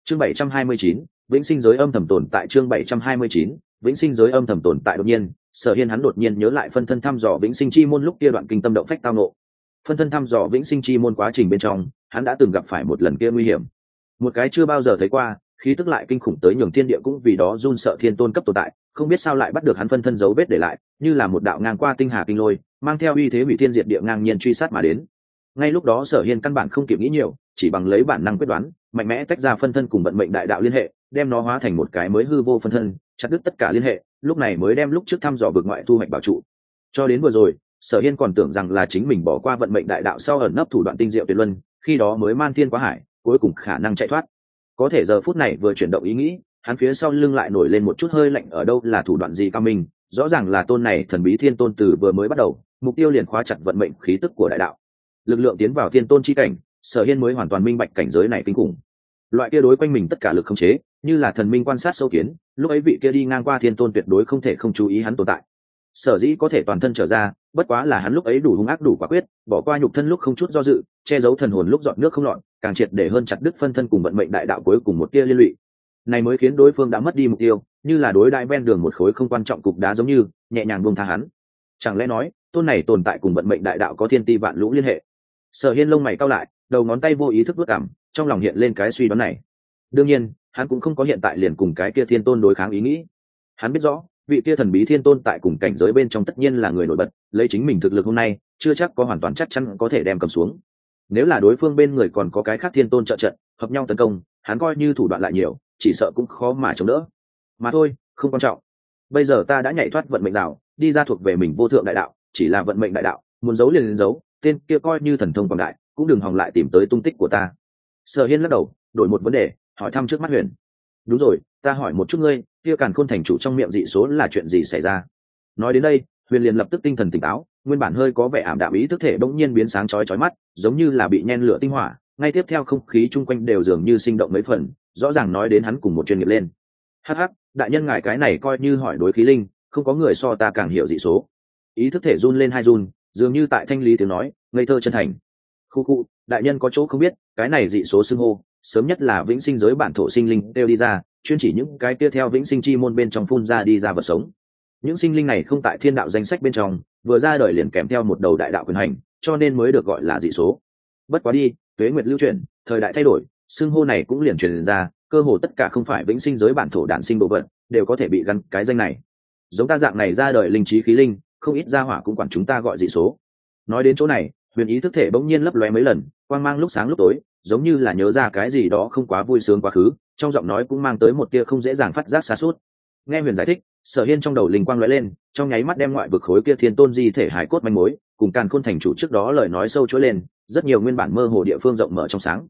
Chương 729, vĩnh sinh giới âm thầm tồn tại. Chương 729, vĩnh sinh giới âm thầm tồn tại. Đột nhiên, Sở Hiên hắn đột nhiên nhớ lại phân thân thăm dò vĩnh sinh chi môn lúc kia đoạn kinh tâm động phách tao nộ. Phân thân thăm dò vĩnh sinh chi môn quá trình bên trong, hắn đã từng gặp phải một lần kia nguy hiểm. Một cái chưa bao giờ thấy qua, khí tức lại kinh khủng tới nhường thiên địa cũng vì đó run sợ thiên tôn cấp tồn tại, không biết sao lại bắt được hắn phân thân dấu vết để lại, như là một đạo ngang qua tinh hà kinh lôi, mang theo uy thế hủy thiên diệt địa ngang nhiên truy sát mà đến. Ngay lúc đó Sở Hiên căn bản không kịp nghĩ nhiều, chỉ bằng lấy bản năng quyết đoán, mạnh mẽ tách ra phân thân cùng vận mệnh đại đạo liên hệ, đem nó hóa thành một cái mới hư vô phân thân, chặt đứt tất cả liên hệ, lúc này mới đem lúc trước thăm dò vực ngoại thu hoạch bảo trụ. Cho đến vừa rồi, Sở Hiên còn tưởng rằng là chính mình bỏ qua vận mệnh đại đạo sau ẩn nấp thủ đoạn tinh diệu tuyệt luân, khi đó mới man thiên quá hải, cuối cùng khả năng chạy thoát. Có thể giờ phút này vừa chuyển động ý nghĩ, hắn phía sau lưng lại nổi lên một chút hơi lạnh, ở đâu là thủ đoạn gì cao minh, rõ ràng là tôn này thần bí thiên tôn từ vừa mới bắt đầu, mục tiêu liền khóa chặt vận mệnh khí tức của đại đạo. Lực lượng tiến vào thiên tôn chi cảnh, Sở Hiên mới hoàn toàn minh bạch cảnh giới này kinh khủng. Loại kia đối quanh mình tất cả lực khống chế, như là thần minh quan sát sâu kiến, lúc ấy vị kia đi ngang qua thiên tôn tuyệt đối không thể không chú ý hắn tồn tại. Sở dĩ có thể toàn thân trở ra, bất quá là hắn lúc ấy đủ hung ác đủ quả quyết, bỏ qua nhục thân lúc không chút do dự, che giấu thần hồn lúc dọn nước không lọt, càng triệt để hơn chặt đứt phân thân cùng vận mệnh đại đạo cuối cùng một tia liên lụy. Này mới khiến đối phương đã mất đi mục tiêu, như là đối đại ven đường một khối không quan trọng cục đá giống như nhẹ nhàng buông tha hắn. Chẳng lẽ nói, tôn này tồn tại cùng vận mệnh đại đạo có thiên ti vạn lũ liên hệ? Sở Hiên lông mày cau lại, đầu ngón tay vô ý thức vuốt cằm, trong lòng hiện lên cái suy đoán này. Đương nhiên, hắn cũng không có hiện tại liền cùng cái kia thiên tôn đối kháng ý nghĩ. Hắn biết rõ, vị kia thần bí thiên tôn tại cùng cảnh giới bên trong tất nhiên là người nổi bật, lấy chính mình thực lực hôm nay, chưa chắc có hoàn toàn chắc chắn có thể đem cầm xuống. Nếu là đối phương bên người còn có cái khác thiên tôn trợ trận, hợp nhau tấn công, hắn coi như thủ đoạn lại nhiều, chỉ sợ cũng khó mà chống đỡ. Mà thôi, không quan trọng. Bây giờ ta đã nhảy thoát vận mệnh rào, đi ra thuộc về mình vô thượng đại đạo, chỉ là vận mệnh đại đạo, muốn giấu liền giấu, tên kia coi như thần thông quảng đại, cũng đừng hòng lại tìm tới tung tích của ta. Sở Hiên lắc đầu, đổi một vấn đề, hỏi thăm trước mắt Huyền. Đúng rồi, ta hỏi một chút ngươi, kia Càn Khôn thành chủ trong miệng dị số là chuyện gì xảy ra? Nói đến đây, Huyền liền lập tức tinh thần tỉnh táo, nguyên bản hơi có vẻ ảm đạm ý thức thể bỗng nhiên biến sáng chói mắt, giống như là bị nhen lửa tinh hỏa, ngay tiếp theo không khí chung quanh đều dường như sinh động mấy phần, rõ ràng nói đến hắn cùng một chuyên nghiệp lên. Hắc hắc, đại nhân ngài cái này coi như hỏi đối khí linh, không có người so ta càng hiểu dị số. Ý thức thể run lên hai run, dường như tại thanh lý tiếng nói, ngây thơ chân thành. Khu khu, đại nhân có chỗ không biết, cái này dị số xưng hô, sớm nhất là vĩnh sinh giới bản thổ sinh linh đều đi ra, chuyên chỉ những cái kia theo vĩnh sinh chi môn bên trong phun ra đi ra vật sống. Những sinh linh này không tại thiên đạo danh sách bên trong, vừa ra đời liền kèm theo một đầu đại đạo quyền hành, cho nên mới được gọi là dị số. Bất quá đi, tuế nguyệt lưu chuyển, thời đại thay đổi, xưng hô này cũng liền truyền ra, cơ hồ tất cả không phải vĩnh sinh giới bản thổ đản sinh đồ vật, đều có thể bị gắn cái danh này. Giống ta dạng này ra đời linh trí khí linh, không ít gia hỏa cũng quản chúng ta gọi dị số. Nói đến chỗ này, Huyền ý thức thể bỗng nhiên lấp lóe mấy lần, quang mang lúc sáng lúc tối, giống như là nhớ ra cái gì đó không quá vui sướng quá khứ, trong giọng nói cũng mang tới một tia không dễ dàng phát giác xa suốt. Nghe Huyền giải thích, Sở Hiên trong đầu linh quang lóe lên, trong nháy mắt đem ngoại vực khối kia thiên tôn di thể hải cốt manh mối, cùng Càn Khôn thành chủ trước đó lời nói sâu chối lên, rất nhiều nguyên bản mơ hồ địa phương rộng mở trong sáng.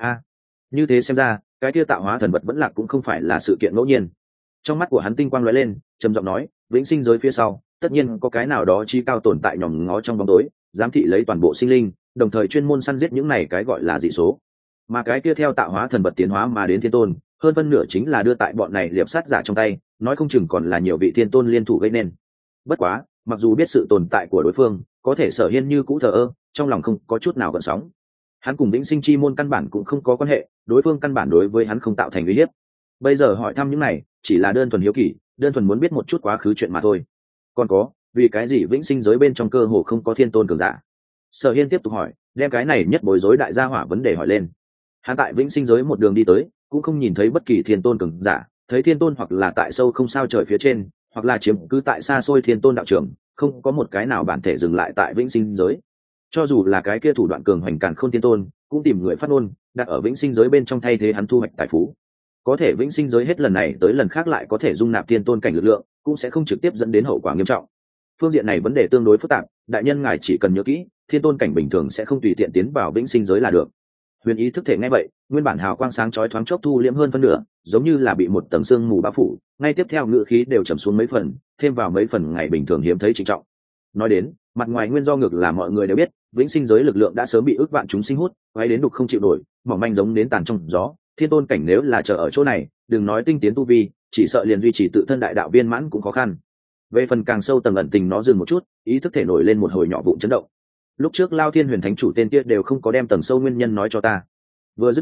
Như thế xem ra, cái kia tạo hóa thần vật vẫn lạc cũng không phải là sự kiện ngẫu nhiên. Trong mắt của hắn tinh quang lóe lên, trầm giọng nói, vĩnh sinh giới phía sau, tất nhiên có cái nào đó chi cao tồn tại nhòm ngó trong bóng tối, giám thị lấy toàn bộ sinh linh, đồng thời chuyên môn săn giết những này cái gọi là dị số. Mà cái kia theo tạo hóa thần vật tiến hóa mà đến thiên tôn, hơn phân nửa chính là đưa tại bọn này liệp sát giả trong tay, nói không chừng còn là nhiều vị thiên tôn liên thủ gây nên. Bất quá, mặc dù biết sự tồn tại của đối phương, có thể Sở Hiên như cũ thờ ơ, trong lòng không có chút nào gợn sóng. Hắn cùng vĩnh sinh chi môn căn bản cũng không có quan hệ, đối phương căn bản đối với hắn không tạo thành uy hiếp. Bây giờ hỏi thăm những này, chỉ là đơn thuần hiếu kỳ, đơn thuần muốn biết một chút quá khứ chuyện mà thôi. Còn có, vì cái gì vĩnh sinh giới bên trong cơ hồ không có thiên tôn cường giả? Sở Hiên tiếp tục hỏi, đem cái này nhất bối rối đại gia hỏa vấn đề hỏi lên. Hắn tại vĩnh sinh giới một đường đi tới, cũng không nhìn thấy bất kỳ thiên tôn cường giả, thấy thiên tôn hoặc là tại sâu không sao trời phía trên, hoặc là chiếm cứ tại xa xôi thiên tôn đạo trường, không có một cái nào bản thể dừng lại tại vĩnh sinh giới. Cho dù là cái kia thủ đoạn cường hoành càn khôn thiên tôn, cũng tìm người phát ngôn, đặt ở vĩnh sinh giới bên trong thay thế hắn thu hoạch tài phú. Có thể vĩnh sinh giới hết lần này tới lần khác lại có thể dung nạp thiên tôn cảnh lực lượng, cũng sẽ không trực tiếp dẫn đến hậu quả nghiêm trọng. Phương diện này vấn đề tương đối phức tạp, đại nhân ngài chỉ cần nhớ kỹ, thiên tôn cảnh bình thường sẽ không tùy tiện tiến vào vĩnh sinh giới là được. Huyền ý thức thể nghe vậy, nguyên bản hào quang sáng chói thoáng chốc thu liễm hơn phân nửa, giống như là bị một tầng sương mù bao phủ, ngay tiếp theo ngữ khí đều trầm xuống mấy phần, thêm vào mấy phần ngày bình thường hiếm thấy trịnh trọng. Nói đến, mặt ngoài nguyên do ngược là mọi người đều biết, vĩnh sinh giới lực lượng đã sớm bị ước vạn chúng sinh hút, quay đến đục không chịu nổi, mỏng manh giống đến tàn trong gió. Thiên tôn cảnh nếu là chờ ở chỗ này, đừng nói tinh tiến tu vi, chỉ sợ liền duy trì tự thân đại đạo viên mãn cũng khó khăn. Về phần càng sâu tầng ẩn tình nó dừng một chút, ý thức thể nổi lên một hồi nhỏ vụn chấn động. Lúc trước Lao Thiên Huyền Thánh chủ tên kia đều không có đem tầng sâu nguyên nhân nói cho ta. Vừa dứt lời,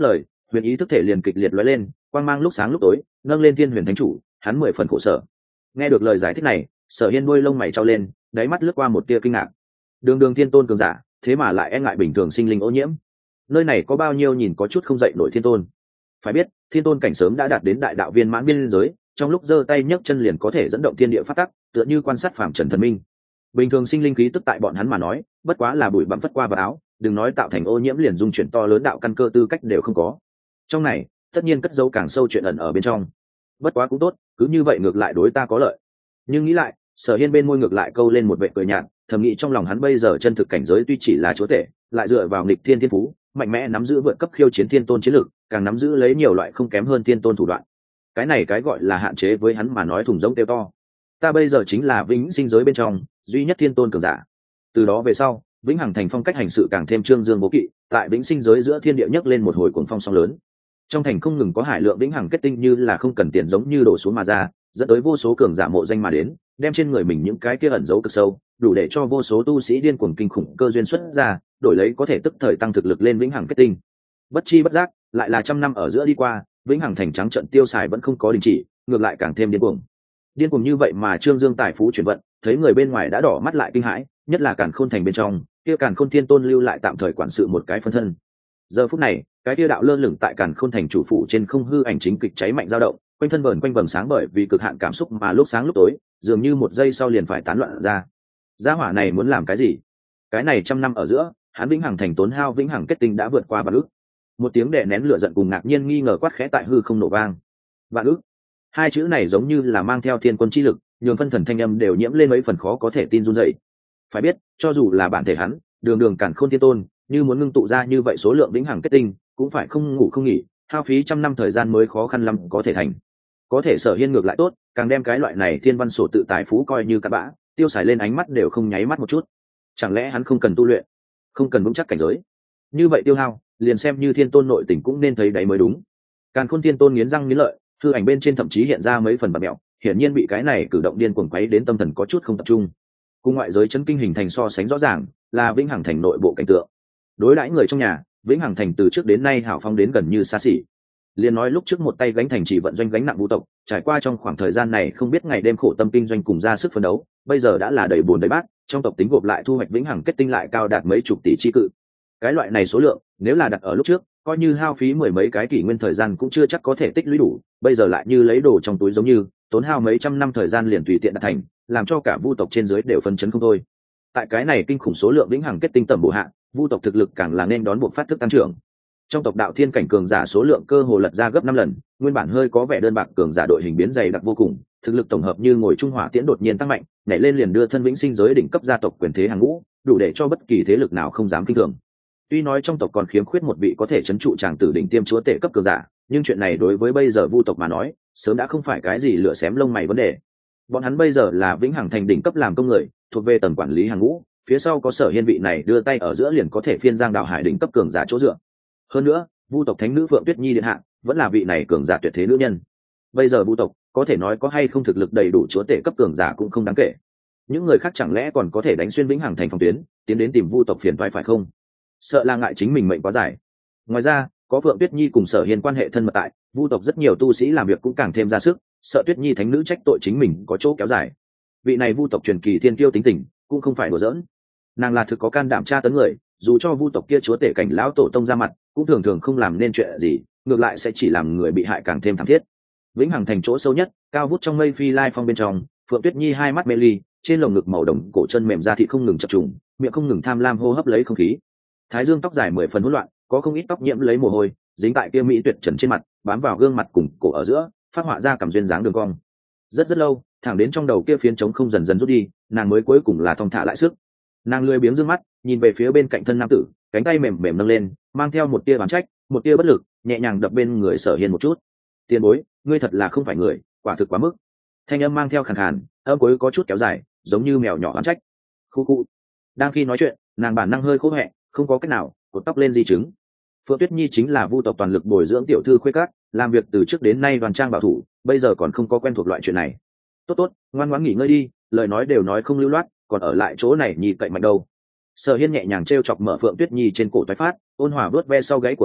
huyền ý thức thể liền kịch liệt lóe lên, quang mang lúc sáng lúc tối, nâng lên thiên huyền thánh chủ, hắn 10 phần khổ sở. Nghe được lời giải thích này, Sở Hiên đuôi lông mày trao lên, đáy mắt lướt qua một tia kinh ngạc. Đường đường thiên tôn cường giả, thế mà lại e ngại bình thường sinh linh ô nhiễm. Nơi này có bao nhiêu nhìn có chút không dậy nổi thiên tôn. Phải biết, thiên tôn cảnh sớm đã đạt đến đại đạo viên mãn biên giới, trong lúc giơ tay nhấc chân liền có thể dẫn động thiên địa phát tắc, tựa như quan sát phàm trần thần minh. Bình thường sinh linh khí tức tại bọn hắn mà nói, bất quá là bụi bặm phất qua vào áo, đừng nói tạo thành ô nhiễm liền dung chuyển to lớn đạo căn cơ tư cách đều không có. Trong này, tất nhiên cất dấu càng sâu chuyện ẩn ở bên trong. Bất quá cũng tốt, cứ như vậy ngược lại đối ta có lợi. Nhưng nghĩ lại, Sở Hiên bên môi ngược lại câu lên một vệ cười nhạt, thầm nghĩ trong lòng hắn bây giờ chân thực cảnh giới tuy chỉ là chúa tể, lại dựa vào nghịch thiên thiên phú, mạnh mẽ nắm giữ vượt cấp khiêu chiến thiên tôn chiến lực, càng nắm giữ lấy nhiều loại không kém hơn thiên tôn thủ đoạn. Cái này cái gọi là hạn chế với hắn mà nói thùng rỗng tiêu to. Ta bây giờ chính là vĩnh sinh giới bên trong duy nhất thiên tôn cường giả. Từ đó về sau, vĩnh hằng thành phong cách hành sự càng thêm trương dương vô kỵ, tại vĩnh sinh giới giữa thiên địa nhấc lên một hồi cuồng phong sóng lớn. Trong thành không ngừng có hải lượng vĩnh hằng kết tinh như là không cần tiền giống như đổ xuống mà ra, dẫn tới vô số cường giả mộ danh mà đến, đem trên người mình những cái kia ẩn giấu cực sâu, đủ để cho vô số tu sĩ điên cuồng kinh khủng cơ duyên xuất ra, đổi lấy có thể tức thời tăng thực lực lên vĩnh hằng kết tinh. Bất chi bất giác, lại là 100 năm ở giữa đi qua, vĩnh hằng thành trắng trận tiêu xài vẫn không có đình chỉ, ngược lại càng thêm điên cuồng. Điên cuồng như vậy mà trương dương tài phú chuyển vận, thấy người bên ngoài đã đỏ mắt lại kinh hãi, nhất là Càn Khôn thành bên trong, kia Càn Khôn Thiên Tôn lưu lại tạm thời quản sự một cái phân thân. Giờ phút này, cái kia đạo lơ lửng tại Càn Khôn thành chủ phủ trên không hư ảnh chính kịch cháy mạnh dao động, quanh thân vờn quanh vầng sáng bởi vì cực hạn cảm xúc mà lúc sáng lúc tối, dường như một giây sau liền phải tán loạn ra. Gia hỏa này muốn làm cái gì? Cái này 100 năm ở giữa, hắn vĩnh hằng thành tốn hao vĩnh hằng kết tinh đã vượt qua vạn ức. Một tiếng đè nén lửa giận cùng ngạc nhiên nghi ngờ quát khẽ tại hư không nổ vang. Vạn ức. Hai chữ này giống như là mang theo thiên quân chi lực, nhường phân thần thanh âm đều nhiễm lên mấy phần khó có thể tin run rẩy. Phải biết, cho dù là bản thể hắn, đường đường Càn Khôn Thiên Tôn, như muốn ngưng tụ ra như vậy số lượng vĩnh hằng kết tinh, cũng phải không ngủ không nghỉ, hao phí 100 năm thời gian mới khó khăn lắm có thể thành. Có thể Sở Hiên ngược lại tốt, càng đem cái loại này thiên văn sổ tự tài phú coi như cặn bã, tiêu xài lên ánh mắt đều không nháy mắt một chút. Chẳng lẽ hắn không cần tu luyện, không cần vững chắc cảnh giới? Như vậy tiêu hao, liền xem như thiên tôn nội tình cũng nên thấy đấy mới đúng. Càn Khôn Thiên Tôn nghiến răng nghiến lợi, thư ảnh bên trên thậm chí hiện ra mấy phần bặm mẹo, hiển nhiên bị cái này cử động điên cuồng quấy đến tâm thần có chút không tập trung. Cùng ngoại giới chấn kinh hình thành so sánh rõ ràng, là vĩnh hằng thành nội bộ cảnh tượng. Đối đãi người trong nhà, vĩnh hằng thành từ trước đến nay hào phong đến gần như xa xỉ. Liên nói lúc trước một tay gánh thành chỉ vận doanh gánh nặng vũ tộc, trải qua trong khoảng thời gian này không biết ngày đêm khổ tâm kinh doanh cùng ra sức phấn đấu, bây giờ đã là đầy buồn đầy bát, trong tộc tính gộp lại thu hoạch vĩnh hằng kết tinh lại cao đạt mấy chục tỷ chi cự. Cái loại này số lượng, nếu là đặt ở lúc trước, coi như hao phí mười mấy cái kỷ nguyên thời gian cũng chưa chắc có thể tích lũy đủ, bây giờ lại như lấy đồ trong túi giống như, tốn hao mấy trăm năm thời gian liền tùy tiện đạt thành, làm cho cả vu tộc trên dưới đều phấn chấn không thôi. Tại cái này kinh khủng số lượng vĩnh hằng kết tinh tầm bổ hạ, vu tộc thực lực càng là nên đón buộc phát thức tăng trưởng. Trong tộc đạo thiên cảnh cường giả số lượng cơ hồ lật ra gấp 5 lần, nguyên bản hơi có vẻ đơn bạc cường giả đội hình biến dày đặc vô cùng, thực lực tổng hợp như ngồi trung hỏa tiễn đột nhiên tăng mạnh, nhảy lên liền đưa thân vĩnh sinh giới đỉnh cấp gia tộc quyền thế hàng ngũ, đủ để cho bất kỳ thế lực nào không dám kinh thường. Tuy nói trong tộc còn khiếm khuyết một vị có thể trấn trụ tràng tử đỉnh tiêm chúa tể cấp cường giả, nhưng chuyện này đối với bây giờ vu tộc mà nói, sớm đã không phải cái gì lửa xém lông mày vấn đề. Bọn hắn bây giờ là vĩnh hằng thành đỉnh cấp làm công người, thuộc về tầng quản lý hàng ngũ, phía sau có Sở Hiên vị này đưa tay ở giữa liền có thể phiên giang đạo hải đỉnh cấp cường giả chỗ dựa. Hơn nữa, vu tộc thánh nữ Phượng Tuyết Nhi điện hạ vẫn là vị này cường giả tuyệt thế nữ nhân. Bây giờ vu tộc có thể nói có hay không thực lực đầy đủ chúa tể cấp cường giả cũng không đáng kể. Những người khác chẳng lẽ còn có thể đánh xuyên vĩnh hằng thành phòng tuyến, tiến đến tìm vu tộc phiền toái phải không? Sợ là ngại chính mình mệnh quá dài. Ngoài ra, có Phượng Tuyết Nhi cùng Sở Hiên quan hệ thân mật tại, vu tộc rất nhiều tu sĩ làm việc cũng càng thêm ra sức, sợ Tuyết Nhi thánh nữ trách tội chính mình có chỗ kéo dài. Vị này vu tộc truyền kỳ thiên kiêu tính tình cũng không phải đùa giỡn, nàng là thực có can đảm tra tấn người, dù cho vu tộc kia chúa tể cảnh lão tổ tông ra mặt cũng thường thường không làm nên chuyện gì, ngược lại sẽ chỉ làm người bị hại càng thêm thảm thiết. Vĩnh hằng thành chỗ sâu nhất, cao vút trong mây phi lai phong bên trong, Phượng Tuyết Nhi hai mắt mê ly, trên lồng ngực màu đồng cổ chân mềm da thịt không ngừng chập trùng, miệng không ngừng tham lam hô hấp lấy không khí. Thái dương tóc dài 10 phần hỗn loạn, có không ít tóc nhiễm lấy mồ hôi, dính tại kia mỹ tuyệt trần trên mặt, bám vào gương mặt cùng cổ ở giữa, phát họa ra cảm duyên dáng đường cong. Rất lâu, thẳng đến trong đầu kia phiến trống không dần dần rút đi, nàng mới cuối cùng là thong thả lại sức. Nàng lười biếng dương mắt, nhìn về phía bên cạnh thân nam tử, cánh tay mềm mềm nâng lên, mang theo một tia bán trách, một tia bất lực, nhẹ nhàng đập bên người Sở Hiên một chút. Tiền bối, ngươi thật là không phải người, quả thực quá mức. Thanh âm mang theo khàn khàn, âm cuối có chút kéo dài, giống như mèo nhỏ oán trách. Khu khu. Đang khi nói chuyện, nàng bản năng hơi khô hẹ, không có cách nào, cột tóc lên di chứng. Phượng Tuyết Nhi chính là vu tộc toàn lực bồi dưỡng tiểu thư khuê các, làm việc từ trước đến nay đoàn trang bảo thủ, bây giờ còn không có quen thuộc loại chuyện này. Tốt tốt, ngoan ngoãn nghỉ ngơi đi, lời nói đều nói không lưu loát, còn ở lại chỗ này nhì cậy mạnh đâu. Sở Hiên nhẹ nhàng trêu chọc mở Phượng Tuyết Nhi trên cổ toái phát, ôn hòa vớt ve sau gáy của nàng,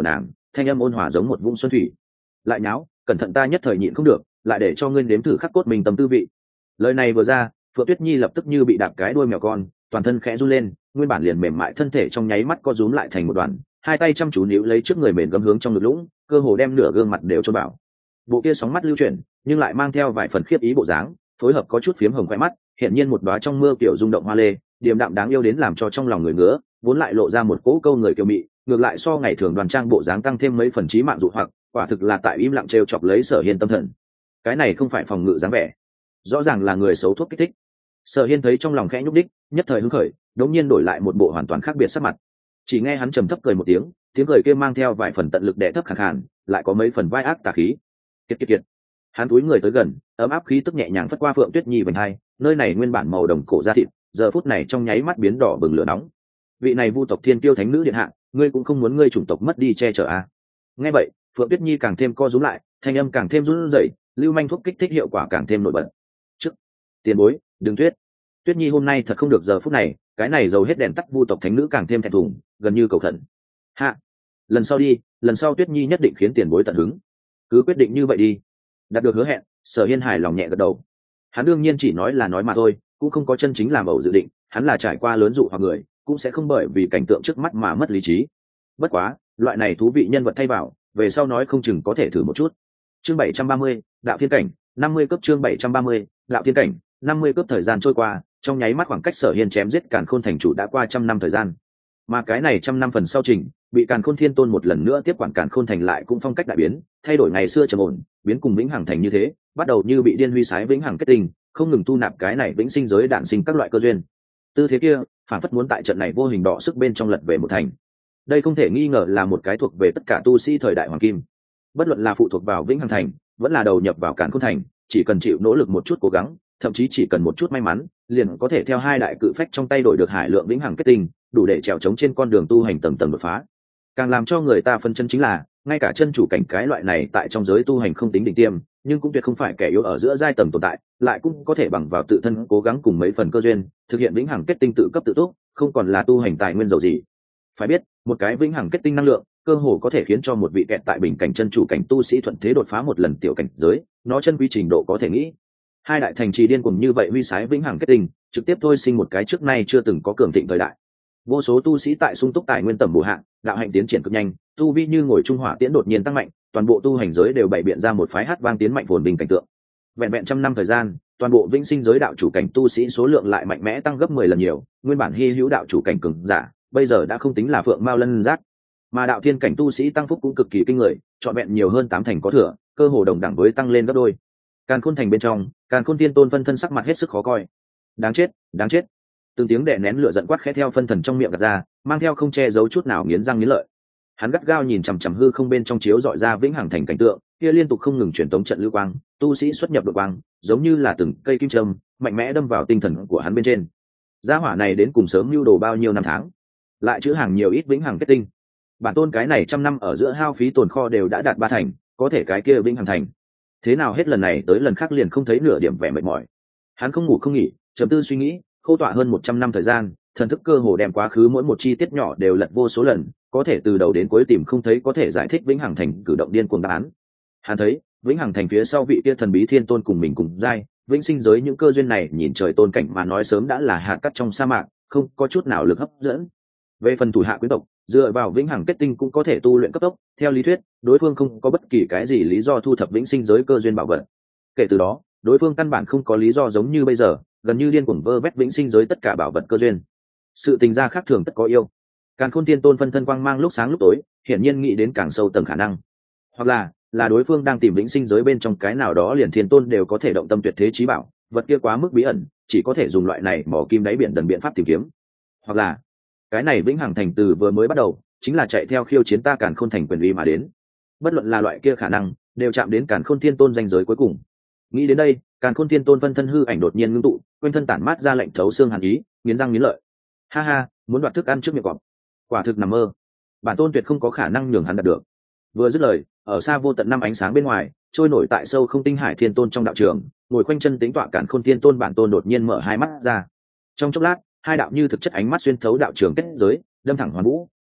thanh âm ôn hòa giống một vũng xuân thủy. Lại nháo, cẩn thận ta nhất thời nhịn không được, lại để cho ngươi nếm thử khắc cốt mình tâm tư vị. Lời này vừa ra, Phượng Tuyết Nhi lập tức như bị đạp cái đuôi mèo con, toàn thân khẽ run lên, nguyên bản liền mềm mại thân thể trong nháy mắt co rúm lại thành một đoàn, hai tay chăm chú níu lấy trước người mền gấm hướng trong ngực lũng, cơ hồ đem nửa gương mặt đều cho bảo. Bộ kia sóng mắt lưu chuyển, nhưng lại mang theo vài phần khiếp ý bộ dáng, phối hợp có chút phiếm hồng khóe mắt, hiện nhiên một đóa trong mưa kiểu rung động hoa lê, điềm đạm đáng yêu đến làm cho trong lòng người ngứa, vốn lại lộ ra một cỗ câu người kiều mị, ngược lại so ngày thường đoàn trang bộ dáng tăng thêm mấy phần trí mạng dụ hoặc, quả thực là tại im lặng trêu chọc lấy Sở Hiên tâm thần. Cái này không phải phòng ngự dáng vẻ, rõ ràng là người xấu thuốc kích thích. Sở Hiên thấy trong lòng khẽ nhúc đích, nhất thời hứng khởi, đống nhiên đổi lại một bộ hoàn toàn khác biệt sắc mặt. Chỉ nghe hắn trầm thấp cười một tiếng, tiếng cười kia mang theo vài phần tận lực đè thấp khàn khàn, lại có mấy phần vai ác tà khí. Kiệt kiệt kiệt. Hắn cúi người tới gần, ấm áp khí tức nhẹ nhàng phất qua Phượng Tuyết Nhi vành hai, nơi này nguyên bản màu đồng cổ da thịt, giờ phút này trong nháy mắt biến đỏ bừng lửa nóng. Vị này Vu tộc Thiên Kiêu thánh nữ điện hạ, ngươi cũng không muốn ngươi chủng tộc mất đi che chở à? Nghe vậy, Phượng Tuyết Nhi càng thêm co rúm lại, thanh âm càng thêm run rẩy, lưu manh thuốc kích thích hiệu quả càng thêm nổi bật. Trước, tiền bối, đừng Tuyết. Tuyết Nhi hôm nay thật không được giờ phút này, cái này dầu hết đèn tắt Vu tộc thánh nữ càng thêm thẹn thùng, gần như cầu khẩn. Hạ, lần sau đi, lần sau Tuyết Nhi nhất định khiến tiền bối tận hứng. Cứ quyết định như vậy đi. Đạt được hứa hẹn, Sở Hiên hài lòng nhẹ gật đầu. Hắn đương nhiên chỉ nói là nói mà thôi, cũng không có chân chính làm ẩu dự định, hắn là trải qua lớn dụ hoặc người, cũng sẽ không bởi vì cảnh tượng trước mắt mà mất lý trí. Bất quá, loại này thú vị nhân vật thay vào, về sau nói không chừng có thể thử một chút. Chương 730, Đạo Thiên Cảnh, 50 cấp. Chương 730, Đạo Thiên Cảnh, 50 cấp. Thời gian trôi qua, trong nháy mắt khoảng cách Sở Hiên chém giết Càn Khôn thành chủ đã qua 100 năm thời gian. Mà cái này 100 năm phần sau trình, bị Càn Khôn Thiên Tôn một lần nữa tiếp quản Càn Khôn thành lại cũng phong cách đại biến, thay đổi ngày xưa trầm ổn, biến cùng vĩnh hằng thành như thế, bắt đầu như bị điên huy sái vĩnh hằng kết tinh, không ngừng tu nạp cái này vĩnh sinh giới đạn sinh các loại cơ duyên. Tư thế kia, phản phất muốn tại trận này vô hình đỏ sức bên trong lật về một thành. Đây không thể nghi ngờ là một cái thuộc về tất cả tu sĩ thời đại hoàng kim. Bất luận là phụ thuộc vào vĩnh hằng thành, vẫn là đầu nhập vào Càn Khôn thành, chỉ cần chịu nỗ lực một chút cố gắng, thậm chí chỉ cần một chút may mắn, liền có thể theo hai đại cự phách trong tay đổi được hải lượng vĩnh hằng kết tinh, đủ để trèo chống trên con đường tu hành tầng tầng đột phá. Càng làm cho người ta phân chân chính là, ngay cả chân chủ cảnh cái loại này tại trong giới tu hành không tính đỉnh tiêm, nhưng cũng tuyệt không phải kẻ yếu ở giữa giai tầng tồn tại, lại cũng có thể bằng vào tự thân cố gắng cùng mấy phần cơ duyên, thực hiện vĩnh hằng kết tinh tự cấp tự túc, không còn là tu hành tài nguyên giàu gì. Phải biết, một cái vĩnh hằng kết tinh năng lượng, cơ hồ có thể khiến cho một vị kẹt tại bình cảnh chân chủ cảnh tu sĩ thuận thế đột phá một lần tiểu cảnh giới, nó chân quý trình độ có thể nghĩ. Hai đại thành trì điên cuồng như vậy huy sái vĩnh hằng kết tinh, trực tiếp thôi sinh một cái trước nay chưa từng có cường thịnh thời đại. Vô số tu sĩ tại sung túc tài nguyên tầm bổ hạng, đạo hạnh tiến triển cực nhanh, tu vi như ngồi trung hỏa tiễn đột nhiên tăng mạnh, toàn bộ tu hành giới đều bày biện ra một phái hát vang tiến mạnh phồn bình cảnh tượng. Vẹn vẹn 100 năm thời gian, toàn bộ vĩnh sinh giới đạo chủ cảnh tu sĩ số lượng lại mạnh mẽ tăng gấp 10 lần nhiều, nguyên bản hy hữu đạo chủ cảnh cường giả, bây giờ đã không tính là phượng mao lân giác. Mà đạo thiên cảnh tu sĩ tăng phúc cũng cực kỳ kinh người, trọn vẹn nhiều hơn 8 thành có thừa, cơ hồ đồng đẳng với tăng lên gấp đôi. Càn Khôn thành bên trong, Càn Khôn Thiên Tôn phân thân sắc mặt hết sức khó coi. Đáng chết, đáng chết. Từng tiếng đè nén lửa giận quát khẽ theo phân thần trong miệng gạt ra, mang theo không che giấu chút nào nghiến răng nghiến lợi. Hắn gắt gao nhìn chằm chằm hư không bên trong chiếu dọi ra vĩnh hằng thành cảnh tượng, kia liên tục không ngừng truyền tống trận lưu quang, tu sĩ xuất nhập độ quang, giống như là từng cây kim châm, mạnh mẽ đâm vào tinh thần của hắn bên trên. Gia hỏa này đến cùng sớm lưu đồ bao nhiêu năm tháng, lại chữ hàng nhiều ít vĩnh hằng kết tinh. Bản tôn cái này 100 năm ở giữa hao phí tồn kho đều đã đạt 3 thành, có thể cái kia vĩnh hằng thành, thế nào hết lần này tới lần khác liền không thấy nửa điểm vẻ mệt mỏi. Hắn không ngủ không nghỉ, trầm tư suy nghĩ, khâu tọa hơn 100 năm thời gian, thần thức cơ hồ đem quá khứ mỗi một chi tiết nhỏ đều lật vô số lần, có thể từ đầu đến cuối tìm không thấy có thể giải thích vĩnh hằng thành cử động điên cuồng đáp án. Hắn thấy vĩnh hằng thành phía sau vị kia thần bí thiên tôn cùng mình cùng giai vĩnh sinh giới những cơ duyên này nhìn trời tôn cảnh mà nói sớm đã là hạt cát trong sa mạc, không có chút nào lực hấp dẫn. Về phần thủ hạ quyến tộc, dựa vào vĩnh hằng kết tinh cũng có thể tu luyện cấp tốc, theo lý thuyết đối phương không có bất kỳ cái gì lý do thu thập vĩnh sinh giới cơ duyên bảo vật. Kể từ đó đối phương căn bản không có lý do giống như bây giờ gần như điên cuồng vơ vét vĩnh sinh giới tất cả bảo vật cơ duyên. Sự tình gia khác thường tất có yêu. Càn Khôn Thiên Tôn phân thân quang mang lúc sáng lúc tối, hiển nhiên nghĩ đến càng sâu tầng khả năng, hoặc là đối phương đang tìm vĩnh sinh giới bên trong cái nào đó liền thiên tôn đều có thể động tâm tuyệt thế chí bảo, vật kia quá mức bí ẩn, chỉ có thể dùng loại này mỏ kim đáy biển đần biện pháp tìm kiếm. Hoặc là cái này vĩnh hằng thành từ vừa mới bắt đầu chính là chạy theo khiêu chiến ta Càn Khôn thành quyền uy mà đến. Bất luận là loại kia khả năng, đều chạm đến Càn Khôn Thiên Tôn danh giới cuối cùng. Nghĩ đến đây, Càn Khôn Thiên Tôn phân thân hư ảnh đột nhiên ngưng tụ, quanh thân tản mát ra lệnh thấu xương hàn ý, nghiến răng nghiến lợi. Ha ha, muốn đoạt thức ăn trước miệng cọp, quả thực nằm mơ. Bản tôn tuyệt không có khả năng nhường hắn đạt được. Vừa dứt lời, ở xa vô tận năm ánh sáng bên ngoài, trôi nổi tại sâu không tinh hải thiên tôn trong đạo trường, ngồi quanh chân tính tọa Càn Khôn Thiên Tôn bản tôn đột nhiên mở hai mắt ra. Trong chốc lát, hai đạo như thực chất ánh mắt xuyên thấu đạo trường kết giới, đâm thẳng hoàn vũ,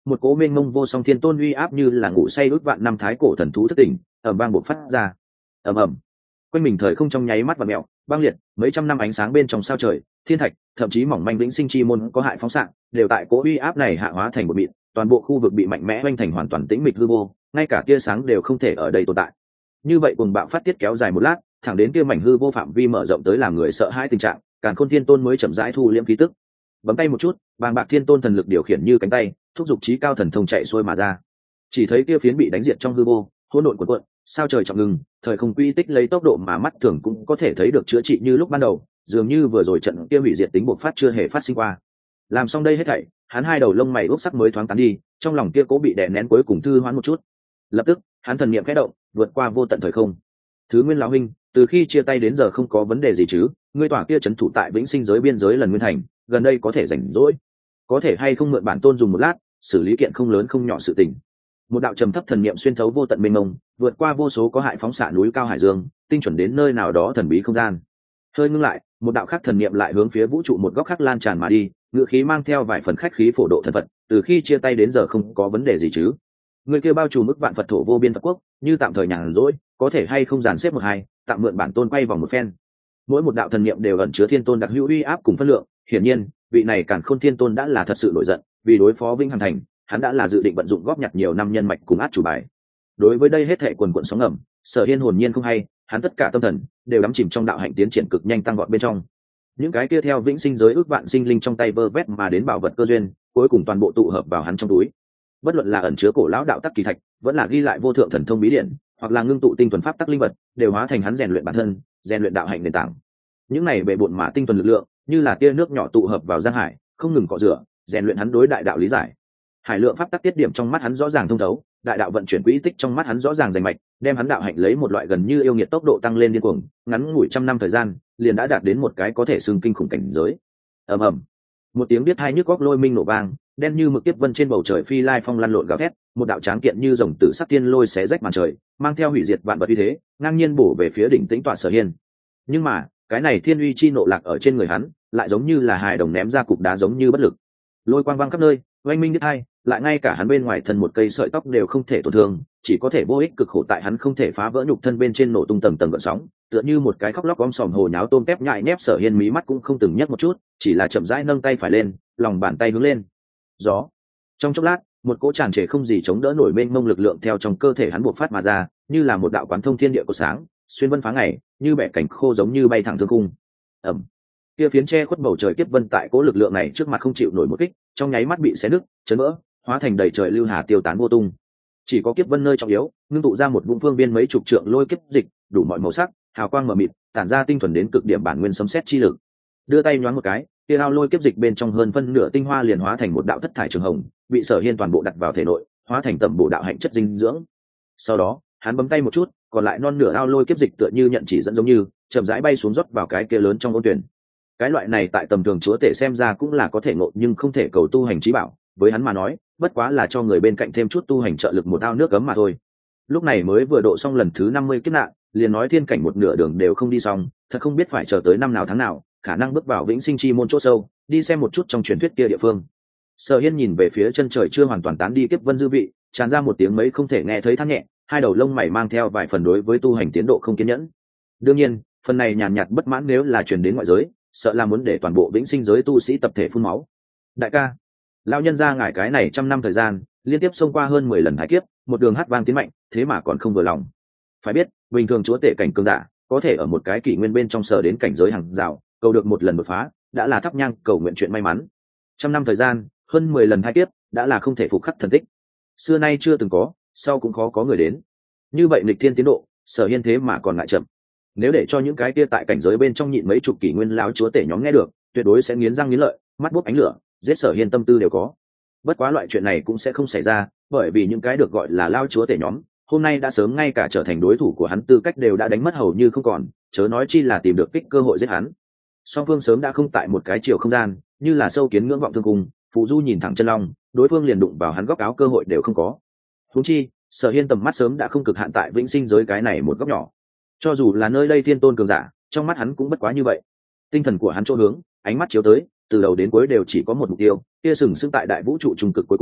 một cỗ mênh mông vô song thiên tôn uy áp như là ngủ say ước vạn năm thái cổ thần thú thất tỉnh, ầm vang bộc phát ra. Ầm ầm. Quanh mình thời không trong nháy mắt và mèo, băng liệt, mấy trăm năm ánh sáng bên trong sao trời, thiên thạch, thậm chí mỏng manh vĩnh sinh chi môn có hại phóng xạ, đều tại cỗ uy áp này hạ hóa thành một mịn, toàn bộ khu vực bị mạnh mẽ oanh thành hoàn toàn tĩnh mịch hư vô, ngay cả tia sáng đều không thể ở đây tồn tại. Như vậy cuồng bạo phát tiết kéo dài một lát, thẳng đến kia mảnh hư vô phạm vi mở rộng tới làm người sợ hãi tình trạng, Càn Khôn Thiên Tôn mới chậm rãi thu liễm khí tức. Bấm tay một chút, bàng bạc thiên tôn thần lực điều khiển như cánh tay, thúc giục trí cao thần thông chạy xuôi mà ra. Chỉ thấy kia phiến bị đánh diệt trong hư vô, hỗn độn cuộn cuộn, sao trời trọng ngừng, thời không quy tích lấy tốc độ mà mắt thường cũng có thể thấy được chữa trị như lúc ban đầu, dường như vừa rồi trận kia hủy diệt tính bộc phát chưa hề phát sinh qua. Làm xong đây hết thảy, hắn hai đầu lông mày úp sắc mới thoáng tán đi, trong lòng kia cố bị đè nén cuối cùng thư hoán một chút. Lập tức, hắn thần niệm khẽ động, vượt qua vô tận thời không. Thứ Nguyên lão huynh, từ khi chia tay đến giờ không có vấn đề gì chứ? Ngươi tỏa kia trấn thủ tại vĩnh sinh giới biên giới lần nguyên thành, gần đây có thể rảnh rỗi, có thể hay không mượn bản tôn dùng một lát, xử lý kiện không lớn không nhỏ sự tình. Một đạo trầm thấp thần niệm xuyên thấu vô tận mênh mông, vượt qua vô số có hại phóng xạ núi cao hải dương, tinh chuẩn đến nơi nào đó thần bí không gian. Hơi ngưng lại, một đạo khác thần niệm lại hướng phía vũ trụ một góc khác lan tràn mà đi, ngựa khí mang theo vài phần khách khí phổ độ thần vật. Từ khi chia tay đến giờ không có vấn đề gì chứ? Người kia bao trùm mức vạn Phật thổ vô biên Phật quốc, như tạm thời nhàn rỗi, có thể hay không dàn xếp một hai, tạm mượn bản tôn quay vòng một phen. Mỗi một đạo thần niệm đều ẩn chứa thiên tôn đặc hữu uy áp cùng phân lượng, hiển nhiên, vị này Càn Khôn Thiên Tôn đã là thật sự nổi giận, vì đối phó Vĩnh Hằng Thành, hắn đã là dự định vận dụng góp nhặt nhiều năm nhân mạch cùng át chủ bài. Đối với đây hết thảy quần quần sóng ngầm, Sở Hiên hồn nhiên không hay, hắn tất cả tâm thần đều đắm chìm trong đạo hạnh tiến triển cực nhanh tăng vọt bên trong. Những cái kia theo vĩnh sinh giới ước vạn sinh linh trong tay vơ vét mà đến bảo vật cơ duyên, cuối cùng toàn bộ tụ hợp vào hắn trong túi. Bất luận là ẩn chứa cổ lão đạo tắc kỳ thạch, vẫn là ghi lại vô thượng thần thông bí điển, hoặc là ngưng tụ tinh thuần pháp tắc linh vật, đều hóa thành hắn rèn luyện bản thân, rèn luyện đạo hạnh nền tảng. Những này bệ bội mà tinh thuần lực lượng, như là tia nước nhỏ tụ hợp vào giang hải, không ngừng cọ rửa, rèn luyện hắn đối đại đạo lý giải. Hải lượng pháp tắc tiết điểm trong mắt hắn rõ ràng thông thấu, đại đạo vận chuyển quỹ tích trong mắt hắn rõ ràng rành mạch, đem hắn đạo hạnh lấy một loại gần như yêu nghiệt tốc độ tăng lên điên cuồng, ngắn ngủi trăm năm thời gian, liền đã đạt đến một cái có thể xưng kinh khủng cảnh giới. Ầm ầm, một tiếng biết hai nhức góc lôi minh nổ vang, đen như mực tiếp vân trên bầu trời phi lai phong lăn lộn gào thét, một đạo tráng kiện như rồng tử sắc tiên lôi xé rách màn trời, mang theo hủy diệt vạn vật uy thế, ngang nhiên bổ về phía đỉnh tĩnh tọa Sở Hiên. Nhưng mà, cái này thiên uy chi nộ lạc ở trên người hắn, lại giống như là hài đồng ném ra cục đá giống như bất lực. Lôi quang vang khắp nơi, oanh minh đứt hai, lại ngay cả hắn bên ngoài thân một cây sợi tóc đều không thể tổn thương, chỉ có thể vô ích cực khổ tại hắn không thể phá vỡ nhục thân bên trên nổ tung tầng tầng gợn sóng, tựa như một cái khóc lóc om sòm hồ nháo tôm tép nhại nhép. Sở Hiên mí mắt cũng không từng nhấc một chút, chỉ là chậm rãi nâng tay phải lên, lòng bàn tay hướng lên. Gió. Trong chốc lát, một cỗ tràn trề không gì chống đỡ nổi mênh mông lực lượng theo trong cơ thể hắn bộc phát mà ra, như là một đạo quán thông thiên địa của sáng, xuyên vân phá ngày, như bẻ cảnh khô giống như bay thẳng thương cung. Ầm. Kia phiến che khuất bầu trời kiếp vân tại cỗ lực lượng này trước mặt không chịu nổi một kích, trong nháy mắt bị xé nứt, chấn vỡ, hóa thành đầy trời lưu hà tiêu tán vô tung. Chỉ có kiếp vân nơi trọng yếu, ngưng tụ ra một vũng phương biên mấy chục trượng lôi kiếp dịch, đủ mọi màu sắc, hào quang mờ mịt, tản ra tinh thuần đến cực điểm bản nguyên sấm sét chi lực. Đưa tay nhoáng một cái, kia ao lôi kiếp dịch bên trong hơn phân nửa tinh hoa liền hóa thành một đạo thất thải trường hồng, bị Sở Hiên toàn bộ đặt vào thể nội, hóa thành tầm bộ đạo hạnh chất dinh dưỡng. Sau đó, hắn bấm tay một chút, còn lại non nửa ao lôi kiếp dịch tựa như nhận chỉ dẫn giống như, chậm rãi bay xuống rót vào cái kia lớn trong ôn tuyển. Cái loại này tại tầm thường chúa tể xem ra cũng là có thể ngộ nhưng không thể cầu tu hành trí bảo, với hắn mà nói, bất quá là cho người bên cạnh thêm chút tu hành trợ lực một ao nước cấm mà thôi. Lúc này mới vừa độ xong lần thứ 50 kiếp nạn, liền nói thiên cảnh một nửa đường đều không đi xong, thật không biết phải chờ tới năm nào tháng nào, khả năng bước vào vĩnh sinh chi môn chỗ sâu, đi xem một chút trong truyền thuyết kia địa phương. Sở Hiên nhìn về phía chân trời chưa hoàn toàn tán đi kiếp vân dư vị, tràn ra một tiếng mấy không thể nghe thấy than nhẹ, hai đầu lông mày mang theo vài phần đối với tu hành tiến độ không kiên nhẫn. Đương nhiên, phần này nhàn nhạt bất mãn nếu là truyền đến ngoại giới, sợ là muốn để toàn bộ vĩnh sinh giới tu sĩ tập thể phun máu. Đại ca, lão nhân gia ngài cái này trăm năm thời gian, liên tiếp xông qua hơn 10 lần hải kiếp, một đường hát vang tiến mạnh, thế mà còn không vừa lòng. Phải biết, bình thường chúa tể cảnh cường giả, có thể ở một cái kỷ nguyên bên trong sở đến cảnh giới hàng rào, cầu được một lần đột phá, đã là thắp nhang cầu nguyện chuyện may mắn. Trăm năm thời gian, hơn 10 lần hai kiếp, đã là không thể phục khắc thần tích. Xưa nay chưa từng có, sau cũng khó có người đến. Như vậy nghịch thiên tiến độ, Sở Hiên thế mà còn ngại chậm. Nếu để cho những cái kia tại cảnh giới bên trong nhịn mấy chục kỷ nguyên lão chúa tể nhóm nghe được, tuyệt đối sẽ nghiến răng nghiến lợi, mắt bốc ánh lửa, giết Sở Hiên tâm tư đều có. Bất quá loại chuyện này cũng sẽ không xảy ra, bởi vì những cái được gọi là lão chúa tể nhóm, hôm nay đã sớm ngay cả trở thành đối thủ của hắn tư cách đều đã đánh mất hầu như không còn, chớ nói chi là tìm được kích cơ hội giết hắn. Song phương sớm đã không tại một cái chiều không gian, như là sâu kiến ngưỡng vọng thương cung, Phù Du nhìn thẳng chân long, đối phương liền đụng vào hắn góc áo cơ hội đều không có. Huống chi, Sở Hiên tầm mắt sớm đã không cực hạn tại vĩnh sinh giới cái này một góc nhỏ. Cho dù là nơi đây thiên tôn cường giả, trong mắt hắn cũng bất quá như vậy. Tinh thần của hắn chỗ hướng, ánh mắt chiếu tới, từ đầu đến cuối đều chỉ có một mục tiêu, kia sừng sững tại đại vũ trụ trung cực cuối cùng,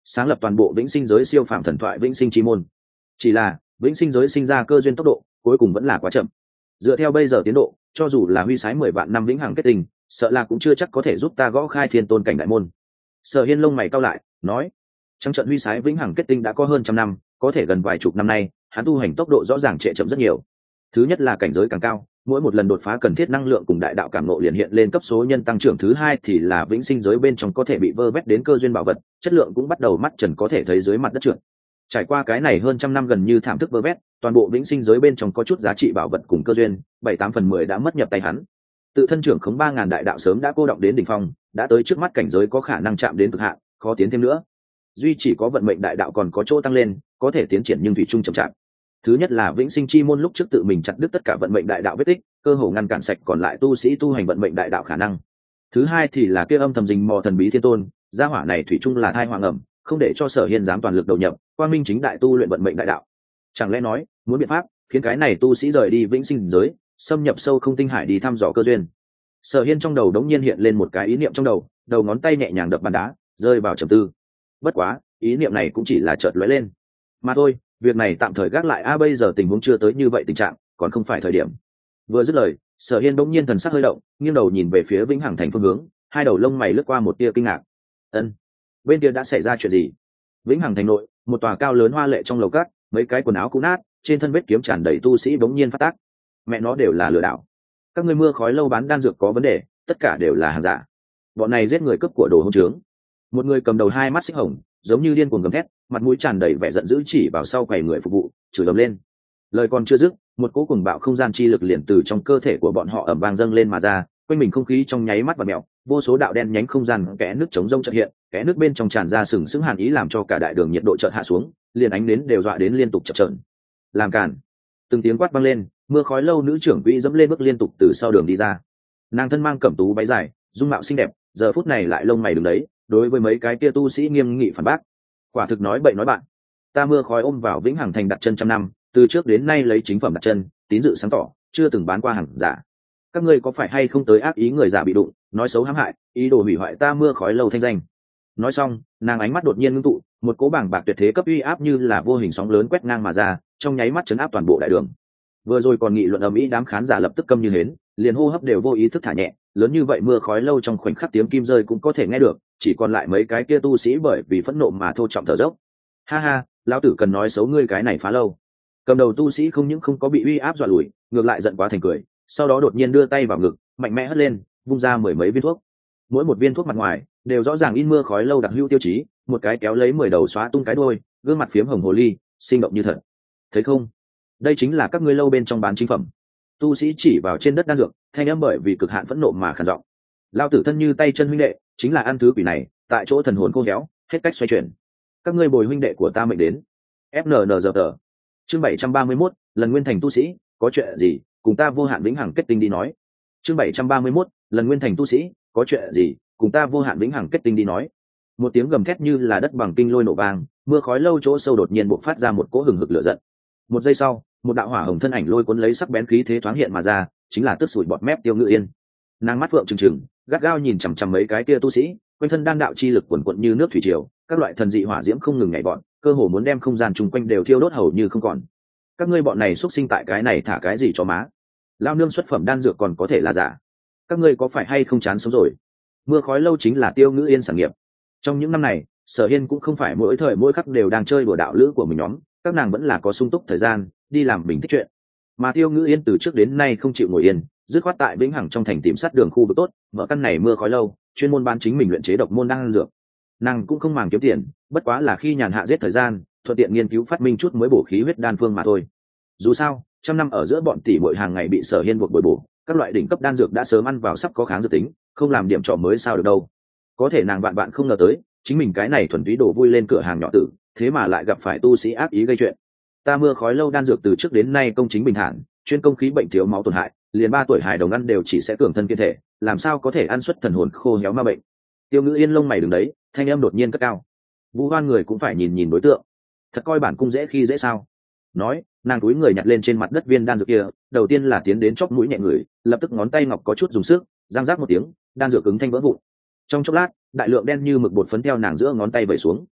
sáng lập toàn bộ vĩnh sinh giới siêu phàm thần thoại vĩnh sinh chi môn. Chỉ là vĩnh sinh giới sinh ra cơ duyên tốc độ cuối cùng vẫn là quá chậm. Dựa theo bây giờ tiến độ, cho dù là huy sái 10 vạn năm vĩnh hằng kết tinh, sợ là cũng chưa chắc có thể giúp ta gõ khai thiên tôn cảnh đại môn. Sở Hiên lông mày cau lại, nói: trong trận huy sái vĩnh hằng kết tinh đã có hơn trăm năm, có thể gần vài chục năm nay, hắn tu hành tốc độ rõ ràng trễ chậm rất nhiều. Thứ nhất là cảnh giới càng cao, mỗi một lần đột phá cần thiết năng lượng cùng đại đạo cảm ngộ liền hiện lên cấp số nhân tăng trưởng. Thứ hai thì là vĩnh sinh giới bên trong có thể bị vơ vét đến cơ duyên bảo vật, chất lượng cũng bắt đầu mắt trần có thể thấy dưới mặt đất trượt. Trải qua cái này hơn trăm năm gần như thảm thức vơ vét, toàn bộ vĩnh sinh giới bên trong có chút giá trị bảo vật cùng cơ duyên, 7-8/10 đã mất nhập tay hắn. Tự thân trưởng khống 3000 đại đạo sớm đã cô động đến đỉnh phong, đã tới trước mắt cảnh giới có khả năng chạm đến cực hạn, khó tiến thêm nữa. Duy chỉ có vận mệnh đại đạo còn có chỗ tăng lên, có thể tiến triển nhưng thủy chung chậm chạp. Thứ nhất là vĩnh sinh chi môn lúc trước tự mình chặt đứt tất cả vận mệnh đại đạo vết tích, cơ hồ ngăn cản sạch còn lại tu sĩ tu hành vận mệnh đại đạo khả năng. Thứ hai thì là kia âm thầm rình mò thần bí thiên tôn, gia hỏa này thủy chung là thai hoàng ẩm, không để cho Sở Hiên dám toàn lực đầu nhập, quang minh chính đại tu luyện vận mệnh đại đạo. Chẳng lẽ nói muốn biện pháp khiến cái này tu sĩ rời đi vĩnh sinh giới, xâm nhập sâu không tinh hải đi thăm dò cơ duyên? Sở Hiên trong đầu đống nhiên hiện lên một cái ý niệm trong đầu, đầu ngón tay nhẹ nhàng đập bàn đá, rơi vào trầm tư. Bất quá ý niệm này cũng chỉ là chợt lóe lên mà thôi, việc này tạm thời gác lại. Bây giờ tình huống chưa tới như vậy tình trạng, còn không phải thời điểm. Vừa dứt lời, Sở Hiên bỗng nhiên thần sắc hơi động, nghiêng đầu nhìn về phía vĩnh hằng thành phương hướng, hai đầu lông mày lướt qua một tia kinh ngạc. Ân, bên kia đã xảy ra chuyện gì? Vĩnh hằng thành nội, một tòa cao lớn hoa lệ trong lầu cát, mấy cái quần áo cũ nát, trên thân vết kiếm tràn đầy tu sĩ bỗng nhiên phát tác. Mẹ nó đều là lừa đảo. Các ngươi mưa khói lâu bán đan dược có vấn đề, tất cả đều là hàng giả. Bọn này giết người cướp của đồ hỗn trướng. Một người cầm đầu hai mắt xích hồng, giống như điên cuồng gầm thét, mặt mũi tràn đầy vẻ giận dữ chỉ vào sau quầy người phục vụ, chửi ầm lên. Lời còn chưa dứt, một cỗ cuồng bạo không gian chi lực liền từ trong cơ thể của bọn họ ầm vang dâng lên mà ra, quanh mình không khí trong nháy mắt và mèo, vô số đạo đen nhánh không gian kẽ nước chống rông chợt hiện, kẽ nước bên trong tràn ra sừng sững hàn ý làm cho cả đại đường nhiệt độ chợt hạ xuống, liền ánh nến đều dọa đến liên tục chập chờn. Làm cản! Từng tiếng quát vang lên, mưa khói lâu nữ trưởng quỹ dẫm lên bước liên tục từ sau đường đi ra. Nàng thân mang cẩm tú váy dài, dung mạo xinh đẹp, giờ phút này lại lông mày đứng đấy, đối với mấy cái kia tu sĩ nghiêm nghị phản bác. Quả thực nói bậy nói bạn. Ta mưa khói ôm vào vĩnh hằng thành đặt chân trăm năm, từ trước đến nay lấy chính phẩm đặt chân, tín dự sáng tỏ, chưa từng bán qua hàng giả. Các ngươi có phải hay không tới ác ý người giả bị đụng, nói xấu hãm hại, ý đồ hủy hoại ta mưa khói lâu thanh danh? Nói xong, nàng ánh mắt đột nhiên ngưng tụ, một cỗ bảng bạc tuyệt thế cấp uy áp như là vô hình sóng lớn quét ngang mà ra, trong nháy mắt chấn áp toàn bộ đại đường. Vừa rồi còn nghị luận ầm ĩ đám khán giả lập tức câm như hến, liền hô hấp đều vô ý thức thả nhẹ, lớn như vậy mưa khói lâu trong khoảnh khắc tiếng kim rơi cũng có thể nghe được, chỉ còn lại mấy cái kia tu sĩ bởi vì phẫn nộ mà thô trọng thở dốc. Ha ha, lão tử cần nói xấu ngươi cái này phá lâu. Cầm đầu tu sĩ không những không có bị uy áp dọa lùi, ngược lại giận quá thành cười, sau đó đột nhiên đưa tay vào ngực, mạnh mẽ hất lên, vung ra mười mấy viên thuốc. Mỗi một viên thuốc mặt ngoài đều rõ ràng in mưa khói lâu đặc hữu tiêu chí, một cái kéo lấy 10 đầu xóa tung cái đuôi, gương mặt phiếm hồng hồ ly, sinh động như thật. Thấy không? Đây chính là các ngươi lâu bên trong bán chính phẩm. Tu sĩ chỉ vào trên đất đan dược, thanh âm bởi vì cực hạn phẫn nộ mà khàn giọng. Lao tử thân như tay chân huynh đệ, chính là ăn thứ quỷ này, tại chỗ thần hồn khô héo, hết cách xoay chuyển. Các ngươi bồi huynh đệ của ta mệnh đến. FNNZT. Chương 731, lần nguyên thành tu sĩ, có chuyện gì, cùng ta vô hạn vĩnh hằng kết tinh đi nói. Chương 731, lần nguyên thành tu sĩ, có chuyện gì, cùng ta vô hạn vĩnh hằng kết tinh đi nói. Một tiếng gầm thét như là đất bằng kinh lôi nổ vang, mưa khói lâu chỗ sâu đột nhiên bộc phát ra một cỗ hừng hực lửa giận. Một giây sau, một đạo hỏa hồng thân ảnh lôi cuốn lấy sắc bén khí thế thoáng hiện mà ra, chính là tức sủi bọt mép Tiêu Ngự Yên. Nàng mắt phượng trừng trừng, gắt gao nhìn chằm chằm mấy cái kia tu sĩ, quanh thân đan đạo chi lực quần quận như nước thủy triều, các loại thần dị hỏa diễm không ngừng nhảy bọn, cơ hồ muốn đem không gian chung quanh đều thiêu đốt hầu như không còn. Các ngươi bọn này xuất sinh tại cái này thả cái gì cho má? Lao nương xuất phẩm đan dược còn có thể là giả? Các ngươi có phải hay không chán sống rồi? Mưa khói lâu chính là Tiêu Ngự Yên sản nghiệp. Trong những năm này, Sở Hiên cũng không phải mỗi thời mỗi khắc đều đang chơi đùa đạo lữ của mình nhóm, các nàng vẫn là có sung túc thời gian đi làm mình thích chuyện. Mà Tiêu Ngự Yên từ trước đến nay không chịu ngồi yên, dứt khoát tại vĩnh hằng trong thành tìm sát đường khu vực tốt, mở căn này mưa khói lâu, chuyên môn bán chính mình luyện chế độc môn đan dược. Nàng cũng không màng kiếm tiền, bất quá là khi nhàn hạ giết thời gian, thuận tiện nghiên cứu phát minh chút mới bổ khí huyết đan phương mà thôi. Dù sao, trăm năm ở giữa bọn tỷ muội hàng ngày bị Sở Hiên buộc bồi bổ, các loại đỉnh cấp đan dược đã sớm ăn vào sắp có kháng dược tính, không làm điểm trò mới sao được đâu. Có thể nàng bạn không ngờ tới, chính mình cái này thuần túy đổ vui lên cửa hàng nhỏ tử, thế mà lại gặp phải tu sĩ ác ý gây chuyện. Ta mưa khói lâu đan dược từ trước đến nay công chính bình thản, chuyên công khí bệnh thiếu máu tổn hại, liền 3 tuổi hài đồng ăn đều chỉ sẽ cường thân kiên thể, làm sao có thể ăn xuất thần hồn khô héo ma bệnh. Tiêu Ngự Yên lông mày đứng đấy, thanh âm đột nhiên cất cao. Vũ Hoan người cũng phải nhìn nhìn đối tượng, thật coi bản cung dễ khi dễ sao? Nói, nàng túi người nhặt lên trên mặt đất viên đan dược kia, đầu tiên là tiến đến chóp mũi nhẹ người, lập tức ngón tay ngọc có chút dùng sức, răng rác một tiếng, đan dược cứng thanh vỡ vụn. Trong chốc lát, đại lượng đen như mực bột phấn theo nàng giữa ngón tay vẩy xuống.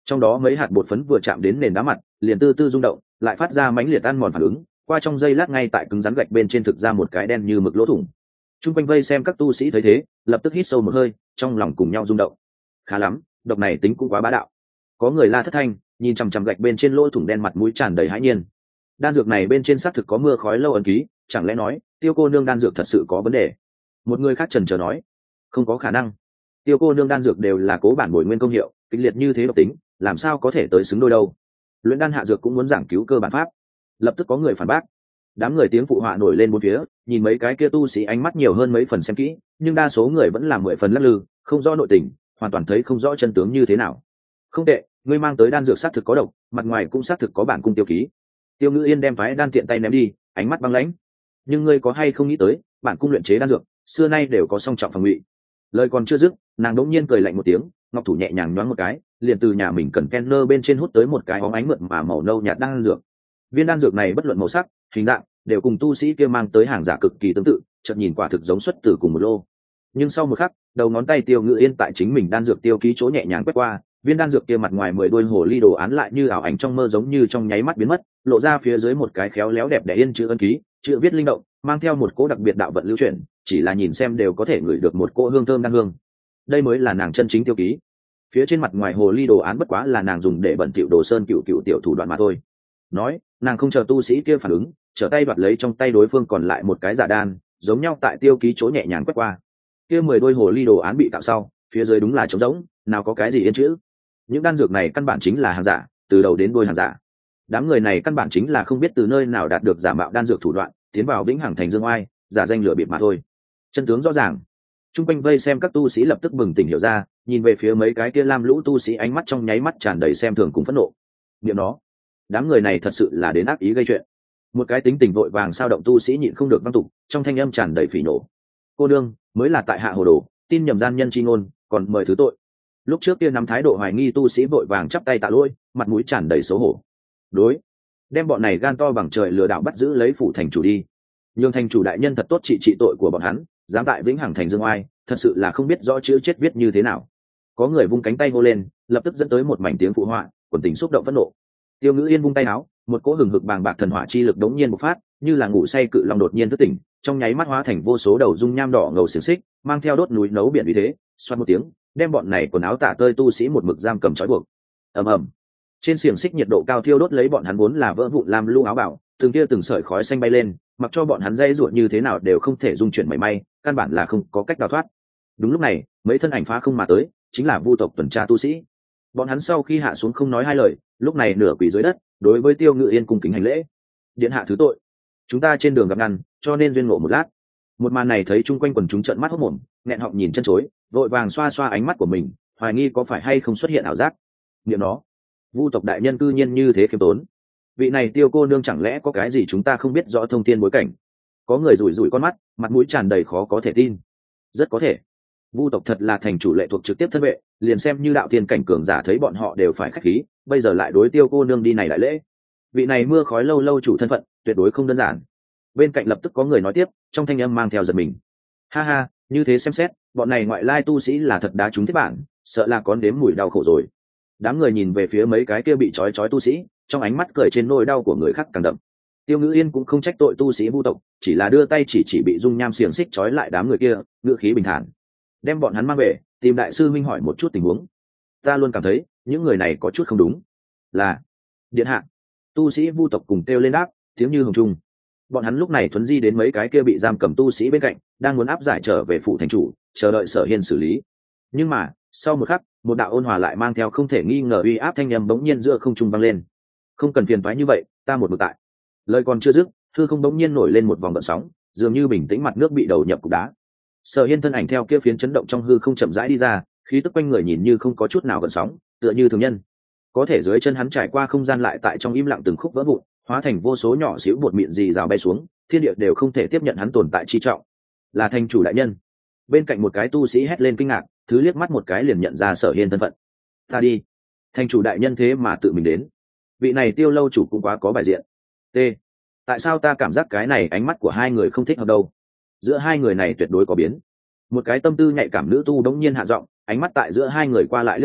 trong đó mấy hạt bột phấn vừa chạm đến nền đá mặt liền tư tư rung động, lại phát ra mãnh liệt ăn mòn phản ứng, qua trong giây lát ngay tại cứng rắn gạch bên trên thực ra một cái đen như mực lỗ thủng. Trung quanh vây xem các tu sĩ thấy thế lập tức hít sâu một hơi, trong lòng cùng nhau rung động. Khá lắm, độc này tính cũng quá bá đạo. Có người la thất thanh, nhìn chằm chằm gạch bên trên lỗ thủng đen, mặt mũi tràn đầy hãi nhiên. Đan dược này bên trên xác thực có mưa khói lâu ẩn ký, chẳng lẽ nói Tiêu cô nương đan dược thật sự có vấn đề? Một người khác chần chờ nói, không có khả năng. Tiêu cô nương đan dược đều là cố bản bồi nguyên công hiệu, kịch liệt như thế độc tính làm sao có thể tới xứng đôi đâu. Luyện đan hạ dược cũng muốn giảng cứu cơ bản pháp. Lập tức có người phản bác. Đám người tiếng phụ họa nổi lên bốn phía, nhìn mấy cái kia tu sĩ ánh mắt nhiều hơn mấy phần xem kỹ, nhưng đa số người vẫn là 10 phần lắc lư, không rõ nội tình, hoàn toàn thấy không rõ chân tướng như thế nào. Không tệ, ngươi mang tới đan dược xác thực có độc, mặt ngoài cũng xác thực có bản cung tiêu ký. Tiêu Ngữ Yên đem phái đan tiện tay ném đi, ánh mắt băng lãnh. Nhưng ngươi có hay không nghĩ tới, bản cung luyện chế đan dược xưa nay đều có song trọng phòng ngụy. Lời còn chưa dứt, nàng đống nhiên cười lạnh một tiếng, ngọc thủ nhẹ nhàng nhoáng một cái, liền từ nhà mình cần kenner bên trên hút tới một cái óng ánh mượt mà màu nâu nhạt đan dược. Viên đan dược này bất luận màu sắc, hình dạng, đều cùng tu sĩ kia mang tới hàng giả cực kỳ tương tự, chợt nhìn quả thực giống xuất từ cùng một lô. Nhưng sau một khắc, đầu ngón tay Tiêu Ngữ Yên tại chính mình đan dược tiêu ký chỗ nhẹ nhàng quét qua, viên đan dược kia mặt ngoài 10 đuôi hồ ly đồ án lại như ảo ảnh trong mơ, giống như trong nháy mắt biến mất, lộ ra phía dưới một cái khéo léo đẹp đẽ yên chữ ân ký, chữ viết linh động, mang theo một cỗ đặc biệt đạo vận lưu chuyển, chỉ là nhìn xem đều có thể ngửi được một cỗ hương thơm đan hương. Đây mới là nàng chân chính tiêu ký. Phía trên mặt ngoài hồ ly đồ án bất quá là nàng dùng để bẩn thỉu Đồ Sơn cựu tiểu thủ đoạn mà thôi. Nói, nàng không chờ tu sĩ kia phản ứng, trở tay đoạt lấy trong tay đối phương còn lại một cái giả đan, giống nhau tại tiêu ký chỗ nhẹ nhàng quét qua. Kia 10 đôi hồ ly đồ án bị tạo sau, phía dưới đúng là trống rỗng, nào có cái gì yên chữ. Những đan dược này căn bản chính là hàng giả, từ đầu đến đuôi hàng giả. Đám người này căn bản chính là không biết từ nơi nào đạt được giả mạo đan dược thủ đoạn, tiến vào Vĩnh Hằng thành Dương Oai, giả danh lừa bịp mà thôi. Chân tướng rõ ràng. Trung quanh vây xem các tu sĩ lập tức bừng tỉnh hiểu ra, nhìn về phía mấy cái kia lam lũ tu sĩ, ánh mắt trong nháy mắt tràn đầy xem thường cùng phẫn nộ. Niệm nó, đám người này thật sự là đến ác ý gây chuyện. Một cái tính tình vội vàng sao động tu sĩ nhịn không được văng tục, trong thanh âm tràn đầy phỉ nổ. Cô đương mới là tại hạ hồ đồ, tin nhầm gian nhân chi ngôn, còn mời thứ tội. Lúc trước kia nắm thái độ hoài nghi tu sĩ vội vàng chắp tay tạ lỗi, mặt mũi tràn đầy xấu hổ. Đối, đem bọn này gan to bằng trời lừa đảo bắt giữ lấy phủ thành chủ đi. Nhưng thành chủ đại nhân thật tốt trị tội của bọn hắn, dám tại Vĩnh Hằng thành Dương Oai, thật sự là không biết rõ chữ chết viết như thế nào. Có người vung cánh tay hô lên, lập tức dẫn tới một mảnh tiếng phụ họa, quần tình xúc động phẫn nộ. Tiêu Ngữ Yên vung tay áo, một cỗ hừng hực bàng bạc thần hỏa chi lực đống nhiên bộc phát, như là ngủ say cự long đột nhiên thức tỉnh, trong nháy mắt hóa thành vô số đầu dung nham đỏ ngầu xiềng xích, mang theo đốt núi nấu biển vì thế, xoát một tiếng, đem bọn này quần áo tả tơi tu sĩ một mực giam cầm trói buộc. Ầm ầm. Trên xiềng xích nhiệt độ cao thiêu đốt lấy bọn hắn vốn là vỡ vụn làm lu áo bào, từng tia từng sợi khói xanh bay lên, mặc cho bọn hắn dây ruột như thế nào đều không thể dung chuyển mảy may, căn bản là không có cách đào thoát. Đúng lúc này, mấy thân ảnh phá không mà tới, chính là Vu tộc tuần tra tu sĩ. Bọn hắn sau khi hạ xuống không nói hai lời, lúc này nửa quỳ dưới đất, đối với Tiêu Ngữ Yên cung kính hành lễ. Điện hạ thứ tội, chúng ta trên đường gặp ngăn, cho nên duyên ngộ một lát. Một màn này thấy chung quanh quần chúng trợn mắt hốt mồm, nghẹn họng nhìn chân chối, vội vàng xoa xoa ánh mắt của mình, hoài nghi có phải hay không xuất hiện ảo giác. Niệm nó, Vu tộc đại nhân cư nhiên như thế khiêm tốn. Vị này Tiêu cô nương chẳng lẽ có cái gì chúng ta không biết rõ thông tin bối cảnh? Có người rủi rủi con mắt, mặt mũi tràn đầy khó có thể tin. Rất có thể, Vu tộc thật là thành chủ lệ thuộc trực tiếp thân vệ, liền xem như đạo tiên cảnh cường giả thấy bọn họ đều phải khách khí, bây giờ lại đối Tiêu cô nương đi này đại lễ. Vị này mưa khói lâu lâu chủ thân phận, tuyệt đối không đơn giản. Bên cạnh lập tức có người nói tiếp, trong thanh âm mang theo giật mình. Ha ha, như thế xem xét, bọn này ngoại lai tu sĩ là thật đá trúng thiết bản, sợ là có đếm mùi đau khổ rồi. Đám người nhìn về phía mấy cái kia bị trói tu sĩ, trong ánh mắt cười trên nỗi đau của người khác càng đậm. Tiêu Ngữ Yên cũng không trách tội tu sĩ Vu tộc, chỉ là đưa tay chỉ bị dung nham xiềng xích trói lại đám người kia, ngữ khí bình thản. Đem bọn hắn mang về, tìm đại sư minh hỏi một chút tình huống. Ta luôn cảm thấy những người này có chút không đúng. Là điện hạ. Tu sĩ Vu tộc cùng kêu lên đáp, tiếng như hồng trung. Bọn hắn lúc này thuấn di đến mấy cái kia bị giam cầm tu sĩ bên cạnh, đang muốn áp giải trở về phủ thành chủ, chờ đợi Sở Hiên xử lý. Nhưng mà sau một khắc, một đạo ôn hòa lại mang theo không thể nghi ngờ uy áp thanh âm bỗng nhiên giữa không trung vang lên. Không cần phiền toái như vậy, ta một mực tại. Lời còn chưa dứt, hư không bỗng nhiên nổi lên một vòng gợn sóng, dường như bình tĩnh mặt nước bị đầu nhập cục đá. Sở Hiên thân ảnh theo kia phiến chấn động trong hư không chậm rãi đi ra, khí tức quanh người nhìn như không có chút nào gợn sóng, tựa như thường nhân. Có thể dưới chân hắn trải qua không gian lại tại trong im lặng từng khúc vỡ vụn, hóa thành vô số nhỏ xíu bột mịn rì rào bay xuống, thiên địa đều không thể tiếp nhận hắn tồn tại chi trọng. Là thành chủ đại nhân. Bên cạnh một cái tu sĩ hét lên kinh ngạc, thứ liếc mắt một cái liền nhận ra Sở Hiên thân phận. Ta đi, thành chủ đại nhân thế mà tự mình đến. Vị này Tiêu lâu chủ cũng quá có bài diện. T. Tại sao ta cảm giác cái này ánh mắt của hai người không thích hợp đâu? Giữa hai người này tuyệt đối có biến. Một cái tâm tư nhạy cảm nữ tu đống nhiên hạ giọng, ánh mắt tại giữa hai người qua lại liếc nhìn,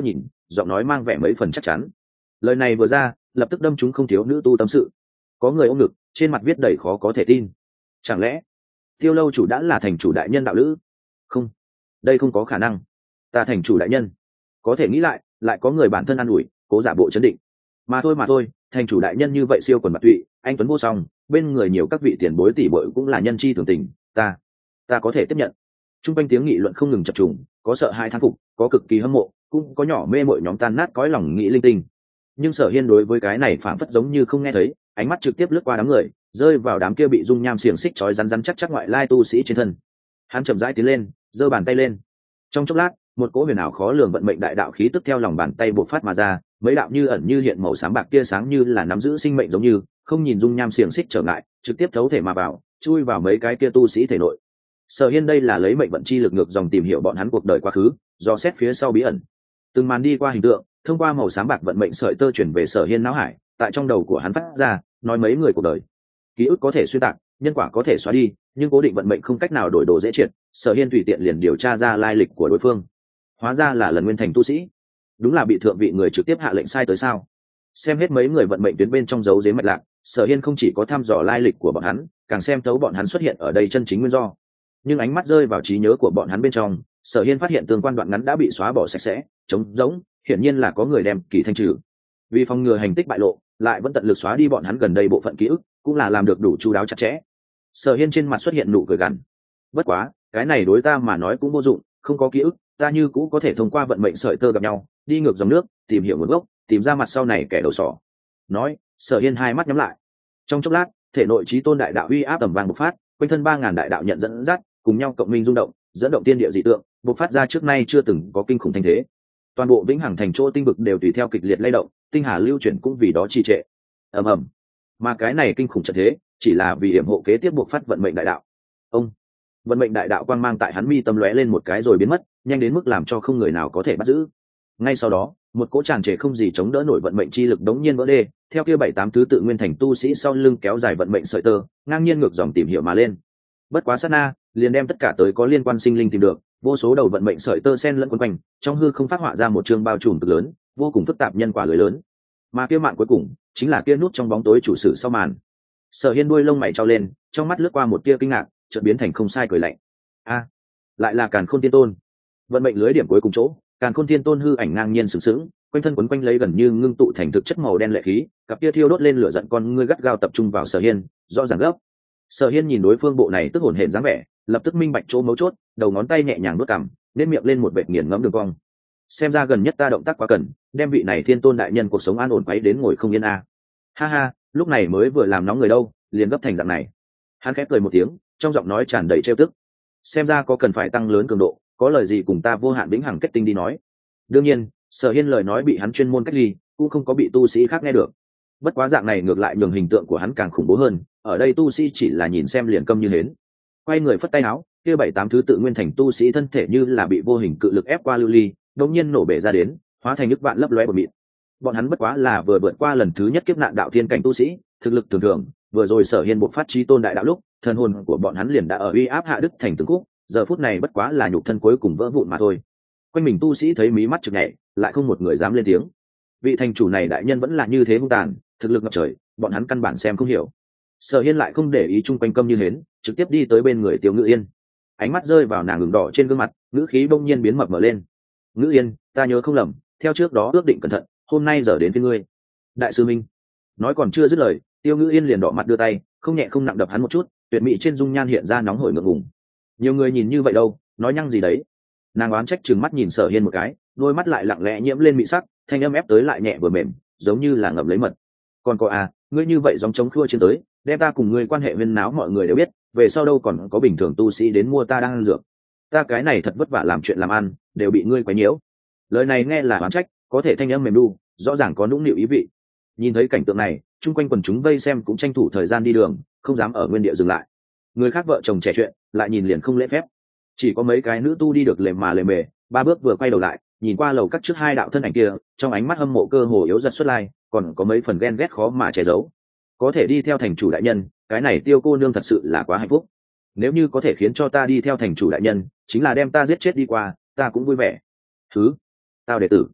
giọng nói mang vẻ mấy phần chắc chắn. Lời này vừa ra lập tức đâm chúng không thiếu nữ tu tâm sự. Có người ôm ngực, trên mặt viết đầy khó có thể tin. Chẳng lẽ Tiêu lâu chủ đã là thành chủ đại nhân đạo lữ? Không, đây không có khả năng. Ta thành chủ đại nhân. Có thể nghĩ lại có người bản thân an ủi, cố giả bộ chấn định. Mà thôi, thành chủ đại nhân như vậy siêu quần bạc tụy, anh tuấn vô song, bên người nhiều các vị tiền bối tỷ bội cũng là nhân chi thường tình, ta có thể tiếp nhận. Trung quanh tiếng nghị luận không ngừng chập trùng, có sợ hãi thán phục, có cực kỳ hâm mộ, cũng có nhỏ mê mội nhóm tan nát cõi lòng nghĩ linh tinh. Nhưng Sở Hiên đối với cái này phảng phất giống như không nghe thấy, ánh mắt trực tiếp lướt qua đám người, rơi vào đám kia bị dung nham xiềng xích trói rắn chắc ngoại lai tu sĩ trên thân. Hắn chậm rãi tiến lên, giơ bàn tay lên. Trong chốc lát, một cỗ huyền ảo khó lường vận mệnh đại đạo khí tức theo lòng bàn tay bộc phát mà ra, mấy đạo như ẩn như hiện màu xám bạc tia sáng như là nắm giữ sinh mệnh giống như, không nhìn dung nham xiềng xích trở ngại, trực tiếp thấu thể mà vào, chui vào mấy cái kia tu sĩ thể nội. Sở Hiên đây là lấy mệnh vận chi lực ngược dòng tìm hiểu bọn hắn cuộc đời quá khứ, do xét phía sau bí ẩn. Từng màn đi qua hình tượng, thông qua màu xám bạc vận mệnh sợi tơ chuyển về Sở Hiên não hải, tại trong đầu của hắn phát ra, nói mấy người cuộc đời. Ký ức có thể xuyên tạc, nhân quả có thể xóa đi, nhưng cố định vận mệnh không cách nào đổi đồ dễ triệt. Sở Hiên tùy tiện liền điều tra ra lai lịch của đối phương, hóa ra là lần nguyên thành tu sĩ. Đúng là bị thượng vị người trực tiếp hạ lệnh sai tới sao? Xem hết mấy người vận mệnh tuyến bên trong dấu giếm mạch lạc, Sở Hiên không chỉ có thăm dò lai lịch của bọn hắn, càng xem thấu bọn hắn xuất hiện ở đây chân chính nguyên do. Nhưng ánh mắt rơi vào trí nhớ của bọn hắn bên trong, Sở Hiên phát hiện tương quan đoạn ngắn đã bị xóa bỏ sạch sẽ, trống rỗng, hiển nhiên là có người đem kỳ thanh trừ. Vì phòng ngừa hành tích bại lộ, lại vẫn tận lực xóa đi bọn hắn gần đây bộ phận ký ức, cũng là làm được đủ chu đáo chặt chẽ. Sở Hiên trên mặt xuất hiện nụ cười gằn. Bất quá, cái này đối ta mà nói cũng vô dụng, không có ký ức, ta như cũ có thể thông qua vận mệnh sợi tơ gặp nhau, đi ngược dòng nước, tìm hiểu nguồn gốc, tìm ra mặt sau này kẻ đầu sỏ. Nói, Sở Hiên hai mắt nhắm lại. Trong chốc lát, thể nội chí tôn đại đạo uy áp tầm vang bộc phát, quanh thân 3000 đại đạo nhận dẫn dắt, cùng nhau cộng minh rung động, dẫn động tiên địa dị tượng, bộc phát ra trước nay chưa từng có kinh khủng thanh thế. Toàn bộ vĩnh hằng thành chỗ tinh vực đều tùy theo kịch liệt lay động, tinh hà lưu chuyển cũng vì đó trì trệ. Ầm ầm. Mà cái này kinh khủng trận thế, chỉ là vì yểm hộ kế tiếp bộc phát vận mệnh đại đạo. Ông vận mệnh đại đạo quang mang tại hắn mi tâm lóe lên một cái rồi biến mất, nhanh đến mức làm cho không người nào có thể bắt giữ. Ngay sau đó, một cỗ tràn trề không gì chống đỡ nổi vận mệnh chi lực đống nhiên vỡ đê, theo kia 7-8 thứ tự nguyên thành tu sĩ sau lưng kéo dài vận mệnh sợi tơ, ngang nhiên ngược dòng tìm hiểu mà lên. Bất quá sát na, liền đem tất cả tới có liên quan sinh linh tìm được, vô số đầu vận mệnh sợi tơ xen lẫn quấn quanh, trong hư không phát họa ra một chương bao trùm cực lớn, vô cùng phức tạp nhân quả lưới lớn. Mà kia mạn cuối cùng, chính là kia nút trong bóng tối chủ sử sau màn. Sở Hiên đuôi lông mày trao lên, trong mắt lướt qua một tia kinh ngạc, chợt biến thành không sai cười lạnh. A, lại là Càn Khôn Thiên Tôn. Vận mệnh lưới điểm cuối cùng chỗ, Càn Khôn Thiên Tôn hư ảnh ngang nhiên sừng sững, quanh thân quấn quanh lấy gần như ngưng tụ thành thực chất màu đen lệ khí, cặp kia thiêu đốt lên lửa giận con ngươi gắt gao tập trung vào Sở Hiên, rõ ràng gấp. Sở Hiên nhìn đối phương bộ này tức hồn hển dáng vẻ, lập tức minh bạch chỗ mấu chốt, đầu ngón tay nhẹ nhàng nuốt cằm, nên miệng lên một vệt nghiền ngẫm đường cong. Xem ra gần nhất ta động tác quá cần, đem vị này Thiên Tôn đại nhân cuộc sống an ổn quấy đến ngồi không yên a. Ha ha, lúc này mới vừa làm nóng người đâu, liền gấp thành dạng này. Hắn khép cười một tiếng, trong giọng nói tràn đầy trêu tức. Xem ra có cần phải tăng lớn cường độ, có lời gì cùng ta vô hạn vĩnh hằng kết tinh đi nói. Đương nhiên, Sở Hiên lời nói bị hắn chuyên môn cách ly, cũng không có bị tu sĩ khác nghe được. Bất quá dạng này ngược lại nhường hình tượng của hắn càng khủng bố hơn, ở đây tu sĩ chỉ là nhìn xem liền câm như hến. Quay người phất tay áo, kia 7-8 thứ tự nguyên thành tu sĩ thân thể như là bị vô hình cự lực ép qua lưu ly, đột nhiên nổ bể ra đến, hóa thành nước vạn lấp lóe bọt mịn. Bọn hắn bất quá là vừa vượt qua lần thứ nhất kiếp nạn đạo thiên cảnh tu sĩ, thực lực thường thường, vừa rồi Sở Hiên bộc phát chí tôn đại đạo lúc, thần hồn của bọn hắn liền đã ở uy áp hạ đức thành từng khúc, giờ phút này bất quá là nhục thân cuối cùng vỡ vụn mà thôi. Quanh mình tu sĩ thấy mí mắt chực nhảy, lại không một người dám lên tiếng. Vị thành chủ này đại nhân vẫn là như thế hung tàn, thực lực ngập trời, bọn hắn căn bản xem không hiểu. Sở Hiên lại không để ý chung quanh câm như hến, trực tiếp đi tới bên người Tiêu Ngữ Yên. Ánh mắt rơi vào nàng ửng đỏ trên gương mặt, ngữ khí bỗng nhiên biến mập mờ lên. "Ngữ Yên, ta nhớ không lầm, theo trước đó ước định cẩn thận, hôm nay giờ đến với ngươi." "Đại sư minh." Nói còn chưa dứt lời, Tiêu Ngữ Yên liền đỏ mặt đưa tay, không nhẹ không nặng đập hắn một chút, tuyệt mỹ trên dung nhan hiện ra nóng hổi ngượng ngùng. "Nhiều người nhìn như vậy đâu, nói nhăng gì đấy?" Nàng oán trách trừng mắt nhìn Sở Hiên một cái, đôi mắt lại lặng lẽ nhiễm lên mỹ sắc, thanh âm ép tới lại nhẹ vừa mềm, giống như là ngậm lấy mật. "Còn có à, ngươi như vậy giống chống khua chiến tới, đem ta cùng ngươi quan hệ huyên náo mọi người đều biết, về sau đâu còn có bình thường tu sĩ đến mua ta đang ăn dược. Ta cái này thật vất vả làm chuyện làm ăn, đều bị ngươi quấy nhiễu." Lời này nghe là oán trách, có thể thanh âm mềm đu, rõ ràng có nũng nịu ý vị. Nhìn thấy cảnh tượng này, chung quanh quần chúng vây xem cũng tranh thủ thời gian đi đường, không dám ở nguyên địa dừng lại. Người khác vợ chồng trẻ chuyện, lại nhìn liền không lễ phép. Chỉ có mấy cái nữ tu đi được lề mà lề mề, ba bước vừa quay đầu lại, nhìn qua lầu các trước hai đạo thân ảnh kia, trong ánh mắt hâm mộ cơ hồ yếu giật xuất lai, còn có mấy phần ghen ghét khó mà che giấu. Có thể đi theo thành chủ đại nhân, cái này Tiêu cô nương thật sự là quá hạnh phúc. Nếu như có thể khiến cho ta đi theo thành chủ đại nhân, chính là đem ta giết chết đi qua, ta cũng vui vẻ. Tao đệ tử.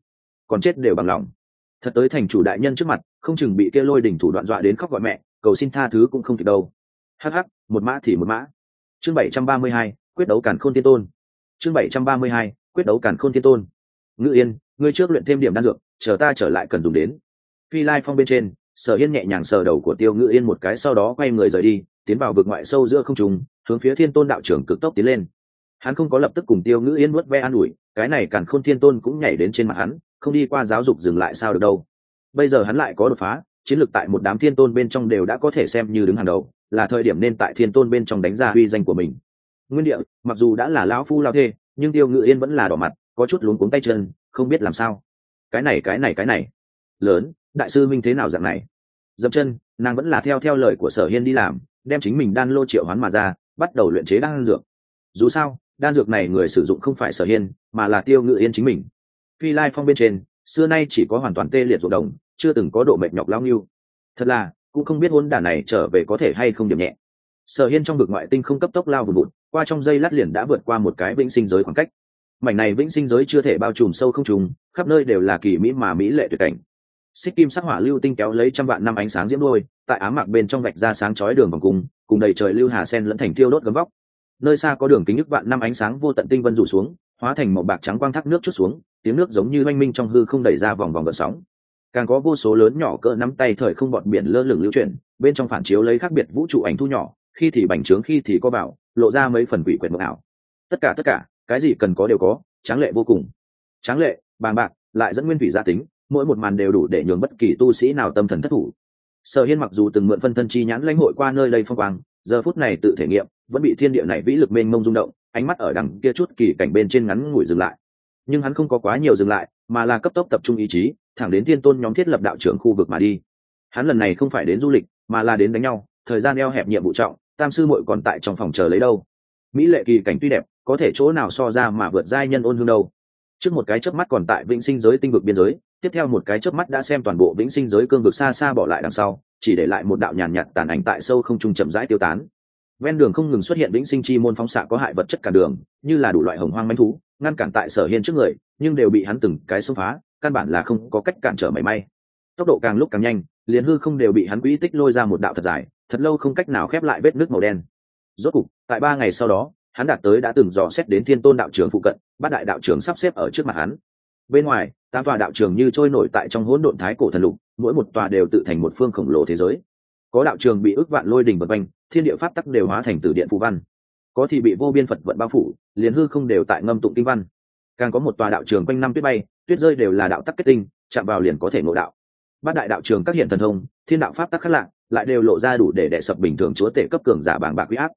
còn chết đều bằng lòng. Thật tới thành chủ đại nhân trước mặt, không chừng bị kia lôi đỉnh thủ đoạn dọa đến khóc gọi mẹ, cầu xin tha thứ cũng không kịp đâu. Hắc hắc, một mã thì một mã. Chương 732, quyết đấu càn khôn thiên tôn. Chương 732, quyết đấu càn khôn thiên tôn. Ngự Yên, ngươi trước luyện thêm điểm đan dược, chờ ta trở lại cần dùng đến. Phi Lai Phong bên trên, Sở Yên nhẹ nhàng sờ đầu của Tiêu Ngự Yên một cái, sau đó quay người rời đi, tiến vào vực ngoại sâu giữa không trung, hướng phía Thiên Tôn đạo trưởng cực tốc tiến lên. Hắn không có lập tức cùng Tiêu Ngự Yên nuốt ve an ủi, cái này càn khôn thiên tôn cũng nhảy đến trên mặt hắn, không đi qua giáo dục dừng lại sao được đâu. Bây giờ hắn lại có đột phá, chiến lược tại một đám thiên tôn bên trong đều đã có thể xem như đứng hàng đầu, là thời điểm nên tại thiên tôn bên trong đánh ra uy danh của mình. Nguyên địa, mặc dù đã là lão phu lão thê, nhưng Tiêu Ngự Yên vẫn là đỏ mặt, có chút luống cuống tay chân, không biết làm sao. Cái này lớn, đại sư minh thế nào dạng này? Dậm chân, nàng vẫn là theo lời của Sở Hiên đi làm, đem chính mình đan lô triệu hoán mà ra, bắt đầu luyện chế đan dược. Dù sao, đan dược này người sử dụng không phải Sở Hiên, mà là Tiêu Ngự Yên chính mình. Phi Lai Phong bên trên, xưa nay chỉ có hoàn toàn tê liệt ruộng đồng, chưa từng có độ mệt nhọc lao nhiêu. Thật là, cũng không biết hôn đản này trở về có thể hay không điểm nhẹ. Sở Hiên trong vực ngoại tinh không cấp tốc lao vùn vụt, qua trong giây lát liền đã vượt qua một cái vĩnh sinh giới khoảng cách. Mảnh này vĩnh sinh giới chưa thể bao trùm sâu không trùng, khắp nơi đều là kỳ mỹ mà mỹ lệ tuyệt cảnh. Xích kim sắc hỏa lưu tinh kéo lấy trăm vạn năm ánh sáng diễm đôi, tại ám mạc bên trong vạch ra sáng chói đường vòng cung, cùng đầy trời lưu hà sen lẫn thành thiêu đốt gấm vóc. Nơi xa có đường kính ức vạn năm ánh sáng vô tận tinh vân rủ xuống, hóa thành màu bạc trắng quang thác nước chút xuống, tiếng nước giống như oanh minh trong hư không đẩy ra vòng vòng gợn sóng. Càng có vô số lớn nhỏ cỡ nắm tay thời không bọt biển lơ lửng lưu chuyển, bên trong phản chiếu lấy khác biệt vũ trụ ảnh thu nhỏ, khi thì bành trướng khi thì co vào, lộ ra mấy phần quỷ quyệt mộng ảo. Tất cả, cái gì cần có đều có, tráng lệ vô cùng. Tráng lệ, bàng bạc, lại dẫn nguyên thủy gia tính, mỗi một màn đều đủ để nhường bất kỳ tu sĩ nào tâm thần thất thủ. Sở Hiên mặc dù từng mượn phân thân chi nhãn lãnh hội qua nơi đây phong quang, giờ phút này tự thể nghiệm, vẫn bị thiên địa này vĩ lực mênh mông rung động, ánh mắt ở đằng kia chút kỳ cảnh bên trên ngắn ngủi dừng lại. Nhưng hắn không có quá nhiều dừng lại, mà là cấp tốc tập trung ý chí, thẳng đến thiên tôn nhóm thiết lập đạo trưởng khu vực mà đi. Hắn lần này không phải đến du lịch, mà là đến đánh nhau, thời gian eo hẹp nhiệm vụ trọng, tam sư muội còn tại trong phòng chờ lấy đâu. Mỹ lệ kỳ cảnh tuy đẹp, có thể chỗ nào so ra mà vượt giai nhân ôn hương đâu. Trước một cái chớp mắt còn tại vĩnh sinh giới tinh vực biên giới, tiếp theo một cái chớp mắt đã xem toàn bộ vĩnh sinh giới cương vực xa xa bỏ lại đằng sau, chỉ để lại một đạo nhàn nhạt tàn ảnh tại sâu không trung chậm rãi tiêu tán. Ven đường không ngừng xuất hiện vĩnh sinh chi môn phóng xạ có hại vật chất cản đường, như là đủ loại hồng hoang manh thú, ngăn cản tại Sở Hiên trước người, nhưng đều bị hắn từng cái xông phá, căn bản là không có cách cản trở mảy may. Tốc độ càng lúc càng nhanh, liền hư không đều bị hắn quỹ tích lôi ra một đạo thật dài, thật lâu không cách nào khép lại vết nứt màu đen. Rốt cục, tại 3 ngày sau đó, hắn đạt tới đã từng dò xét đến Thiên Tôn đạo trưởng phụ cận, bát đại đạo trưởng sắp xếp ở trước mặt hắn. Bên ngoài, tám tòa đạo trường như trôi nổi tại trong hỗn độn thái cổ thần lục, mỗi một tòa đều tự thành một phương khổng lồ thế giới. Có đạo trường bị ức vạn lôi đỉnh vần quanh, thiên địa pháp tắc đều hóa thành từ điện phù văn. Có thì bị vô biên Phật vận bao phủ, liền hư không đều tại ngâm tụng kinh văn. Càng có một tòa đạo trường quanh năm tuyết bay, tuyết rơi đều là đạo tắc kết tinh, chạm vào liền có thể ngộ đạo. Bát đại đạo trường các hiện thần thông, thiên đạo pháp tắc khác lạ, lại đều lộ ra đủ để đè sập bình thường chúa tể cấp cường giả bàng bạc uy áp.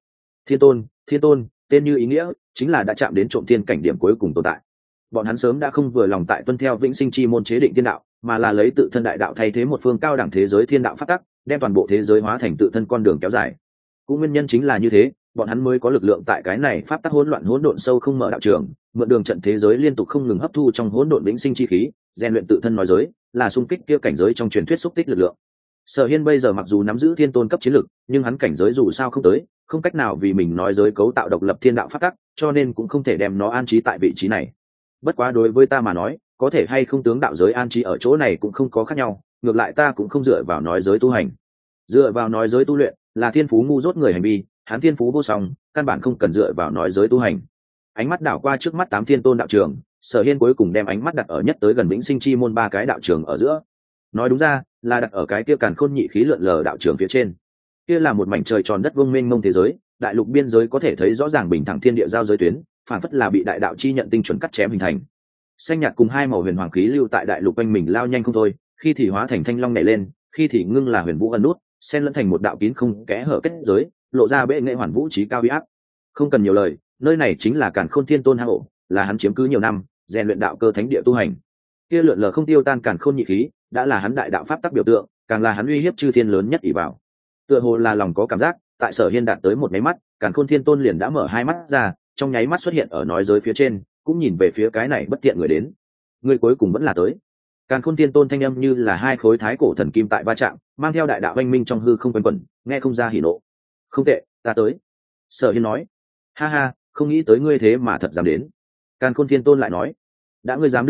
Thiên tôn, tên như ý nghĩa, chính là đã chạm đến trộm thiên cảnh điểm cuối cùng tồn tại. Bọn hắn sớm đã không vừa lòng tại tuân theo vĩnh sinh chi môn chế định thiên đạo, mà là lấy tự thân đại đạo thay thế một phương cao đẳng thế giới thiên đạo pháp tắc, đem toàn bộ thế giới hóa thành tự thân con đường kéo dài. Cũng nguyên nhân chính là như thế, bọn hắn mới có lực lượng tại cái này pháp tắc hỗn loạn hỗn độn sâu không mở đạo trường, mượn đường trận thế giới liên tục không ngừng hấp thu trong hỗn độn vĩnh sinh chi khí, rèn luyện tự thân nói giới, là xung kích kia cảnh giới trong truyền thuyết xúc tích lực lượng. Sở Hiên bây giờ mặc dù nắm giữ thiên tôn cấp chiến lực, nhưng hắn cảnh giới dù sao không tới, không cách nào vì mình nói giới cấu tạo độc lập thiên đạo pháp tắc, cho nên cũng không thể đem nó an trí tại vị trí này. Bất quá đối với ta mà nói, có thể hay không tướng đạo giới an trí ở chỗ này cũng không có khác nhau, ngược lại ta cũng không dựa vào nói giới tu hành. Dựa vào nói giới tu luyện là thiên phú ngu dốt người hành vi, hắn thiên phú vô song, căn bản không cần dựa vào nói giới tu hành. Ánh mắt đảo qua trước mắt 8 thiên tôn đạo trường, Sở Hiên cuối cùng đem ánh mắt đặt ở nhất tới gần vĩnh sinh chi môn 3 cái đạo trường ở giữa. Nói đúng ra, là đặt ở cái kia càn khôn nhị khí lượn lờ đạo trường phía trên. Kia là một mảnh trời tròn đất vuông mênh mông thế giới, đại lục biên giới có thể thấy rõ ràng bình thẳng thiên địa giao giới tuyến, phản phất là bị đại đạo chi nhận tinh chuẩn cắt chém hình thành. Xanh nhạt cùng hai màu huyền hoàng khí lưu tại đại lục quanh mình lao nhanh không thôi, khi thì hóa thành thanh long nhảy lên, khi thì ngưng là huyền vũ ẩn nút, xen lẫn thành một đạo kín không kẽ hở kết giới, lộ ra bệ nghệ hoàn vũ trí cao uy áp. Không cần nhiều lời, nơi này chính là Càn Khôn Thiên Tôn hang ổ, là hắn chiếm cứ nhiều năm, rèn luyện đạo cơ thánh địa tu hành. Kia lượn lờ không tiêu tan Càn Khôn nhị khí, đã là hắn đại đạo pháp tắc biểu tượng, càng là hắn uy hiếp chư thiên lớn nhất ỷ vào. Tựa hồ là lòng có cảm giác, tại Sở Hiên đạt tới một máy mắt, Càn Khôn Thiên Tôn liền đã mở hai mắt ra, trong nháy mắt xuất hiện ở nói giới phía trên, cũng nhìn về phía cái này bất tiện người đến. Người cuối cùng vẫn là tới. Càn Khôn Thiên Tôn thanh âm như là hai khối thái cổ thần kim tại va chạm, mang theo đại đạo oanh minh trong hư không quanh quẩn, nghe không ra hỉ nộ. Không tệ, ta tới. Sở Hiên nói. Ha ha, không nghĩ tới ngươi thế mà thật dám đến. Càn Khôn Thiên Tôn lại nói. Đã ngươi dám đưa tay,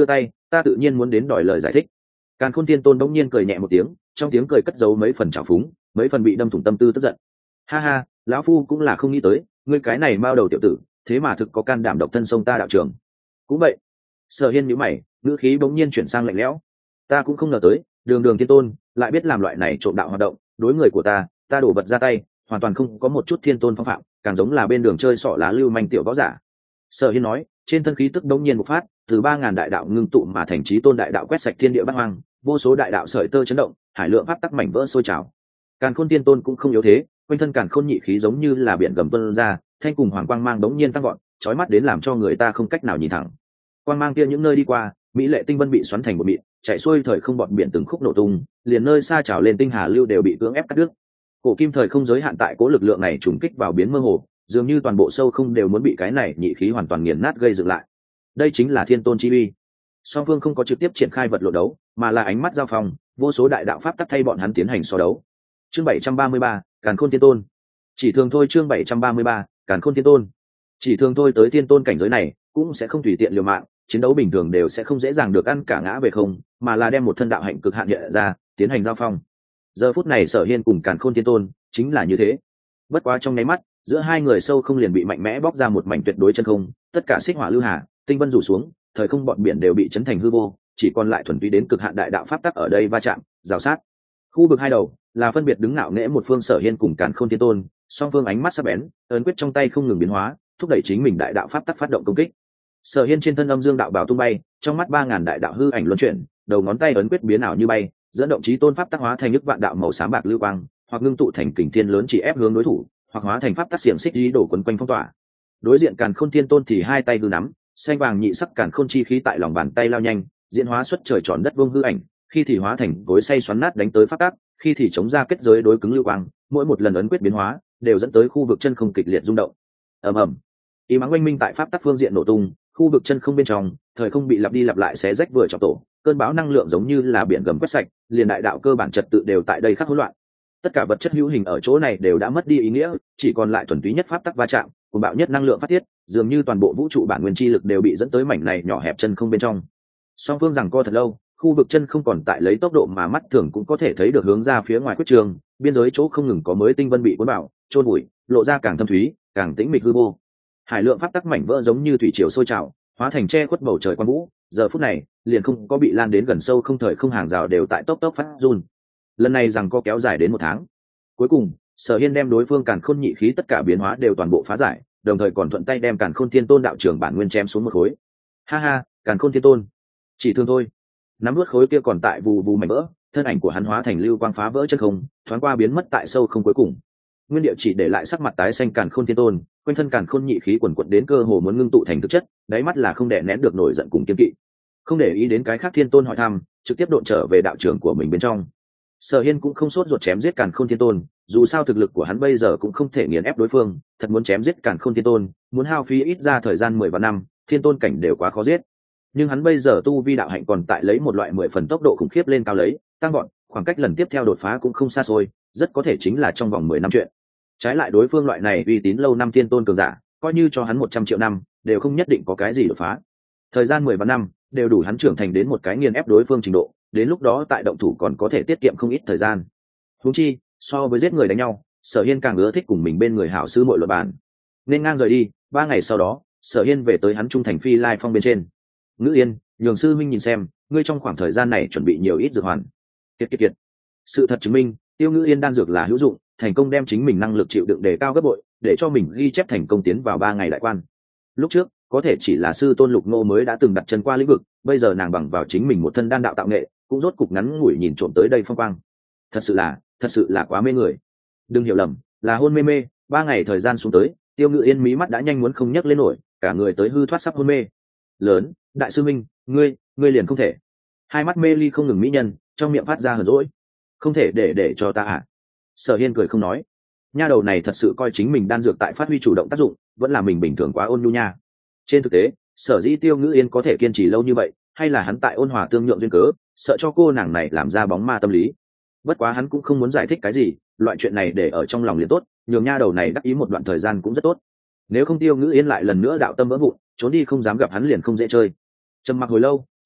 ta tự nhiên muốn đến đòi lời giải thích. Càn Khôn Thiên Tôn bỗng nhiên cười nhẹ một tiếng, trong tiếng cười cất giấu mấy phần trào phúng, mấy phần bị đâm thủng tâm tư tức giận. Ha ha, lão phu cũng là không nghĩ tới, ngươi cái này mao đầu tiểu tử, thế mà thực có can đảm độc thân xông ta đạo trường. Cũng vậy. Sở Hiên nhíu mày, ngữ khí bỗng nhiên chuyển sang lạnh lẽo. Ta cũng không ngờ tới, đường đường thiên tôn lại biết làm loại này trộm đạo hoạt động, đối người của ta đổ vật ra tay, hoàn toàn không có một chút thiên tôn phong phạm, càng giống là bên đường chơi xỏ lá lưu manh tiểu võ giả. Sở Hiên nói, trên thân khí tức bỗng nhiên bộc phát, từ 3000 đại đạo ngưng tụ mà thành chí tôn đại đạo quét sạch thiên địa bát hoang, vô số đại đạo sợi tơ chấn động, hải lượng pháp tắc mảnh vỡ sôi trào. Càn Khôn Tiên Tôn cũng không yếu thế, quanh thân Càn Khôn nhị khí giống như là biển gầm tuôn ra, thanh cùng hoàng quang mang đống nhiên tăng gọn, chói mắt đến làm cho người ta không cách nào nhìn thẳng. Quang mang kia những nơi đi qua, mỹ lệ tinh vân bị xoắn thành một mịn, chạy xuôi thời không bọt biển từng khúc nổ tung, liền nơi xa trào lên tinh hà lưu đều bị cưỡng ép cắt đứt. Cổ kim thời không giới hạn tại cố lực lượng này trùng kích vào biến mơ hồ, dường như toàn bộ sâu không đều muốn bị cái này nhị khí hoàn toàn nghiền nát gây dựng lại. Đây chính là thiên tôn chi uy. Song phương không có trực tiếp triển khai vật lộn đấu, mà là ánh mắt giao phong, vô số đại đạo pháp tắc thay bọn hắn tiến hành so đấu. Chương 733, Càn Khôn Thiên Tôn. Chỉ thường thôi chương 733, Càn Khôn Thiên Tôn. Chỉ thường thôi tới thiên tôn cảnh giới này, cũng sẽ không tùy tiện liều mạng, chiến đấu bình thường đều sẽ không dễ dàng được ăn cả ngã về không, mà là đem một thân đạo hạnh cực hạn hiện ra, tiến hành giao phong. Giờ phút này Sở Hiên cùng Càn Khôn Thiên Tôn chính là như thế. Bất quá trong nháy mắt, giữa hai người sâu không liền bị mạnh mẽ bóc ra một mảnh tuyệt đối chân không, tất cả xích hỏa lưu hà, tinh vân rủ xuống, thời không bọn biển đều bị chấn thành hư vô, chỉ còn lại thuần túy đến cực hạn đại đạo pháp tắc ở đây va chạm, rào sát. Khu vực hai đầu là phân biệt đứng ngạo nghễ một phương Sở Hiên cùng Càn Khôn Thiên Tôn, song phương ánh mắt sắc bén, ấn quyết trong tay không ngừng biến hóa, thúc đẩy chính mình đại đạo pháp tắc phát động công kích. Sở Hiên trên thân âm dương đạo bảo tung bay, trong mắt 3000 đại đạo hư ảnh luân chuyển, đầu ngón tay ấn quyết biến ảo như bay, dẫn động chí tôn pháp tắc hóa thành nước vạn đạo màu xám bạc lưu quang, hoặc ngưng tụ thành kình thiên lớn chỉ ép hướng đối thủ, hoặc hóa thành pháp tắc xiềng xích ý đổ quấn quanh phong tỏa. Đối diện Càn Khôn Thiên Tôn thì hai tay đưa nắm, xanh vàng nhị sắc Càn Khôn chi khí tại lòng bàn tay lao nhanh, diễn hóa xuất trời tròn đất vuông hư ảnh, khi thì hóa thành gối xay xoắn nát đánh tới pháp tắc, khi thì chống ra kết giới đối cứng lưu quang, mỗi một lần ấn quyết biến hóa, đều dẫn tới khu vực chân không kịch liệt rung động. Ầm ầm. Ý mắng oanh minh tại pháp tắc phương diện nổ tung, khu vực chân không bên trong, thời không bị lặp đi lặp lại xé rách vừa chọc tổ, cơn bão năng lượng giống như là biển gầm quét sạch, liền đại đạo cơ bản trật tự đều tại đây khắc hỗn loạn. Tất cả vật chất hữu hình ở chỗ này đều đã mất đi ý nghĩa, chỉ còn lại thuần túy nhất pháp tắc va chạm, cùng bạo nhất năng lượng phát tiết, dường như toàn bộ vũ trụ bản nguyên chi lực đều bị dẫn tới mảnh này nhỏ hẹp chân không bên trong. Song phương rằng co thật lâu, khu vực chân không còn tại lấy tốc độ mà mắt thường cũng có thể thấy được hướng ra phía ngoài quyết trường, biên giới chỗ không ngừng có mới tinh vân bị cuốn bạo, trôn bụi, lộ ra càng thâm thúy, càng tĩnh mịch hư vô. Hải lượng pháp tắc mảnh vỡ giống như thủy triều sôi trào, hóa thành che khuất bầu trời quang vũ, giờ phút này liền không có bị lan đến gần sâu không thời không hàng rào đều tại tốc tốc phát run. Lần này rằng có kéo dài đến 1 tháng. Cuối cùng Sở Hiên đem đối phương Càn Khôn nhị khí tất cả biến hóa đều toàn bộ phá giải, đồng thời còn thuận tay đem Càn Khôn Thiên Tôn đạo trưởng bản nguyên chém xuống một khối. Ha ha, Càn Khôn Thiên Tôn, chỉ thương thôi. Nắm nuốt khối kia còn tại vù vù mảnh vỡ, thân ảnh của hắn hóa thành lưu quang phá vỡ chân không, thoáng qua biến mất tại sâu không cuối cùng. Nguyên địa chỉ để lại sắc mặt tái xanh Càn Khôn Thiên Tôn, quanh thân Càn Khôn nhị khí quần quật đến cơ hồ muốn ngưng tụ thành thực chất, đáy mắt là không đè nén được nổi giận cùng kiên kỵ. Không để ý đến cái khác Thiên Tôn hỏi thăm, trực tiếp độn trở về đạo trưởng của mình bên trong. Sở Hiên cũng không sốt ruột chém giết Càn Khôn Thiên Tôn, dù sao thực lực của hắn bây giờ cũng không thể nghiền ép đối phương, thật muốn chém giết Càn Khôn Thiên Tôn, muốn hao phí ít ra thời gian 10 vạn năm, thiên tôn cảnh đều quá khó giết. Nhưng hắn bây giờ tu vi đạo hạnh còn tại lấy một loại 10 phần tốc độ khủng khiếp lên cao lấy, tăng gọn, khoảng cách lần tiếp theo đột phá cũng không xa xôi, rất có thể chính là trong vòng 10 năm chuyện. Trái lại đối phương loại này uy tín lâu năm thiên tôn cường giả, coi như cho hắn 100 triệu năm, đều không nhất định có cái gì đột phá. Thời gian 10 vạn năm, đều đủ hắn trưởng thành đến một cái nghiền ép đối phương trình độ, đến lúc đó tại động thủ còn có thể tiết kiệm không ít thời gian. Huống chi, so với giết người đánh nhau, Sở Hiên càng ưa thích cùng mình bên người hảo sư muội luận bàn. Nên ngang rời đi, 3 ngày sau đó, Sở Hiên về tới hắn trung thành Phi Lai Phong bên trên. Ngữ Yên, nhường sư minh nhìn xem, ngươi trong khoảng thời gian này chuẩn bị nhiều ít dược hoàn. Kiệt. Sự thật chứng minh, Tiêu Ngữ Yên đan dược là hữu dụng, thành công đem chính mình năng lực chịu đựng đề cao gấp bội, để cho mình ghi chép thành công tiến vào 3 ngày đại quan. Lúc trước, có thể chỉ là sư tôn Lục Ngô mới đã từng đặt chân qua lĩnh vực, bây giờ nàng bằng vào chính mình một thân đan đạo tạo nghệ, cũng rốt cục ngắn ngủi nhìn trộm tới đây phong quang. Thật sự là quá mê người. Đừng hiểu lầm, là hôn mê, 3 ngày thời gian xuống tới, Tiêu Ngữ Yên mí mắt đã nhanh muốn không nhấc lên nổi, cả người tới hư thoát sắp hôn mê. Lớn, đại sư minh, ngươi liền không thể. Hai mắt mê ly không ngừng mỹ nhân, trong miệng phát ra hờn dỗi. Không thể để cho ta à? Sở Hiên cười không nói. Nha đầu này thật sự coi chính mình đan dược tại phát huy chủ động tác dụng, vẫn là mình bình thường quá ôn nhu nha. Trên thực tế, sở dĩ Tiêu Ngữ Yên có thể kiên trì lâu như vậy, hay là hắn tại ôn hòa tương nhượng duyên cớ, sợ cho cô nàng này làm ra bóng ma tâm lý. Bất quá hắn cũng không muốn giải thích cái gì, loại chuyện này để ở trong lòng liền tốt, nhường nha đầu này đắc ý một đoạn thời gian cũng rất tốt. Nếu không Tiêu Ngữ Yên lại lần nữa đạo tâm vỡ vụn, trốn đi không dám gặp hắn liền không dễ chơi. Trầm mặc hồi lâu,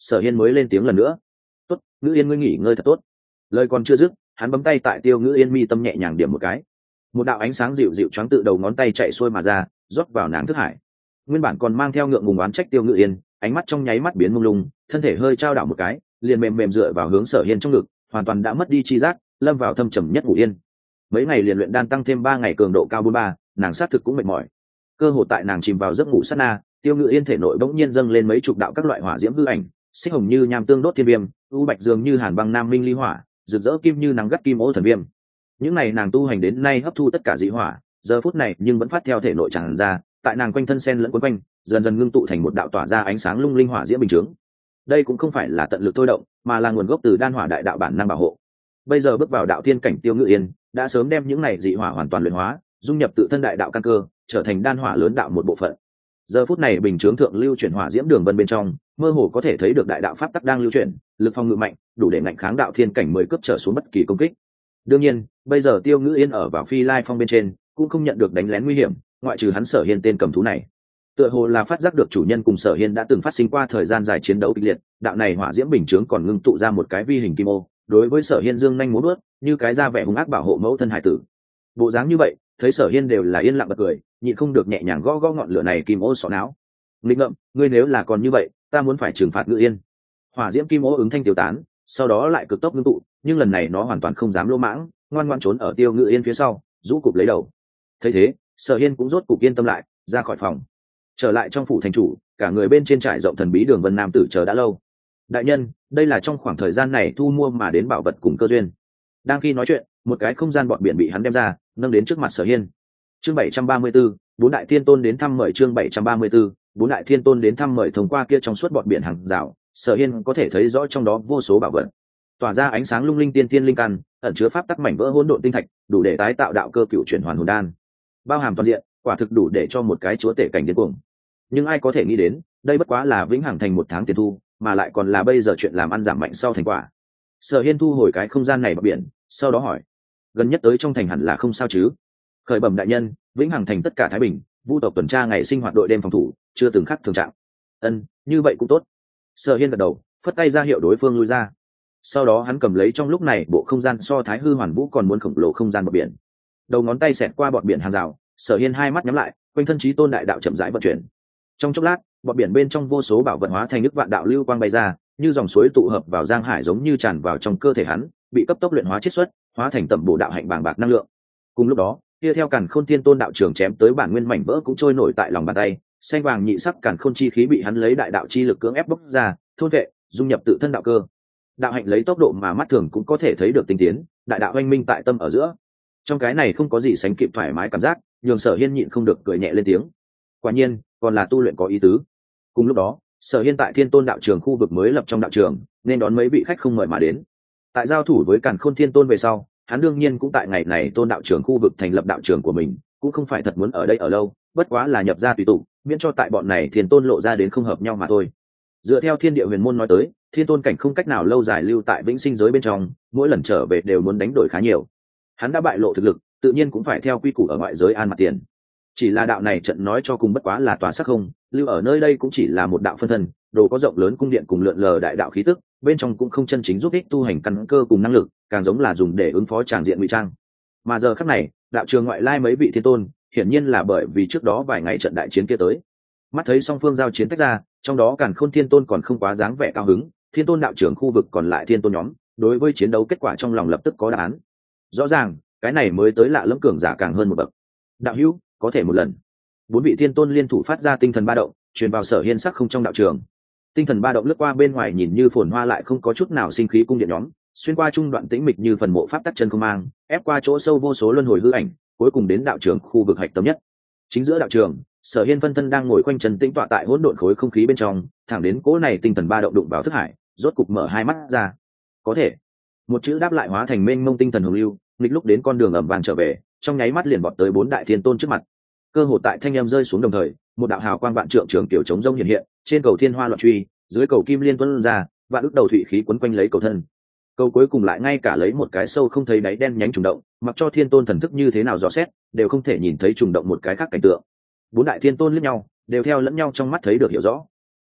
Sở Hiên mới lên tiếng lần nữa. Tốt, Ngữ Yên ngươi nghỉ ngơi thật tốt. Lời còn chưa dứt, hắn bấm tay tại Tiêu Ngữ Yên mi tâm nhẹ nhàng điểm một cái. Một đạo ánh sáng dịu dịu choáng tự đầu ngón tay chạy xuôi mà ra, rót vào nàng thức hải. Nguyên bản còn mang theo ngượng ngùng oán trách Tiêu Ngữ Yên, ánh mắt trong nháy mắt biến mông lung, thân thể hơi trao đảo một cái, liền mềm mềm dựa vào hướng Sở Hiên trong ngực, hoàn toàn đã mất đi chi giác, lâm vào thâm trầm nhất ngủ yên. Mấy ngày liền luyện đan tăng thêm 3 ngày cường độ cao 43, nàng xác thực cũng mệt mỏi. Cơ hồ tại nàng chìm vào giấc ngủ sát na, Tiêu Ngữ Yên thể nội bỗng nhiên dâng lên mấy chục đạo các loại hỏa diễm hư ảnh, xích hồng như nham tương đốt thiên viêm, u bạch dường như hàn băng nam minh ly hỏa, rực rỡ kim như nắng gắt kim ô thần viêm. Những này nàng tu hành đến nay hấp thu tất cả dị hỏa, giờ phút này nhưng vẫn phát theo thể nội tràn ra, tại nàng quanh thân sen lẫn quấn quanh, dần dần ngưng tụ thành một đạo tỏa ra ánh sáng lung linh hỏa diễm bình chứng. Đây cũng không phải là tận lực thôi động, mà là nguồn gốc từ đan hỏa đại đạo bản năng bảo hộ. Bây giờ bước vào đạo tiên cảnh Tiêu Ngữ Yên đã sớm đem những này dị hỏa hoàn toàn luyện hóa, dung nhập tự thân đại đạo căn cơ, trở thành đan hỏa lớn đạo một bộ phận. Giờ phút này bình chướng thượng lưu chuyển hỏa diễm đường vân bên trong, mơ hồ có thể thấy được đại đạo pháp tắc đang lưu chuyển, lực phòng ngự mạnh, đủ để ngăn kháng đạo thiên cảnh 10 cấp trở xuống bất kỳ công kích. Đương nhiên, bây giờ Tiêu Ngữ Yên ở vào Phi Lai Phong bên trên, cũng không nhận được đánh lén nguy hiểm, ngoại trừ hắn Sở Hiên tên cầm thú này. Tựa hồ là phát giác được chủ nhân cùng Sở Hiên đã từng phát sinh qua thời gian dài chiến đấu kịch liệt, đạo này hỏa diễm bình chướng còn ngưng tụ ra một cái vi hình kim ô, đối với Sở Hiên dương nhanh múa vuốt, như cái ra vẻ hung ác bảo hộ mẫu thân hải tử. Bộ dáng như vậy, thấy Sở Hiên đều là yên lặng bật cười, nhịn không được nhẹ nhàng gõ gõ ngọn lửa này kim ô sọ não. Nghịch ngợm, ngươi nếu là còn như vậy, ta muốn phải trừng phạt Ngữ Yên. Hỏa diễm kim ô ứng thanh tiêu tán, sau đó lại cực tốc ngưng tụ, nhưng lần này nó hoàn toàn không dám lỗ mãng, ngoan ngoãn trốn ở Tiêu Ngữ Yên phía sau, rũ cụp lấy đầu. Thấy thế, Sở Hiên cũng rốt cục yên tâm lại, ra khỏi phòng. Trở lại trong phủ thành chủ, cả người bên trên trải rộng thần bí đường vân nam tử chờ đã lâu. Đại nhân, đây là trong khoảng thời gian này thu mua mà đến bảo vật cùng cơ duyên. Đang khi nói chuyện, một cái không gian bọn biển bị hắn đem ra, nâng đến trước mặt Sở Hiên. Chương 734, bốn đại thiên tôn đến thăm mời. Chương 734, bốn đại thiên tôn đến thăm mời. Thông qua kia trong suốt bọn biển hàng rào, Sở Hiên có thể thấy rõ trong đó vô số bảo vật, tỏa ra ánh sáng lung linh tiên tiên linh căn, ẩn chứa pháp tắc mảnh vỡ hỗn độn tinh thạch, đủ để tái tạo đạo cơ cựu chuyển hoàn hồn đan, bao hàm toàn diện, quả thực đủ để cho một cái chúa tể cảnh điên cuồng. Nhưng ai có thể nghĩ đến, đây bất quá là vĩnh hằng thành một tháng tiền thu, mà lại còn là bây giờ chuyện làm ăn giảm mạnh sau thành quả. Sở Hiên thu hồi cái không gian này bờ biển, sau đó hỏi: gần nhất tới trong thành hẳn là không sao chứ? Khởi bẩm đại nhân, vĩnh hằng thành tất cả thái bình, vu tộc tuần tra ngày sinh hoạt đội đêm phòng thủ, chưa từng khắc thường trạng. Ân, như vậy cũng tốt. Sở Hiên gật đầu, phất tay ra hiệu đối phương lui ra. Sau đó hắn cầm lấy trong lúc này bộ không gian so thái hư hoàn vũ còn muốn khổng lồ không gian bờ biển, đầu ngón tay xẹt qua bọt biển hàng rào. Sở Hiên hai mắt nhắm lại, quanh thân chí tôn đại đạo chậm rãi vận chuyển. Trong chốc lát, bọt biển bên trong vô số bảo vật hóa thành nước vạn đạo lưu quang bay ra, như dòng suối tụ hợp vào giang hải, giống như tràn vào trong cơ thể hắn, bị cấp tốc luyện hóa chiết xuất, hóa thành tầm bổ đạo hạnh bàng bạc năng lượng. Cùng lúc đó, kia theo Càn Khôn Thiên Tôn đạo trưởng chém tới bản nguyên mảnh vỡ cũng trôi nổi tại lòng bàn tay, xanh vàng nhị sắc Càn Khôn chi khí bị hắn lấy đại đạo chi lực cưỡng ép bốc ra, thôn vệ, dung nhập tự thân đạo cơ. Đạo hạnh lấy tốc độ mà mắt thường cũng có thể thấy được tinh tiến, đại đạo oanh minh tại tâm ở giữa. Trong cái này không có gì sánh kịp thoải mái cảm giác, nhường Sở Hiên nhịn không được cười nhẹ lên tiếng. Quả nhiên, còn là tu luyện có ý tứ. Cùng lúc đó, Sở Hiên tại Thiên Tôn đạo trường khu vực mới lập trong đạo trường, nên đón mấy vị khách không mời mà đến. Tại giao thủ với Càn Khôn Thiên Tôn về sau, hắn đương nhiên cũng tại ngày này Tôn đạo trường khu vực thành lập đạo trường của mình, cũng không phải thật muốn ở đây ở lâu, bất quá là nhập ra tùy tụ, miễn cho tại bọn này Thiên Tôn lộ ra đến không hợp nhau mà thôi. Dựa theo Thiên Địa Huyền môn nói tới, Thiên Tôn cảnh không cách nào lâu dài lưu tại vĩnh sinh giới bên trong, mỗi lần trở về đều muốn đánh đổi khá nhiều. Hắn đã bại lộ thực lực, tự nhiên cũng phải theo quy củ ở ngoại giới an mặt tiền. Chỉ là đạo này trận nói cho cùng bất quá là tòa sắc không, lưu ở nơi đây cũng chỉ là một đạo phân thân, đồ có rộng lớn cung điện cùng lượn lờ đại đạo khí tức, bên trong cũng không chân chính giúp ích tu hành căn cơ cùng năng lực, càng giống là dùng để ứng phó tràng diện ngụy trang. Mà giờ khắc này, đạo trường ngoại lai mấy vị thiên tôn, hiển nhiên là bởi vì trước đó vài ngày trận đại chiến kia tới. Mắt thấy song phương giao chiến tách ra, trong đó Càn Khôn Thiên Tôn còn không quá dáng vẻ cao hứng, Thiên Tôn đạo trưởng khu vực còn lại thiên tôn nhóm, đối với chiến đấu kết quả trong lòng lập tức có đáp án. Rõ ràng, cái này mới tới lạ lẫm cường giả càng hơn một bậc. Đạo hữu, có thể một lần. Bốn vị thiên tôn liên thủ phát ra tinh thần ba động, truyền vào Sở Hiên sắc không trong đạo trường. Tinh thần ba động lướt qua bên ngoài nhìn như phồn hoa lại không có chút nào sinh khí cung điện nhóm, xuyên qua trung đoạn tĩnh mịch như phần mộ pháp tắc chân không mang, ép qua chỗ sâu vô số luân hồi hư ảnh, cuối cùng đến đạo trường khu vực hạch tâm nhất. Chính giữa đạo trường, Sở Hiên phân thân đang ngồi quanh chân tĩnh tọa tại hỗn độn khối không khí bên trong, thẳng đến cỗ này tinh thần ba động đụng vào thức hải, rốt cục mở hai mắt ra. Có thể. Một chữ đáp lại hóa thành mênh mông tinh thần hồng lưu, nghịch lúc đến con đường ẩm vàng trở về, trong nháy mắt liền vọt tới bốn đại thiên tôn trước mặt. Cơ hồ tại thanh em rơi xuống đồng thời, một đạo hào quang vạn trượng trường tiểu chống rông hiện hiện, trên cầu thiên hoa loạn truy, dưới cầu kim liên tuôn ra, vạn ức đầu thủy khí quấn quanh lấy cầu thân. Cầu cuối cùng lại ngay cả lấy một cái sâu không thấy đáy đen nhánh trùng động, mặc cho thiên tôn thần thức như thế nào dò xét, đều không thể nhìn thấy trùng động một cái khác cảnh tượng. Bốn đại thiên tôn liếc nhau, đều theo lẫn nhau trong mắt thấy được hiểu rõ.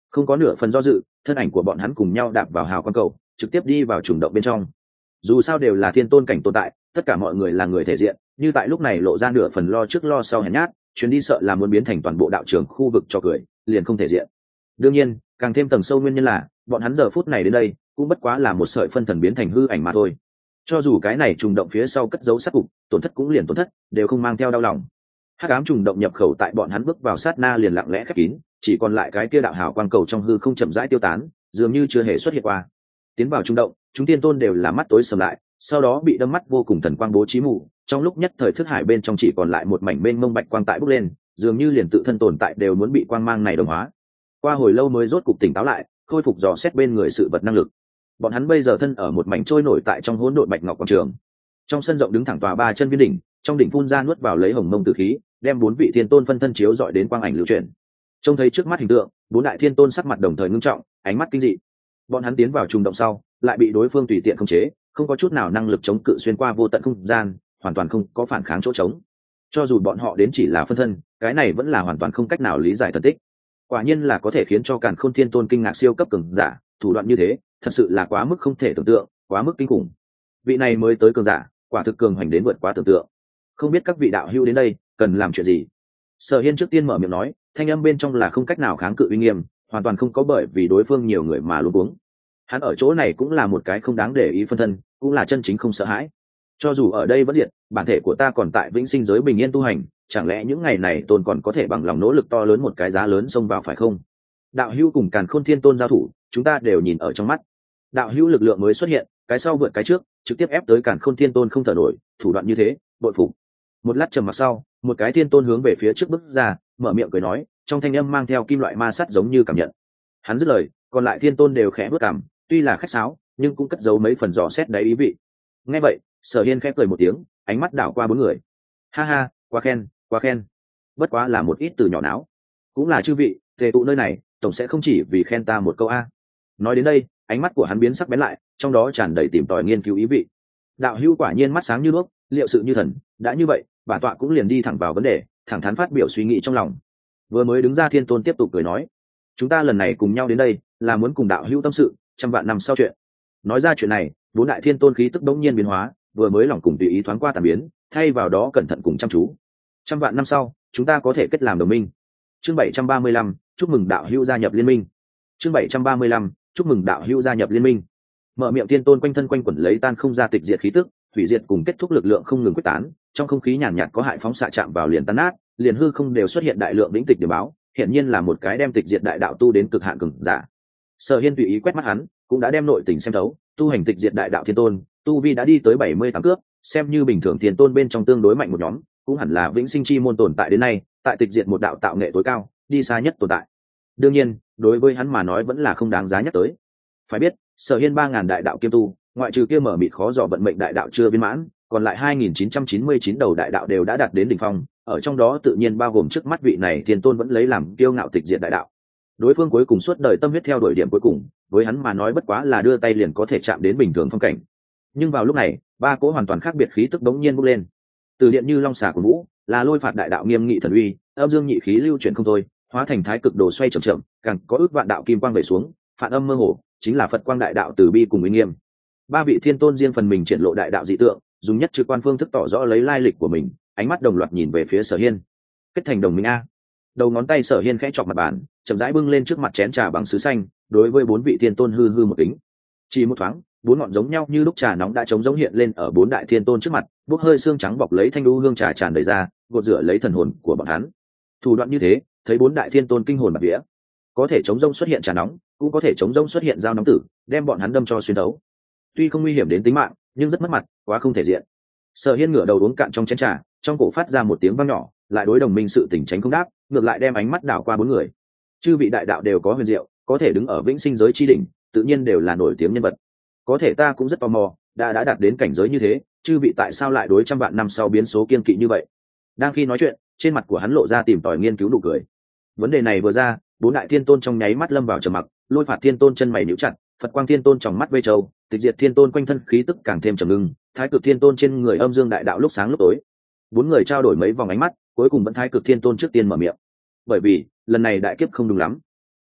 Không có nửa phần do dự, thân ảnh của bọn hắn cùng nhau đạp vào hào quang cầu, trực tiếp đi vào trùng động bên trong. Dù sao đều là thiên tôn cảnh tồn tại, tất cả mọi người là người thể diện, như tại lúc này lộ ra nửa phần lo trước lo sau hèn nhát, chuyến đi sợ là muốn biến thành toàn bộ đạo trường khu vực cho cười, liền không thể diện. Đương nhiên, càng thêm tầng sâu nguyên nhân là, bọn hắn giờ phút này đến đây, cũng bất quá là một sợi phân thần biến thành hư ảnh mà thôi. Cho dù cái này trùng động phía sau cất giấu sát cục, tổn thất cũng liền tổn thất, đều không mang theo đau lòng. Hắc ám trùng động nhập khẩu tại bọn hắn bước vào sát na liền lặng lẽ khép kín, chỉ còn lại cái kia đạo hào quang cầu trong hư không chậm rãi tiêu tán, dường như chưa hề xuất hiện qua. Tiến vào trùng động, chúng tiên tôn đều là mắt tối sầm lại, sau đó bị đâm mắt vô cùng thần quang bố trí mù, trong lúc nhất thời thức hải bên trong chỉ còn lại một mảnh mênh mông bạch quang tại bốc lên, dường như liền tự thân tồn tại đều muốn bị quang mang này đồng hóa. Qua hồi lâu mới rốt cục tỉnh táo lại, khôi phục dò xét bên người sự vật năng lực. Bọn hắn bây giờ thân ở một mảnh trôi nổi tại trong hỗn độn bạch ngọc quảng trường. Trong sân rộng đứng thẳng tòa ba chân viên đỉnh, trong đỉnh phun ra nuốt vào lấy hồng mông tử khí, đem bốn vị thiên tôn phân thân chiếu dọi đến quang ảnh lưu chuyển. Trông thấy trước mắt hình tượng, bốn đại thiên tôn sắc mặt đồng thời ngưng trọng, ánh mắt kinh dị. Bọn hắn tiến vào trùng động sau, lại bị đối phương tùy tiện khống chế, không có chút nào năng lực chống cự xuyên qua vô tận không gian, hoàn toàn không có phản kháng chỗ trống. Cho dù bọn họ đến chỉ là phân thân, cái này vẫn là hoàn toàn không cách nào lý giải thần tích. Quả nhiên là có thể khiến cho Càn Khôn Thiên Tôn kinh ngạc siêu cấp cường giả, thủ đoạn như thế, thật sự là quá mức không thể tưởng tượng, quá mức kinh khủng. Vị này mới tới cường giả, quả thực cường hành đến vượt quá tưởng tượng. Không biết các vị đạo hữu đến đây cần làm chuyện gì? Sở Hiên trước tiên mở miệng nói, thanh âm bên trong là không cách nào kháng cự uy nghiêm, hoàn toàn không có bởi vì đối phương nhiều người mà luống cuống. Hắn ở chỗ này cũng là một cái không đáng để ý phân thân, cũng là chân chính không sợ hãi. Cho dù ở đây bất diệt, bản thể của ta còn tại vĩnh sinh giới bình yên tu hành, chẳng lẽ những ngày này tôn còn có thể bằng lòng nỗ lực to lớn một cái giá lớn xông vào phải không? Đạo hữu cùng Càn Khôn Thiên Tôn giao thủ, chúng ta đều nhìn ở trong mắt. Đạo hữu lực lượng mới xuất hiện, cái sau vượt cái trước, trực tiếp ép tới Càn Khôn Thiên Tôn không thở nổi, thủ đoạn như thế, bội phục. Một lát trầm mặc sau, một cái thiên tôn hướng về phía trước bước ra, mở miệng cười nói, trong thanh âm mang theo kim loại ma sắt giống như cảm nhận. Hắn dứt lời, còn lại thiên tôn đều khẽ bước cằm, tuy là khách sáo, nhưng cũng cất giấu mấy phần dò xét đáy ý vị. Nghe vậy, Sở Hiên khẽ cười một tiếng, ánh mắt đảo qua bốn người. Ha ha, quá khen, quá khen. Bất quá là một ít từ nhỏ não. Cũng là chư vị, tề tụ nơi này, tổng sẽ không chỉ vì khen ta một câu a. Nói đến đây, ánh mắt của hắn biến sắc bén lại, trong đó tràn đầy tìm tòi nghiên cứu ý vị. Đạo hữu quả nhiên mắt sáng như đuốc, liệu sự như thần, đã như vậy, bản tọa cũng liền đi thẳng vào vấn đề, thẳng thắn phát biểu suy nghĩ trong lòng. Vừa mới đứng ra thiên tôn tiếp tục cười nói, chúng ta lần này cùng nhau đến đây, là muốn cùng đạo hữu tâm sự, trăm vạn năm sau chuyện. Nói ra chuyện này, bốn đại thiên tôn khí tức đống nhiên biến hóa, vừa mới lòng cùng tùy ý thoáng qua tàn biến, thay vào đó cẩn thận cùng chăm chú. Trăm vạn năm sau, chúng ta có thể kết làm đồng minh. Chương 735, chúc mừng đạo hữu gia nhập liên minh. Chương 735, chúc mừng đạo hữu gia nhập liên minh. Mở miệng thiên tôn quanh thân quanh quẩn lấy tan không ra tịch diệt khí tức, hủy diệt cùng kết thúc lực lượng không ngừng quyết tán, trong không khí nhàn nhạt có hại phóng xạ chạm vào liền tan nát, liền hư không đều xuất hiện đại lượng lĩnh tịch điểm báo, hiện nhiên là một cái đem tịch diệt đại đạo tu đến cực hạn cường giả. Sở Hiên tùy ý quét mắt hắn, cũng đã đem nội tình xem thấu, tu hành tịch diệt đại đạo thiên tôn, tu vi đã đi tới 78 cước, xem như bình thường thiên tôn bên trong tương đối mạnh một nhóm, cũng hẳn là vĩnh sinh chi môn tồn tại đến nay, tại tịch diệt một đạo tạo nghệ tối cao, đi xa nhất tồn tại. Đương nhiên, đối với hắn mà nói vẫn là không đáng giá nhắc tới. Phải biết, Sở Hiên 3000 đại đạo kiêm tu, ngoại trừ kia mở mịt khó dò vận mệnh đại đạo chưa viên mãn, còn lại 2999 đầu đại đạo đều đã đạt đến đỉnh phong, ở trong đó tự nhiên bao gồm trước mắt vị này thiên tôn vẫn lấy làm kiêu ngạo tịch diệt đại đạo. Đối phương cuối cùng suốt đời tâm huyết theo đuổi điểm cuối cùng, với hắn mà nói bất quá là đưa tay liền có thể chạm đến bình thường phong cảnh. Nhưng vào lúc này, ba cỗ hoàn toàn khác biệt khí tức bỗng nhiên bốc lên. Từ điện như long xà của vũ, là lôi phạt đại đạo nghiêm nghị thần uy, âm dương nhị khí lưu chuyển không thôi, hóa thành thái cực đồ xoay chậm chậm, càng có ước vạn đạo kim quang về xuống, phản âm mơ hồ, chính là Phật quang đại đạo từ bi cùng uy nghiêm. Ba vị thiên tôn riêng phần mình triển lộ đại đạo dị tượng, dùng nhất trực quan phương thức tỏ rõ lấy lai lịch của mình, ánh mắt đồng loạt nhìn về phía Sở Hiên. Kết thành đồng minh a. Đầu ngón tay Sở Hiên khẽ chọc mặt bàn, chậm rãi bưng lên trước mặt chén trà bằng sứ xanh, đối với bốn vị thiên tôn hư hư một kính. Chỉ một thoáng, bốn ngọn giống nhau như lúc trà nóng đã trống giống hiện lên ở bốn đại thiên tôn trước mặt, bốc hơi xương trắng bọc lấy thanh đu hương trà tràn đầy ra, gột rửa lấy thần hồn của bọn hắn. Thủ đoạn như thế, thấy bốn đại thiên tôn kinh hồn bạt vía. Có thể chống rông xuất hiện trà nóng, cũng có thể chống rông xuất hiện dao nóng tử, đem bọn hắn đâm cho xuyên đấu. Tuy không nguy hiểm đến tính mạng, nhưng rất mất mặt, quá không thể diện. Sở Hiên ngửa đầu uống cạn trong chén trà, trong cổ phát ra một tiếng vang nhỏ, lại đối đồng minh sự tình tránh không đáp, ngược lại đem ánh mắt đảo qua bốn người. Chư vị đại đạo đều có huyền diệu, có thể đứng ở vĩnh sinh giới chi đỉnh, tự nhiên đều là nổi tiếng nhân vật. Có thể ta cũng rất tò mò, đã đạt đến cảnh giới như thế, chư vị tại sao lại đối trăm vạn năm sau biến số kiên kỵ như vậy? Đang khi nói chuyện, trên mặt của hắn lộ ra tìm tòi nghiên cứu nụ cười. Vấn đề này vừa ra, bốn đại thiên tôn trong nháy mắt lâm vào trầm mặc, lôi phạt thiên tôn chân mày nhíu chặt, Phật quang thiên tôn trong mắt vây trâu, tịch diệt thiên tôn quanh thân khí tức càng thêm trầm ngưng, thái cực thiên tôn trên người âm dương đại đạo lúc sáng lúc tối. Bốn người trao đổi mấy vòng ánh mắt, cuối cùng vẫn thái cực thiên tôn trước tiên mở miệng. Bởi vì lần này đại kiếp không đúng lắm.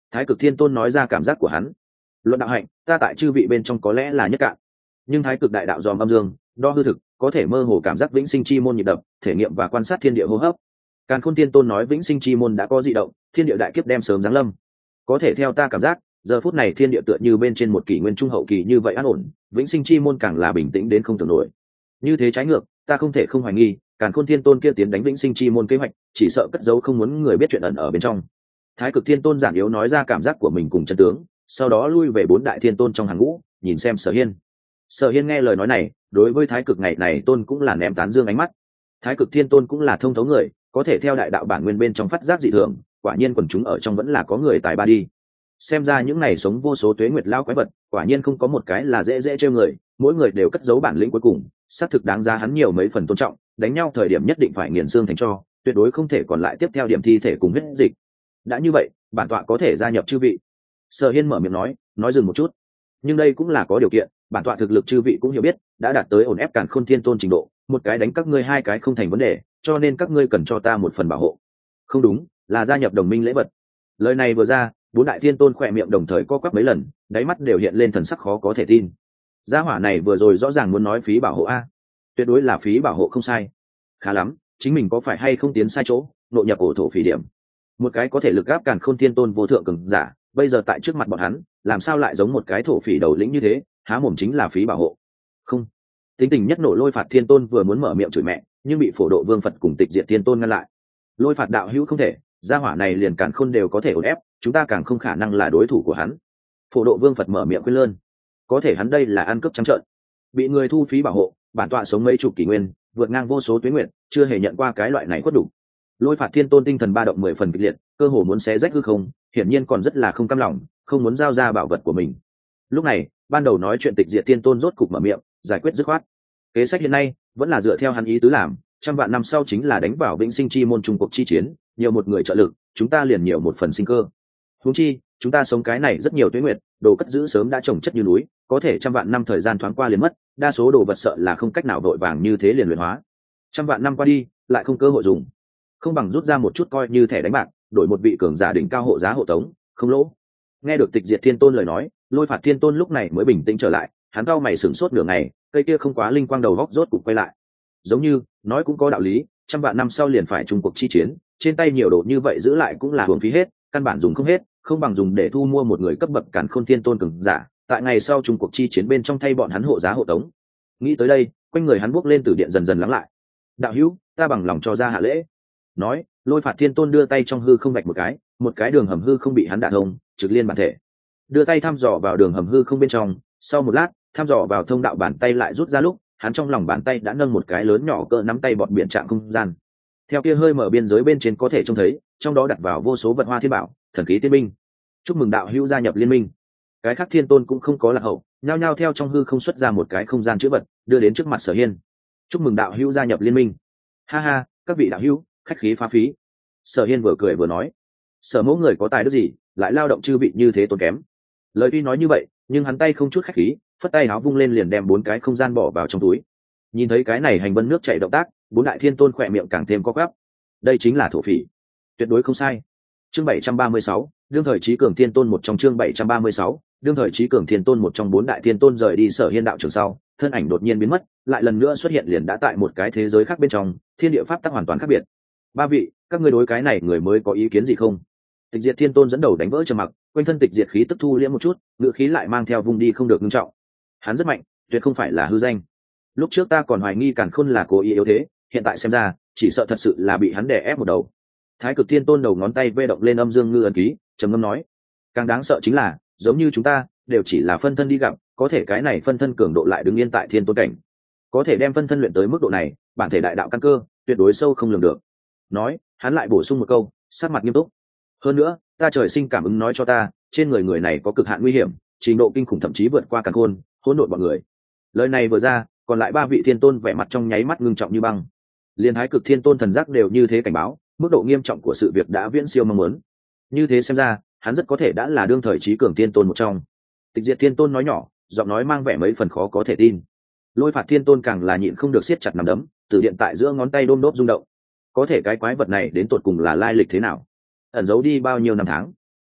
Thái Cực Thiên Tôn nói ra cảm giác của hắn. Luận đạo hạnh, ta tại chư vị bên trong có lẽ là nhất cạn, nhưng Thái Cực đại đạo dòm âm dương, đo hư thực, có thể mơ hồ cảm giác vĩnh sinh chi môn nhịp đập, thể nghiệm và quan sát thiên địa hô hấp. Càn Khôn Thiên Tôn nói vĩnh sinh chi môn đã có dị động, thiên địa đại kiếp đem sớm giáng lâm. Có thể theo ta cảm giác, giờ phút này thiên địa tựa như bên trên một kỷ nguyên trung hậu kỳ như vậy an ổn, vĩnh sinh chi môn càng là bình tĩnh đến không tưởng nổi. Như thế trái ngược, ta không thể không hoài nghi, Càn Khôn Thiên Tôn kia tiến đánh vĩnh sinh chi môn kế hoạch, chỉ sợ cất giấu không muốn người biết chuyện ẩn ở bên trong. Thái Cực Thiên Tôn giản yếu nói ra cảm giác của mình cùng chân tướng, sau đó lui về bốn đại thiên tôn trong hàng ngũ, nhìn xem Sở Hiên. Sở Hiên nghe lời nói này, đối với Thái Cực ngày này tôn cũng là ném tán dương ánh mắt. Thái Cực Thiên Tôn cũng là thông thấu người, có thể theo đại đạo bản nguyên bên trong phát giác dị thường, quả nhiên quần chúng ở trong vẫn là có người tài ba đi. Xem ra những ngày sống vô số tuế nguyệt lao quái vật, quả nhiên không có một cái là dễ dễ trêu người, mỗi người đều cất giấu bản lĩnh cuối cùng, xác thực đáng giá hắn nhiều mấy phần tôn trọng, đánh nhau thời điểm nhất định phải nghiền xương thành tro, tuyệt đối không thể còn lại tiếp theo điểm thi thể cùng huyết dịch. Đã như vậy, bản tọa có thể gia nhập chư vị. Sở Hiên mở miệng nói dừng một chút, nhưng đây cũng là có điều kiện, bản tọa thực lực chư vị cũng hiểu biết, đã đạt tới ổn ép Càn Khôn Thiên Tôn trình độ, một cái đánh các ngươi hai cái không thành vấn đề, cho nên các ngươi cần cho ta một phần bảo hộ. Không đúng, là gia nhập đồng minh lễ vật. Lời này vừa ra, bốn đại thiên tôn khỏe miệng đồng thời co quắp mấy lần, đáy mắt đều hiện lên thần sắc khó có thể tin. Gia hỏa này vừa rồi rõ ràng muốn nói phí bảo hộ a, tuyệt đối là phí bảo hộ không sai. Khá lắm, chính mình có phải hay không tiến sai chỗ, nội nhập ổ thổ phỉ điểm. Một cái có thể lực gáp Càn Khôn Thiên Tôn vô thượng cường giả, bây giờ tại trước mặt bọn hắn, làm sao lại giống một cái thổ phỉ đầu lĩnh như thế, há mồm chính là phí bảo hộ. Không, tính tình nhất nổ Lôi Phạt Thiên Tôn vừa muốn mở miệng chửi mẹ, nhưng bị Phổ Độ Vương Phật cùng Tịch Diệt Thiên Tôn ngăn lại. Lôi Phạt đạo hữu không thể, gia hỏa này liền Càn Khôn đều có thể ổn ép, chúng ta càng không khả năng là đối thủ của hắn. Phổ Độ Vương Phật mở miệng khuyên lơn. Có thể hắn đây là ăn cướp trắng trợn, bị người thu phí bảo hộ, bản tọa sống mấy chục kỷ nguyên, vượt ngang vô số tuyến nguyện, chưa hề nhận qua cái loại này khuất đủ. Lôi Phạt Thiên Tôn tinh thần ba động 10 phần kịch liệt, cơ hồ muốn xé rách hư không, hiển nhiên còn rất là không cam lòng, không muốn giao ra bảo vật của mình. Lúc này, ban đầu nói chuyện Tịch Diệt Thiên Tôn rốt cục mở miệng, giải quyết dứt khoát. Kế sách hiện nay vẫn là dựa theo hắn ý tứ làm, trăm vạn năm sau chính là đánh vào vĩnh sinh chi môn trung cuộc chi chiến, nhiều một người trợ lực, chúng ta liền nhiều một phần sinh cơ. Huống chi, chúng ta sống cái này rất nhiều tuế nguyệt, đồ cất giữ sớm đã trồng chất như núi, có thể trăm vạn năm thời gian thoáng qua liền mất, đa số đồ vật sợ là không cách nào vội vàng như thế liền luyện hóa. Trăm vạn năm qua đi, lại không cơ hội dùng, không bằng rút ra một chút coi như thẻ đánh bạc, đổi một vị cường giả đỉnh cao hộ giá hộ tống, không lỗ. Nghe được Tịch Diệt Thiên Tôn lời nói, Lôi Phạt Thiên Tôn lúc này mới bình tĩnh trở lại, hắn cau mày sửng sốt nửa ngày, cây kia không quá linh quang đầu góc rốt cục quay lại. Giống như nói cũng có đạo lý, trăm vạn năm sau liền phải chung cuộc chi chiến, trên tay nhiều đồ như vậy giữ lại cũng là uổng phí hết, căn bản dùng không hết, không bằng dùng để thu mua một người cấp bậc Càn Khôn Thiên Tôn cường giả, tại ngày sau chung cuộc chi chiến bên trong thay bọn hắn hộ giá hộ tống. Nghĩ tới đây, quanh người hắn bước lên từ điện dần dần lắng lại. Đạo hữu, ta bằng lòng cho ra hạ lễ. Nói, Lôi Phạt Thiên Tôn đưa tay trong hư không vạch một cái đường hầm hư không bị hắn đả thông, trực liên bản thể. Đưa tay thăm dò vào đường hầm hư không bên trong, sau một lát, thăm dò vào thông đạo bàn tay lại rút ra lúc, hắn trong lòng bàn tay đã nâng một cái lớn nhỏ cỡ nắm tay bọt biển trạng không gian. Theo kia hơi mở biên giới bên trên có thể trông thấy, trong đó đặt vào vô số vật hoa thiên bảo, thần khí tiên binh. Chúc mừng đạo hữu gia nhập liên minh. Cái khác thiên tôn cũng không có lạc hậu, nhao nhao theo trong hư không xuất ra một cái không gian chữ vật, đưa đến trước mặt Sở Hiên. Chúc mừng đạo hữu gia nhập liên minh. Ha ha, các vị đạo hữu, khách khí phá phí. Sở Hiên vừa cười vừa nói, Sở mẫu người có tài đức gì, lại lao động chư vị như thế tốn kém. Lời tuy nói như vậy, nhưng hắn tay không chút khách khí, phất tay áo vung lên liền đem 4 cái không gian bỏ vào trong túi. Nhìn thấy cái này hành vân nước chảy động tác, 4 đại thiên tôn khỏe miệng càng thêm co quắp. Đây chính là thổ phỉ, tuyệt đối không sai. Chương 736, đương thời trí cường thiên tôn một trong chương 736, đương thời trí cường thiên tôn một trong 4 đại thiên tôn rời đi Sở Hiên đạo trường sau, thân ảnh đột nhiên biến mất, lại lần nữa xuất hiện liền đã tại một cái thế giới khác bên trong, thiên địa pháp tắc hoàn toàn khác biệt. Ba vị, các ngươi đối cái này người mới có ý kiến gì không? Tịch Diệt Thiên Tôn dẫn đầu đánh vỡ trầm mặc, quanh thân tịch diệt khí tức thu liễm một chút, ngự khí lại mang theo vùng đi không được nghiêm trọng. Hắn rất mạnh, tuyệt không phải là hư danh. Lúc trước ta còn hoài nghi Càn Khôn là cố ý yếu thế, hiện tại xem ra, chỉ sợ thật sự là bị hắn đè ép một đầu. Thái Cực Thiên Tôn đầu ngón tay vê động lên âm dương ngư ấn ký, trầm ngâm nói: càng đáng sợ chính là, giống như chúng ta, đều chỉ là phân thân đi gặp, có thể cái này phân thân cường độ lại đứng yên tại thiên tôn cảnh, có thể đem phân thân luyện tới mức độ này, bản thể đại đạo căn cơ tuyệt đối sâu không lường được. Nói, hắn lại bổ sung một câu, sát mặt nghiêm túc: hơn nữa, ta trời sinh cảm ứng nói cho ta, trên người người này có cực hạn nguy hiểm, trình độ kinh khủng thậm chí vượt qua Càn Khôn, hỗn độn bọn người. Lời này vừa ra, còn lại 3 vị thiên tôn vẻ mặt trong nháy mắt ngưng trọng như băng. Liên Thái Cực Thiên Tôn thần giác đều như thế cảnh báo, mức độ nghiêm trọng của sự việc đã viễn siêu mong muốn. Như thế xem ra, hắn rất có thể đã là đương thời trí cường thiên tôn một trong. Tịch Diệt Thiên Tôn nói nhỏ, giọng nói mang vẻ mấy phần khó có thể tin. Lôi Phạt Thiên Tôn càng là nhịn không được siết chặt nắm đấm, từ điện tại giữa ngón tay đôm đốp rung động. Có thể cái quái vật này đến tột cùng là lai lịch thế nào, ẩn giấu đi bao nhiêu năm tháng,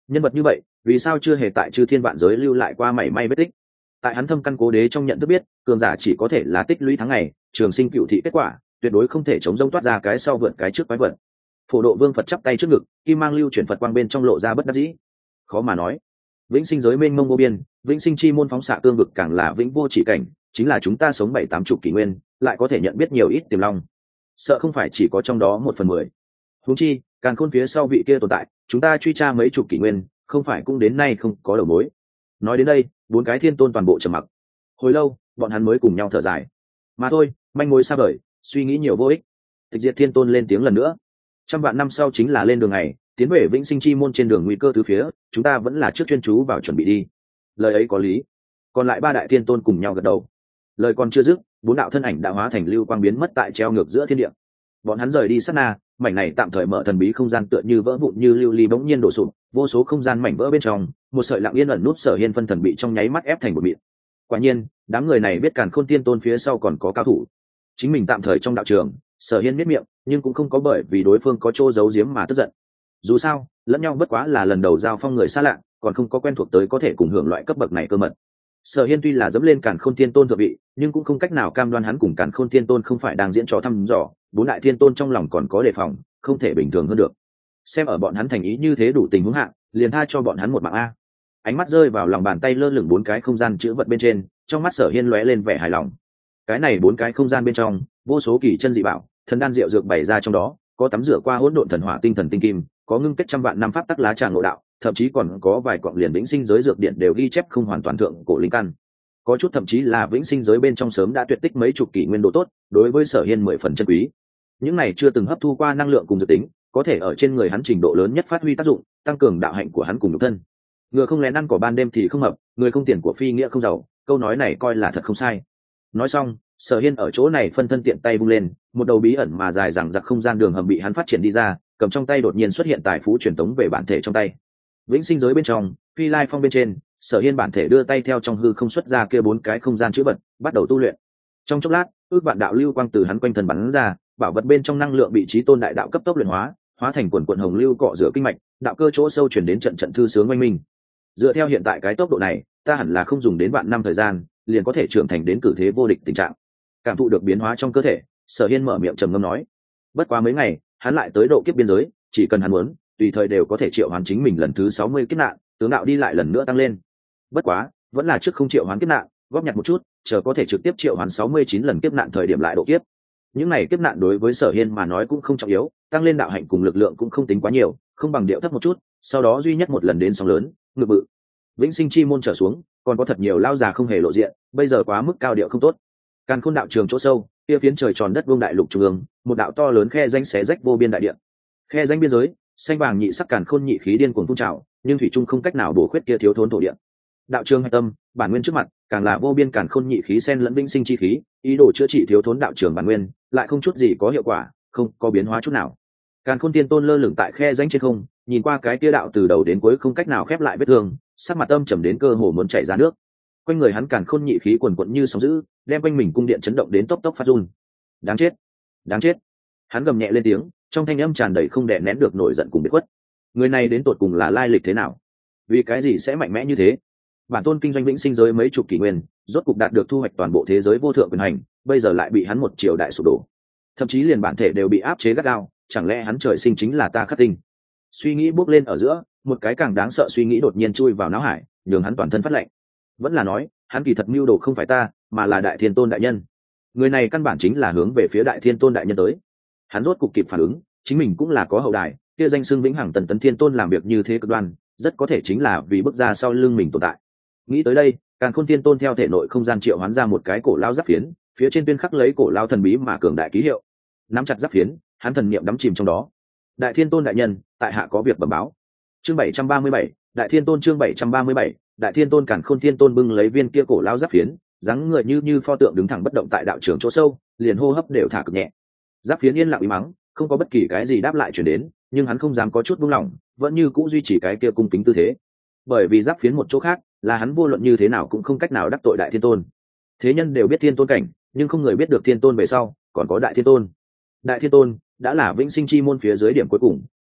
Nhân vật như vậy vì sao chưa hề tại chư thiên vạn giới lưu lại qua mảy may vết tích? Tại hắn thâm căn cố đế trong nhận thức biết, cường giả chỉ có thể là tích lũy tháng ngày, trường sinh cựu thị kết quả, tuyệt đối không thể chống rông toát ra cái sau vượt cái trước quái vật. Phổ Độ Vương Phật chắp tay trước ngực, kim mang lưu chuyển Phật quang bên trong lộ ra bất đắc dĩ. Khó mà nói, vĩnh sinh giới mênh mông vô biên, vĩnh sinh chi môn phóng xạ tương vực càng là vĩnh vô chỉ cảnh, chính là chúng ta sống 7-80 kỷ nguyên, lại có thể nhận biết nhiều ít tiềm long. Sợ không phải chỉ có trong đó 1/10. Huống chi, càng khôn phía sau vị kia tồn tại, chúng ta truy tra mấy chục kỷ nguyên, không phải cũng đến nay không có đầu mối. Nói đến đây, 4 cái thiên tôn toàn bộ trầm mặc. Hồi lâu, bọn hắn mới cùng nhau thở dài. Mà thôi, manh mối xa vời, suy nghĩ nhiều vô ích. Tịch Diệt Thiên Tôn lên tiếng lần nữa. Trăm vạn năm sau chính là lên đường ngày, tiến về vĩnh sinh chi môn trên đường nguy cơ từ phía, chúng ta vẫn là trước chuyên chú vào chuẩn bị đi. Lời ấy có lý. Còn lại 3 đại thiên tôn cùng nhau gật đầu. Lời còn chưa dứt, 4 đạo thân ảnh đã hóa thành lưu quang biến mất tại treo ngược giữa thiên địa. Bọn hắn rời đi sát na, mảnh này tạm thời mở thần bí không gian tựa như vỡ vụn như lưu ly bỗng nhiên đổ sụp, vô số không gian mảnh vỡ bên trong, một sợi lặng yên ẩn núp Sở Hiên phân thần bị trong nháy mắt ép thành một mịn. Quả nhiên, đám người này biết Càn Khôn Tiên Tôn phía sau còn có cao thủ. Chính mình tạm thời trong đạo trường, Sở Hiên biết miệng, nhưng cũng không có bởi vì đối phương có chỗ giấu giếm mà tức giận. Dù sao, lẫn nhau bất quá là lần đầu giao phong người xa lạ, còn không có quen thuộc tới có thể cùng hưởng loại cấp bậc này cơ mật. Sở Hiên tuy là dẫm lên Càn Khôn Tiên Tôn thượng vị, nhưng cũng không cách nào cam đoan hắn cùng Càn Khôn Tiên Tôn không phải đang diễn trò thăm dò, 4 đại thiên tôn trong lòng còn có đề phòng, không thể bình thường hơn được. Xem ở bọn hắn thành ý như thế đủ tình huống hạ, liền tha cho bọn hắn một mạng a. Ánh mắt rơi vào lòng bàn tay lơ lửng 4 cái không gian chữ vật bên trên, trong mắt Sở Hiên lóe lên vẻ hài lòng. Cái này 4 cái không gian bên trong, vô số kỳ chân dị bảo, thần đan diệu dược bày ra trong đó, có tắm rửa qua hỗn độn thần hỏa tinh thần tinh kim, có ngưng kết trăm vạn năm pháp tắc lá trà ngộ đạo, thậm chí còn có vài quặng liền vĩnh sinh giới dược điện đều ghi chép không hoàn toàn thượng cổ linh căn. Có chút thậm chí là vĩnh sinh giới bên trong sớm đã tuyệt tích mấy chục kỷ nguyên độ tốt, đối với Sở Hiên 10 phần chân quý. Những này chưa từng hấp thu qua năng lượng cùng dự tính, có thể ở trên người hắn trình độ lớn nhất phát huy tác dụng, tăng cường đạo hạnh của hắn cùng nhục thân. Ngựa không lén ăn cỏ ban đêm thì không hợp, người không tiền của phi nghĩa không giàu, câu nói này coi là thật không sai. Nói xong, Sở Hiên ở chỗ này phân thân tiện tay vung lên, một đầu bí ẩn mà dài dằng dặc không gian đường hầm bị hắn phát triển đi ra, cầm trong tay đột nhiên xuất hiện tài phú truyền tống về bản thể trong tay. Vĩnh sinh giới bên trong, Phi Lai Phong bên trên, Sở Hiên bản thể đưa tay theo trong hư không xuất ra kia 4 cái không gian chữ vật, bắt đầu tu luyện. Trong chốc lát, ước vạn đạo lưu quang từ hắn quanh thân bắn ra, bảo vật bên trong năng lượng bị Chí Tôn đại đạo cấp tốc luyện hóa, hóa thành quần quần hồng lưu cọ rửa kinh mạch, đạo cơ chỗ sâu truyền đến trận trận thư sướng oanh minh. Dựa theo hiện tại cái tốc độ này, ta hẳn là không dùng đến vạn năm thời gian, liền có thể trưởng thành đến cử thế vô địch tình trạng. Cảm thụ được biến hóa trong cơ thể, Sở Hiên mở miệng trầm ngâm nói. Bất quá mấy ngày, hắn lại tới độ kiếp biên giới, chỉ cần hắn muốn, tùy thời đều có thể triệu hoán chính mình lần thứ 60 kiếp nạn, tướng đạo đi lại lần nữa tăng lên. Bất quá, vẫn là trước không triệu hoán kiếp nạn, góp nhặt một chút, chờ có thể trực tiếp triệu hoán 69 lần kiếp nạn thời điểm lại độ kiếp. Những này kiếp nạn đối với Sở Hiên mà nói cũng không trọng yếu, tăng lên đạo hạnh cùng lực lượng cũng không tính quá nhiều, không bằng điệu thấp một chút, sau đó duy nhất một lần đến sóng lớn, ngự bự. Vĩnh sinh chi môn trở xuống, còn có thật nhiều lao già không hề lộ diện, bây giờ quá mức cao điệu không tốt. Càn Khôn đạo trường chỗ sâu, kia phiến trời tròn đất vuông đại lục trung ương, một đạo to lớn khe rãnh xé rách vô biên đại địa. Khe rãnh biên giới, xanh vàng nhị sắc càn khôn nhị khí điên cuồng phun trào, nhưng thủy trung không cách nào bổ khuyết kia thiếu thốn thổ địa. Đạo trường hạch tâm, bản nguyên trước mặt, càng là vô biên càn khôn nhị khí xen lẫn vĩnh sinh chi khí, ý đồ chữa trị thiếu thốn đạo trường bản nguyên, lại không chút gì có hiệu quả, không có biến hóa chút nào. Càn Khôn Tiên Tôn lơ lửng tại khe rãnh trên không, nhìn qua cái kia đạo từ đầu đến cuối không cách nào khép lại vết thương, sắc mặt âm trầm đến cơ hồ muốn chảy ra nước. Quanh người hắn càn khôn nhị khí quần quật như sóng dữ, đem quanh mình cung điện chấn động đến tốc tốc phát run. Đáng chết, đáng chết! Hắn gầm nhẹ lên tiếng, trong thanh âm tràn đầy không đè nén được nổi giận cùng biệt khuất. Người này đến tột cùng là lai lịch thế nào? Vì cái gì sẽ mạnh mẽ như thế? Bản tôn kinh doanh vĩnh sinh giới mấy chục kỷ nguyên, rốt cục đạt được thu hoạch toàn bộ thế giới vô thượng quyền hành, bây giờ lại bị hắn một triều đại sụp đổ. Thậm chí liền bản thể đều bị áp chế gắt gao, chẳng lẽ hắn trời sinh chính là ta khắc tinh? Suy nghĩ bốc lên ở giữa, một cái càng đáng sợ suy nghĩ đột nhiên chui vào não hải, nhường hắn toàn thân phát lạnh. Vẫn là nói, hắn kỳ thật mưu đồ không phải ta, mà là Đại Thiên Tôn đại nhân. Người này căn bản chính là hướng về phía Đại Thiên Tôn đại nhân tới. Hắn rốt cục kịp phản ứng, chính mình cũng là có hậu đài, kia danh xưng vĩnh hằng tần tấn Thiên Tôn làm việc như thế cực đoan, rất có thể chính là vì bước ra sau lưng mình tồn tại. Nghĩ tới đây, Càn Khôn Thiên Tôn theo thể nội không gian triệu hoán ra một cái cổ lao giáp phiến, phía trên tuyên khắc lấy cổ lao thần bí mà cường đại ký hiệu. Nắm chặt giáp phiến, hắn thần niệm đắm chìm trong đó. Đại Thiên Tôn đại nhân, tại hạ có việc bẩm báo. Chương 737, Đại Thiên Tôn chương 737, Đại Thiên Tôn Càn Khôn Thiên Tôn bưng lấy viên kia cổ lao giáp phiến, dáng người như pho tượng đứng thẳng bất động tại đạo trường chỗ sâu, liền hô hấp đều thả cực nhẹ. Giáp phiến yên lặng im mắng, không có bất kỳ cái gì đáp lại truyền đến, nhưng hắn không dám có chút buông lỏng, vẫn như cũ duy trì cái kia cung kính tư thế. Bởi vì giáp phiến một chỗ khác, là hắn vô luận như thế nào cũng không cách nào đắc tội Đại Thiên Tôn. Thế nhân đều biết Thiên Tôn cảnh, nhưng không người biết được Thiên Tôn về sau còn có Đại Thiên Tôn. Đại Thiên Tôn đã là vĩnh sinh chi môn phía dưới điểm cuối cùng,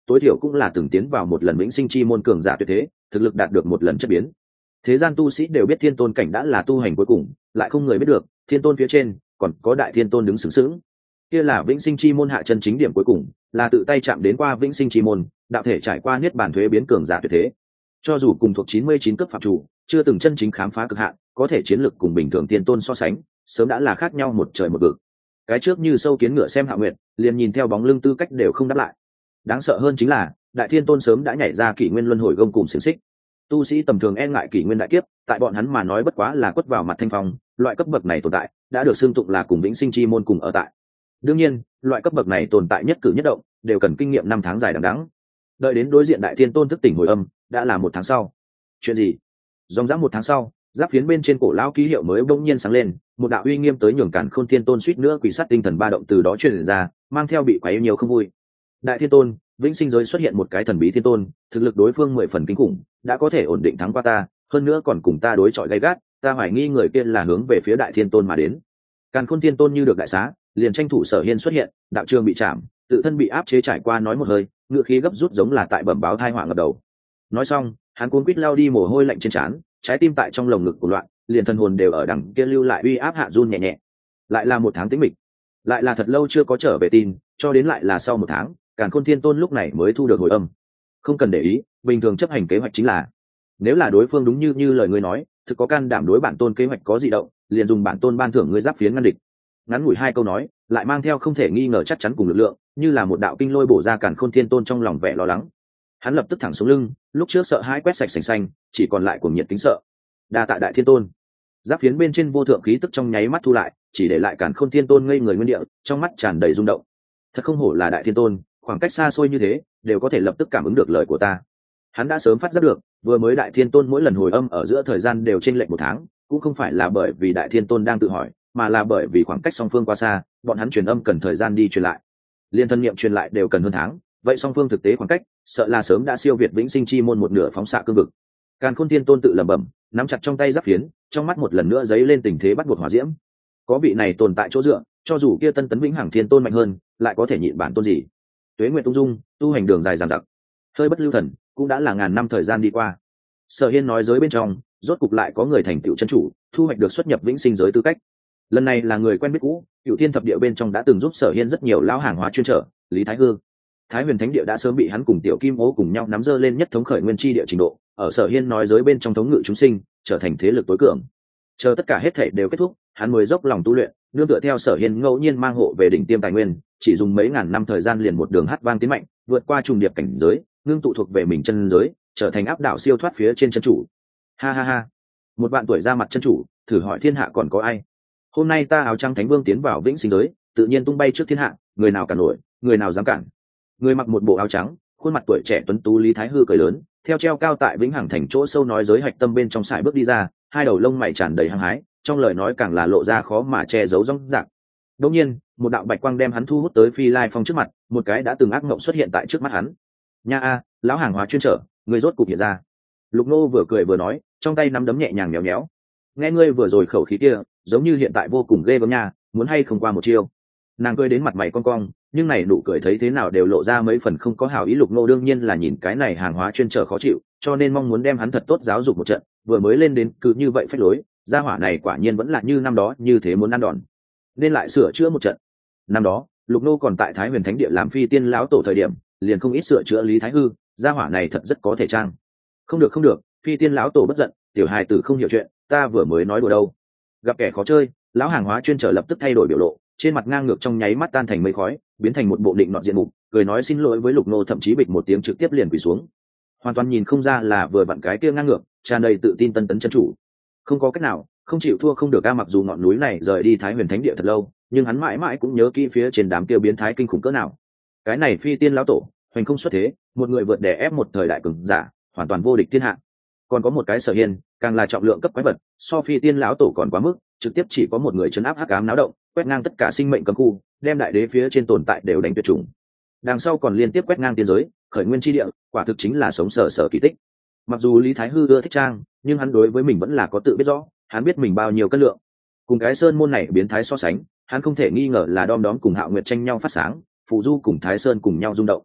tối thiểu cũng là từng tiến vào một lần vĩnh sinh chi môn cường giả tuyệt thế, thực lực đạt được một lần chất biến. Thế gian tu sĩ đều biết thiên tôn cảnh đã là tu hành cuối cùng, lại không người biết được thiên tôn phía trên còn có đại thiên tôn đứng sướng sướng. Kia là vĩnh sinh chi môn hạ chân chính điểm cuối cùng, là tự tay chạm đến qua vĩnh sinh chi môn, đạo thể trải qua niết bàn thuế biến cường giả tuyệt thế. Cho dù cùng thuộc 99 cấp phạm chủ, chưa từng chân chính khám phá cực hạn, có thể chiến lực cùng bình thường tiên tôn so sánh, sớm đã là khác nhau một trời một vực. Cái trước như sâu kiến ngựa xem Hạ Nguyệt, liền nhìn theo bóng lưng tư cách đều không đáp lại. Đáng sợ hơn chính là, đại thiên tôn sớm đã nhảy ra kỷ nguyên luân hồi gông cùng xiềng xích. Tu sĩ tầm thường e ngại kỷ nguyên đại kiếp, tại bọn hắn mà nói bất quá là quất vào mặt thanh phong, loại cấp bậc này tồn tại, đã được xưng tụng là cùng vĩnh sinh chi môn cùng ở tại. Đương nhiên, loại cấp bậc này tồn tại nhất cử nhất động, đều cần kinh nghiệm 5 tháng dài đằng đẵng. Đợi đến đối diện đại thiên tôn thức tỉnh hồi âm, đã là 1 tháng sau. Chuyện gì? Dòng dã 1 tháng sau, giáp phiến bên trên cổ lão ký hiệu mới bỗng nhiên sáng lên, một đạo uy nghiêm tới nhường Càn Khôn Thiên Tôn suýt nữa quỷ sát tinh thần ba động từ đó truyền ra, mang theo bị quấy nhiều không vui. Đại thiên tôn, vĩnh sinh giới xuất hiện một cái thần bí thiên tôn, thực lực đối phương 10 phần kinh khủng, đã có thể ổn định thắng qua ta, hơn nữa còn cùng ta đối chọi gay gắt, ta hoài nghi người kia là hướng về phía đại thiên tôn mà đến. Càn Khôn Thiên Tôn như được đại xá, liền tranh thủ Sở Hiên xuất hiện, đạo trường bị chạm, tự thân bị áp chế trải qua nói một hơi, ngựa khí gấp rút giống là tại bẩm báo thai họa ngập đầu. Nói xong, hắn cuống quýt lao đi mồ hôi lạnh trên trán, trái tim tại trong lồng ngực của loạn, liền thân hồn đều ở đằng kia lưu lại uy áp hạ run nhẹ nhẹ. Lại là 1 tháng tĩnh mịch, lại là thật lâu chưa có trở về tin, cho đến lại là sau 1 tháng, Càn Khôn Thiên Tôn lúc này mới thu được hồi âm. Không cần để ý, bình thường chấp hành kế hoạch chính là, nếu là đối phương đúng như lời ngươi nói, thực có can đảm đối bản tôn kế hoạch có dị động, liền dùng bản tôn ban thưởng ngươi giáp phiến ngăn địch. Ngắn ngủi 2 câu nói, lại mang theo không thể nghi ngờ chắc chắn cùng lực lượng, như là một đạo kinh lôi bổ ra Càn Khôn Thiên Tôn trong lòng vẻ lo lắng. Hắn lập tức thẳng xuống lưng, lúc trước sợ hãi quét sạch sành xanh, chỉ còn lại cuồng nhiệt kính sợ. Đa tạ đại thiên tôn. Giáp phiến bên trên vô thượng khí tức trong nháy mắt thu lại, chỉ để lại Càn Khôn Thiên Tôn ngây người nguyên địa, trong mắt tràn đầy rung động. Thật không hổ là đại thiên tôn, khoảng cách xa xôi như thế, đều có thể lập tức cảm ứng được lời của ta. Hắn đã sớm phát giác được, vừa mới đại thiên tôn mỗi lần hồi âm ở giữa thời gian đều chênh lệch 1 tháng, cũng không phải là bởi vì đại thiên tôn đang tự hỏi, mà là bởi vì khoảng cách song phương quá xa, bọn hắn truyền âm cần thời gian đi truyền lại. Liên thân niệm truyền lại đều cần hơn tháng, vậy song phương thực tế khoảng cách, sợ là sớm đã siêu việt vĩnh sinh chi môn một nửa phóng xạ cương vực. Càn Khôn Thiên Tôn tự lẩm bẩm, nắm chặt trong tay giáp phiến, trong mắt một lần nữa dấy lên tình thế bắt buộc hỏa diễm. Có vị này tồn tại chỗ dựa, cho dù kia tân tấn vĩnh hằng thiên tôn mạnh hơn, lại có thể nhịn bản tôn gì? Tuế nguyệt tung dung, tu hành đường dài dằng dặc, hơi bất lưu thần, cũng đã là ngàn năm thời gian đi qua. Sở Hiên nói giới bên trong, rốt cục lại có người thành tựu chân chủ, thu hoạch được xuất nhập vĩnh sinh giới tư cách. Lần này là người quen biết cũ, Cửu Thiên thập địa bên trong đã từng giúp Sở Hiên rất nhiều lão hàng hóa chuyên trở, Lý Thái Hư. Thái Huyền Thánh địa đã sớm bị hắn cùng Tiểu Kim Ô cùng nhau nắm dơ lên nhất thống khởi nguyên chi địa trình độ, ở Sở Hiên nói giới bên trong thống ngự chúng sinh, trở thành thế lực tối cường. Chờ tất cả hết thảy đều kết thúc, hắn mới dốc lòng tu luyện, nương tựa theo Sở Hiên ngẫu nhiên mang hộ về đỉnh tiêm tài nguyên, chỉ dùng mấy ngàn năm thời gian liền một đường hát vang tiến mạnh, vượt qua trùng điệp cảnh giới, ngưng tụ thuộc về mình chân giới, trở thành áp đảo siêu thoát phía trên chân chủ. Ha ha ha, một bạn tuổi ra mặt chân chủ, thử hỏi thiên hạ còn có ai? Hôm nay ta áo trắng thánh vương tiến vào vĩnh sinh giới, tự nhiên tung bay trước thiên hạ, người nào cản nổi, người nào dám cản? Người mặc một bộ áo trắng, khuôn mặt tuổi trẻ tuấn tú Lý Thái Hư cười lớn, theo treo cao tại vĩnh hằng thành chỗ sâu nói giới hạch tâm bên trong sải bước đi ra, hai đầu lông mày tràn đầy hăng hái, trong lời nói càng là lộ ra khó mà che giấu rong rạc. Đột nhiên, một đạo bạch quang đem hắn thu hút tới Phi Lai Phong trước mặt, một cái đã từng ác mộng xuất hiện tại trước mắt hắn. Nha a, lão hàng hóa chuyên trở, người rốt cục hiện ra. Lục Nô vừa cười vừa nói, trong tay nắm đấm nhẹ nhàng méo méo. Nghe ngươi vừa rồi khẩu khí kia, giống như hiện tại vô cùng ghê gớm nha, muốn hay không qua một chiêu? Nàng cười đến mặt mày cong cong, nhưng này nụ cười thấy thế nào đều lộ ra mấy phần không có hảo ý. Lục Nô đương nhiên là nhìn cái này hàng hóa chuyên trở khó chịu, cho nên mong muốn đem hắn thật tốt giáo dục một trận. Vừa mới lên đến cứ như vậy phách lối, gia hỏa này quả nhiên vẫn là như năm đó như thế muốn ăn đòn, nên lại sửa chữa một trận. Năm đó Lục Nô còn tại Thái Huyền Thánh địa làm phi tiên lão tổ thời điểm, liền không ít sửa chữa Lý Thái Hư, gia hỏa này thật rất có thể trang. Không được không được, phi tiên lão tổ bất giận, tiểu hài tử không hiểu chuyện, ta vừa mới nói đùa đâu. Gặp kẻ khó chơi, lão hàng hóa chuyên trở lập tức thay đổi biểu lộ, trên mặt ngang ngược trong nháy mắt tan thành mây khói, biến thành một bộ định nọt diện mục, cười nói xin lỗi với Lục Nô, thậm chí bịch một tiếng trực tiếp liền quỳ xuống. Hoàn toàn nhìn không ra là vừa vặn cái kia ngang ngược, tràn đầy tự tin tân tấn chân chủ. Không có cách nào, không chịu thua không được a. Mặc dù ngọn núi này rời đi Thái Huyền Thánh địa thật lâu, nhưng hắn mãi mãi cũng nhớ kỹ phía trên đám kia biến thái kinh khủng cỡ nào. Cái này phi tiên lão tổ hoành không xuất thế, một người vượt đè ép một thời đại cường giả, hoàn toàn vô địch thiên hạ. Còn có một cái Sở Hiên, càng là trọng lượng cấp quái vật, so phi tiên lão tổ còn quá mức, trực tiếp chỉ có một người chấn áp hắc ám náo động, quét ngang tất cả sinh mệnh cấm khu, đem đại đế phía trên tồn tại đều đánh tuyệt chủng. Đằng sau còn liên tiếp quét ngang tiên giới, khởi nguyên chi địa, quả thực chính là sống sờ sờ kỳ tích. Mặc dù Lý Thái Hư ưa thích trang, nhưng hắn đối với mình vẫn là có tự biết rõ, hắn biết mình bao nhiêu cân lượng. Cùng cái sơn môn này biến thái so sánh, hắn không thể nghi ngờ là đom đóm cùng Hạo Nguyệt tranh nhau phát sáng, Phù Du cùng Thái Sơn cùng nhau rung động.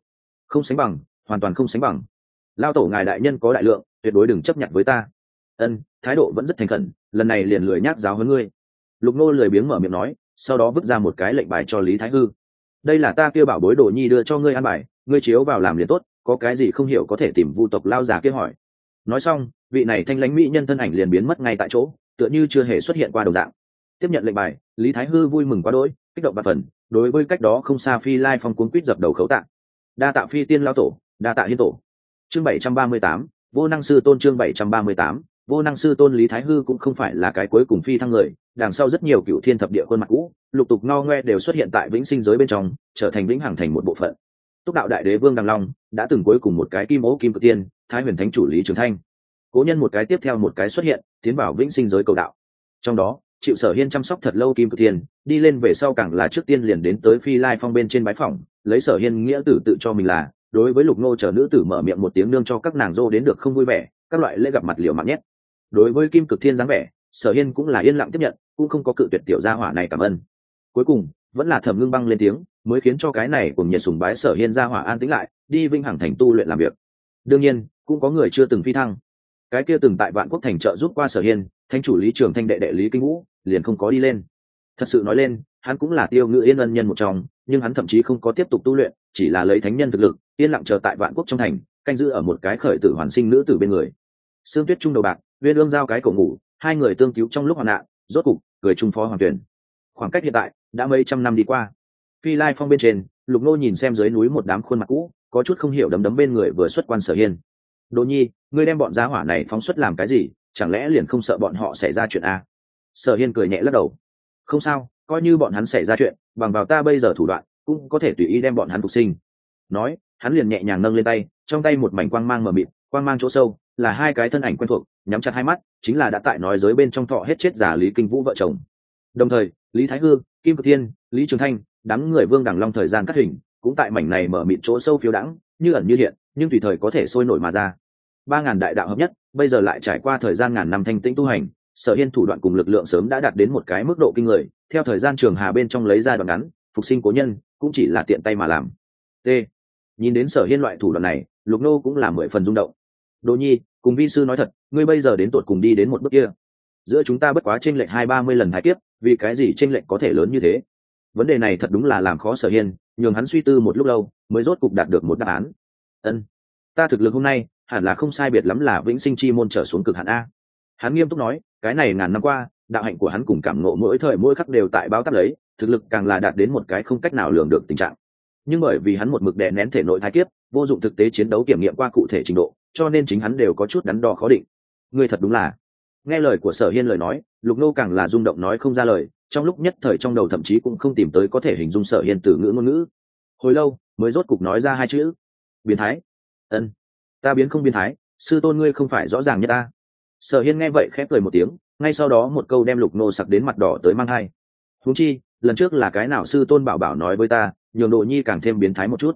Không sánh bằng, hoàn toàn không sánh bằng. Lao tổ ngài đại nhân có đại lượng, tuyệt đối đừng chấp nhận với ta. Ân, thái độ vẫn rất thành khẩn, lần này liền lười nhác giáo huấn ngươi. Lục Nô lười biếng mở miệng nói, sau đó vứt ra một cái lệnh bài cho Lý Thái Hư. Đây là ta kêu bảo bối đồ nhi đưa cho ngươi ăn bài, ngươi chiếu vào làm liền tốt, có cái gì không hiểu có thể tìm Vu tộc lao già kia hỏi. Nói xong, vị này thanh lãnh mỹ nhân thân ảnh liền biến mất ngay tại chỗ, tựa như chưa hề xuất hiện qua đồng dạng. Tiếp nhận lệnh bài, Lý Thái Hư vui mừng quá đỗi, kích động ba phần, đối với cách đó không xa Phi Lai Phong cuốn quýt dập đầu khấu tạ. Đa tạ Phi Tiên lao tổ, đa tạ Hiên tổ. Chương 738, Vô Năng sư tôn. Chương 738, Vô Năng sư tôn. Lý Thái Hư cũng không phải là cái cuối cùng phi thăng người, đằng sau rất nhiều cựu thiên thập địa khuôn mặt cũ, lục tục ngao ngoe đều xuất hiện tại vĩnh sinh giới bên trong, trở thành vĩnh hằng thành một bộ phận. Túc đạo đại đế Vương Đằng Long đã từng cuối cùng một cái kim ố kim cực tiên, Thái Huyền Thánh chủ Lý Trường Thanh. Cố nhân một cái tiếp theo một cái xuất hiện, tiến vào vĩnh sinh giới cầu đạo. Trong đó, chịu Sở Hiên chăm sóc thật lâu kim cực tiên, đi lên về sau càng là trước tiên liền đến tới Phi Lai Phong bên trên bái phỏng, lấy Sở Hiên nghĩa tử tự cho mình là, đối với Lục Ngô chờ nữ tử mở miệng một tiếng nương cho các nàng dô đến được không vui vẻ, các loại lễ gặp mặt liều mạng nhét. Đối với kim cực thiên dáng vẻ, Sở Hiên cũng là yên lặng tiếp nhận, cũng không có cự tuyệt tiểu gia hỏa này cảm ơn. Cuối cùng vẫn là Thẩm Ngưng Băng lên tiếng, mới khiến cho cái này cùng nhiệt sùng bái Sở Hiên gia hỏa an tĩnh lại, đi vinh hằng thành tu luyện làm việc. Đương nhiên cũng có người chưa từng phi thăng, cái kia từng tại Vạn Quốc thành trợ giúp qua Sở Hiên, thánh chủ Lý Trường Thanh đệ đệ Lý Kinh Vũ liền không có đi lên. Thật sự nói lên, hắn cũng là Tiêu Ngự Yên ân nhân một trong, nhưng hắn thậm chí không có tiếp tục tu luyện, chỉ là lấy thánh nhân thực lực yên lặng chờ tại Vạn Quốc trong thành, canh giữ ở một cái khởi tử hoàn sinh nữ tử bên người. Sương Tuyết trung đầu bạc, Uyên Ương giao cái cổ ngủ, hai người tương cứu trong lúc hoạn nạn, rốt cục cười chung phó hoàng tuyển. Khoảng cách hiện tại đã mấy trăm năm đi qua. Phi Lai Phong bên trên, Lục Nô nhìn xem dưới núi một đám khuôn mặt cũ, có chút không hiểu đấm bên người vừa xuất quan Sở Hiên. Đỗ Nhi, ngươi đem bọn gia hỏa này phóng xuất làm cái gì, chẳng lẽ liền không sợ bọn họ xảy ra chuyện a? Sở Hiên cười nhẹ lắc đầu. Không sao, coi như bọn hắn xảy ra chuyện, bằng vào ta bây giờ thủ đoạn, cũng có thể tùy ý đem bọn hắn phục sinh. Nói, hắn liền nhẹ nhàng nâng lên tay, trong tay một mảnh quang mang mờ mịt, quang mang chỗ sâu là hai cái thân ảnh quen thuộc, nhắm chặt hai mắt, chính là đã tại nói giới bên trong thọ hết chết giả Lý Kinh Vũ vợ chồng. Đồng thời, Lý Thái Hư, Kim Cực Thiên, Lý Trường Thanh, đám người Vương Đằng Long thời gian cắt hình, cũng tại mảnh này mở mịt chỗ sâu phiêu đãng, như ẩn như hiện, nhưng tùy thời có thể sôi nổi mà ra. 3000 đại đạo hợp nhất, bây giờ lại trải qua thời gian ngàn năm thanh tĩnh tu hành, Sở Hiên thủ đoạn cùng lực lượng sớm đã đạt đến một cái mức độ kinh người, theo thời gian trường hà bên trong lấy ra đoạn ngắn, phục sinh cố nhân, cũng chỉ là tiện tay mà làm. T. Nhìn đến Sở Hiên loại thủ đoạn này, Lục Nô cũng là 10 phần rung động. Đỗ Nhi, cùng vi sư nói thật, ngươi bây giờ đến tụt cùng đi đến một bước kia. Giữa chúng ta bất quá chênh lệch 20-30 lần thái kiếp, vì cái gì chênh lệch có thể lớn như thế? Vấn đề này thật đúng là làm khó Sở Hiên, nhường hắn suy tư một lúc lâu, mới rốt cục đạt được một đáp án. Ân, ta thực lực hôm nay, hẳn là không sai biệt lắm là vĩnh sinh chi môn trở xuống cực hạn a. Hắn nghiêm túc nói, cái này ngàn năm qua, đạo hạnh của hắn cùng cảm ngộ mỗi thời mỗi khắc đều tại báo táp lấy, thực lực càng là đạt đến một cái không cách nào lường được tình trạng. Nhưng bởi vì hắn một mực đè nén thể nội thái kiếp, vô dụng thực tế chiến đấu kiểm nghiệm qua cụ thể trình độ, cho nên chính hắn đều có chút đắn đo khó định. Ngươi thật đúng là. Nghe lời của Sở Hiên lời nói, Lục Nô càng là rung động nói không ra lời, trong lúc nhất thời trong đầu thậm chí cũng không tìm tới có thể hình dung Sở Hiên từ ngữ ngôn ngữ. Hồi lâu, mới rốt cục nói ra hai chữ: biến thái. Ân, ta biến không biến thái, sư tôn ngươi không phải rõ ràng nhất ta. Sở Hiên nghe vậy khép cười một tiếng, ngay sau đó một câu đem Lục Nô sặc đến mặt đỏ tới mang hai. Huống chi, lần trước là cái nào sư tôn bảo bảo nói với ta, nhường Độ Nhi càng thêm biến thái một chút.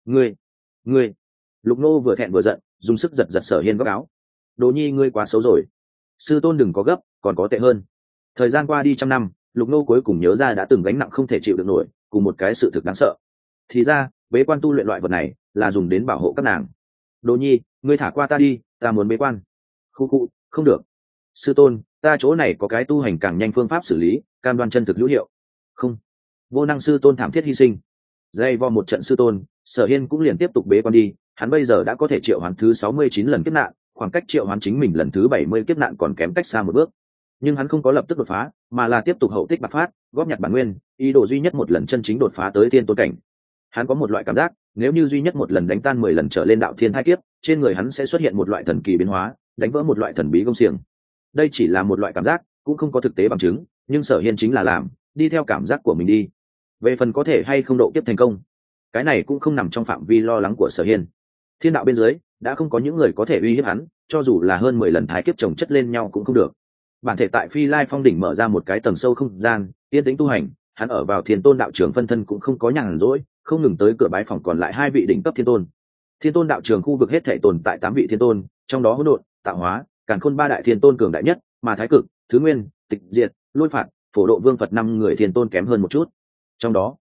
Ngươi. Lục Nô vừa thẹn vừa giận, dùng sức giật Sở Hiên góc áo. Độ Nhi ngươi quá xấu rồi. Sư tôn đừng có gấp, còn có tệ hơn. Thời gian qua đi trăm năm, Lục Nô cuối cùng nhớ ra đã từng gánh nặng không thể chịu được nổi, cùng một cái sự thực đáng sợ. Thì ra, bế quan tu luyện loại vật này là dùng đến bảo hộ các nàng. Độ Nhi, ngươi thả qua ta đi, ta muốn bế quan. Khu, không được. Sư tôn, ta chỗ này có cái tu hành càng nhanh phương pháp xử lý, cam đoan chân thực hữu hiệu. Không. Vô Năng sư tôn thảm thiết hy sinh. Dây vo một trận sư tôn, Sở Hiên cũng liền tiếp tục bế quan đi, hắn bây giờ đã có thể triệu hoán thứ 69 lần kiếp nạn, khoảng cách triệu hoán chính mình lần thứ 70 kiếp nạn còn kém cách xa một bước. Nhưng hắn không có lập tức đột phá, mà là tiếp tục hậu tích bạc phát, góp nhặt bản nguyên, ý đồ duy nhất một lần chân chính đột phá tới thiên tôn cảnh. Hắn có một loại cảm giác, nếu như duy nhất một lần đánh tan 10 lần trở lên đạo thiên hai kiếp, trên người hắn sẽ xuất hiện một loại thần kỳ biến hóa, đánh vỡ một loại thần bí công xiềng. Đây chỉ là một loại cảm giác, cũng không có thực tế bằng chứng, nhưng Sở Hiên chính là làm, đi theo cảm giác của mình đi. Về phần có thể hay không độ kiếp thành công, cái này cũng không nằm trong phạm vi lo lắng của Sở Hiên. Thiên đạo bên dưới đã không có những người có thể uy hiếp hắn, cho dù là hơn 10 lần thái kiếp chồng chất lên nhau cũng không được. Bản thể tại Phi Lai Phong đỉnh mở ra một cái tầng sâu không gian, yên tĩnh tu hành, hắn ở vào Thiên Tôn đạo trường phân thân cũng không có nhàn rỗi, không ngừng tới cửa bái phòng còn lại 2 vị đỉnh cấp thiên tôn. Thiên Tôn đạo trường khu vực hết thảy tồn tại 8 vị thiên tôn, trong đó hỗn độn, tạo hóa, càn khôn 3 đại thiên tôn cường đại nhất, mà thái cực, thứ nguyên, tịch diệt, lôi phạt, phổ độ vương Phật 5 người thiên tôn kém hơn một chút. Trong đó,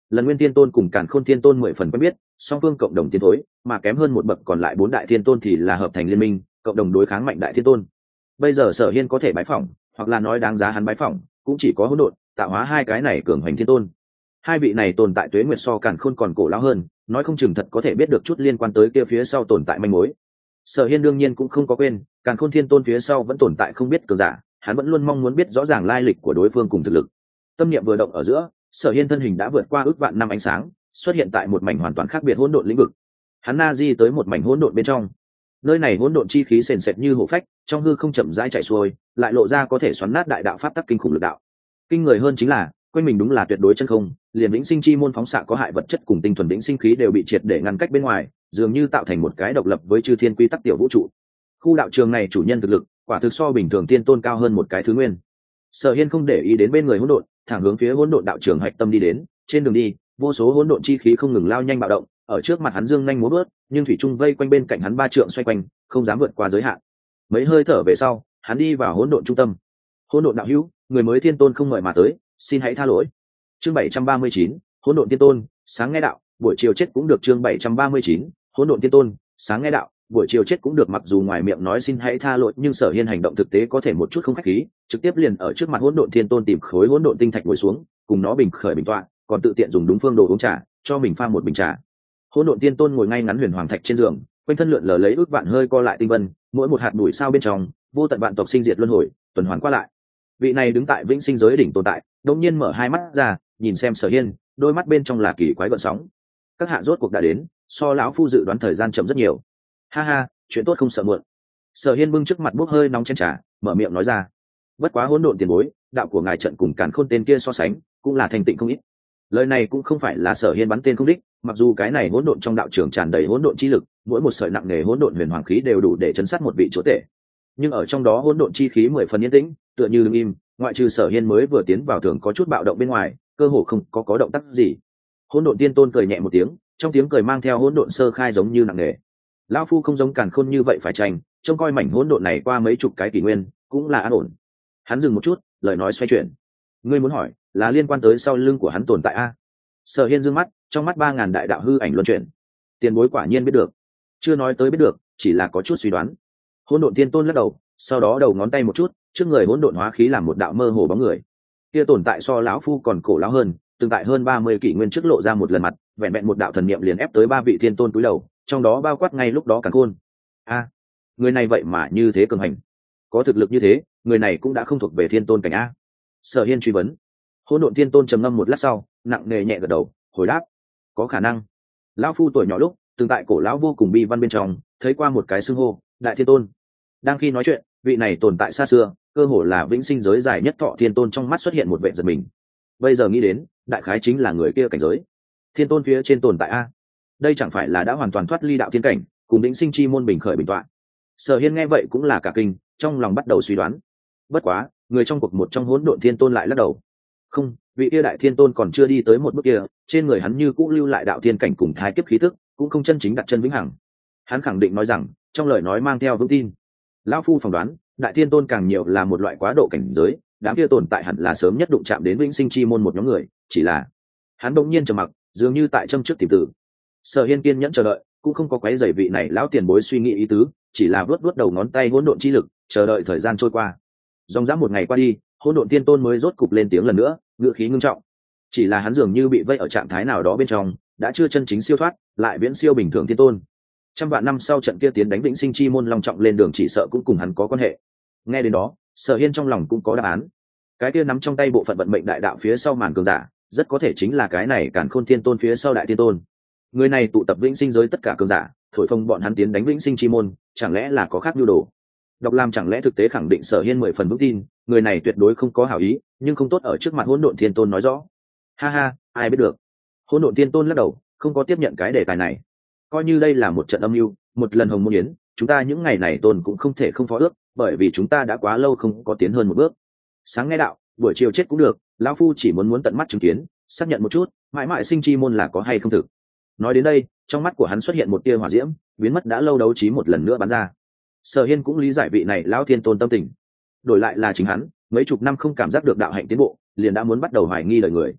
lần nguyên thiên tôn cùng càn khôn thiên tôn 10 phần quen biết, song phương cộng đồng tiến thối, mà kém hơn một bậc còn lại 4 đại thiên tôn thì là hợp thành liên minh, cộng đồng đối kháng mạnh đại thiên tôn. Bây giờ Sở Hiên có thể bái phỏng, hoặc là nói đáng giá hắn bái phỏng, cũng chỉ có hỗn độn, tạo hóa hai cái này cường hành thiên tôn. Hai vị này tồn tại tuế nguyệt so càn khôn còn cổ lão hơn, nói không chừng thật có thể biết được chút liên quan tới kia phía sau tồn tại manh mối. Sở Hiên đương nhiên cũng không có quên, càn khôn thiên tôn phía sau vẫn tồn tại không biết cường giả, hắn vẫn luôn mong muốn biết rõ ràng lai lịch của đối phương cùng thực lực. Tâm niệm vừa động ở giữa, Sở Hiên thân hình đã vượt qua ước vạn năm ánh sáng, xuất hiện tại một mảnh hoàn toàn khác biệt hỗn độn lĩnh vực. Hắn na di tới một mảnh hỗn độn bên trong. Nơi này hỗn độn chi khí sền sệt như hổ phách, trong hư không chậm rãi chảy xuôi, lại lộ ra có thể xoắn nát đại đạo pháp tắc kinh khủng lực đạo. Kinh người hơn chính là, quanh mình đúng là tuyệt đối chân không, liền vĩnh sinh chi môn phóng xạ có hại vật chất cùng tinh thuần vĩnh sinh khí đều bị triệt để ngăn cách bên ngoài, dường như tạo thành một cái độc lập với chư thiên quy tắc tiểu vũ trụ. Khu đạo trường này chủ nhân thực lực, quả thực so bình thường tiên tôn cao hơn một cái thứ nguyên. Sở Hiên không để ý đến bên người hỗn độn, thẳng hướng phía hỗn độn đạo trường hạch tâm đi đến. Trên đường đi, vô số hỗn độn chi khí không ngừng lao nhanh bạo động, ở trước mặt hắn dương nhanh múa bước, nhưng thủy trung vây quanh bên cạnh hắn 3 trượng xoay quanh, không dám vượt qua giới hạn. Mấy hơi thở về sau, hắn đi vào hỗn độn trung tâm. Hỗn độn đạo hữu, người mới thiên tôn không mời mà tới, xin hãy tha lỗi. Chương 739, hỗn độn thiên tôn, sáng nghe đạo, buổi chiều chết cũng được. Chương 739, hỗn độn thiên tôn, sáng nghe đạo, buổi chiều chết cũng được. Mặc dù ngoài miệng nói xin hãy tha lỗi, nhưng Sở Hiên hành động thực tế có thể một chút không khách khí, trực tiếp liền ở trước mặt hỗn độn thiên tôn tìm khối hỗn độn tinh thạch ngồi xuống, cùng nó bình khởi bình tọa, còn tự tiện dùng đúng phương đồ uống trà, cho mình pha một bình trà. Hỗn độn thiên tôn ngồi ngay ngắn huyền hoàng thạch trên giường, quanh thân lượn lờ lấy ước vạn hơi co lại tinh vân, mỗi một hạt bụi sao bên trong, vô tận vạn tộc sinh diệt luân hồi, tuần hoàn qua lại. Vị này đứng tại vĩnh sinh giới đỉnh tồn tại, đột nhiên mở hai mắt ra, nhìn xem Sở Hiên, đôi mắt bên trong là kỳ quái gợn sóng. Các hạ rốt cuộc đã đến, so lão phu dự đoán thời gian chậm rất nhiều. Ha ha, chuyện tốt không sợ muộn. Sở Hiên bưng trước mặt bốc hơi nóng chén trà, mở miệng nói ra. Bất quá hỗn độn tiền bối, đạo của ngài trận cùng càn khôn tên kia so sánh, cũng là thành tịnh không ít. Lời này cũng không phải là Sở Hiên bắn tên không đích, mặc dù cái này hỗn độn trong đạo trường tràn đầy hỗn độn chi lực, mỗi một sợi nặng nề hỗn độn huyền hoàng khí đều đủ để chấn sát một vị chúa tể. Nhưng ở trong đó hỗn độn chi khí 10 phần yên tĩnh, tựa như đứng im, ngoại trừ Sở Hiên mới vừa tiến vào thường có chút bạo động bên ngoài, cơ hồ không có động tác gì. Hỗn độn tiên tôn cười nhẹ một tiếng, trong tiếng cười mang theo hỗn độn sơ khai giống như nặng nề. Lão phu không giống càn khôn như vậy phải tranh, trông coi mảnh hỗn độn này qua mấy chục cái kỷ nguyên, cũng là an ổn. Hắn dừng một chút, lời nói xoay chuyển. Ngươi muốn hỏi, là liên quan tới sau lưng của hắn tồn tại a? Sở Hiên dương mắt, trong mắt 3000 đại đạo hư ảnh luân chuyển. Tiền bối quả nhiên biết được. Chưa nói tới biết được, chỉ là có chút suy đoán. Hỗn độn tiên tôn lắc đầu, sau đó đầu ngón tay một chút, trước người hỗn độn hóa khí làm một đạo mơ hồ bóng người. Kia tồn tại so lão phu còn cổ lão hơn, từng tại hơn 30 kỷ nguyên trước lộ ra một lần mặt, vẹn vẹn một đạo thần niệm liền ép tới 3 vị thiên tôn cúi đầu, trong đó bao quát ngay lúc đó càn khôn. A, người này vậy mà như thế cường hành, có thực lực như thế, người này cũng đã không thuộc về thiên tôn cảnh a. Sở Hiên truy vấn. Hỗn độn thiên tôn trầm ngâm một lát sau, nặng nề nhẹ gật đầu, hồi đáp, có khả năng. Lão phu tuổi nhỏ lúc, từng tại cổ lão vô cùng bi văn bên trong, thấy qua một cái xưng hô, đại thiên tôn. Đang khi nói chuyện, vị này tồn tại xa xưa, cơ hồ là vĩnh sinh giới dài nhất thọ thiên tôn trong mắt xuất hiện một vẻ giật mình. Bây giờ nghĩ đến, đại khái chính là người kia cảnh giới. Thiên tôn phía trên tồn tại a. Đây chẳng phải là đã hoàn toàn thoát ly đạo thiên cảnh, cùng vĩnh sinh chi môn bình khởi bình tọa. Sở Hiên nghe vậy cũng là cả kinh, trong lòng bắt đầu suy đoán. Bất quá, người trong cuộc một trong hỗn độn thiên tôn lại lắc đầu. Không, vị kia đại thiên tôn còn chưa đi tới một bước kia, trên người hắn như cũ lưu lại đạo thiên cảnh cùng thái kiếp khí tức, cũng không chân chính đặt chân vĩnh hằng. Hắn khẳng định nói rằng, trong lời nói mang theo vững tin. Lão phu phỏng đoán, đại thiên tôn càng nhiều là một loại quá độ cảnh giới, đám kia tồn tại hẳn là sớm nhất đụng chạm đến vĩnh sinh chi môn một nhóm người, chỉ là hắn bỗng nhiên trầm mặc, dường như tại châm trước tìm tử. Sở Hiên kiên nhẫn chờ đợi, cũng không có quấy rầy vị này lão tiền bối suy nghĩ ý tứ, chỉ là vuốt đầu ngón tay hỗn độn chi lực, chờ đợi thời gian trôi qua. Dòng dã một ngày qua đi, hỗn độn tiên tôn mới rốt cục lên tiếng lần nữa, ngữ khí ngưng trọng. Chỉ là hắn dường như bị vây ở trạng thái nào đó bên trong, đã chưa chân chính siêu thoát, lại viễn siêu bình thường tiên tôn. Trăm vạn năm sau trận kia tiến đánh vĩnh sinh chi môn long trọng lên đường, chỉ sợ cũng cùng hắn có quan hệ. Nghe đến đó, Sở Hiên trong lòng cũng có đáp án. Cái kia nắm trong tay bộ phận vận mệnh đại đạo phía sau màn cường giả, rất có thể chính là cái này Càn Khôn Thiên Tôn phía sau đại tiên tôn. Người này tụ tập vĩnh sinh giới tất cả cường giả, thổi phồng bọn hắn tiến đánh vĩnh sinh chi môn, chẳng lẽ là có khác nhu đồ? Độc Lam chẳng lẽ thực tế khẳng định Sở Hiên 10 phần vững tin, người này tuyệt đối không có hảo ý, nhưng không tốt ở trước mặt Hỗn Độn Thiên Tôn nói rõ. Ha ha, ai biết được. Hỗn Độn Thiên Tôn lắc đầu, không có tiếp nhận cái đề tài này. Coi như đây là một trận âm mưu, một lần hồng môn yến, chúng ta những ngày này tôn cũng không thể không phó ước, bởi vì chúng ta đã quá lâu không có tiến hơn một bước. Sáng nghe đạo, buổi chiều chết cũng được, lão phu chỉ muốn tận mắt chứng kiến, xác nhận một chút, mãi mãi sinh chi môn là có hay không thực. Nói đến đây, trong mắt của hắn xuất hiện một tia hỏa diễm, biến mất đã lâu đấu trí một lần nữa bắn ra. Sở Hiên cũng lý giải vị này lão thiên tôn tâm tình. Đổi lại là chính hắn, mấy chục năm không cảm giác được đạo hạnh tiến bộ, liền đã muốn bắt đầu hoài nghi lời người.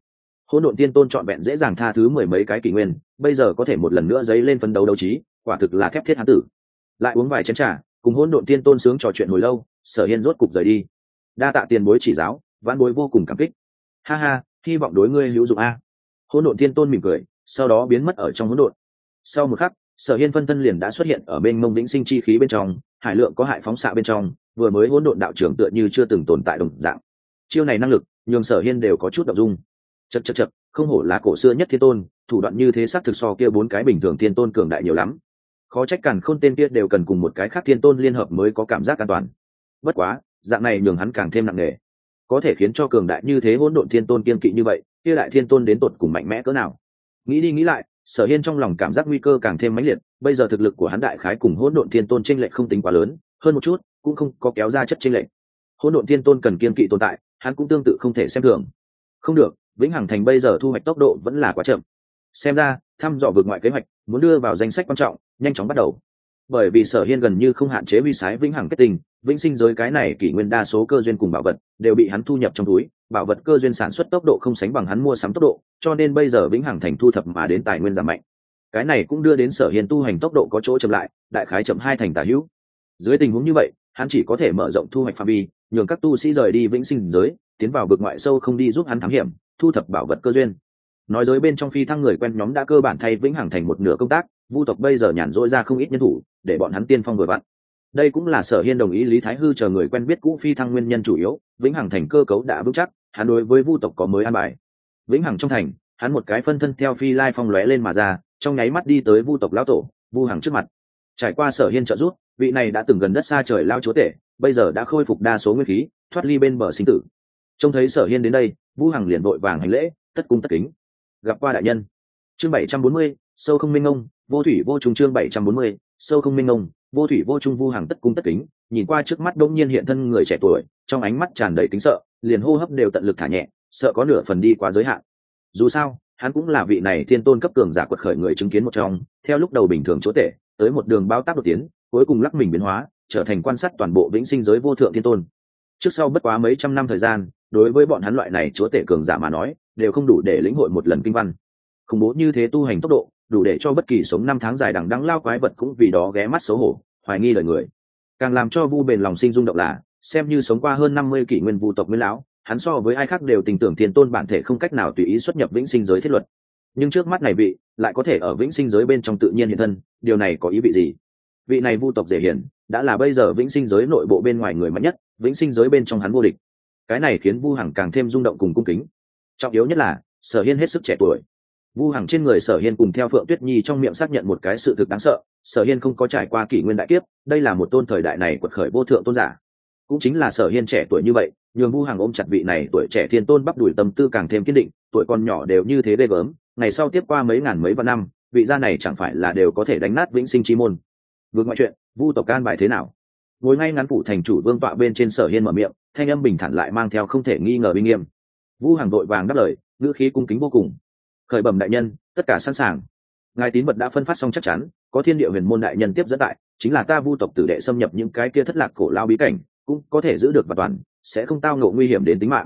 Hỗn độn tiên tôn trọn vẹn dễ dàng tha thứ mười mấy cái kỷ nguyên, bây giờ có thể một lần nữa dấy lên phấn đấu đấu trí, quả thực là thép thiết hán tử. Lại uống vài chén trà, cùng hỗn độn tiên tôn sướng trò chuyện hồi lâu, Sở Hiên rốt cục rời đi. Đa tạ tiền bối chỉ giáo, vãn bối vô cùng cảm kích. Ha ha, hy vọng đối ngươi hữu dụng a. Hỗn độn tiên tôn mỉm cười, sau đó biến mất ở trong hỗn độn. Sau một khắc, Sở Hiên phân thân liền đã xuất hiện ở bên mông vĩnh sinh chi khí bên trong, hải lượng có hại phóng xạ bên trong, vừa mới hỗn độn đạo trưởng tựa như chưa từng tồn tại đồng dạng. Chiêu này năng lực, nhường Sở Hiên đều có chút động dung. Chậc chậc chậc, không hổ là cổ xưa nhất thiên tôn, thủ đoạn như thế xác thực so kia bốn cái bình thường thiên tôn cường đại nhiều lắm. Khó trách Càn Khôn tên kia đều cần cùng một cái khác thiên tôn liên hợp mới có cảm giác an toàn. Bất quá, dạng này nhường hắn càng thêm nặng nề. Có thể khiến cho cường đại như thế hỗn độn thiên tôn kiên kỵ như vậy, kia đại thiên tôn đến tột cùng mạnh mẽ cỡ nào? Nghĩ đi nghĩ lại, Sở Hiên trong lòng cảm giác nguy cơ càng thêm mãnh liệt, bây giờ thực lực của hắn đại khái cùng hỗn độn thiên tôn chênh lệch không tính quá lớn, hơn một chút, cũng không có kéo ra chất chênh lệch. Hỗn độn thiên tôn cần kiên kỵ tồn tại, hắn cũng tương tự không thể xem thường. Không được, Vĩnh Hằng Thành bây giờ thu hoạch tốc độ vẫn là quá chậm. Xem ra, thăm dò vượt ngoại kế hoạch, muốn đưa vào danh sách quan trọng, nhanh chóng bắt đầu. Bởi vì Sở Hiên gần như không hạn chế huy sái Vĩnh Hằng kết tinh, vĩnh sinh giới cái này kỷ nguyên đa số cơ duyên cùng bảo vật đều bị hắn thu nhập trong túi, bảo vật cơ duyên sản xuất tốc độ không sánh bằng hắn mua sắm tốc độ, cho nên bây giờ Vĩnh Hằng Thành thu thập mà đến tài nguyên giảm mạnh. Cái này cũng đưa đến Sở Hiên tu hành tốc độ có chỗ chậm lại, đại khái chậm 2 thành tả hữu. Dưới tình huống như vậy, hắn chỉ có thể mở rộng thu hoạch phạm vi, nhường các tu sĩ rời đi vĩnh sinh giới, tiến vào vực ngoại sâu không đi giúp hắn thám hiểm, thu thập bảo vật cơ duyên. Nói giới bên trong phi thăng người quen nhóm đã cơ bản thay Vĩnh Hằng Thành một nửa công tác, vu tộc bây giờ nhàn rỗi ra không ít nhân thủ, để bọn hắn tiên phong vừa vặn. Đây cũng là Sở Hiên đồng ý Lý Thái Hư chờ người quen biết cũ phi thăng nguyên nhân chủ yếu, Vĩnh Hằng Thành cơ cấu đã vững chắc, hắn đối với vu tộc có mới an bài. Vĩnh Hằng trong thành, hắn một cái phân thân theo phi lai phong lóe lên mà ra, trong nháy mắt đi tới vu tộc lão tổ, Vu Hằng trước mặt. Trải qua Sở Hiên trợ giúp, vị này đã từng gần đất xa trời lao chúa tể, bây giờ đã khôi phục đa số nguyên khí, thoát ly bên bờ sinh tử. Trông thấy Sở Hiên đến đây, Vu Hằng liền vội vàng hành lễ, tất cung tất kính. Gặp qua đại nhân. Chương 740, sâu không minh ngông, vô thủy vô trùng. Chương 740, sâu không minh ngông, vô thủy vô trung. Vu Hằng tất cung tất kính, nhìn qua trước mắt đông nhiên hiện thân người trẻ tuổi, trong ánh mắt tràn đầy kính sợ, liền hô hấp đều tận lực thả nhẹ, sợ có nửa phần đi quá giới hạn. Dù sao, hắn cũng là vị này thiên tôn cấp cường giả quật khởi người chứng kiến một trong, theo lúc đầu bình thường chúa tể, tới một đường bao tác đột tiến, cuối cùng lắc mình biến hóa, trở thành quan sát toàn bộ vĩnh sinh giới vô thượng thiên tôn. Trước sau bất quá mấy trăm năm thời gian, đối với bọn hắn loại này chúa tể cường giả mà nói, đều không đủ để lĩnh hội một lần kinh văn. Khủng bố như thế tu hành tốc độ, đủ để cho bất kỳ sống 5 tháng dài đằng đẵng lao quái vật cũng vì đó ghé mắt xấu hổ, hoài nghi lời người. Càng làm cho Vu Bền lòng sinh rung động là, xem như sống qua hơn 50 kỷ nguyên vu tộc nguyên lão, hắn so với ai khác đều tin tưởng thiên tôn bản thể không cách nào tùy ý xuất nhập vĩnh sinh giới thiết luật. Nhưng trước mắt này vị lại có thể ở vĩnh sinh giới bên trong tự nhiên hiện thân, điều này có ý vị gì? Vị này vu tộc dễ hiển đã là bây giờ vĩnh sinh giới nội bộ bên ngoài người mạnh nhất, vĩnh sinh giới bên trong hắn vô địch. Cái này khiến Vu Hằng càng thêm rung động cùng cung kính. Trọng yếu nhất là Sở Hiên hết sức trẻ tuổi. Vu Hằng trên người Sở Hiên cùng theo Phượng Tuyết Nhi trong miệng xác nhận một cái sự thực đáng sợ, Sở Hiên không có trải qua kỷ nguyên đại kiếp, đây là một tôn thời đại này quật khởi vô thượng tôn giả. Cũng chính là Sở Hiên trẻ tuổi như vậy, nhường Vu Hằng ôm chặt vị này tuổi trẻ thiên tôn bắp đùi tâm tư càng thêm kiên định, tuổi còn nhỏ đều như thế ghê gớm, ngày sau tiếp qua mấy ngàn mấy vạn năm, vị gia này chẳng phải là đều có thể đánh nát vĩnh sinh chi môn. Vượt ngoại chuyện, vu tộc can bài thế nào? Ngồi ngay ngắn phủ thành chủ vương tọa bên trên Sở Hiên mở miệng, thanh âm bình thản lại mang theo không thể nghi ngờ uy nghiêm. Vu Hằng vội vàng đáp lời, ngữ khí cung kính vô cùng. Khởi bẩm đại nhân, tất cả sẵn sàng. Ngài tín vật đã phân phát xong chắc chắn, có Thiên Địa Huyền Môn đại nhân tiếp dẫn tại, chính là ta vu tộc tử đệ xâm nhập những cái kia thất lạc cổ lao bí cảnh, cũng có thể giữ được và toàn, sẽ không tao ngộ nguy hiểm đến tính mạng.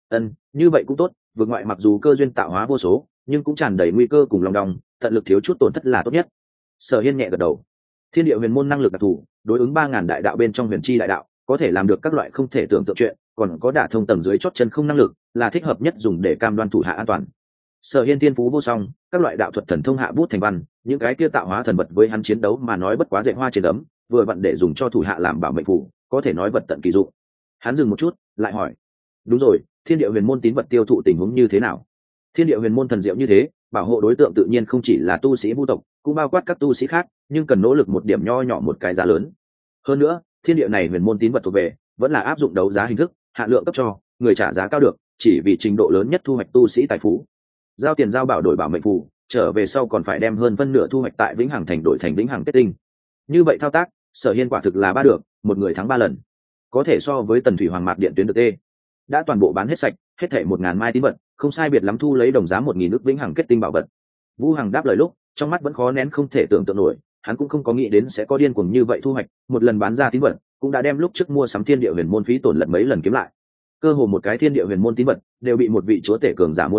Như vậy cũng tốt, vượt ngoại mặc dù cơ duyên tạo hóa vô số, nhưng cũng tràn đầy nguy cơ cùng lòng đong, tận lực thiếu chút tổn thất là tốt nhất. Sở Hiên nhẹ gật đầu. Thiên Địa Huyền Môn năng lực đặc thù, đối ứng 3000 đại đạo bên trong huyền chi đại đạo, có thể làm được các loại không thể tưởng tượng chuyện, còn có đả thông tầng dưới chót chân không năng lực, là thích hợp nhất dùng để cam đoan thủ hạ an toàn. Sở Hiên tiên phú vô song, các loại đạo thuật thần thông hạ bút thành văn, những cái kia tạo hóa thần vật với hắn chiến đấu mà nói bất quá dạy hoa trên ấm, vừa vặn để dùng cho thủ hạ làm bảo mệnh phù, có thể nói vật tận kỳ dụng. Hắn dừng một chút, lại hỏi: "Đúng rồi, Thiên Địa Huyền Môn tín vật tiêu thụ tình huống như thế nào?" Thiên Địa Huyền Môn thần diệu như thế, bảo hộ đối tượng tự nhiên không chỉ là tu sĩ vu tộc, cũng bao quát các tu sĩ khác, nhưng cần nỗ lực một điểm nho nhỏ một cái giá lớn. Hơn nữa, thiên địa này huyền môn tín vật thuộc về, vẫn là áp dụng đấu giá hình thức, hạn lượng cấp cho, người trả giá cao được, chỉ vì trình độ lớn nhất thu hoạch tu sĩ tài phú. Giao tiền giao bảo đổi bảo mệnh phù, trở về sau còn phải đem hơn phân nửa thu hoạch tại Vĩnh Hằng Thành đổi thành Vĩnh Hằng kết tinh. Như vậy thao tác, Sở Hiên quả thực là ba được, một người thắng 3 lần. Có thể so với Tần Thủy Hoàng Mạc Điện tuyến được tê. Đã toàn bộ bán hết sạch, hết thảy 1000 mai tín vật, không sai biệt lắm thu lấy đồng giá 1000 ức Vĩnh Hằng kết tinh bảo vật. Vũ Hằng đáp lời lúc, trong mắt vẫn khó nén không thể tưởng tượng nổi, hắn cũng không có nghĩ đến sẽ có điên cuồng như vậy thu hoạch, một lần bán ra tín vật, cũng đã đem lúc trước mua sắm Thiên Địa Huyền Môn phí tổn lật mấy lần kiếm lại. Cơ hồ một cái Thiên Địa Huyền Môn tín vật đều bị một vị chúa tể cường giả mua đi,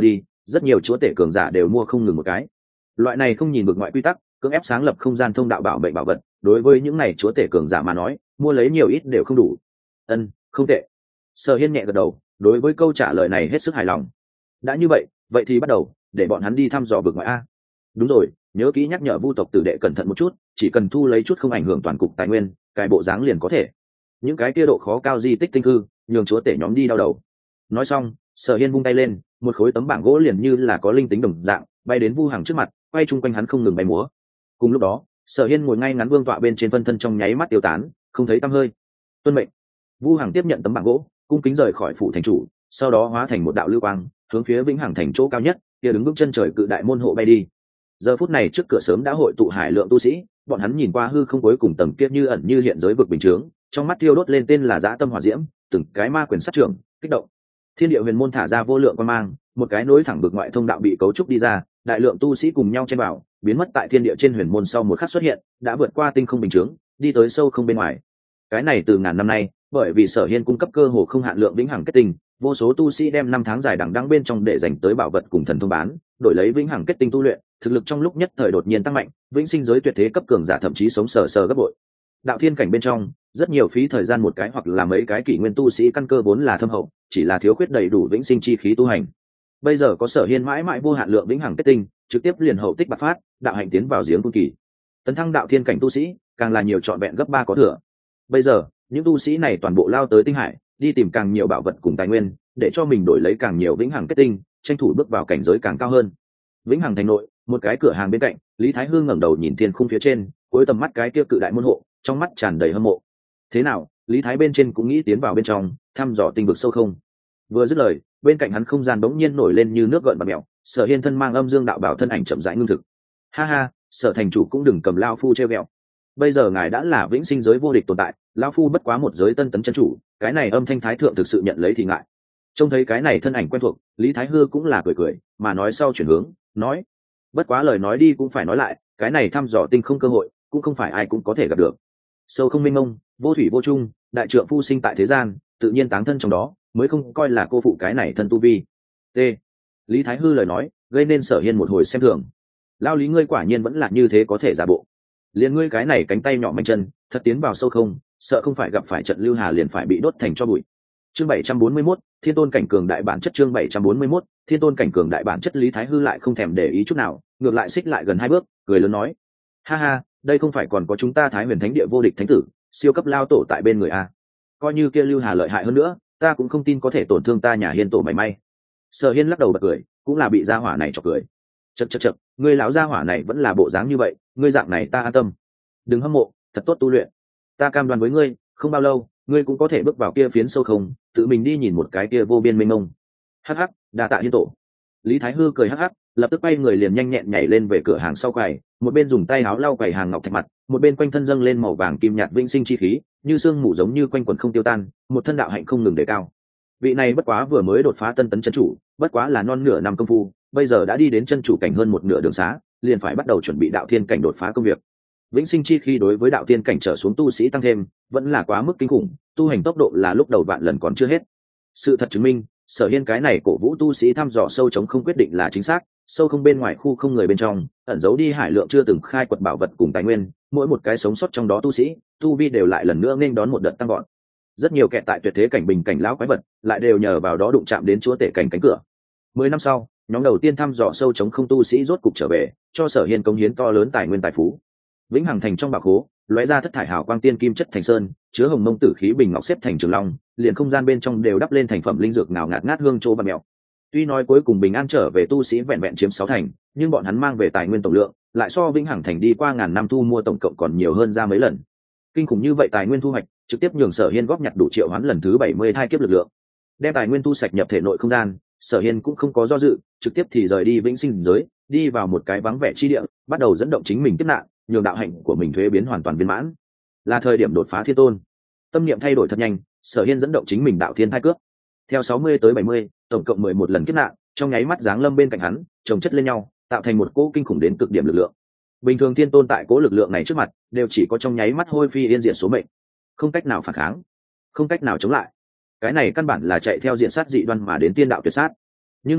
rất nhiều chúa tể cường giả đều mua không ngừng một cái. Loại này không nhìn vực ngoại quy tắc, cưỡng ép sáng lập không gian thông đạo bảo mệnh bảo vật, đối với những này chúa tể cường giả mà nói, mua lấy nhiều ít đều không đủ. Không tệ. Sở Hiên nhẹ gật đầu, đối với câu trả lời này hết sức hài lòng. Đã như vậy, vậy thì bắt đầu, để bọn hắn đi thăm dò vực ngoại a. Đúng rồi, nhớ kỹ nhắc nhở Vu tộc tử đệ cẩn thận một chút, chỉ cần thu lấy chút không ảnh hưởng toàn cục tài nguyên, cải bộ dáng liền có thể. Những cái kia độ khó cao di tích tinh hư, nhường chúa tể nhóm đi đau đầu. Nói xong, Sở Hiên vung tay lên, một khối tấm bảng gỗ liền như là có linh tính đồng dạng, bay đến Vu Hằng trước mặt, quay chung quanh hắn không ngừng bay múa. Cùng lúc đó, Sở Hiên ngồi ngay ngắn vương tọa bên trên phân thân trong nháy mắt tiêu tán, không thấy tăm hơi. Tuân mệnh. Vu Hằng tiếp nhận tấm bảng gỗ, cung kính rời khỏi phủ thành chủ, sau đó hóa thành một đạo lưu quang, hướng phía Vĩnh Hằng thành chỗ cao nhất, kia đứng bước chân trời cự đại môn hộ bay đi. Giờ phút này trước cửa sớm đã hội tụ hải lượng tu sĩ, bọn hắn nhìn qua hư không cuối cùng tầng kia như ẩn như hiện giới vực bình chướng, trong mắt thiêu đốt lên tên là dã tâm hỏa diễm, từng cái ma quyền sát trưởng, kích động. Thiên địa huyền môn thả ra vô lượng quan mang, một cái nối thẳng vực ngoại thông đạo bị cấu trúc đi ra, đại lượng tu sĩ cùng nhau chen vào, biến mất tại thiên địa trên huyền môn sau một khắc xuất hiện, đã vượt qua tinh không bình chướng, đi tới sâu không bên ngoài. Cái này từ ngàn năm nay, bởi vì Sở Hiên cung cấp cơ hồ không hạn lượng vĩnh hằng kết tinh, vô số tu sĩ đem năm tháng dài đằng đẵng bên trong để dành tới bảo vật cùng thần thông bán, đổi lấy vĩnh hằng kết tinh tu luyện, thực lực trong lúc nhất thời đột nhiên tăng mạnh, vĩnh sinh giới tuyệt thế cấp cường giả thậm chí sống sờ sờ gấp bội. Đạo thiên cảnh bên trong, rất nhiều phí thời gian một cái hoặc là mấy cái kỷ nguyên tu sĩ căn cơ vốn là thâm hậu, chỉ là thiếu khuyết đầy đủ vĩnh sinh chi khí tu hành. Bây giờ có Sở Hiên mãi mãi vô hạn lượng vĩnh hằng kết tinh, trực tiếp liền hậu tích bạc phát, đạo hạnh tiến vào giếng tu kỳ. Tấn thăng đạo thiên cảnh tu sĩ, càng là nhiều trọn vẹn gấp 3 có thừa. Bây giờ, những tu sĩ này toàn bộ lao tới tinh hải, đi tìm càng nhiều bảo vật cùng tài nguyên, để cho mình đổi lấy càng nhiều vĩnh hằng kết tinh, tranh thủ bước vào cảnh giới càng cao hơn. Vĩnh hằng thành nội, một cái cửa hàng bên cạnh, Lý Thái Hư ngẩng đầu nhìn thiên khung phía trên, cuối tầm mắt cái kia cự đại môn hộ, trong mắt tràn đầy hâm mộ. Thế nào, Lý Thái bên trên cũng nghĩ tiến vào bên trong, thăm dò tinh vực sâu không? Vừa dứt lời, bên cạnh hắn không gian bỗng nhiên nổi lên như nước gợn bạt mèo, Sở Hiên thân mang âm dương đạo bảo thân ảnh chậm rãi ngưng thực. Ha ha, Sở thành chủ cũng đừng cầm lao phu trêu ghẹo. Bây giờ ngài đã là vĩnh sinh giới vô địch tồn tại, lao phu bất quá một giới tân tấn chân chủ, cái này âm thanh thái thượng thực sự nhận lấy thì ngại. Trông thấy cái này thân ảnh quen thuộc, Lý Thái Hư cũng là cười cười, mà nói sau chuyển hướng, nói: bất quá lời nói đi cũng phải nói lại, cái này thăm dò tinh không cơ hội, cũng không phải ai cũng có thể gặp được. Sâu không mênh mông, vô thủy vô chung, đại trượng phu sinh tại thế gian, tự nhiên táng thân trong đó, mới không coi là cô phụ cái này thân tu vi. T. Lý Thái Hư lời nói, gây nên Sở Hiên một hồi xem thường. Lao Lý ngươi quả nhiên vẫn là như thế có thể giả bộ. Liền ngươi cái này cánh tay nhỏ manh chân, thật tiến vào sâu không, sợ không phải gặp phải trận lưu hà liền phải bị đốt thành cho bụi. Chương 741, Thiên tôn cảnh cường đại bản chất. Chương 741, Thiên tôn cảnh cường đại bản chất. Lý Thái Hư lại không thèm để ý chút nào, ngược lại xích lại gần 2 bước, cười lớn nói: ha ha, đây không phải còn có chúng ta Thái Huyền Thánh Địa vô địch thánh tử, siêu cấp lao tổ tại bên người a. Coi như kia lưu hà lợi hại hơn nữa, ta cũng không tin có thể tổn thương ta nhà Hiên tổ mảy may. Sở Hiên lắc đầu bật cười, cũng là bị gia hỏa này chọc cười. Chậc, ngươi lão gia hỏa này vẫn là bộ dáng như vậy, ngươi dạng này ta an tâm. Đừng hâm mộ, thật tốt tu luyện. Ta cam đoan với ngươi, không bao lâu, ngươi cũng có thể bước vào kia phiến sâu không, tự mình đi nhìn một cái kia vô biên mênh mông. Hắc hắc, đa tạ Hiên tổ. Lý Thái Hư cười hắc hắc, lập tức bay người liền nhanh nhẹn nhảy lên về cửa hàng sau quầy, một bên dùng tay áo lau quầy hàng ngọc thạch mặt, một bên quanh thân dâng lên màu vàng kim nhạt vĩnh sinh chi khí, như sương mù giống như quanh quẩn không tiêu tan, một thân đạo hạnh không ngừng đề cao. Vị này bất quá vừa mới đột phá tân tấn chân chủ, bất quá là non nửa năm công phu, bây giờ đã đi đến chân chủ cảnh hơn một nửa đường xá, liền phải bắt đầu chuẩn bị đạo thiên cảnh đột phá công việc. Vĩnh sinh chi khí đối với đạo thiên cảnh trở xuống tu sĩ tăng thêm, vẫn là quá mức kinh khủng, tu hành tốc độ là lúc đầu vạn lần còn chưa hết. Sự thật chứng minh, Sở Hiên cái này cổ vũ tu sĩ thăm dò sâu chống không quyết định là chính xác, sâu không bên ngoài khu không người bên trong, ẩn giấu đi hải lượng chưa từng khai quật bảo vật cùng tài nguyên, mỗi một cái sống sót trong đó tu sĩ, tu vi đều lại lần nữa nghênh đón một đợt tăng vọt. Rất nhiều kẻ tại tuyệt thế cảnh bình cảnh lão quái vật, lại đều nhờ vào đó đụng chạm đến chúa tể cảnh cánh cửa. 10 năm sau, nhóm đầu tiên thăm dò sâu chống không tu sĩ rốt cục trở về, cho Sở Hiên cống hiến to lớn tài nguyên tài phú. Vĩnh hằng thành trong bạc hố, lóe ra thất thải hào quang tiên kim chất thành sơn, chứa hồng mông tử khí bình ngọc xếp thành trường long, liền không gian bên trong đều đắp lên thành phẩm linh dược nào ngạt ngát hương chỗ bạc mèo. Tuy nói cuối cùng bình an trở về tu sĩ vẹn vẹn chiếm 6 thành, nhưng bọn hắn mang về tài nguyên tổng lượng lại so Vĩnh hằng thành đi qua ngàn năm thu mua tổng cộng còn nhiều hơn ra mấy lần. Kinh khủng như vậy tài nguyên thu hoạch, trực tiếp nhường Sở Hiên góp nhặt đủ triệu hoán lần thứ 72 kiếp lực lượng. Đem tài nguyên thu sạch nhập thể nội không gian, Sở Hiên cũng không có do dự, trực tiếp thì rời đi vĩnh sinh giới, đi vào một cái vắng vẻ chi địa, bắt đầu dẫn động chính mình kiếp nạn, nhường đạo hạnh của mình thuế biến hoàn toàn viên mãn. Là thời điểm đột phá thiên tôn. Tâm niệm thay đổi thật nhanh, Sở Hiên dẫn động chính mình đạo thiên thai cướp. Theo 60 tới 70, tổng cộng 11 lần kiếp nạn, trong nháy mắt giáng lâm bên cạnh hắn, chồng chất lên nhau, tạo thành một cỗ kinh khủng đến cực điểm lực lượng. Bình thường thiên tôn tại cỗ lực lượng này trước mặt, đều chỉ có trong nháy mắt hôi phi yên diệt số mệnh, không cách nào phản kháng, không cách nào chống lại. Cái này căn bản là chạy theo diện sát dị đoan mà đến tiên đạo tuyệt sát. Nhưng mà,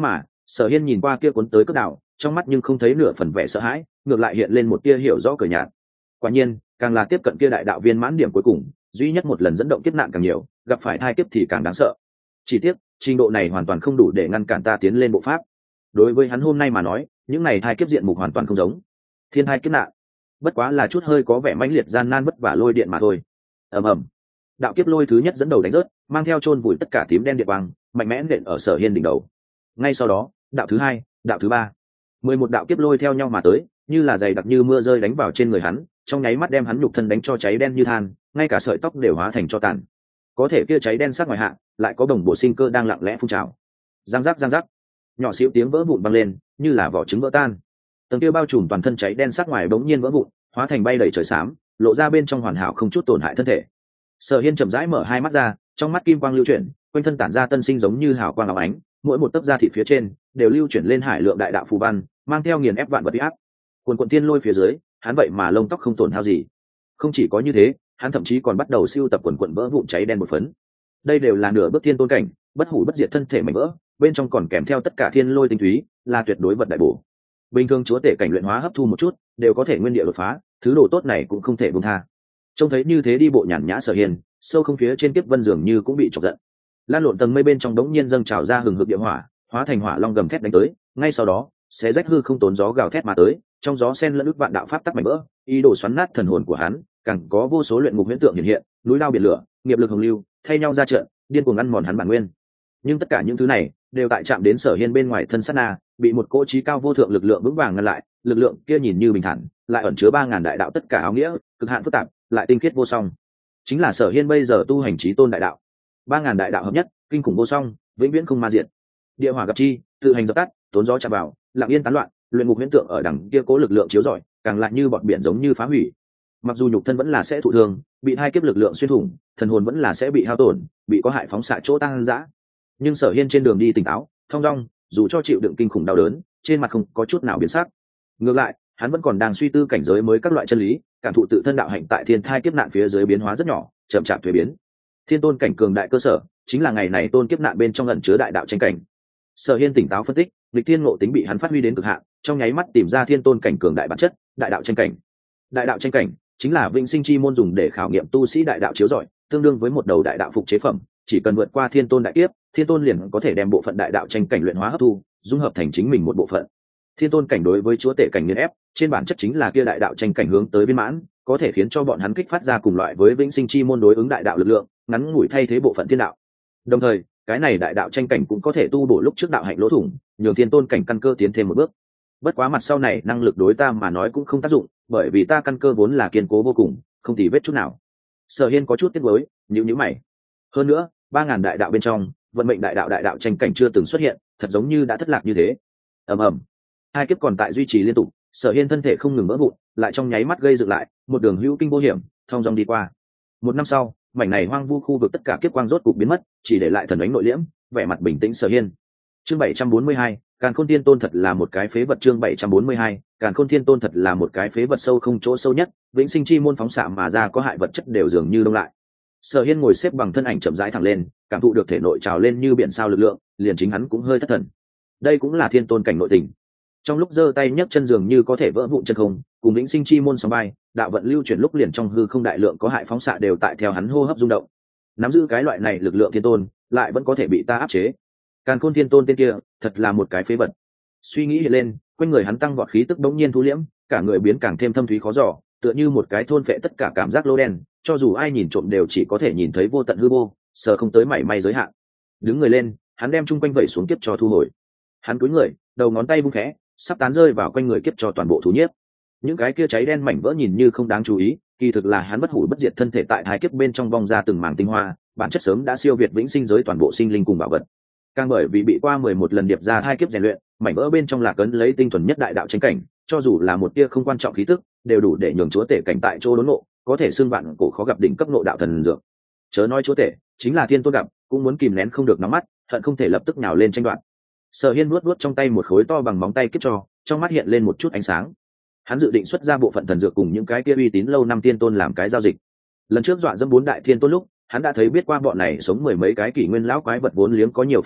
Sở Hiên nhìn qua kia cuốn tới cước đạo, trong mắt nhưng không thấy nửa phần vẻ sợ hãi, ngược lại hiện lên một tia hiểu rõ cười nhạt. Quả nhiên, càng là tiếp cận kia đại đạo viên mãn điểm cuối cùng, duy nhất một lần dẫn động kiếp nạn càng nhiều, gặp phải thai kiếp thì càng đáng sợ. Chỉ tiếc, trình độ này hoàn toàn không đủ để ngăn cản ta tiến lên bộ pháp. Đối với hắn hôm nay mà nói, những này thai kiếp diện mục hoàn toàn không giống. Thiên thai kiếp nạn, bất quá là chút hơi có vẻ mãnh liệt gian nan vất vả lôi điện mà thôi. Ầm ầm. Đạo kiếp lôi thứ nhất dẫn đầu đánh rớt, mang theo chôn vùi tất cả tím đen điện quang, mạnh mẽ nện ở Sở Hiên đỉnh đầu. Ngay sau đó, đạo thứ hai, đạo thứ ba, 11 đạo kiếp lôi theo nhau mà tới, như là dày đặc như mưa rơi đánh vào trên người hắn, trong nháy mắt đem hắn nhục thân đánh cho cháy đen như than, ngay cả sợi tóc đều hóa thành tro tàn. Có thể kia cháy đen sắc ngoài hạ, lại có đồng bộ sinh cơ đang lặng lẽ phun trào. Giang rắc, nhỏ xíu tiếng vỡ vụn vang lên, như là vỏ trứng vỡ tan. Tầng kia bao trùm toàn thân cháy đen sắc ngoài bỗng nhiên vỡ vụn, hóa thành bay đầy trời xám, lộ ra bên trong hoàn hảo không chút tổn hại thân thể. Sở Hiên chậm rãi mở hai mắt ra, trong mắt kim quang lưu chuyển, quanh thân tản ra tân sinh giống như hào quang óng ánh, mỗi một tấc da thịt phía trên đều lưu chuyển lên hải lượng đại đạo phù văn, mang theo nghiền ép vạn vật uy áp. Cuồn cuộn tiên lôi phía dưới, hắn vậy mà lông tóc không tổn hao gì. Không chỉ có như thế, hắn thậm chí còn bắt đầu siêu tập quần quần vỡ vụn cháy đen một phấn. Đây đều là nửa bước thiên tôn cảnh, bất hủ bất diệt thân thể mảnh vỡ, bên trong còn kèm theo tất cả thiên lôi tinh túy, là tuyệt đối vật đại bổ. Bình thường chúa tể cảnh luyện hóa hấp thu một chút, đều có thể nguyên địa đột phá, thứ đồ tốt này cũng không thể buông tha. Trông thấy như thế đi bộ nhàn nhã Sở Hiên, sâu không phía trên kiếp vân dường như cũng bị chọc giận. Lan lộn tầng mây bên trong đống nhiên dâng trào ra hừng hực địa hỏa, hóa thành hỏa long gầm thét đánh tới, ngay sau đó, xé rách hư không tốn gió gào thét mà tới, trong gió sen lẫn ức vạn đạo pháp tắc mảnh vỡ, ý đồ xoắn nát thần hồn của hắn, càng có vô số luyện ngục huyễn tượng hiện hiện, núi lao biển lửa, nghiệp lực hồng lưu, thay nhau ra trận, điên cuồng ăn mòn hắn bản nguyên. Nhưng tất cả những thứ này đều tại chạm đến Sở Hiên bên ngoài thân sát na, bị một cỗ trí cao vô thượng lực lượng vững vàng ngăn lại, lực lượng kia nhìn như bình thản, lại ẩn chứa 3000 đại đạo tất cả áo nghĩa, cực hạn phức tạp, lại tinh khiết vô song. Chính là Sở Hiên bây giờ tu hành chí tôn đại đạo. 3000 đại đạo hợp nhất, kinh khủng vô song, vĩnh viễn không ma diệt. Địa hỏa gặp chi, tự hành dập tắt, tốn gió chạm vào, lặng yên tán loạn, luyện ngục huyễn tượng ở đằng kia cố lực lượng chiếu rọi, càng lại như bọt biển giống như phá hủy. Mặc dù nhục thân vẫn là sẽ thụ thương, bị hai kiếp lực lượng xuyên thủng, thần hồn vẫn là sẽ bị hao tổn, bị có hại phóng xạ chỗ tăng dã. Nhưng Sở Hiên trên đường đi tỉnh táo, thong dong, dù cho chịu đựng kinh khủng đau đớn, trên mặt không có chút nào biến sắc. Ngược lại, hắn vẫn còn đang suy tư cảnh giới mới các loại chân lý, cảm thụ tự thân đạo hạnh tại thiên thai kiếp nạn phía dưới biến hóa rất nhỏ, chậm chạp thuế biến. Thiên tôn cảnh cường đại cơ sở, chính là ngày này tôn kiếp nạn bên trong ẩn chứa đại đạo tranh cảnh. Sở Hiên tỉnh táo phân tích, lịch thiên ngộ tính bị hắn phát huy đến cực hạn, trong nháy mắt tìm ra thiên tôn cảnh cường đại bản chất, đại đạo tranh cảnh. Đại đạo tranh cảnh chính là vĩnh sinh chi môn dùng để khảo nghiệm tu sĩ đại đạo chiếu rọi, tương đương với một đầu đại đạo phục chế phẩm, chỉ cần vượt qua thiên tôn đại kiếp, thiên tôn liền có thể đem bộ phận đại đạo tranh cảnh luyện hóa hấp thu, dung hợp thành chính mình một bộ phận. Thiên tôn cảnh đối với chúa tể cảnh nghiền ép, trên bản chất chính là kia đại đạo tranh cảnh hướng tới viên mãn, có thể khiến cho bọn hắn kích phát ra cùng loại với vĩnh sinh chi môn đối ứng đại đạo lực lượng, ngắn ngủi thay thế bộ phận thiên đạo. Đồng thời, cái này đại đạo tranh cảnh cũng có thể tu bổ lúc trước đạo hạnh lỗ thủng, nhường thiên tôn cảnh căn cơ tiến thêm một bước. Bất quá mặt sau này năng lực đối ta mà nói cũng không tác dụng, bởi vì ta căn cơ vốn là kiên cố vô cùng, không tì vết chút nào. Sở Hiên có chút tiếc nuối, nhíu mày. Hơn nữa, 3000 đại đạo bên trong, vận mệnh đại đạo tranh cảnh chưa từng xuất hiện, thật giống như đã thất lạc như thế. Ầm ầm. Hai kiếp còn tại duy trì liên tục, Sở Hiên thân thể không ngừng vỡ vụn, lại trong nháy mắt gây dựng lại, một đường hữu kinh vô hiểm, thông dong đi qua. Một năm sau, mảnh này hoang vu khu vực tất cả kiếp quang rốt cục biến mất, chỉ để lại thần ánh nội liễm, vẻ mặt bình tĩnh Sở Hiên. Chương 742, Càn Khôn Thiên Tôn thật là một cái phế vật. Chương 742, Càn Khôn Thiên Tôn thật là một cái phế vật, sâu không chỗ sâu nhất, vĩnh sinh chi môn phóng xạ mà ra có hại vật chất đều dường như đông lại. Sở Hiên ngồi xếp bằng thân ảnh chậm rãi thẳng lên, cảm thụ được thể nội trào lên như biển sao lực lượng, liền chính hắn cũng hơi thất thần. Đây cũng là thiên tôn cảnh nội tình. Trong lúc giơ tay nhấc chân dường như có thể vỡ vụn chân không, cùng vĩnh sinh chi môn sóng bay, đạo vận lưu chuyển lúc liền trong hư không đại lượng có hại phóng xạ đều tại theo hắn hô hấp rung động. Nắm giữ cái loại này lực lượng thiên tôn, lại vẫn có thể bị ta áp chế. Càn Khôn Thiên Tôn tên kia, thật là một cái phế vật. Suy nghĩ hiện lên, quanh người hắn tăng vọt khí tức bỗng nhiên thu liễm, cả người biến càng thêm thâm thúy khó dò, tựa như một cái thôn phệ tất cả cảm giác lỗ đen, cho dù ai nhìn trộm đều chỉ có thể nhìn thấy vô tận hư vô, sờ không tới mảy may giới hạn. Đứng người lên, hắn đem chung quanh vẩy xuống kiếp cho thu hồi. Hắn cúi người, đầu ngón tay vung khẽ, sắp tán rơi vào quanh người kiếp cho toàn bộ thú nhiếp. Những cái kia cháy đen mảnh vỡ nhìn như không đáng chú ý, kỳ thực là hắn bất hủ bất diệt thân thể tại hai kiếp bên trong vong ra từng mảng tinh hoa, bản chất sớm đã siêu việt vĩnh sinh giới toàn bộ sinh linh cùng bảo vật. Càng bởi vì bị qua 11 lần điệp ra hai kiếp rèn luyện, mảnh vỡ bên trong là cấn lấy tinh thuần nhất đại đạo tranh cảnh, cho dù là một tia không quan trọng khí tức, đều đủ để nhường chúa tể cảnh tại chỗ đốn ngộ, có thể xưng vạn cổ khó gặp đỉnh cấp ngộ đạo thần dược. Chớ nói chúa tể, chính là thiên tôn gặp, cũng muốn kìm nén không được nắm mắt, hận không thể lập tức nhào lên tranh đoạt. Sở Hiên nuốt trong tay một khối to bằng móng tay kiếp cho, trong mắt hiện lên một chút ánh sáng. Hắn dự định xuất ra bộ phận thần dược cùng những cái kia uy tín lâu năm tiên tôn làm cái giao dịch. Lần trước dọa dẫm 4 đại thiên tôn lúc, hắn đã thấy biết qua bọn này sống mười mấy cái kỷ nguyên lão quái vật vốn liếng có nhiều phong phú,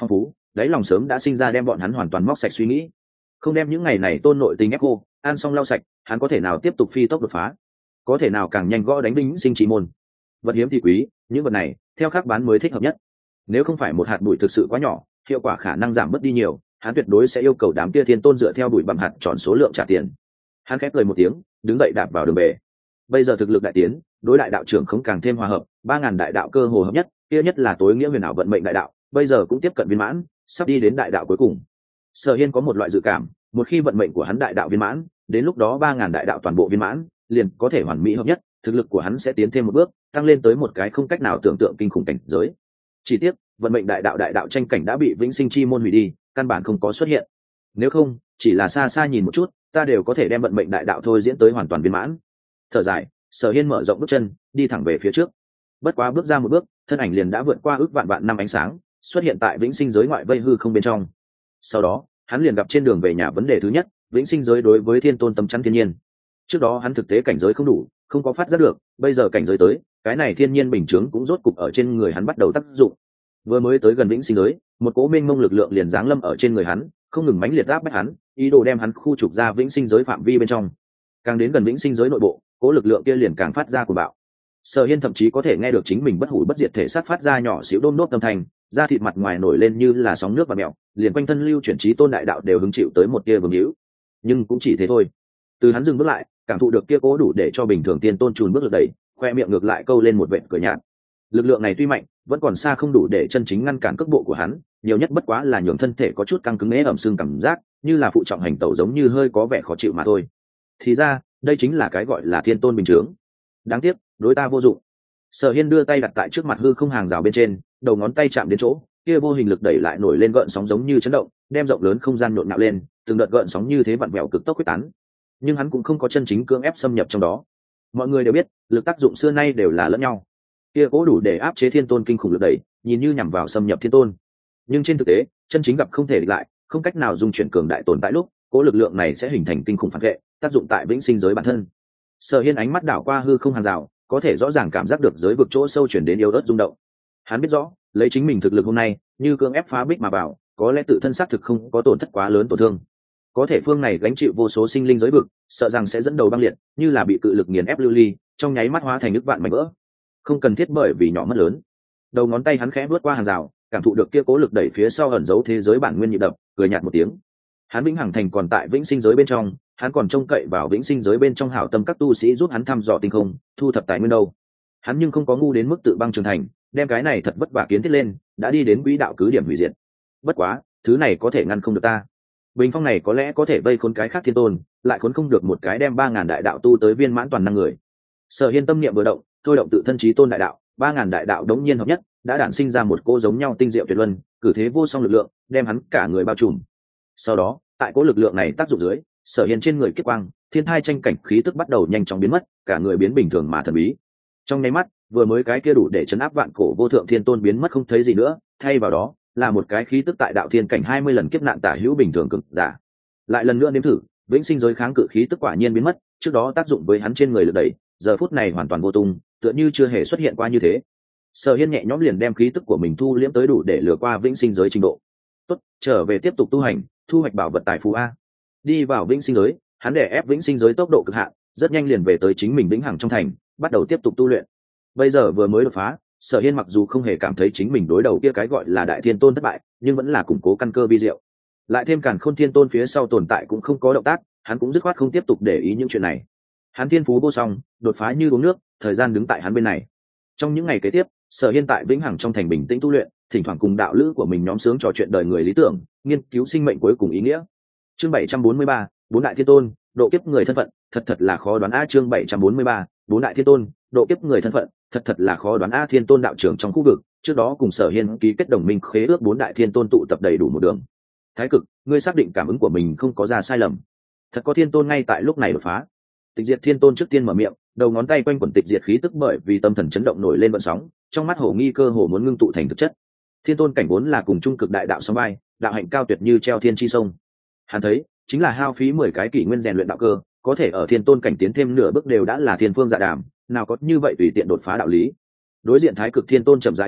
đáy lòng sớm đã sinh ra đem bọn hắn hoàn toàn móc sạch suy nghĩ. Không đem những ngày này tôn nội tình ép cô ăn xong lau sạch, hắn có thể nào tiếp tục phi tốc đột phá, có thể nào càng nhanh gõ đánh vĩnh sinh chi môn. Vật hiếm thì quý, những vật này theo khác bán mới thích hợp nhất. Nếu không phải một hạt bụi thực sự quá nhỏ, hiệu quả khả năng giảm bớt đi nhiều, hắn tuyệt đối sẽ yêu cầu đám kia thiên tôn dựa theo bụi bằng hạt chọn số lượng trả tiền. Hắn khép cười một tiếng, đứng dậy đạp vào đường bể. Bây giờ thực lực đại tiến, đối đại đạo trưởng không càng thêm hòa hợp, 3000 đại đạo cơ hồ hợp nhất, kia nhất là tối nghĩa huyền ảo vận mệnh đại đạo, bây giờ cũng tiếp cận viên mãn, sắp đi đến đại đạo cuối cùng. Sở Hiên có một loại dự cảm, một khi vận mệnh của hắn đại đạo viên mãn, đến lúc đó 3000 đại đạo toàn bộ viên mãn, liền có thể hoàn mỹ hợp nhất, thực lực của hắn sẽ tiến thêm một bước, tăng lên tới một cái không cách nào tưởng tượng kinh khủng cảnh giới. Chỉ tiếc, vận mệnh đại đạo tranh cảnh đã bị vĩnh sinh chi môn hủy đi, căn bản không có xuất hiện. Nếu không, chỉ là xa xa nhìn một chút, ta đều có thể đem vận mệnh đại đạo thôi diễn tới hoàn toàn viên mãn. Thở dài, Sở Hiên mở rộng bước chân, đi thẳng về phía trước. Bất quá bước ra một bước, thân ảnh liền đã vượt qua ước vạn vạn năm ánh sáng, xuất hiện tại vĩnh sinh giới ngoại vây hư không bên trong. Sau đó, hắn liền gặp trên đường về nhà vấn đề thứ nhất, vĩnh sinh giới đối với thiên tôn tâm chắn thiên nhiên. Trước đó hắn thực tế cảnh giới không đủ, không có phát giác được, bây giờ cảnh giới tới, cái này thiên nhiên bình chứng cũng rốt cục ở trên người hắn bắt đầu tác dụng. Vừa mới tới gần vĩnh sinh giới, một cỗ mênh mông lực lượng liền giáng lâm ở trên người hắn, không ngừng mãnh liệt áp bách hắn, ý đồ đem hắn khu trục ra vĩnh sinh giới phạm vi bên trong. Càng đến gần vĩnh sinh giới nội bộ, cỗ lực lượng kia liền càng phát ra của bạo. Sở Hiên thậm chí có thể nghe được chính mình bất hủ bất diệt thể sát phát ra nhỏ xíu đôm nốt âm thanh, da thịt mặt ngoài nổi lên như là sóng nước và mèo, liền quanh thân lưu chuyển trí tôn đại đạo đều hứng chịu tới một tia vương hữu. Nhưng cũng chỉ thế thôi. Từ hắn dừng bước lại, cảm thụ được kia cố đủ để cho bình thường tiên tôn chùn bước lực đẩy, khoe miệng ngược lại câu lên một vệt cười nhạt. Lực lượng này tuy mạnh, vẫn còn xa không đủ để chân chính ngăn cản cước bộ của hắn, nhiều nhất bất quá là nhường thân thể có chút căng cứng ế ẩm xương cảm giác, như là phụ trọng hành tẩu giống như hơi có vẻ khó chịu mà thôi. Thì ra, đây chính là cái gọi là thiên tôn bình chướng. Đáng tiếc, đối ta vô dụng. Sở Hiên đưa tay đặt tại trước mặt hư không hàng rào bên trên, đầu ngón tay chạm đến chỗ, kia vô hình lực đẩy lại nổi lên gợn sóng giống như chấn động, đem rộng lớn không gian nhộn nhạo lên, từng đợt gợn sóng như thế vặn vẹo cực tốc quyết tán. Nhưng hắn cũng không có chân chính cưỡng ép xâm nhập trong đó. Mọi người đều biết, lực tác dụng xưa nay đều là lẫn nhau. Kia cố đủ để áp chế thiên tôn kinh khủng lực đẩy, nhìn như nhằm vào xâm nhập thiên tôn. Nhưng trên thực tế, chân chính gặp không thể địch lại, không cách nào dung chuyển cường đại tồn tại lúc, cố lực lượng này sẽ hình thành kinh khủng phản vệ, tác dụng tại vĩnh sinh giới bản thân. Sở Hiên ánh mắt đảo qua hư không hàng rào, có thể rõ ràng cảm giác được giới vực chỗ sâu chuyển đến yếu ớt rung động. Hắn biết rõ, lấy chính mình thực lực hôm nay, như cưỡng ép phá bích mà vào, có lẽ tự thân xác thực không có tổn thất quá lớn tổn thương. Có thể phương này gánh chịu vô số sinh linh giới vực, sợ rằng sẽ dẫn đầu băng liệt, như là bị cự lực nghiền ép lưu ly, trong nháy mắt hóa thành nước vạn mảnh vỡ. Không cần thiết bởi vì nhỏ mất lớn. Đầu ngón tay hắn khẽ vướt qua hàng rào, cảm thụ được kia cố lực đẩy phía sau ẩn giấu thế giới bản nguyên nhịp đập, cười nhạt một tiếng. Hắn vĩnh hằng thành còn tại vĩnh sinh giới bên trong, hắn còn trông cậy vào vĩnh sinh giới bên trong hảo tâm các tu sĩ giúp hắn thăm dò tinh không, thu thập tài nguyên đâu. Hắn nhưng không có ngu đến mức tự băng trường thành, đem cái này thật vất vả kiến thiết lên, đã đi đến quỹ đạo cứ điểm hủy diệt. Bất quá, thứ này có thể ngăn không được ta. Bình phong này có lẽ có thể vây khốn cái khác thiên tôn, lại khốn không được một cái đem 3000 đại đạo tu tới viên mãn toàn năng người. Sở Hiên tâm niệm vừa động, thôi động tự thân trí tôn đại đạo, 3000 đại đạo đống nhiên hợp nhất, đã đản sinh ra một cô giống nhau tinh diệu tuyệt luân, cử thế vô song lực lượng, đem hắn cả người bao trùm. Sau đó, tại cố lực lượng này tác dụng dưới, Sở Hiên trên người kiếp quang, thiên thai tranh cảnh khí tức bắt đầu nhanh chóng biến mất, cả người biến bình thường mà thần bí. Trong nháy mắt, vừa mới cái kia đủ để chấn áp vạn cổ vô thượng thiên tôn biến mất không thấy gì nữa, thay vào đó là một cái khí tức tại đạo thiên cảnh 20 lần kiếp nạn tả hữu bình thường cực giả. Lại lần nữa nếm thử, vĩnh sinh giới kháng cự khí tức quả nhiên biến mất, trước đó tác dụng với hắn trên người lực đẩy, giờ phút này hoàn toàn vô tung, tựa như chưa hề xuất hiện qua như thế. Sở Hiên nhẹ nhõm liền đem khí tức của mình thu liễm tới đủ để lừa qua vĩnh sinh giới trình độ. Tốt, trở về tiếp tục tu hành, thu hoạch bảo vật tài phú a. Đi vào vĩnh sinh giới, hắn để ép vĩnh sinh giới tốc độ cực hạn, rất nhanh liền về tới chính mình vĩnh hằng trong thành, bắt đầu tiếp tục tu luyện. Bây giờ vừa mới đột phá, Sở Hiên mặc dù không hề cảm thấy chính mình đối đầu kia cái gọi là đại thiên tôn thất bại, nhưng vẫn là củng cố căn cơ vi diệu. Lại thêm càn khôn thiên tôn phía sau tồn tại cũng không có động tác, hắn cũng dứt khoát không tiếp tục để ý những chuyện này. Hắn thiên phú vô song, đột phá như uống nước, thời gian đứng tại hắn bên này. Trong những ngày kế tiếp, Sở Hiên tại vĩnh hằng trong thành bình tĩnh tu luyện, thỉnh thoảng cùng đạo lữ của mình nhóm sướng trò chuyện đời người lý tưởng, nghiên cứu sinh mệnh cuối cùng ý nghĩa. Chương 743, bốn đại thiên tôn, độ kiếp người thân phận, thật là khó đoán a. Chương 743, bốn đại thiên tôn, độ kiếp người thân phận, thật là khó đoán a. Thiên tôn đạo trưởng trong khu vực, trước đó cùng Sở Hiên ký kết đồng minh khế ước bốn đại thiên tôn tụ tập đầy đủ một đường. Thái Cực, ngươi xác định cảm ứng của mình không có ra sai lầm. Thật có thiên tôn ngay tại lúc này đột phá. Tịch Diệt Thiên Tôn trước tiên mở miệng, đầu ngón tay quanh quẩn tịch diệt khí tức bởi vì tâm thần chấn động nổi lên vận sóng, trong mắt hổ nghi cơ hồ muốn ngưng tụ thành thực chất. Thiên Tôn cảnh vốn là cùng trung cực đại đạo song vai, đạo hạnh cao tuyệt như treo thiên chi sông. Hắn thấy, chính là hao phí 10 cái kỷ nguyên rèn luyện đạo cơ, có thể ở Thiên Tôn cảnh tiến thêm nửa bước đều đã là thiên phương dạ đàm, nào có như vậy tùy tiện đột phá đạo lý. Đối diện Thái Cực Thiên Tôn chậm rãi gật đầu,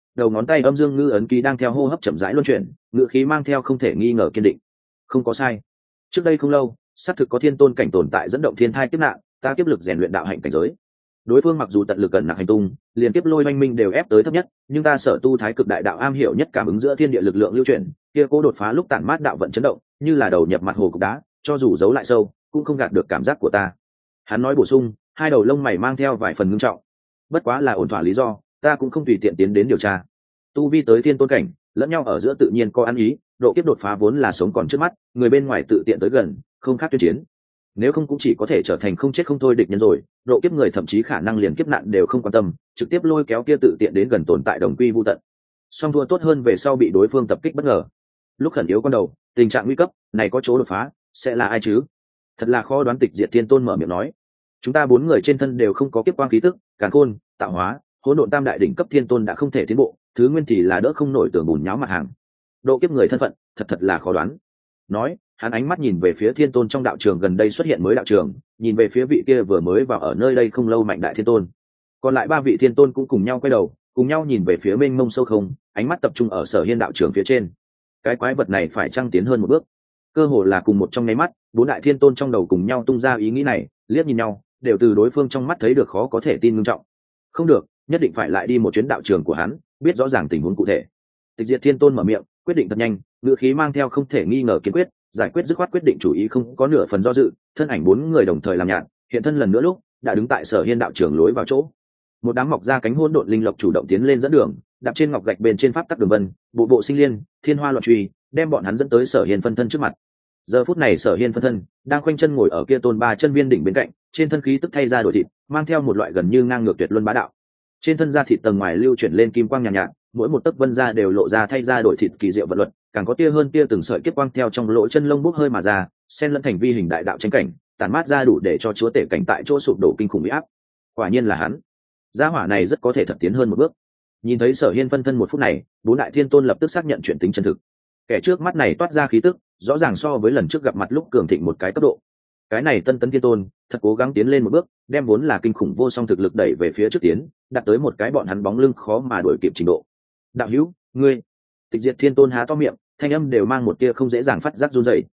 đầu ngón tay âm dương ngư ấn ký đang theo hô hấp chậm rãi luân chuyển, ngữ khí mang theo không thể nghi ngờ kiên định. Không có sai. Trước đây không lâu, xác thực có thiên tôn cảnh tồn tại dẫn động thiên thai kiếp nạn, ta kiếp lực rèn luyện đạo hạnh cảnh giới. Đối phương mặc dù tận lực cẩn nặng hành tung, liền kiếp lôi oanh minh đều ép tới thấp nhất, nhưng ta sở tu thái cực đại đạo am hiểu nhất cảm ứng giữa thiên địa lực lượng lưu chuyển, kia cố đột phá lúc tản mát đạo vận chấn động, như là đầu nhập mặt hồ cục đá, cho dù giấu lại sâu, cũng không gạt được cảm giác của ta. Hắn nói bổ sung, hai đầu lông mày mang theo vài phần ngưng trọng. Bất quá là ổn thỏa lý do, ta cũng không tùy tiện tiến đến điều tra. Tu vi tới thiên tôn cảnh, lẫn nhau ở giữa tự nhiên có ăn ý, độ kiếp đột phá vốn là sống còn trước mắt, người bên ngoài tự tiện tới gần, không khác tuyên chiến. Nếu không cũng chỉ có thể trở thành không chết không thôi địch nhân rồi, độ kiếp người thậm chí khả năng liền kiếp nạn đều không quan tâm, trực tiếp lôi kéo kia tự tiện đến gần tồn tại đồng quy vu tận. Song thua tốt hơn về sau bị đối phương tập kích bất ngờ. Lúc khẩn yếu con đầu, tình trạng nguy cấp, này có chỗ đột phá, sẽ là ai chứ? Thật là khó đoán. Tịch Diệt Thiên Tôn mở miệng nói, chúng ta 4 người trên thân đều không có kiếp quang khí tức, càn khôn, tạo hóa, hỗn độn tam đại đỉnh cấp thiên tôn đã không thể tiến bộ, thứ nguyên thì là đỡ không nổi tường bùn nháo mặt hàng. Độ kiếp người thân phận, thật là khó đoán. Nói, hắn ánh mắt nhìn về phía thiên tôn trong đạo trường gần đây xuất hiện mới đạo trường, nhìn về phía vị kia vừa mới vào ở nơi đây không lâu mạnh đại thiên tôn. Còn lại 3 vị thiên tôn cũng cùng nhau quay đầu, cùng nhau nhìn về phía mênh mông sâu không, ánh mắt tập trung ở Sở Hiên đạo trường phía trên. Cái quái vật này phải trăng tiến hơn một bước? Cơ hồ là cùng một trong nháy mắt, 4 đại thiên tôn trong đầu cùng nhau tung ra ý nghĩ này, liếc nhìn nhau, đều từ đối phương trong mắt thấy được khó có thể tin ngưng trọng. Không được, nhất định phải lại đi một chuyến đạo trường của hắn, biết rõ ràng tình huống cụ thể. Tịch Diệt Thiên Tôn mở miệng, quyết định thật nhanh, ngữ khí mang theo không thể nghi ngờ kiên quyết, giải quyết dứt khoát quyết định chủ ý không có nửa phần do dự. Thân ảnh 4 người đồng thời làm nhạt, hiện thân lần nữa lúc đã đứng tại Sở Hiên đạo trường lối vào chỗ. Một đám mọc ra cánh hỗn độn linh lộc chủ động tiến lên dẫn đường, đạp trên ngọc gạch bên trên pháp tắc đường vân, bộ bộ sinh liên, thiên hoa loạn truy, đem bọn hắn dẫn tới Sở Hiên phân thân trước mặt. Giờ phút này Sở Hiên phân thân đang khoanh chân ngồi ở kia tôn 3 chân viên đỉnh bên cạnh, trên thân khí tức thay ra đổi thịt, mang theo một loại gần như ngang ngược tuyệt luân bá đạo. Trên thân da thịt tầng ngoài lưu chuyển lên kim quang nhàn nhạt, mỗi một tấc vân da đều lộ ra thay ra đổi thịt kỳ diệu vật luật, càng có tia hơn tia từng sợi kiếp quang theo trong lỗ chân lông bốc hơi mà ra, xen lẫn thành vi hình đại đạo tranh cảnh, tản mát ra đủ để cho chúa tể cảnh tại chỗ sụp đổ kinh khủng uy áp. Quả nhiên là hắn. Gia hỏa này rất có thể thật tiến hơn một bước. Nhìn thấy Sở Hiên phân thân một phút này, 4 đại thiên tôn lập tức xác nhận chuyện tính chân thực. Kẻ trước mắt này toát ra khí tức, rõ ràng so với lần trước gặp mặt lúc cường thịnh một cái cấp độ. Cái này tân tấn thiên tôn thật cố gắng tiến lên một bước, đem vốn là kinh khủng vô song thực lực đẩy về phía trước tiến, đạt tới một cái bọn hắn bóng lưng khó mà đuổi kịp trình độ. Đạo hữu, ngươi. Tịch Diệt Thiên Tôn há to miệng, thanh âm đều mang một tia không dễ dàng phát giác run rẩy.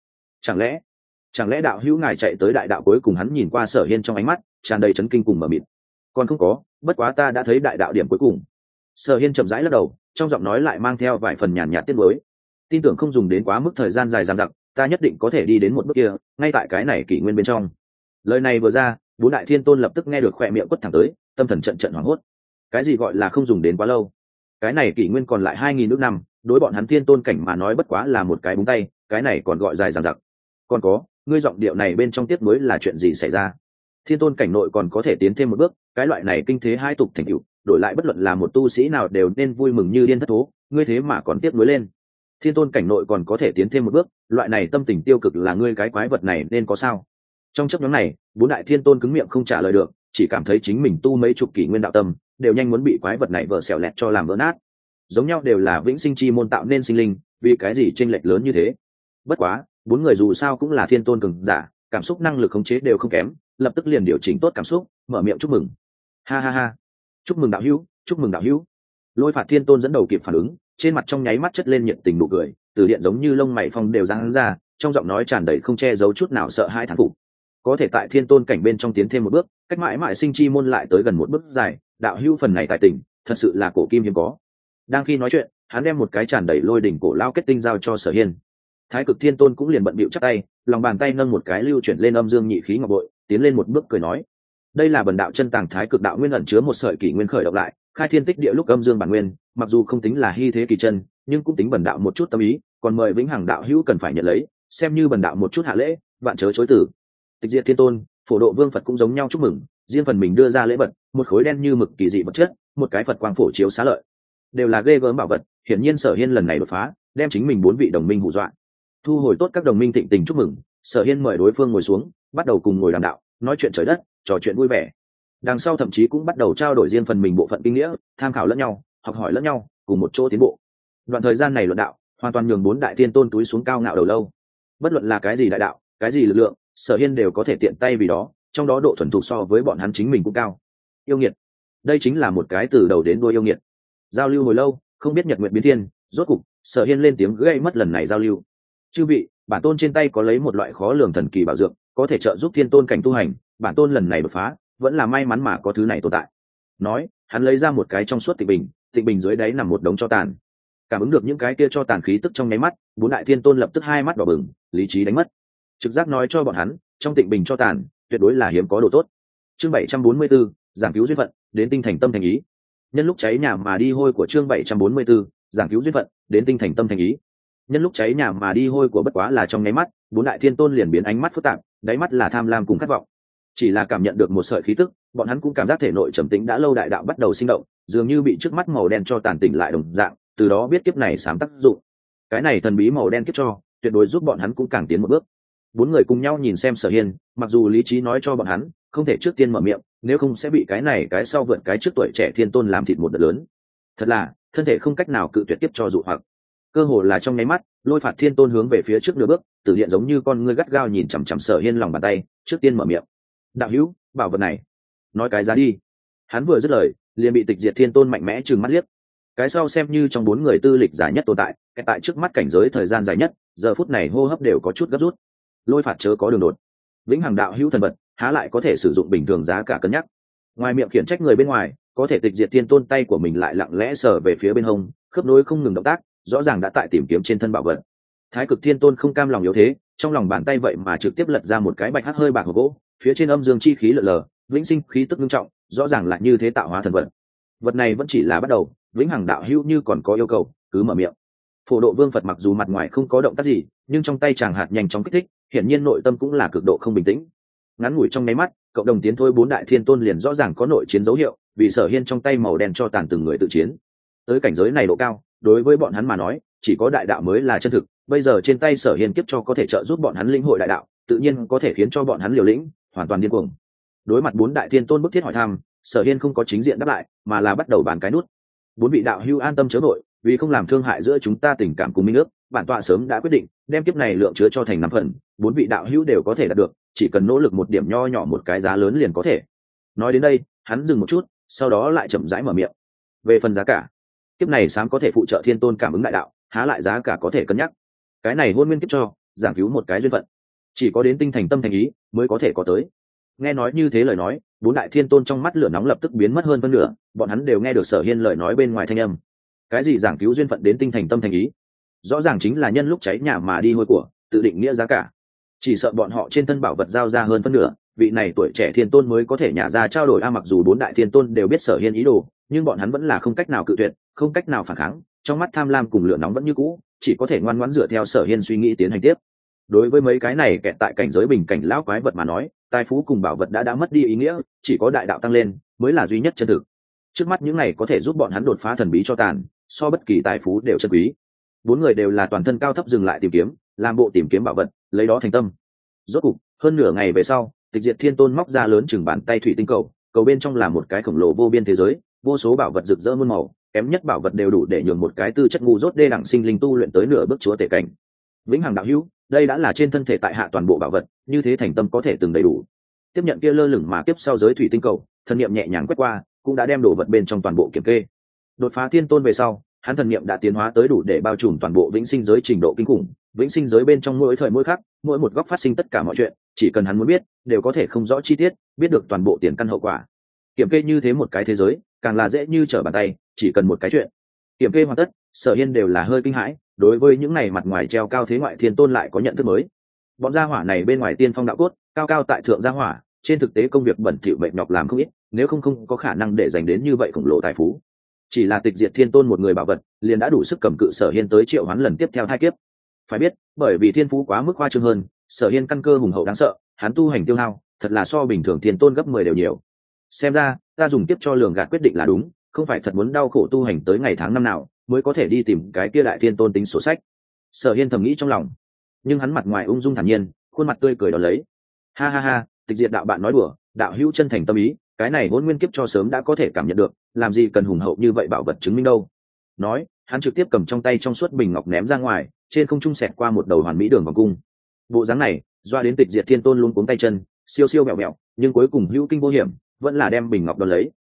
Chẳng lẽ đạo hữu ngài chạy tới đại đạo cuối cùng? Hắn nhìn qua Sở Hiên trong ánh mắt tràn đầy chấn kinh cùng mờ mịt. Còn không có, bất quá ta đã thấy đại đạo điểm cuối cùng. Sở Hiên chậm rãi lắc đầu, trong giọng nói lại mang theo vài phần nhàn nhạt tiếc nuối. Tin tưởng không dùng đến quá mức thời gian dài dằng dặc, ta nhất định có thể đi đến một bước kia, ngay tại cái này kỷ nguyên bên trong. Lời này vừa ra, 4 đại thiên tôn lập tức nghe được khỏe miệng quất thẳng tới, tâm thần trận trận hoảng hốt. Cái gì gọi là không dùng đến quá lâu? Cái này kỷ nguyên còn lại 2000 nước năm, đối bọn hắn thiên tôn cảnh mà nói bất quá là một cái búng tay, cái này còn gọi dài dằng dặc. Còn có, ngươi giọng điệu này bên trong tiếc nuối là chuyện gì xảy ra? Thiên tôn cảnh nội còn có thể tiến thêm một bước, cái loại này kinh thế hai tục thành tựu, đổi lại bất luận là một tu sĩ nào đều nên vui mừng như điên thất thố, ngươi thế mà còn tiếc nuối lên. Thiên tôn cảnh nội còn có thể tiến thêm một bước, loại này tâm tình tiêu cực là ngươi cái quái vật này nên có sao? Trong chấp nhóm này, 4 đại thiên tôn cứng miệng không trả lời được, chỉ cảm thấy chính mình tu mấy chục kỷ nguyên đạo tâm, đều nhanh muốn bị quái vật này vỡ xẻo lẹt cho làm vỡ nát. Giống nhau đều là vĩnh sinh chi môn tạo nên sinh linh, vì cái gì chênh lệch lớn như thế? Bất quá, 4 người dù sao cũng là thiên tôn cường giả, cảm xúc năng lực khống chế đều không kém, lập tức liền điều chỉnh tốt cảm xúc, mở miệng chúc mừng. Ha ha ha, chúc mừng đạo hữu, chúc mừng đạo hữu. Lôi Phạt Thiên Tôn dẫn đầu kịp phản ứng, trên mặt trong nháy mắt chất lên nhiệt tình nụ cười, từ điện giống như lông mày phong đều giãn ra, trong giọng nói tràn đầy không che giấu chút nào sợ hãi thán phục. Có thể tại thiên tôn cảnh bên trong tiến thêm một bước, cách mãi mãi sinh chi môn lại tới gần một bước dài, đạo hữu phần này tài tình, thật sự là cổ kim hiếm có. Đang khi nói chuyện, hắn đem một cái tràn đầy lôi đỉnh cổ lao kết tinh giao cho Sở Hiên. Thái Cực Thiên Tôn cũng liền bận bịu chắp tay, lòng bàn tay nâng một cái lưu chuyển lên âm dương nhị khí ngọc bội, tiến lên một bước cười nói: đây là bần đạo chân tàng Thái Cực đạo nguyên ẩn chứa một sợi kỷ nguyên khởi động lại, khai thiên tích địa lúc âm dương bản nguyên, mặc dù không tính là hy thế kỳ chân, nhưng cũng tính bần đạo một chút tâm ý, còn mời vĩnh hằng đạo hữu cần phải nhận lấy, xem như bần đạo một chút hạ lễ, vạn chớ chối từ. Tịch Diệt Thiên Tôn, Phổ Độ Vương Phật cũng giống nhau chúc mừng, riêng phần mình đưa ra lễ vật, một khối đen như mực kỳ dị vật chất, một cái Phật quang phổ chiếu xá lợi, đều là ghê gớm bảo vật. Hiển nhiên Sở Hiên lần này đột phá, đem chính mình 4 vị đồng minh hù dọa. Thu hồi tốt các đồng minh thịnh tình chúc mừng, Sở Hiên mời đối phương ngồi xuống, bắt đầu cùng ngồi đàm đạo, nói chuyện trời đất, trò chuyện vui vẻ. Đằng sau thậm chí cũng bắt đầu trao đổi riêng phần mình bộ phận kinh nghĩa, tham khảo lẫn nhau, học hỏi lẫn nhau, cùng một chỗ tiến bộ. Đoạn thời gian này luận đạo, hoàn toàn nhường 4 đại tiên tôn túi xuống cao ngạo đầu lâu. Bất luận là cái gì đại đạo, cái gì lực lượng, Sở Hiên đều có thể tiện tay vì đó, trong đó độ thuần thục so với bọn hắn chính mình cũng cao. Yêu nghiệt, đây chính là một cái từ đầu đến đuôi yêu nghiệt. Giao lưu hồi lâu, không biết nhật nguyện biến thiên. Rốt cục Sở Hiên lên tiếng gây mất lần này giao lưu. Chư vị, bản tôn trên tay có lấy một loại khó lường thần kỳ bảo dược, có thể trợ giúp thiên tôn cảnh tu hành, bản tôn lần này đột phá vẫn là may mắn mà có thứ này tồn tại. Nói, hắn lấy ra một cái trong suốt tịnh bình dưới đáy nằm một đống tro tàn. Cảm ứng được những cái kia cho tàn khí tức trong nháy mắt, bốn đại thiên tôn lập tức hai mắt đỏ bừng, lý trí đánh mất. Trực giác nói cho bọn hắn, trong tịnh bình cho tàn tuyệt đối là hiếm có đồ tốt. Chương 744, giảng cứu duyên phận, đến tinh thành tâm thành ý. Nhân lúc cháy nhà mà đi hôi của chương 744, giảng cứu duyên phận, đến tinh thành tâm thành ý. Nhân lúc cháy nhà mà đi hôi của bất quá là trong nháy mắt, bốn đại thiên tôn liền biến ánh mắt phức tạp, đáy mắt là tham lam cùng khát vọng. Chỉ là cảm nhận được một sợi khí tức, bọn hắn cũng cảm giác thể nội trầm tĩnh đã lâu đại đạo bắt đầu sinh động, dường như bị trước mắt màu đen cho tàn tỉnh lại đồng dạng, từ đó biết kiếp này sáng tác dụng. Cái này thần bí màu đen kiếp cho, tuyệt đối giúp bọn hắn cũng càng tiến một bước. Bốn người cùng nhau nhìn xem Sở Hiên, mặc dù lý trí nói cho bọn hắn không thể trước tiên mở miệng, nếu không sẽ bị cái này cái sau vượt cái trước tuổi trẻ thiên tôn làm thịt một đợt lớn. Thật là thân thể không cách nào cự tuyệt kiếp cho dụ hoặc. Cơ hồ là trong nháy mắt, Lôi Phạt thiên tôn hướng về phía trước nửa bước, tử hiện giống như con ngươi gắt gao nhìn chằm chằm Sở Hiên lòng bàn tay, trước tiên mở miệng. Đạo hữu, bảo vật này, nói cái giá đi. Hắn vừa dứt lời, liền bị Tịch Diệt thiên tôn mạnh mẽ trừng mắt liếc. Cái sau xem như trong bốn người tư lịch dài nhất tồn tại, cái tại trước mắt cảnh giới thời gian dài nhất, giờ phút này hô hấp đều có chút gấp rút. Lôi Phạt chớ có đường đột, vĩnh hằng đạo hữu thần vật há lại có thể sử dụng bình thường giá cả cân nhắc. Ngoài miệng khiển trách người bên ngoài, có thể Tịch Diệt thiên tôn tay của mình lại lặng lẽ sờ về phía bên hông, khớp nối không ngừng động tác, rõ ràng đã tại tìm kiếm trên thân bảo vật. Thái Cực thiên tôn không cam lòng yếu thế, trong lòng bàn tay vậy mà trực tiếp lật ra một cái bạch hắc hơi bạc hộp gỗ, phía trên âm dương chi khí lờ lờ, vĩnh sinh khí tức nghiêm trọng, rõ ràng là như thế tạo hóa thần vật. Vật này vẫn chỉ là bắt đầu, vĩnh hằng đạo hữu như còn có yêu cầu, cứ mở miệng. Phổ Độ Vương Phật mặc dù mặt ngoài không có động tác gì, nhưng trong tay chàng hạt nhanh chóng kích thích, hiển nhiên nội tâm cũng là cực độ không bình tĩnh. Ngắn ngủi trong nháy mắt, cộng đồng tiến thôi bốn đại thiên tôn liền rõ ràng có nội chiến dấu hiệu, vì Sở Hiên trong tay màu đen cho tàn từng người tự chiến. Tới cảnh giới này độ cao, đối với bọn hắn mà nói, chỉ có đại đạo mới là chân thực, bây giờ trên tay Sở Hiên kiếp cho có thể trợ giúp bọn hắn lĩnh hội đại đạo, tự nhiên có thể khiến cho bọn hắn liều lĩnh, hoàn toàn điên cuồng. Đối mặt bốn đại thiên tôn bức thiết hỏi thăm, Sở Hiên không có chính diện đáp lại, mà là bắt đầu bàn cái nút. Bốn vị đạo hữu an tâm chớ vội, vì không làm thương hại giữa chúng ta tình cảm cùng minh ước, bản tọa sớm đã quyết định đem kiếp này lượng chứa cho thành 5 phần, bốn vị đạo hữu đều có thể đạt được, chỉ cần nỗ lực một điểm nho nhỏ một cái giá lớn liền có thể. Nói đến đây, hắn dừng một chút, sau đó lại chậm rãi mở miệng. Về phần giá cả, kiếp này sáng có thể phụ trợ thiên tôn cảm ứng đại đạo, há lại giá cả có thể cân nhắc. Cái này hôn nguyên kiếp cho, giảng cứu một cái duyên phận, chỉ có đến tinh thành tâm thành ý mới có thể có tới. Nghe nói như thế lời nói, bốn đại thiên tôn trong mắt lửa nóng lập tức biến mất hơn phân nửa, bọn hắn đều nghe được Sở Hiên lời nói bên ngoài thanh âm. Cái gì giảng cứu duyên phận đến tinh thành tâm thành ý, rõ ràng chính là nhân lúc cháy nhà mà đi hôi của, tự định nghĩa giá cả. Chỉ sợ bọn họ trên thân bảo vật giao ra hơn phân nửa, vị này tuổi trẻ thiên tôn mới có thể nhả ra trao đổi. Mặc dù bốn đại thiên tôn đều biết Sở Hiên ý đồ, nhưng bọn hắn vẫn là không cách nào cự tuyệt, không cách nào phản kháng, trong mắt tham lam cùng lửa nóng vẫn như cũ, chỉ có thể ngoan ngoãn dựa theo Sở Hiên suy nghĩ tiến hành tiếp. Đối với mấy cái này kẹt tại cảnh giới bình cảnh lão quái vật mà nói, tài phú cùng bảo vật đã mất đi ý nghĩa, chỉ có đại đạo tăng lên mới là duy nhất chân thực. Trước mắt những này có thể giúp bọn hắn đột phá thần bí cho tàn, so bất kỳ tài phú đều chân quý. Bốn người đều là toàn thân cao thấp dừng lại tìm kiếm, làm bộ tìm kiếm bảo vật, lấy đó thành tâm. Rốt cục, hơn nửa ngày về sau, Tịch Diệt thiên tôn móc ra lớn chừng bàn tay thủy tinh cầu, cầu bên trong là một cái khổng lồ vô biên thế giới, vô số bảo vật rực rỡ muôn màu, kém nhất bảo vật đều đủ để nhường một cái tư chất ngu dốt đê đẳng sinh linh tu luyện tới nửa bước chúa tể cảnh. Vĩnh hằng đạo hữu, đây đã là trên thân thể tại hạ toàn bộ bảo vật, như thế thành tâm có thể từng đầy đủ. Tiếp nhận kia lơ lửng mà kiếp sau giới thủy tinh cầu, thần niệm nhẹ nhàng quét qua, cũng đã đem đồ vật bên trong toàn bộ kiểm kê. Đột phá thiên tôn về sau, hắn thần niệm đã tiến hóa tới đủ để bao trùm toàn bộ vĩnh sinh giới trình độ kinh khủng. Vĩnh sinh giới bên trong mỗi thời mỗi khắc, mỗi một góc phát sinh tất cả mọi chuyện, chỉ cần hắn muốn biết, đều có thể không rõ chi tiết, biết được toàn bộ tiền căn hậu quả. Kiểm kê như thế một cái thế giới, càng là dễ như trở bàn tay, chỉ cần một cái chuyện. Kiểm kê hoàn tất, Sở Hiên đều là hơi kinh hãi, đối với những này mặt ngoài treo cao thế ngoại thiên tôn lại có nhận thức mới. Bọn gia hỏa này bên ngoài tiên phong đạo cốt, cao cao tại thượng gia hỏa, trên thực tế công việc bẩn thỉu mệt nhọc làm không ít, nếu không có khả năng để dành đến như vậy khổng lồ tài phú. Chỉ là Tịch Diệt thiên tôn một người bảo vật, liền đã đủ sức cầm cự Sở Hiên tới triệu hoán lần tiếp theo hai kiếp. Phải biết, bởi vì thiên phú quá mức khoa trương hơn, Sở Hiên căn cơ hùng hậu đáng sợ, hắn tu hành tiêu hao, thật là so bình thường thiên tôn gấp 10 đều nhiều. Xem ra, ta dùng tiếp cho lường gạt quyết định là đúng, không phải thật muốn đau khổ tu hành tới ngày tháng năm nào, mới có thể đi tìm cái kia đại thiên tôn tính sổ sách. Sở Hiên thầm nghĩ trong lòng, nhưng hắn mặt ngoài ung dung thản nhiên, khuôn mặt tươi cười đón lấy. Ha ha ha, Tịch Diệt đạo bạn nói đùa, đạo hữu chân thành tâm ý, cái này hôn nguyên kiếp cho sớm đã có thể cảm nhận được, làm gì cần hùng hậu như vậy bảo vật chứng minh đâu. Nói, hắn trực tiếp cầm trong tay trong suốt bình ngọc ném ra ngoài, trên không trung xẹt qua một đầu hoàn mỹ đường vòng cung. Bộ dáng này, doa đến Tịch Diệt thiên tôn luôn cuống tay chân, siêu siêu bẹo bẹo, nhưng cuối cùng hữu kinh vô hiểm, vẫn là đem bình ngọc đón lấy.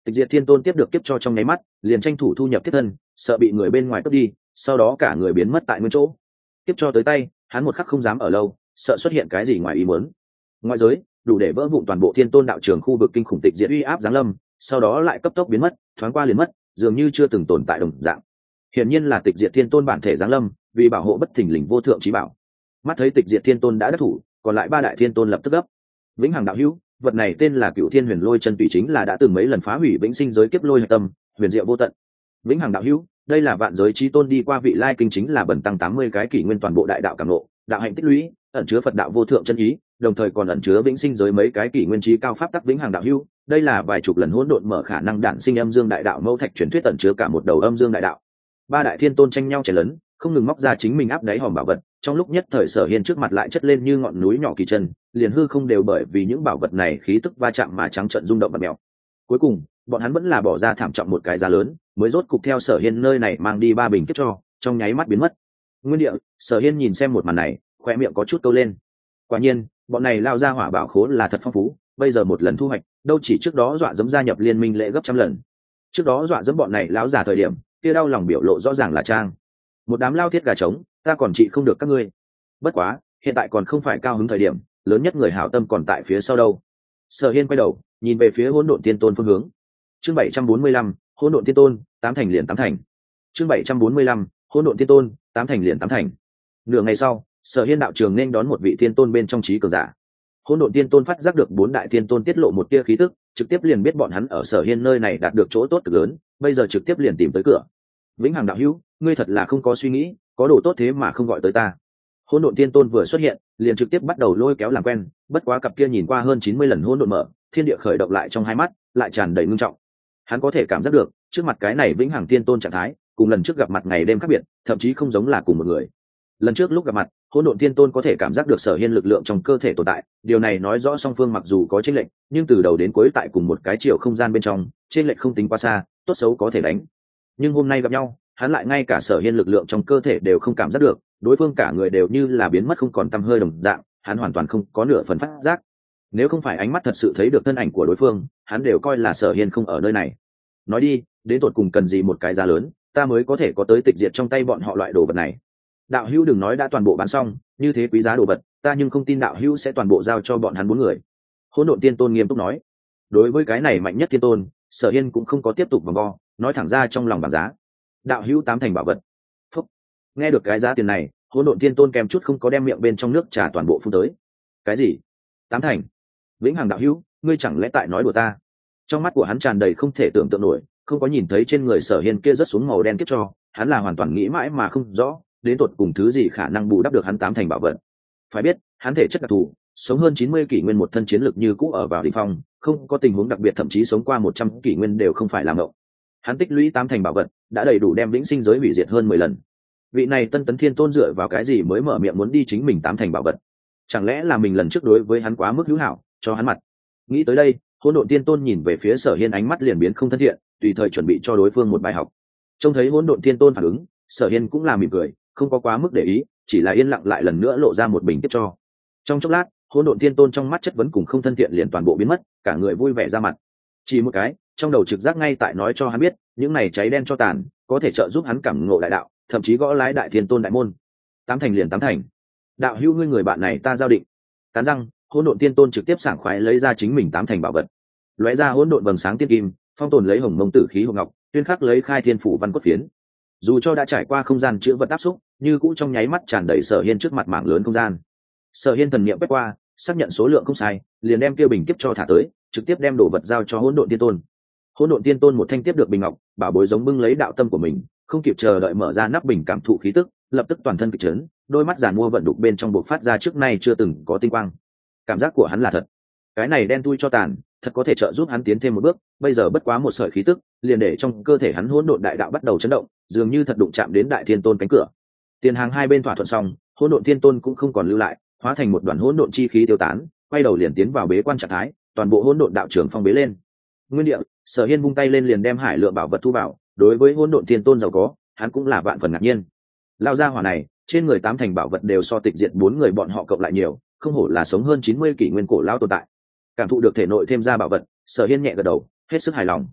Tịch diệt thiên tôn tiếp được kiếp cho trong nháy mắt, liền tranh thủ thu nhập thiết thân, sợ bị người bên ngoài cướp đi, sau đó cả người biến mất tại nguyên chỗ. Kiếp cho tới tay, hắn một khắc không dám ở lâu, sợ xuất hiện cái gì ngoài ý muốn. Ngoại giới đủ để vỡ vụn toàn bộ thiên tôn đạo trường khu vực kinh khủng tịch diệt uy áp giáng lâm, sau đó lại cấp tốc biến mất, thoáng qua liền mất, dường như chưa từng tồn tại đồng dạng. Hiển nhiên là tịch diệt thiên tôn bản thể giáng lâm, vì bảo hộ bất thình lình vô thượng trí bảo. Mắt thấy tịch diệt thiên tôn đã đắc thủ, còn lại ba đại thiên tôn lập tức gấp. Vĩnh hằng đạo hữu, vật này tên là Cửu Thiên Huyền Lôi chân tùy, chính là đã từng mấy lần phá hủy vĩnh sinh giới kiếp lôi hạch tâm, huyền diệu vô tận. Vĩnh hằng đạo hữu, đây là vạn giới chí tôn đi qua vị lai kinh, chính là bẩn tăng 80 cái kỷ nguyên toàn bộ đại đạo cảm ngộ, đạo hạnh tích lũy, ẩn chứa Phật đạo vô thượng chân ý, đồng thời còn ẩn chứa vĩnh sinh giới mấy cái kỷ nguyên trí cao pháp tắc. Vĩnh hằng đạo hữu, đây là vài chục lần hỗn độn mở khả năng đản sinh âm dương đại đạo mâu thạch truyền thuyết, ẩn chứa cả một đầu âm dương đại đạo. Ba đại thiên tôn tranh nhau chẻ lớn, không ngừng móc ra chính mình áp đáy hòm bảo vật, trong lúc nhất thời Sở Hiên trước mặt lại chất lên như ngọn núi nhỏ kỳ chân, liền hư không đều bởi vì những bảo vật này khí tức va chạm mà trắng trợn rung động bật mèo. Cuối cùng bọn hắn vẫn là bỏ ra thảm trọng một cái giá lớn, mới rốt cục theo Sở Hiên nơi này mang đi ba bình kiếp cho, trong nháy mắt biến mất. Nguyên địa, Sở Hiên nhìn xem một màn này, khóe miệng có chút câu lên. Quả nhiên bọn này lao ra hỏa bảo khố là thật phong phú, bây giờ một lần thu hoạch đâu chỉ trước đó dọa dẫm gia nhập liên minh lễ gấp trăm lần. Trước đó dọa dẫm bọn này láo già thời điểm kia đau lòng biểu lộ rõ ràng là trang một đám lao thiết gà trống, ta còn trị không được các ngươi. Bất quá hiện tại còn không phải cao hứng thời điểm, lớn nhất người hảo tâm còn tại phía sau đâu. Sở Hiên quay đầu nhìn về phía hỗn độn tiên tôn phương hướng. Chương 745, hỗn độn tiên tôn, tám thành liền tám thành. Chương 745, hỗn độn tiên tôn, tám thành liền tám thành. Nửa ngày sau, Sở Hiên đạo trường nên đón một vị tiên tôn bên trong trí cường giả. Hỗn độn tiên tôn phát giác được bốn đại tiên tôn tiết lộ một tia khí tức, trực tiếp liền biết bọn hắn ở Sở Hiên nơi này đạt được chỗ tốt cực lớn, bây giờ trực tiếp liền tìm tới cửa. Vĩnh hằng đạo hữu, ngươi thật là không có suy nghĩ, có đồ tốt thế mà không gọi tới ta. Hỗn độn tiên tôn vừa xuất hiện, liền trực tiếp bắt đầu lôi kéo làm quen, bất quá cặp kia nhìn qua hơn 90 lần hỗn độn mở, thiên địa khởi động lại trong hai mắt, lại tràn đầy ngưng trọng. Hắn có thể cảm giác được, trước mặt cái này Vĩnh hằng tiên tôn trạng thái, cùng lần trước gặp mặt ngày đêm khác biệt, thậm chí không giống là cùng một người. Lần trước lúc gặp mặt, hỗn độn tiên tôn có thể cảm giác được Sở Hiên lực lượng trong cơ thể tồn tại, điều này nói rõ song phương mặc dù có chênh lệch, nhưng từ đầu đến cuối tại cùng một cái chiều không gian bên trong, chênh lệch không tính quá xa, tốt xấu có thể đánh. Nhưng hôm nay gặp nhau, hắn lại ngay cả Sở Hiên lực lượng trong cơ thể đều không cảm giác được, đối phương cả người đều như là biến mất không còn tăm hơi đồng dạng, hắn hoàn toàn không có nửa phần phát giác. Nếu không phải ánh mắt thật sự thấy được thân ảnh của đối phương, hắn đều coi là Sở Hiên không ở nơi này. Nói đi, đến tột cùng cần gì một cái giá lớn, ta mới có thể có tới tịch diệt trong tay bọn họ loại đồ vật này. Đạo hữu đừng nói đã toàn bộ bán xong, như thế quý giá đồ vật, ta nhưng không tin đạo hữu sẽ toàn bộ giao cho bọn hắn bốn người. Hỗn độn tiên tôn nghiêm túc nói. Đối với cái này mạnh nhất tiên tôn, Sở Hiên cũng không có tiếp tục vòng vo, nói thẳng ra trong lòng bảng giá. Đạo hữu tám thành bảo vật. Phúc. Nghe được cái giá tiền này, hỗn độn tiên tôn kèm chút không có đem miệng bên trong nước trà toàn bộ phun tới. Cái gì? Tám thành? Vĩnh hằng đạo hữu, ngươi chẳng lẽ tại nói đùa ta? Trong mắt của hắn tràn đầy không thể tưởng tượng nổi, không có nhìn thấy trên người Sở Hiên kia rớt xuống màu đen kiếp cho, hắn là hoàn toàn nghĩ mãi mà không rõ, đến tột cùng thứ gì khả năng bù đắp được hắn tám thành bảo vật. Phải biết, hắn thể chất đặc thù, sống hơn 90 kỷ nguyên, một thân chiến lực như cũ ở vào đỉnh phong, không có tình huống đặc biệt, thậm chí sống qua 100 kỷ nguyên đều không phải là ngộng. Hắn tích lũy tám thành bảo vật, đã đầy đủ đem vĩnh sinh giới hủy diệt hơn 10 lần. Vị này Tân Tấn Thiên Tôn dựa vào cái gì mới mở miệng muốn đi chính mình tám thành bảo vật? Chẳng lẽ là mình lần trước đối với hắn quá mức hữu hảo, cho hắn mặt? Nghĩ tới đây, Hỗn độn Tiên Tôn nhìn về phía Sở Hiên, ánh mắt liền biến không thân thiện, tùy thời chuẩn bị cho đối phương một bài học. Trông thấy Hỗn độn Tiên Tôn phản ứng, Sở Hiên cũng là mỉm cười, không có quá mức để ý, chỉ là yên lặng lại lần nữa lộ ra một bình tiếp cho. Trong chốc lát, Hỗn độn Tiên Tôn trong mắt chất vấn cùng không thân thiện liền toàn bộ biến mất, cả người vui vẻ ra mặt. Chỉ một cái, trong đầu trực giác ngay tại nói cho hắn biết, những này cháy đen cho tàn, có thể trợ giúp hắn cảm ngộ đại đạo, thậm chí gõ lái đại thiên tôn đại môn. Tám thành liền tám thành. Đạo hữu ngươi người bạn này ta giao định. Cắn răng, Hỗn độn Tiên Tôn trực tiếp sảng khoái lấy ra chính mình tám thành bảo vật. Lóe ra hỗn độn vầng sáng tiên kim, phong tồn lấy hồng mông tử khí hồng ngọc, tuyên khắc lấy khai thiên phủ văn cốt phiến. Dù cho đã trải qua không gian chữa vật áp xúc, như cũ trong nháy mắt tràn đầy Sở Hiên trước mặt mảng lớn không gian. Sở Hiên thần niệm quét qua, xác nhận số lượng không sai, liền đem kia bình kiếp cho thả tới, trực tiếp đem đồ vật giao cho Hỗn độn Tiên Tôn. Hỗn độn Tiên Tôn một thanh tiếp được bình ngọc, bảo bối giống bưng lấy đạo tâm của mình, không kịp chờ đợi mở ra nắp bình cảm thụ khí tức, lập tức toàn thân kịch chấn, đôi mắt giàn mua vận đục bên trong bộc phát ra trước nay chưa từng có tinh quang. Cảm giác của hắn là thật, cái này đen thui cho tàn, thật có thể trợ giúp hắn tiến thêm một bước. Bây giờ bất quá một sợi khí tức, liền để trong cơ thể hắn hỗn độn đại đạo bắt đầu chấn động, dường như thật đụng chạm đến đại thiên tôn cánh cửa. Tiền hàng hai bên thỏa thuận xong, hỗn độn thiên tôn cũng không còn lưu lại, hóa thành một đoàn hỗn độn chi khí tiêu tán, quay đầu liền tiến vào bế quan trạng thái, toàn bộ hỗn độn đạo trường phong bế lên. Nguyên địa, Sở Hiên vung tay lên liền đem hải lượng bảo vật thu vào, đối với hỗn độn thiên tôn giàu có, hắn cũng là vạn phần ngạc nhiên. Lao ra hỏa này, trên người tám thành bảo vật đều so tịch diệt bốn người bọn họ cộng lại nhiều, không hổ là sống hơn 90 kỷ nguyên cổ lão tồn tại. Cảm thụ được thể nội thêm ra bảo vật, Sở Hiên nhẹ gật đầu, hết sức hài lòng.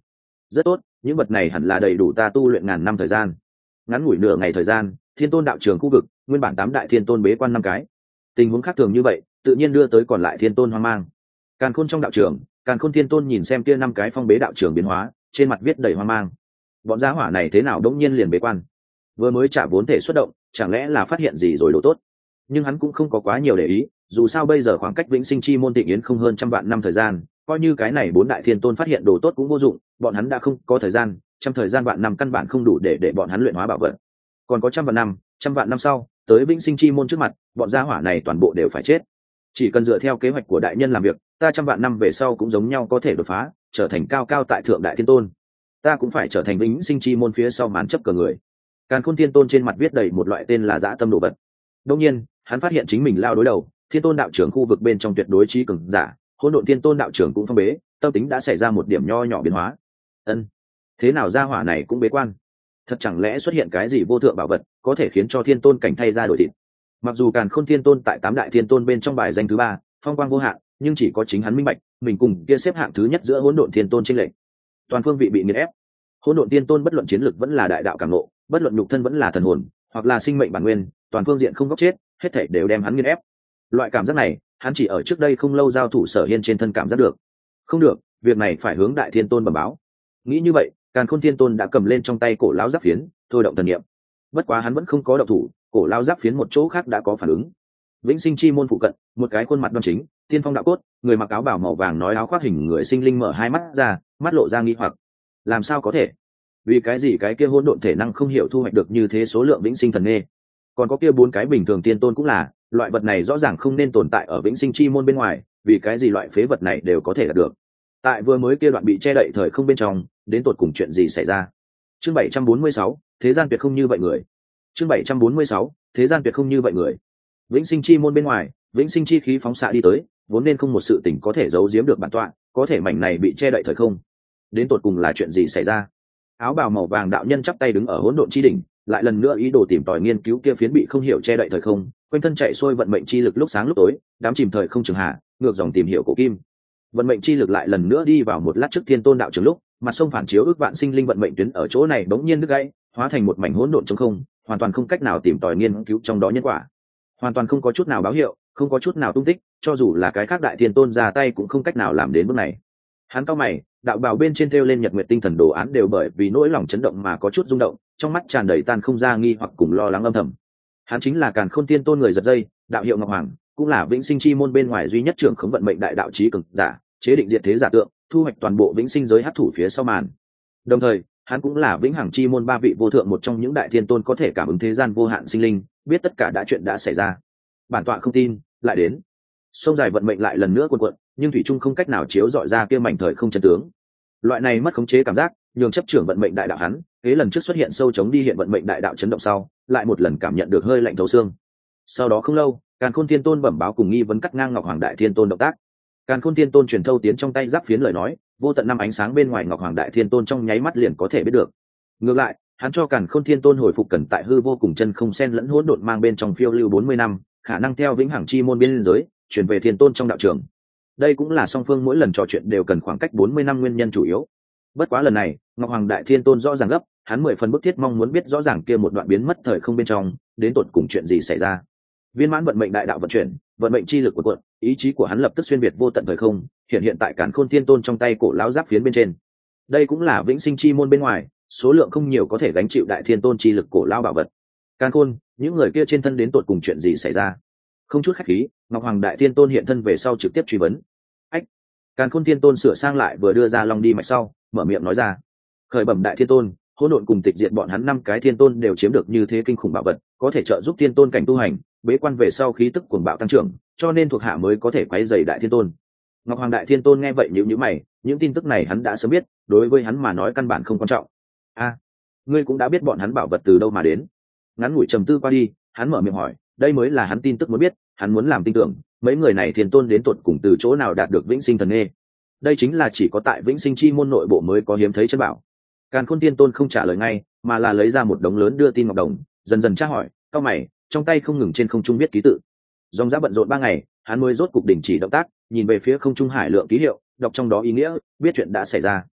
rất tốt, những vật này hẳn là đầy đủ ta tu luyện ngàn năm thời gian. Ngắn ngủi nửa ngày thời gian, thiên tôn đạo trường khu vực nguyên bản 8 đại thiên tôn bế quan 5 cái. Tình huống khác thường như vậy tự nhiên đưa tới còn lại thiên tôn hoang mang. Càn Khôn trong đạo trường, Càn Khôn thiên tôn nhìn xem kia 5 cái phong bế đạo trường biến hóa, trên mặt viết đầy hoang mang. Bọn gia hỏa này thế nào đống nhiên liền bế quan, vừa mới trả vốn thể xuất động, chẳng lẽ là phát hiện gì rồi đồ tốt. Nhưng hắn cũng không có quá nhiều để ý, dù sao bây giờ khoảng cách vĩnh sinh chi môn tịnh yến không hơn trăm vạn năm thời gian, coi như cái này 4 đại thiên tôn phát hiện đồ tốt cũng vô dụng, bọn hắn đã không có thời gian, trăm thời gian vạn năm căn bản không đủ để bọn hắn luyện hóa bảo vật. Còn có trăm vạn năm sau, tới vĩnh sinh chi môn trước mặt, bọn gia hỏa này toàn bộ đều phải chết. Chỉ cần dựa theo kế hoạch của đại nhân làm việc, ta trăm vạn năm về sau cũng giống nhau có thể đột phá, trở thành cao cao tại thượng đại thiên tôn. Ta cũng phải trở thành vĩnh sinh chi môn phía sau màn chấp cờ người. Càn Khôn thiên tôn trên mặt viết đầy một loại tên là dã tâm đồ vật. Đương nhiên, hắn phát hiện chính mình lao đối đầu, thiên tôn đạo trưởng khu vực bên trong tuyệt đối trí cường giả, hỗn độn thiên tôn đạo trưởng cũng phong bế, tâm tính đã xảy ra một điểm nho nhỏ biến hóa. Ân, thế nào gia hỏa này cũng bế quan? Thật chẳng lẽ xuất hiện cái gì vô thượng bảo vật có thể khiến cho thiên tôn cảnh thay ra đổi thịt? Mặc dù Càn Khôn thiên tôn tại 8 đại thiên tôn bên trong bài danh thứ 3, phong quang vô hạn, nhưng chỉ có chính hắn minh bạch, mình cùng kia xếp hạng thứ nhất giữa hỗn độn thiên tôn chênh lệch. Toàn phương vị bị nghiền ép. Hỗn độn thiên tôn bất luận chiến lực vẫn là đại đạo cảm ngộ, bất luận nhục thân vẫn là thần hồn, hoặc là sinh mệnh bản nguyên, toàn phương diện không góc chết, hết thảy đều đem hắn nghiền ép. Loại cảm giác này, hắn chỉ ở trước đây không lâu giao thủ Sở Hiên trên thân cảm giác được. Không được, việc này phải hướng đại thiên tôn bẩm báo. Nghĩ như vậy, Càn Khôn thiên tôn đã cầm lên trong tay cổ lão giáp phiến, thôi động thần niệm. Bất quá hắn vẫn không có động thủ, cổ lão giáp phiến một chỗ khác đã có phản ứng. Vĩnh sinh chi môn phụ cận, một cái khuôn mặt đoan chính, tiên phong đạo cốt, người mặc áo bào màu vàng nói áo khoác hình người sinh linh mở hai mắt ra, mắt lộ ra nghi hoặc. Làm sao có thể? Vì cái gì cái kia hỗn độn thể năng không hiểu thu hoạch được như thế số lượng vĩnh sinh thần nghê? Còn có kia 4 cái bình thường tiên tôn cũng là, loại vật này rõ ràng không nên tồn tại ở vĩnh sinh chi môn bên ngoài, vì cái gì loại phế vật này đều có thể đạt được? Tại vừa mới kia đoạn bị che đậy thời không bên trong, đến tột cùng chuyện gì xảy ra? Chương 746, thế gian tuyệt không như vậy người. Chương 746, thế gian tuyệt không như vậy người. Vĩnh sinh chi môn bên ngoài, vĩnh sinh chi khí phóng xạ đi tới, vốn nên không một sự tình có thể giấu giếm được bản tọa, có thể mảnh này bị che đậy thời không. Đến tột cùng là chuyện gì xảy ra? Áo bào màu vàng đạo nhân chắp tay đứng ở hỗn độn chi đỉnh, lại lần nữa ý đồ tìm tòi nghiên cứu kia phiến bị không hiểu che đậy thời không, quanh thân chạy xuôi vận mệnh chi lực lúc sáng lúc tối, đám chìm thời không trường hạ, ngược dòng tìm hiểu cổ kim. Vận mệnh chi lực lại lần nữa đi vào một lát trước thiên tôn đạo trường lúc, mặt sông phản chiếu ước vạn sinh linh vận mệnh tuyến ở chỗ này bỗng nhiên đứt gãy, hóa thành một mảnh hỗn độn trống không, hoàn toàn không cách nào tìm tòi nghiên cứu trong đó nhân quả, hoàn toàn không có chút nào báo hiệu, không có chút nào tung tích, cho dù là cái khác đại thiên tôn ra tay cũng không cách nào làm đến bước này. Hắn cau mày, đạo bào bên trên thêu lên nhật nguyệt tinh thần đồ án đều bởi vì nỗi lòng chấn động mà có chút rung động, trong mắt tràn đầy tan không ra nghi hoặc cùng lo lắng âm thầm. Hắn chính là Càn Khôn Tiên tôn người giật dây, đạo hiệu Ngọc Hoàng, cũng là vĩnh sinh chi môn bên ngoài duy nhất trưởng khống vận mệnh đại đạo chí cường giả, chế định diệt thế giả tượng, thu hoạch toàn bộ vĩnh sinh giới hấp thủ phía sau màn. Đồng thời, hắn cũng là vĩnh hằng chi môn 3 vị vô thượng một trong những đại thiên tôn có thể cảm ứng thế gian vô hạn sinh linh, biết tất cả chuyện đã xảy ra. Bản tọa không tin, lại đến. Sông dài vận mệnh lại lần nữa cuồn cuộn, nhưng thủy trung không cách nào chiếu dọi ra kia mảnh thời không chân tướng. Loại này mất khống chế cảm giác, nhường chấp trưởng vận mệnh đại đạo hắn, kế lần trước xuất hiện sâu chống đi hiện vận mệnh đại đạo chấn động sau, lại một lần cảm nhận được hơi lạnh thấu xương. Sau đó không lâu, Càn Khôn Thiên Tôn bẩm báo cùng nghi vấn cắt ngang Ngọc Hoàng Đại Thiên Tôn động tác. Càn Khôn Thiên Tôn truyền thâu tiến trong tay giáp phiến lời nói, vô tận năm ánh sáng bên ngoài Ngọc Hoàng Đại Thiên Tôn trong nháy mắt liền có thể biết được. Ngược lại, hắn cho Càn Khôn Thiên Tôn hồi phục cần tại hư vô cùng chân không xen lẫn hỗn độn mang bên trong phiêu lưu 40 năm, khả năng theo vĩnh hằng chi môn biên giới, truyền về Thiên Tôn trong đạo trường. Đây cũng là song phương mỗi lần trò chuyện đều cần khoảng cách 40 năm nguyên nhân chủ yếu. Bất quá lần này, Ngọc Hoàng Đại Thiên Tôn rõ ràng gấp, hắn 10 phần bức thiết mong muốn biết rõ ràng kia một đoạn biến mất thời không bên trong, đến tột cùng chuyện gì xảy ra. Viên mãn vận mệnh đại đạo vận chuyển, vận mệnh chi lực của quận, ý chí của hắn lập tức xuyên việt vô tận thời không, hiện tại Càn Khôn Thiên Tôn trong tay cổ lão giáp phiến bên trên. Đây cũng là vĩnh sinh chi môn bên ngoài, số lượng không nhiều có thể gánh chịu đại thiên tôn chi lực cổ lão bảo vật. Càn Khôn, những người kia trên thân đến tột cùng chuyện gì xảy ra? Không chút khách khí, Ngọc Hoàng Đại Thiên Tôn hiện thân về sau trực tiếp truy vấn. Ách! Càn Khôn Thiên Tôn sửa sang lại vừa đưa ra long đi mạch sau, mở miệng nói ra. Khởi bẩm Đại Thiên Tôn, hỗn độn cùng tịch diệt bọn hắn 5 cái thiên tôn đều chiếm được như thế kinh khủng bảo vật, có thể trợ giúp thiên tôn cảnh tu hành, bế quan về sau khí tức cuồng bạo tăng trưởng, cho nên thuộc hạ mới có thể quấy rầy Đại Thiên Tôn. Ngọc Hoàng Đại Thiên Tôn nghe vậy nhíu nhíu mày, những tin tức này hắn đã sớm biết, đối với hắn mà nói căn bản không quan trọng. A, ngươi cũng đã biết bọn hắn bảo vật từ đâu mà đến? Ngắn ngủi trầm tư qua đi, hắn mở miệng hỏi, đây mới là hắn tin tức muốn biết, hắn muốn làm tin tưởng, mấy người này thiên tôn đến tuột cùng từ chỗ nào đạt được vĩnh sinh thần nghê. Đây chính là chỉ có tại vĩnh sinh chi môn nội bộ mới có hiếm thấy chân bảo. Càn Khôn Thiên Tôn không trả lời ngay, mà là lấy ra một đống lớn đưa tin ngọc đồng, dần dần tra hỏi, cao mày, trong tay không ngừng trên không trung viết ký tự. Dòng dã bận rộn 3 ngày, hắn mới rốt cục đình chỉ động tác, nhìn về phía không trung hải lượng ký hiệu, đọc trong đó ý nghĩa, biết chuyện đã xảy ra.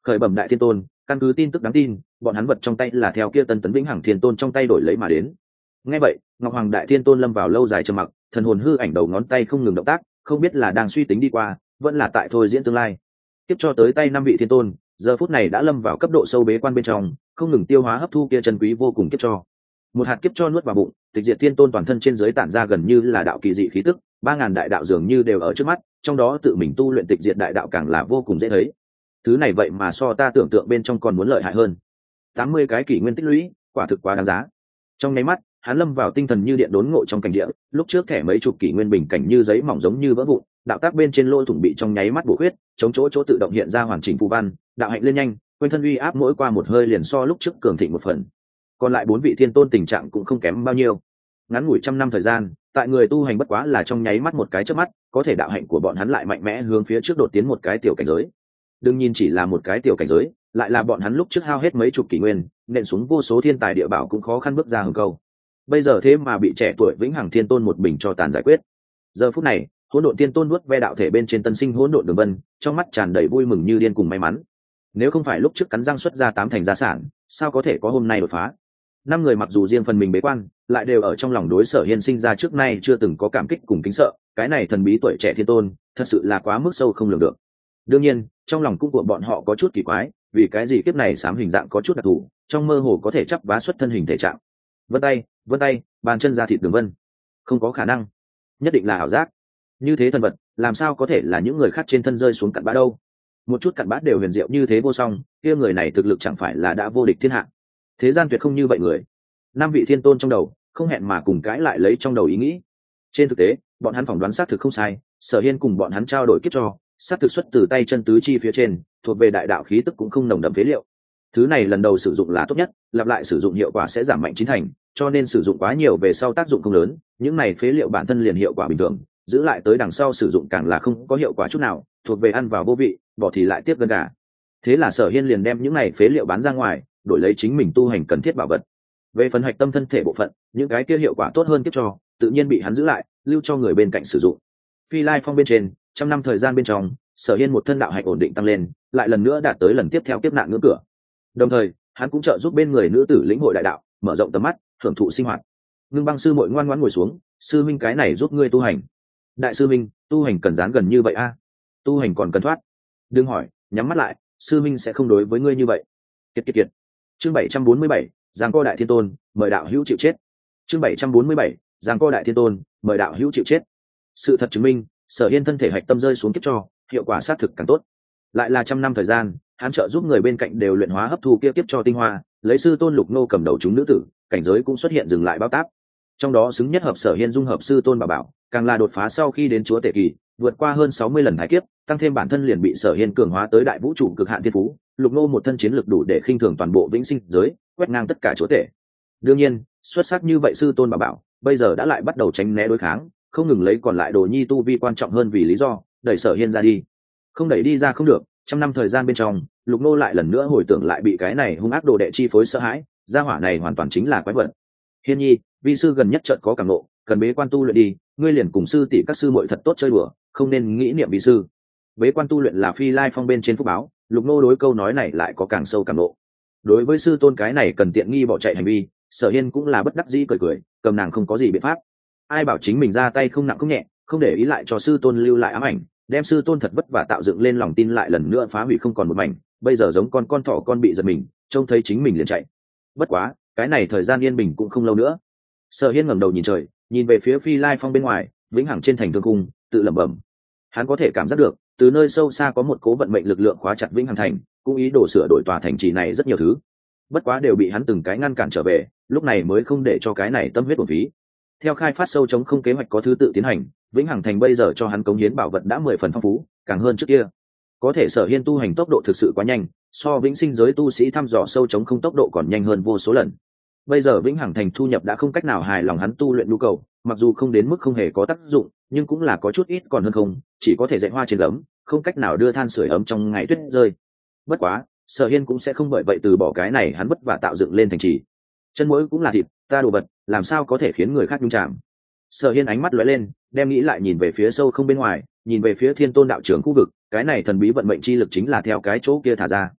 Khởi bẩm đại thiên tôn, căn cứ tin tức đáng tin, bọn hắn vật trong tay là theo kia tân tấn vĩnh hằng thiên tôn trong tay đổi lấy mà đến. Nghe vậy, Ngọc Hoàng đại thiên tôn lâm vào lâu dài trầm mặc, thần hồn hư ảnh đầu ngón tay không ngừng động tác, không biết là đang suy tính đi qua, vẫn là tại thôi diễn tương lai. Tiếp cho tới tay năm vị thiên tôn, giờ phút này đã lâm vào cấp độ sâu bế quan bên trong, không ngừng tiêu hóa hấp thu kia chân quý vô cùng kiếp cho. Một hạt kiếp cho nuốt vào bụng, tịch diệt thiên tôn toàn thân trên dưới tản ra gần như là đạo kỳ dị khí tức, 3000 đại đạo dường như đều ở trước mắt, trong đó tự mình tu luyện tịch diệt đại đạo càng là vô cùng dễ thấy. Thứ này vậy mà so ta tưởng tượng bên trong còn muốn lợi hại hơn. 80 cái kỷ nguyên tích lũy, quả thực quá đáng giá. Trong nháy mắt, hắn lâm vào tinh thần như điện đốn ngộ trong cảnh địa, lúc trước thẻ mấy chục kỷ nguyên bình cảnh như giấy mỏng giống như vỡ vụn, đạo tác bên trên lỗ thủng bị trong nháy mắt bổ khuyết, chống chỗ chỗ tự động hiện ra hoàn chỉnh phù văn, đạo hạnh lên nhanh, quên thân uy áp mỗi qua một hơi liền so lúc trước cường thịnh một phần. Còn lại 4 vị thiên tôn tình trạng cũng không kém bao nhiêu. Ngắn ngủi trăm năm thời gian, tại người tu hành bất quá là trong nháy mắt một cái chớp mắt, có thể đạo hạnh của bọn hắn lại mạnh mẽ hướng phía trước đột tiến một cái tiểu cảnh giới. Đừng nhìn chỉ là một cái tiểu cảnh giới, lại là bọn hắn lúc trước hao hết mấy chục kỷ nguyên, nện xuống vô số thiên tài địa bảo cũng khó khăn bước ra hừng câu. Bây giờ thế mà bị trẻ tuổi vĩnh hằng thiên tôn một bình cho tàn giải quyết. Giờ phút này, hỗn độn thiên tôn nuốt ve đạo thể bên trên tân sinh hỗn độn đường vân, trong mắt tràn đầy vui mừng như điên cùng may mắn. Nếu không phải lúc trước cắn răng xuất ra 8 thành gia sản, sao có thể có hôm nay đột phá? 5 người mặc dù riêng phần mình bế quan, lại đều ở trong lòng đối Sở Hiên sinh ra trước nay chưa từng có cảm kích cùng kính sợ, cái này thần bí tuổi trẻ thiên tôn, thật sự là quá mức sâu không lường được. Đương nhiên, trong lòng cũng của bọn họ có chút kỳ quái, vì cái gì kiếp này xám hình dạng có chút đặc thù, trong mơ hồ có thể chắp vá xuất thân hình thể trạng. Vân tay, bàn chân ra thịt đường vân. Không có khả năng, nhất định là ảo giác. Như thế thần vật, làm sao có thể là những người khác trên thân rơi xuống cặn bã đâu? Một chút cặn bã đều huyền diệu như thế vô song, kia người này thực lực chẳng phải là đã vô địch thiên hạ. Thế gian tuyệt không như vậy người. 5 vị thiên tôn trong đầu không hẹn mà cùng cãi lại lấy trong đầu ý nghĩ. Trên thực tế, bọn hắn phỏng đoán xác thực không sai, Sở Hiên cùng bọn hắn trao đổi kiếp cho, xác thực xuất từ tay chân tứ chi phía trên, thuộc về đại đạo khí tức cũng không nồng đậm phế liệu. Thứ này lần đầu sử dụng là tốt nhất, lặp lại sử dụng hiệu quả sẽ giảm mạnh 9 thành, cho nên sử dụng quá nhiều về sau tác dụng không lớn, những này phế liệu bản thân liền hiệu quả bình thường, giữ lại tới đằng sau sử dụng càng là không có hiệu quả chút nào, thuộc về ăn vào vô vị, bỏ thì lại tiếp gần gà. Thế là Sở Hiên liền đem những này phế liệu bán ra ngoài, đổi lấy chính mình tu hành cần thiết bảo vật. Về phần hạch tâm thân thể bộ phận, những cái kia hiệu quả tốt hơn kiếp cho, tự nhiên bị hắn giữ lại, lưu cho người bên cạnh sử dụng. Phi Lai Phong bên trên, trăm năm thời gian bên trong, Sở Hiên một thân đạo hạnh ổn định tăng lên, lại lần nữa đạt tới lần tiếp theo kiếp nạn ngưỡng cửa. Đồng thời, hắn cũng trợ giúp bên người nữ tử lĩnh hội đại đạo, mở rộng tầm mắt, hưởng thụ sinh hoạt. Ngưng Băng sư muội ngoan ngoãn ngồi xuống, sư minh cái này giúp ngươi tu hành. Đại sư minh, tu hành cần dán gần như vậy a? Tu hành còn cần thoát? Đừng hỏi, nhắm mắt lại, sư minh sẽ không đối với ngươi như vậy. Kiệt. Chương 747, Giang Co đại thiên tôn, mời đạo hữu chịu chết. Chương 747, Giang Co đại thiên tôn, mời đạo hữu chịu chết. Sự thật chứng minh, Sở Hiên thân thể hạch tâm rơi xuống kiếp cho, hiệu quả sát thực càng tốt. Lại là trăm năm thời gian, hắn trợ giúp người bên cạnh đều luyện hóa hấp thu kia kiếp cho tinh hoa, lấy sư tôn Lục Nô cầm đầu chúng nữ tử, cảnh giới cũng xuất hiện dừng lại bao táp. Trong đó xứng nhất hợp Sở Hiên dung hợp sư tôn Bảo Bảo, càng là đột phá sau khi đến chúa tể kỳ, vượt qua hơn 60 lần thái kiếp, tăng thêm bản thân liền bị Sở Hiên cường hóa tới đại vũ trụ cực hạn thiên phú, Lục Nô một thân chiến lực đủ để khinh thường toàn bộ vĩnh sinh giới, quét ngang tất cả chúa tể. Đương nhiên, xuất sắc như vậy sư tôn Bảo Bảo, bây giờ đã lại bắt đầu tránh né đối kháng, không ngừng lấy còn lại đồ nhi tu vi quan trọng hơn vì lý do, đẩy Sở Hiên ra đi. Không đẩy đi ra không được, trăm năm thời gian bên trong, Lục Nô lại lần nữa hồi tưởng lại bị cái này hung ác đồ đệ chi phối sợ hãi, gia hỏa này hoàn toàn chính là quái vật. Hiên nhi, vi sư gần nhất chợt có cảm nộ, cần bế quan tu luyện đi, ngươi liền cùng sư tỷ các sư muội thật tốt chơi đùa, không nên nghĩ niệm vi sư. Bế quan tu luyện là Phi Lai Phong bên trên phúc báo, Lục Nô đối câu nói này lại có càng sâu cảm nộ. Đối với sư tôn cái này cần tiện nghi bỏ chạy hành vi, Sở Hiên cũng là bất đắc dĩ cười, cầm nàng không có gì biện pháp. Ai bảo chính mình ra tay không nặng không nhẹ, không để ý lại cho sư tôn lưu lại ám ảnh, đem sư tôn thật vất vả tạo dựng lên lòng tin lại lần nữa phá hủy không còn một mảnh, bây giờ giống con thỏ con bị giật mình, trông thấy chính mình liền chạy. Bất quá, cái này thời gian yên bình cũng không lâu nữa. Sở Hiên ngẩng đầu nhìn trời, nhìn về phía Phi Lai Phong bên ngoài, vĩnh hằng trên thành thương cung, tự lẩm bẩm. Hắn có thể cảm giác được, từ nơi sâu xa có một cố vận mệnh lực lượng khóa chặt vĩnh hằng thành, cũng ý đồ sửa đổi tòa thành trì này rất nhiều thứ. Bất quá đều bị hắn từng cái ngăn cản trở về, lúc này mới không để cho cái này tâm huyết uổng phí. Theo khai phát sâu chống không kế hoạch có thứ tự tiến hành, vĩnh hằng thành bây giờ cho hắn cống hiến bảo vật đã 10 phần phong phú, càng hơn trước kia. Có thể Sở Hiên tu hành tốc độ thực sự quá nhanh, so vĩnh sinh giới tu sĩ thăm dò sâu chống không tốc độ còn nhanh hơn vô số lần. Bây giờ vĩnh hằng thành thu nhập đã không cách nào hài lòng hắn tu luyện nhu cầu, mặc dù không đến mức không hề có tác dụng, nhưng cũng là có chút ít còn hơn không, chỉ có thể dạy hoa trên gấm, không cách nào đưa than sưởi ấm trong ngày tuyết rơi. Bất quá, Sở Hiên cũng sẽ không bởi vậy từ bỏ cái này hắn vất vả tạo dựng lên thành trì. Chân mũi cũng là thịt, ta đồ vật, làm sao có thể khiến người khác nhung chạm. Sở Hiên ánh mắt lóe lên, đem nghĩ lại nhìn về phía sâu không bên ngoài, nhìn về phía Thiên Tôn đạo trưởng khu vực, cái này thần bí vận mệnh chi lực chính là theo cái chỗ kia thả ra.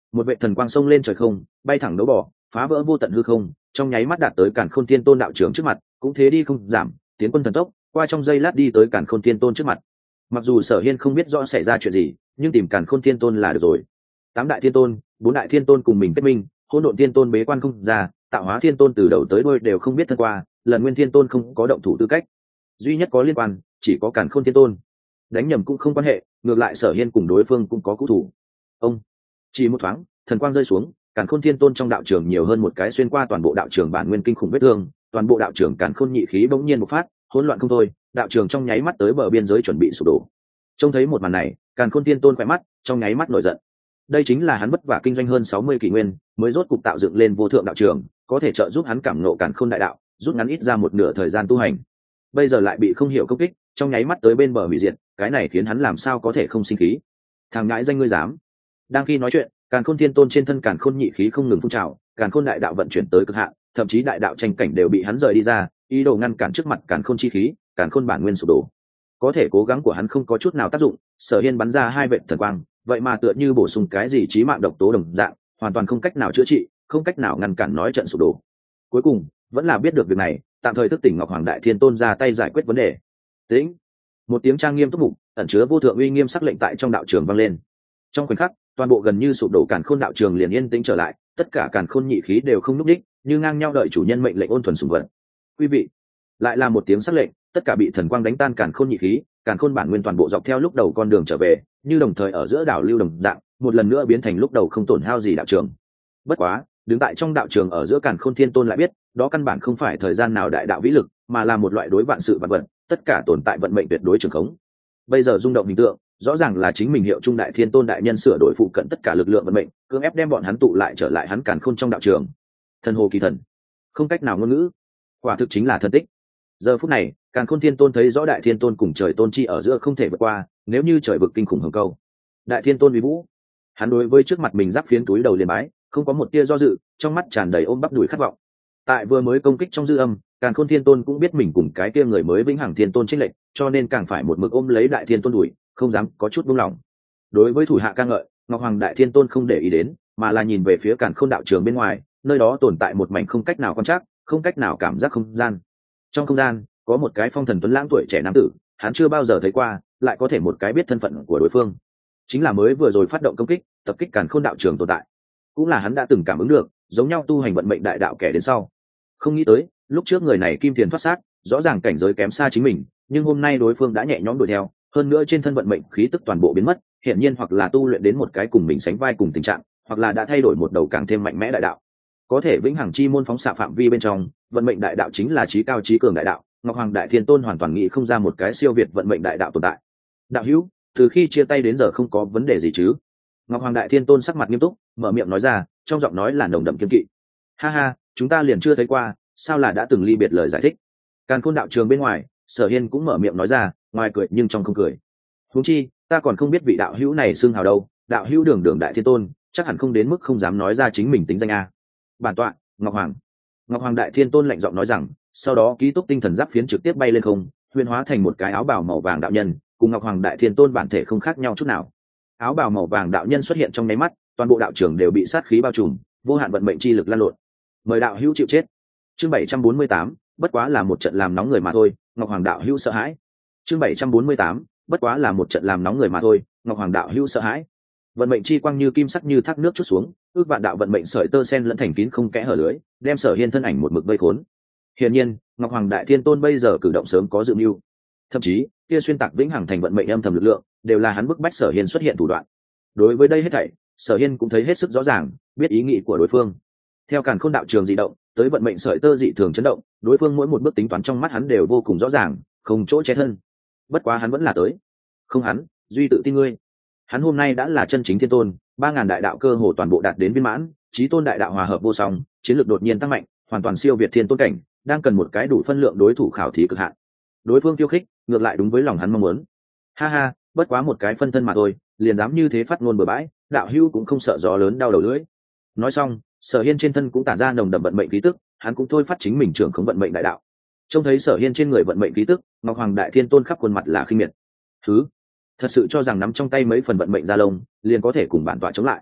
một vệ thần quang sông lên trời không, bay thẳng đấu bỏ, phá vỡ vô tận hư không, trong nháy mắt đạt tới Càn Khôn Thiên Tôn đạo trưởng trước mặt, cũng thế đi không giảm, tiến quân thần tốc, qua trong giây lát đi tới Càn Khôn Thiên Tôn trước mặt. Mặc dù Sở Hiên không biết rõ xảy ra chuyện gì, nhưng tìm Càn Khôn Thiên Tôn là được rồi. 8 đại thiên tôn, 4 đại thiên tôn cùng mình kết minh, Hỗn Độn Thiên Tôn bế quan không ra, Tạo Hóa Thiên Tôn từ đầu tới đuôi đều không biết thân qua, Lần Nguyên Thiên Tôn không có động thủ tư cách, duy nhất có liên quan chỉ có Càn Khôn Thiên Tôn. Đánh nhầm cũng không quan hệ, ngược lại Sở Hiên cùng đối phương cũng có cũ thủ. Ông chỉ một thoáng, thần quang rơi xuống, Càn Khôn Thiên Tôn trong đạo trường nhiều hơn một cái xuyên qua toàn bộ đạo trường bản nguyên kinh khủng vết thương, toàn bộ đạo trường Càn Khôn nhị khí bỗng nhiên bộc phát, hỗn loạn không thôi, đạo trường trong nháy mắt tới bờ biên giới chuẩn bị sụp đổ. Trông thấy một màn này, Càn Khôn Thiên Tôn khỏe mắt, trong nháy mắt nổi giận. Đây chính là hắn vất vả kinh doanh hơn 60 kỷ nguyên, mới rốt cục tạo dựng lên vô thượng đạo trường, có thể trợ giúp hắn cảm ngộ Càn Khôn đại đạo, rút ngắn ít ra một nửa thời gian tu hành. Bây giờ lại bị không hiểu công kích, trong nháy mắt tới bên bờ hủy diệt, cái này khiến hắn làm sao có thể không sinh khí. Thằng ngãi danh ngươi dám! Đang khi nói chuyện, Càn Khôn Thiên Tôn trên thân Càn Khôn nhị khí không ngừng phun trào, Càn Khôn đại đạo vận chuyển tới cực hạn, thậm chí đại đạo tranh cảnh đều bị hắn rời đi ra, ý đồ ngăn cản trước mặt Càn Khôn chi khí, Càn Khôn bản nguyên sụp đổ. Có thể cố gắng của hắn không có chút nào tác dụng, Sở Hiên bắn ra 2 vệt thần quang, vậy mà tựa như bổ sung cái gì chí mạng độc tố đồng dạng, hoàn toàn không cách nào chữa trị, không cách nào ngăn cản nói trận sụp đổ. Cuối cùng, vẫn là biết được việc này, tạm thời thức tỉnh Ngọc Hoàng Đại Thiên Tôn ra tay giải quyết vấn đề. Tĩnh. Một tiếng trang nghiêm túc mục, ẩn chứa vô thượng uy nghiêm sắc lệnh tại trong đạo trường vang lên. Trong khoảnh khắc, toàn bộ gần như sụp đổ Càn Khôn đạo trường liền yên tĩnh trở lại, tất cả Càn Khôn nhị khí đều không lúc đích, như ngang nhau đợi chủ nhân mệnh lệnh ôn thuần sủng vật. Quý vị, lại là một tiếng sắc lệnh, tất cả bị thần quang đánh tan Càn Khôn nhị khí, Càn Khôn bản nguyên toàn bộ dọc theo lúc đầu con đường trở về, như đồng thời ở giữa đảo lưu đồng dạng, một lần nữa biến thành lúc đầu không tổn hao gì đạo trường. Bất quá, đứng tại trong đạo trường ở giữa Càn Khôn Thiên Tôn lại biết, đó căn bản không phải thời gian nào đại đạo vĩ lực, mà là một loại đối vạn sự vạn vật, tất cả tồn tại vận mệnh tuyệt đối trường khống. Bây giờ rung động hình tượng, rõ ràng là chính mình hiệu trung đại thiên tôn đại nhân sửa đổi phụ cận tất cả lực lượng vận mệnh, cưỡng ép đem bọn hắn tụ lại trở lại hắn Càn Khôn trong đạo trường. Thần hồ kỳ thần, không cách nào ngôn ngữ, quả thực chính là thần tích. Giờ phút này, Càn Khôn Thiên Tôn thấy rõ đại thiên tôn cùng trời tôn chi ở giữa không thể vượt qua, nếu như trời vực kinh khủng hồng câu. Đại thiên tôn uy vũ, hắn đối với trước mặt mình giáp phiến túi đầu liền bái, không có một tia do dự, trong mắt tràn đầy ôm bắp đùi khát vọng. Tại vừa mới công kích trong dư âm, Càn Khôn Thiên Tôn cũng biết mình cùng cái kia người mới vĩnh hằng thiên tôn chênh lệch, cho nên càng phải một mực ôm lấy đại thiên tôn đùi, không dám có chút buông lỏng. Đối với thủ hạ ca ngợi, Ngọc Hoàng đại thiên tôn không để ý đến, mà là nhìn về phía Càn Khôn đạo trường bên ngoài, nơi đó tồn tại một mảnh không cách nào quan trắc, không cách nào cảm giác không gian. Trong không gian, có một cái phong thần tuấn lãng tuổi trẻ nam tử, hắn chưa bao giờ thấy qua, lại có thể một cái biết thân phận của đối phương. Chính là mới vừa rồi phát động công kích, tập kích Càn Khôn đạo trường tồn tại. Cũng là hắn đã từng cảm ứng được, giống nhau tu hành vận mệnh đại đạo kẻ đến sau. Không nghĩ tới, lúc trước người này kim tiền thoát xác, rõ ràng cảnh giới kém xa chính mình, nhưng hôm nay đối phương đã nhẹ nhõm đuổi theo, hơn nữa trên thân vận mệnh khí tức toàn bộ biến mất, hiển nhiên hoặc là tu luyện đến một cái cùng mình sánh vai cùng tình trạng, hoặc là đã thay đổi một đầu càng thêm mạnh mẽ đại đạo. Có thể vĩnh hằng chi môn phóng xạ phạm vi bên trong, vận mệnh đại đạo chính là chí cao chí cường đại đạo, Ngọc Hoàng đại thiên tôn hoàn toàn nghĩ không ra một cái siêu việt vận mệnh đại đạo tồn tại. Đạo hữu, từ khi chia tay đến giờ không có vấn đề gì chứ? Ngọc Hoàng đại thiên tôn sắc mặt nghiêm túc, mở miệng nói ra, trong giọng nói là nồng đậm kiên kỵ. Ha ha, chúng ta liền chưa thấy qua, sao là đã từng ly biệt lời giải thích. Càn Khôn đạo trường bên ngoài, Sở Hiên cũng mở miệng nói ra, ngoài cười nhưng trong không cười. Huống chi, ta còn không biết vị đạo hữu này xưng hào đâu, đạo hữu đường đường đại thiên tôn, chắc hẳn không đến mức không dám nói ra chính mình tính danh a. Bản tọa, Ngọc Hoàng. Ngọc Hoàng đại thiên tôn lạnh giọng nói rằng, sau đó ký túc tinh thần giáp phiến trực tiếp bay lên không, huyền hóa thành một cái áo bào màu vàng đạo nhân, cùng Ngọc Hoàng đại thiên tôn bản thể không khác nhau chút nào. Áo bào màu vàng đạo nhân xuất hiện trong nháy mắt, toàn bộ đạo trường đều bị sát khí bao trùm, vô hạn vận mệnh chi lực lan lộn. Mời đạo hữu chịu chết. Chương 748, bất quá là một trận làm nóng người mà thôi, Ngọc Hoàng đạo hữu sợ hãi. Chương 748, bất quá là một trận làm nóng người mà thôi, Ngọc Hoàng đạo hữu sợ hãi. Vận mệnh chi quang như kim sắc như thác nước chút xuống, ước vạn đạo vận mệnh sợi tơ sen lẫn thành kín không kẽ hở lưới, đem Sở Hiên thân ảnh một mực vây khốn. Hiển nhiên, Ngọc Hoàng đại thiên tôn bây giờ cử động sớm có dự mưu, thậm chí kia xuyên tạc vĩnh hằng thành vận mệnh âm thầm lực lượng, đều là hắn bức bách Sở Hiên xuất hiện thủ đoạn. Đối với đây hết thảy, Sở Hiên cũng thấy hết sức rõ ràng, biết ý nghĩ của đối phương. Theo Càn Khôn đạo trường dị động, tới vận mệnh sợi tơ dị thường chấn động, đối phương mỗi một bước tính toán trong mắt hắn đều vô cùng rõ ràng, không chỗ che thân. Bất quá hắn vẫn là tới. Không hắn, duy tự tin ngươi. Hắn hôm nay đã là chân chính thiên tôn, 3000 đại đạo cơ hồ toàn bộ đạt đến viên mãn, chí tôn đại đạo hòa hợp vô song, chiến lược đột nhiên tăng mạnh, hoàn toàn siêu việt thiên tôn cảnh, đang cần một cái đủ phân lượng đối thủ khảo thí cực hạn. Đối phương khiêu khích, ngược lại đúng với lòng hắn mong muốn. Ha ha, bất quá một cái phân thân mà thôi, liền dám như thế phát ngôn bừa bãi, đạo hữu cũng không sợ gió lớn đau đầu lưỡi. Nói xong, Sở Hiên trên thân cũng tản ra nồng đậm vận mệnh khí tức, hắn cũng thôi phát chính mình trưởng khống vận mệnh đại đạo. Trông thấy Sở Hiên trên người vận mệnh khí tức, Ngọc Hoàng đại thiên tôn khắp khuôn mặt là khinh miệt. Thứ, thật sự cho rằng nắm trong tay mấy phần vận mệnh gia lông, liền có thể cùng bản tọa chống lại.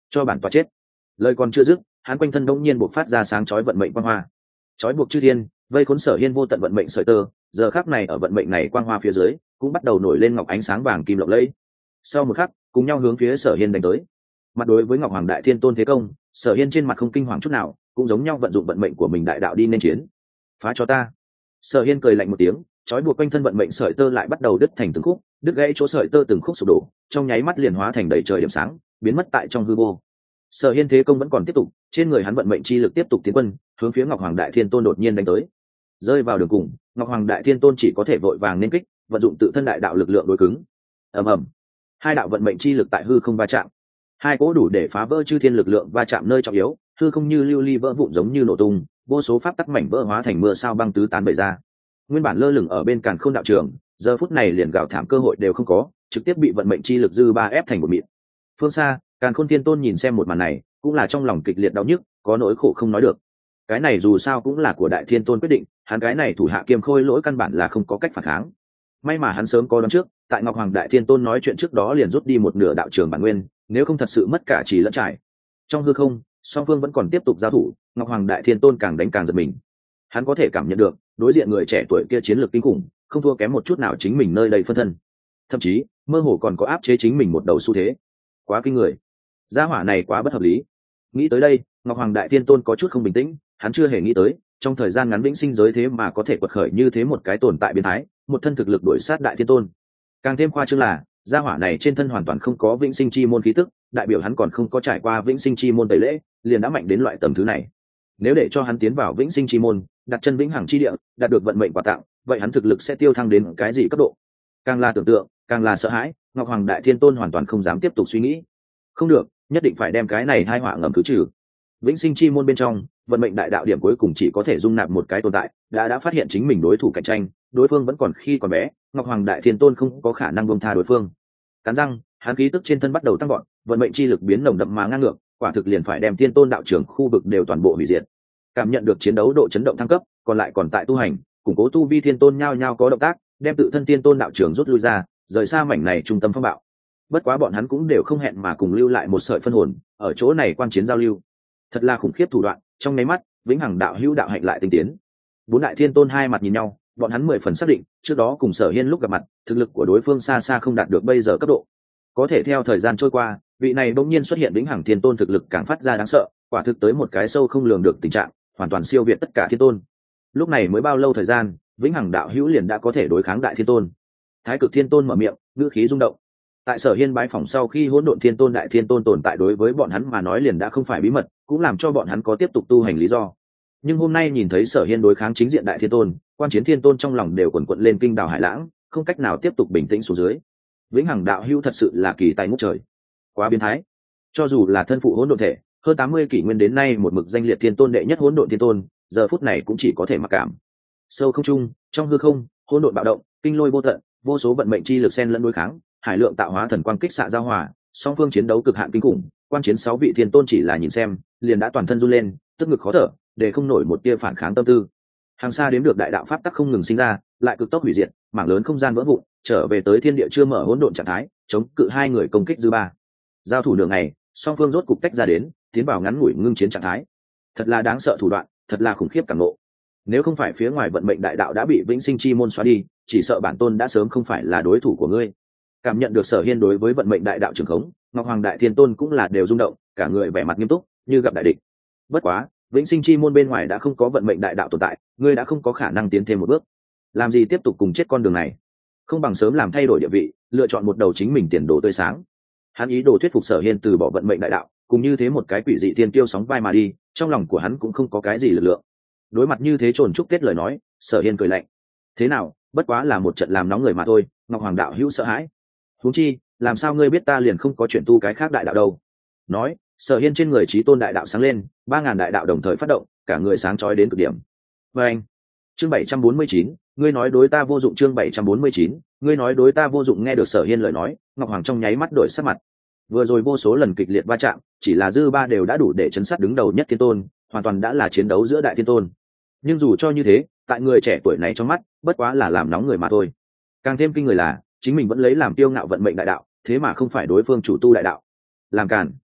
cho bản tọa chết. Lời còn chưa dứt, hắn quanh thân đống nhiên bộc phát ra sáng chói vận mệnh quang hoa, chói buộc chư thiên, vây khốn Sở Hiên vô tận vận mệnh sợi tơ. Giờ khắc này ở vận mệnh này quang hoa phía dưới cũng bắt đầu nổi lên ngọc ánh sáng vàng kim lộng lẫy. Sau một khắc, cùng nhau hướng phía Sở Hiên đánh tới. Mặt đối với Ngọc Hoàng Đại Thiên Tôn thế công, Sở Hiên trên mặt không kinh hoàng chút nào, cũng giống nhau vận dụng vận mệnh của mình đại đạo đi nên chiến. Phá cho ta. Sở Hiên cười lạnh một tiếng, chói buộc quanh thân vận mệnh sợi tơ lại bắt đầu đứt thành từng khúc, đứt gãy chỗ sợi tơ từng khúc sụp đổ, trong nháy mắt liền hóa thành đầy trời điểm sáng, biến mất tại trong hư vô. Sở Hiên thế công vẫn còn tiếp tục, trên người hắn vận mệnh chi lực tiếp tục tiến quân, hướng phía Ngọc Hoàng Đại Thiên Tôn đột nhiên đánh tới. Rơi vào đường cùng, Ngọc Hoàng Đại Thiên Tôn chỉ có thể vội vàng nên kích, vận dụng tự thân đại đạo lực lượng đối cứng. Ầm ầm. Hai đạo vận mệnh chi lực tại hư không va chạm. Hai cỗ đủ để phá vỡ chư thiên lực lượng va chạm nơi trọng yếu, hư không như lưu ly vỡ vụn giống như nổ tung, vô số pháp tắc mảnh vỡ hóa thành mưa sao băng tứ tán bày ra. Nguyên bản lơ lửng ở bên càn khôn đạo trường, giờ phút này liền gào thảm cơ hội đều không có, trực tiếp bị vận mệnh chi lực dư ba ép thành một mịn. Phương xa, Càn Khôn Thiên Tôn nhìn xem một màn này, cũng là trong lòng kịch liệt đau nhức, có nỗi khổ không nói được. Cái này dù sao cũng là của Đại Thiên Tôn quyết định, hắn cái này thủ hạ kiêm khôi lỗi căn bản là không có cách phản kháng. May mà hắn sớm có đoán trước, tại Ngọc Hoàng Đại Thiên Tôn nói chuyện trước đó liền rút đi một nửa đạo trường bản nguyên, nếu không thật sự mất cả trì lẫn trải. Trong hư không, song phương vẫn còn tiếp tục giao thủ, Ngọc Hoàng Đại Thiên Tôn càng đánh càng giật mình. Hắn có thể cảm nhận được, đối diện người trẻ tuổi kia chiến lược kinh khủng, không thua kém một chút nào chính mình nơi đây phân thân. Thậm chí, mơ hồ còn có áp chế chính mình một đầu xu thế. Quá kinh người. Gia hỏa này quá bất hợp lý. Nghĩ tới đây, Ngọc Hoàng Đại Thiên Tôn có chút không bình tĩnh, hắn chưa hề nghĩ tới, trong thời gian ngắn vĩnh sinh giới thế mà có thể quật khởi như thế một cái tồn tại biến thái, một thân thực lực đuổi sát Đại Thiên Tôn. Càng thêm khoa trương là, gia hỏa này trên thân hoàn toàn không có vĩnh sinh chi môn khí tức, đại biểu hắn còn không có trải qua vĩnh sinh chi môn tẩy lễ, liền đã mạnh đến loại tầm thứ này. Nếu để cho hắn tiến vào vĩnh sinh chi môn, đặt chân vĩnh hằng chi địa, đạt được vận mệnh quà tặng, vậy hắn thực lực sẽ tiêu thăng đến cái gì cấp độ? Càng là tưởng tượng, càng là sợ hãi, Ngọc Hoàng Đại Thiên Tôn hoàn toàn không dám tiếp tục suy nghĩ. Không được, nhất định phải đem cái này hai họa ngầm khứ trừ. Vĩnh sinh chi môn bên trong, vận mệnh đại đạo điểm cuối cùng chỉ có thể dung nạp một cái tồn tại, đã phát hiện chính mình đối thủ cạnh tranh, đối phương vẫn còn khi còn bé, Ngọc Hoàng Đại Thiên Tôn không có khả năng buông tha đối phương. Cắn răng, hắn khí tức trên thân bắt đầu tăng vọt, vận mệnh chi lực biến nồng đậm mà ngang ngược, quả thực liền phải đem Thiên Tôn đạo trưởng khu vực đều toàn bộ hủy diệt. Cảm nhận được chiến đấu độ chấn động thăng cấp, còn lại còn tại tu hành, củng cố tu vi Thiên Tôn nhao nhao có động tác, đem tự thân Thiên Tôn đạo trưởng rút lui ra, rời xa mảnh này trung tâm phong bạo. Bất quá bọn hắn cũng đều không hẹn mà cùng lưu lại một sợi phân hồn, ở chỗ này quan chiến giao lưu. Thật là khủng khiếp thủ đoạn, trong nháy mắt, vĩnh hằng đạo hữu đạo hạnh lại tinh tiến. Bốn đại Thiên Tôn hai mặt nhìn nhau, bọn hắn 10 phần xác định, trước đó cùng Sở Hiên lúc gặp mặt, thực lực của đối phương xa xa không đạt được bây giờ cấp độ. Có thể theo thời gian trôi qua, vị này bỗng nhiên xuất hiện vĩnh hằng Thiên Tôn thực lực càng phát ra đáng sợ, quả thực tới một cái sâu không lường được tình trạng, hoàn toàn siêu việt tất cả Thiên Tôn. Lúc này mới bao lâu thời gian, vĩnh hằng đạo hữu liền đã có thể đối kháng đại Thiên Tôn. Thái Cực Thiên Tôn mở miệng, ngữ khí rung động. Tại Sở Hiên bái phỏng sau khi hỗn độn Thiên Tôn đại Thiên Tôn tồn tại đối với bọn hắn mà nói liền đã không phải bí mật, cũng làm cho bọn hắn có tiếp tục tu hành lý do. Nhưng hôm nay nhìn thấy Sở Hiên đối kháng chính diện đại Thiên Tôn, quan chiến Thiên Tôn trong lòng đều quần quật lên kinh đào hải lãng, không cách nào tiếp tục bình tĩnh xuống dưới. Vĩnh hằng đạo hữu thật sự là kỳ tài ngút trời, quá biến thái. Cho dù là thân phụ hỗn độn thể, hơn 80 kỷ nguyên đến nay một mực danh liệt Thiên Tôn đệ nhất hỗn độn Thiên Tôn, giờ phút này cũng chỉ có thể mặc cảm. Sâu không trung, trong hư không, hỗn độn bạo động, kinh lôi vô tận, vô số vận mệnh chi lực xen lẫn đối kháng, hải lượng tạo hóa thần quang kích xạ giao hòa, song phương chiến đấu cực hạn kinh khủng, quan chiến 6 vị Thiên Tôn chỉ là nhìn xem, liền đã toàn thân run lên, tức ngực khó thở, để không nổi một tia phản kháng tâm tư. Hàng xa đếm được đại đạo pháp tắc không ngừng sinh ra, lại cực tốc hủy diệt, mảng lớn không gian vỡ vụn, trở về tới thiên địa chưa mở hỗn độn trạng thái, chống cự hai người công kích dư ba. Giao thủ đường này, song phương rốt cục tách ra đến, tiến vào ngắn ngủi ngưng chiến trạng thái. Thật là đáng sợ thủ đoạn, thật là khủng khiếp cảm ngộ. Nếu không phải phía ngoài vận mệnh đại đạo đã bị vĩnh sinh chi môn xóa đi, chỉ sợ bản tôn đã sớm không phải là đối thủ của ngươi. Cảm nhận được Sở Hiên đối với vận mệnh đại đạo trường khống, Ngọc Hoàng Đại Thiên Tôn cũng là đều rung động, cả người vẻ mặt nghiêm túc, như gặp đại địch. Bất quá, vĩnh sinh chi môn bên ngoài đã không có vận mệnh đại đạo tồn tại, ngươi đã không có khả năng tiến thêm một bước. Làm gì tiếp tục cùng chết con đường này? Không bằng sớm làm thay đổi địa vị, lựa chọn một đầu chính mình tiền đồ tươi sáng. Hắn ý đồ thuyết phục Sở Hiên từ bỏ vận mệnh đại đạo, cùng như thế một cái quỷ dị tiên tiêu sóng vai mà đi, trong lòng của hắn cũng không có cái gì lực lượng. Đối mặt như thế trồn chúc tết lời nói, Sở Hiên cười lạnh. Thế nào, bất quá là một trận làm nóng người mà thôi, Ngọc Hoàng đạo hữu sợ hãi. Huống chi, làm sao ngươi biết ta liền không có chuyện tu cái khác đại đạo đâu? Nói, Sở Hiên trên người chí tôn đại đạo sáng lên, 3000 đại đạo đồng thời phát động, cả người sáng chói đến cực điểm. Và anh, chương 749, ngươi nói đối ta vô dụng. Chương 749, ngươi nói đối ta vô dụng. Nghe được Sở Hiên lời nói, Ngọc Hoàng trong nháy mắt đổi sắc mặt. Vừa rồi vô số lần kịch liệt va chạm, chỉ là dư ba đều đã đủ để chấn sát đứng đầu nhất Thiên Tôn, hoàn toàn đã là chiến đấu giữa đại Thiên Tôn. Nhưng dù cho như thế, tại người trẻ tuổi này trong mắt, bất quá là làm nóng người mà thôi. Càng thêm kinh người là, chính mình vẫn lấy làm tiêu ngạo vận mệnh đại đạo, thế mà không phải đối phương chủ tu đại đạo. Làm càn.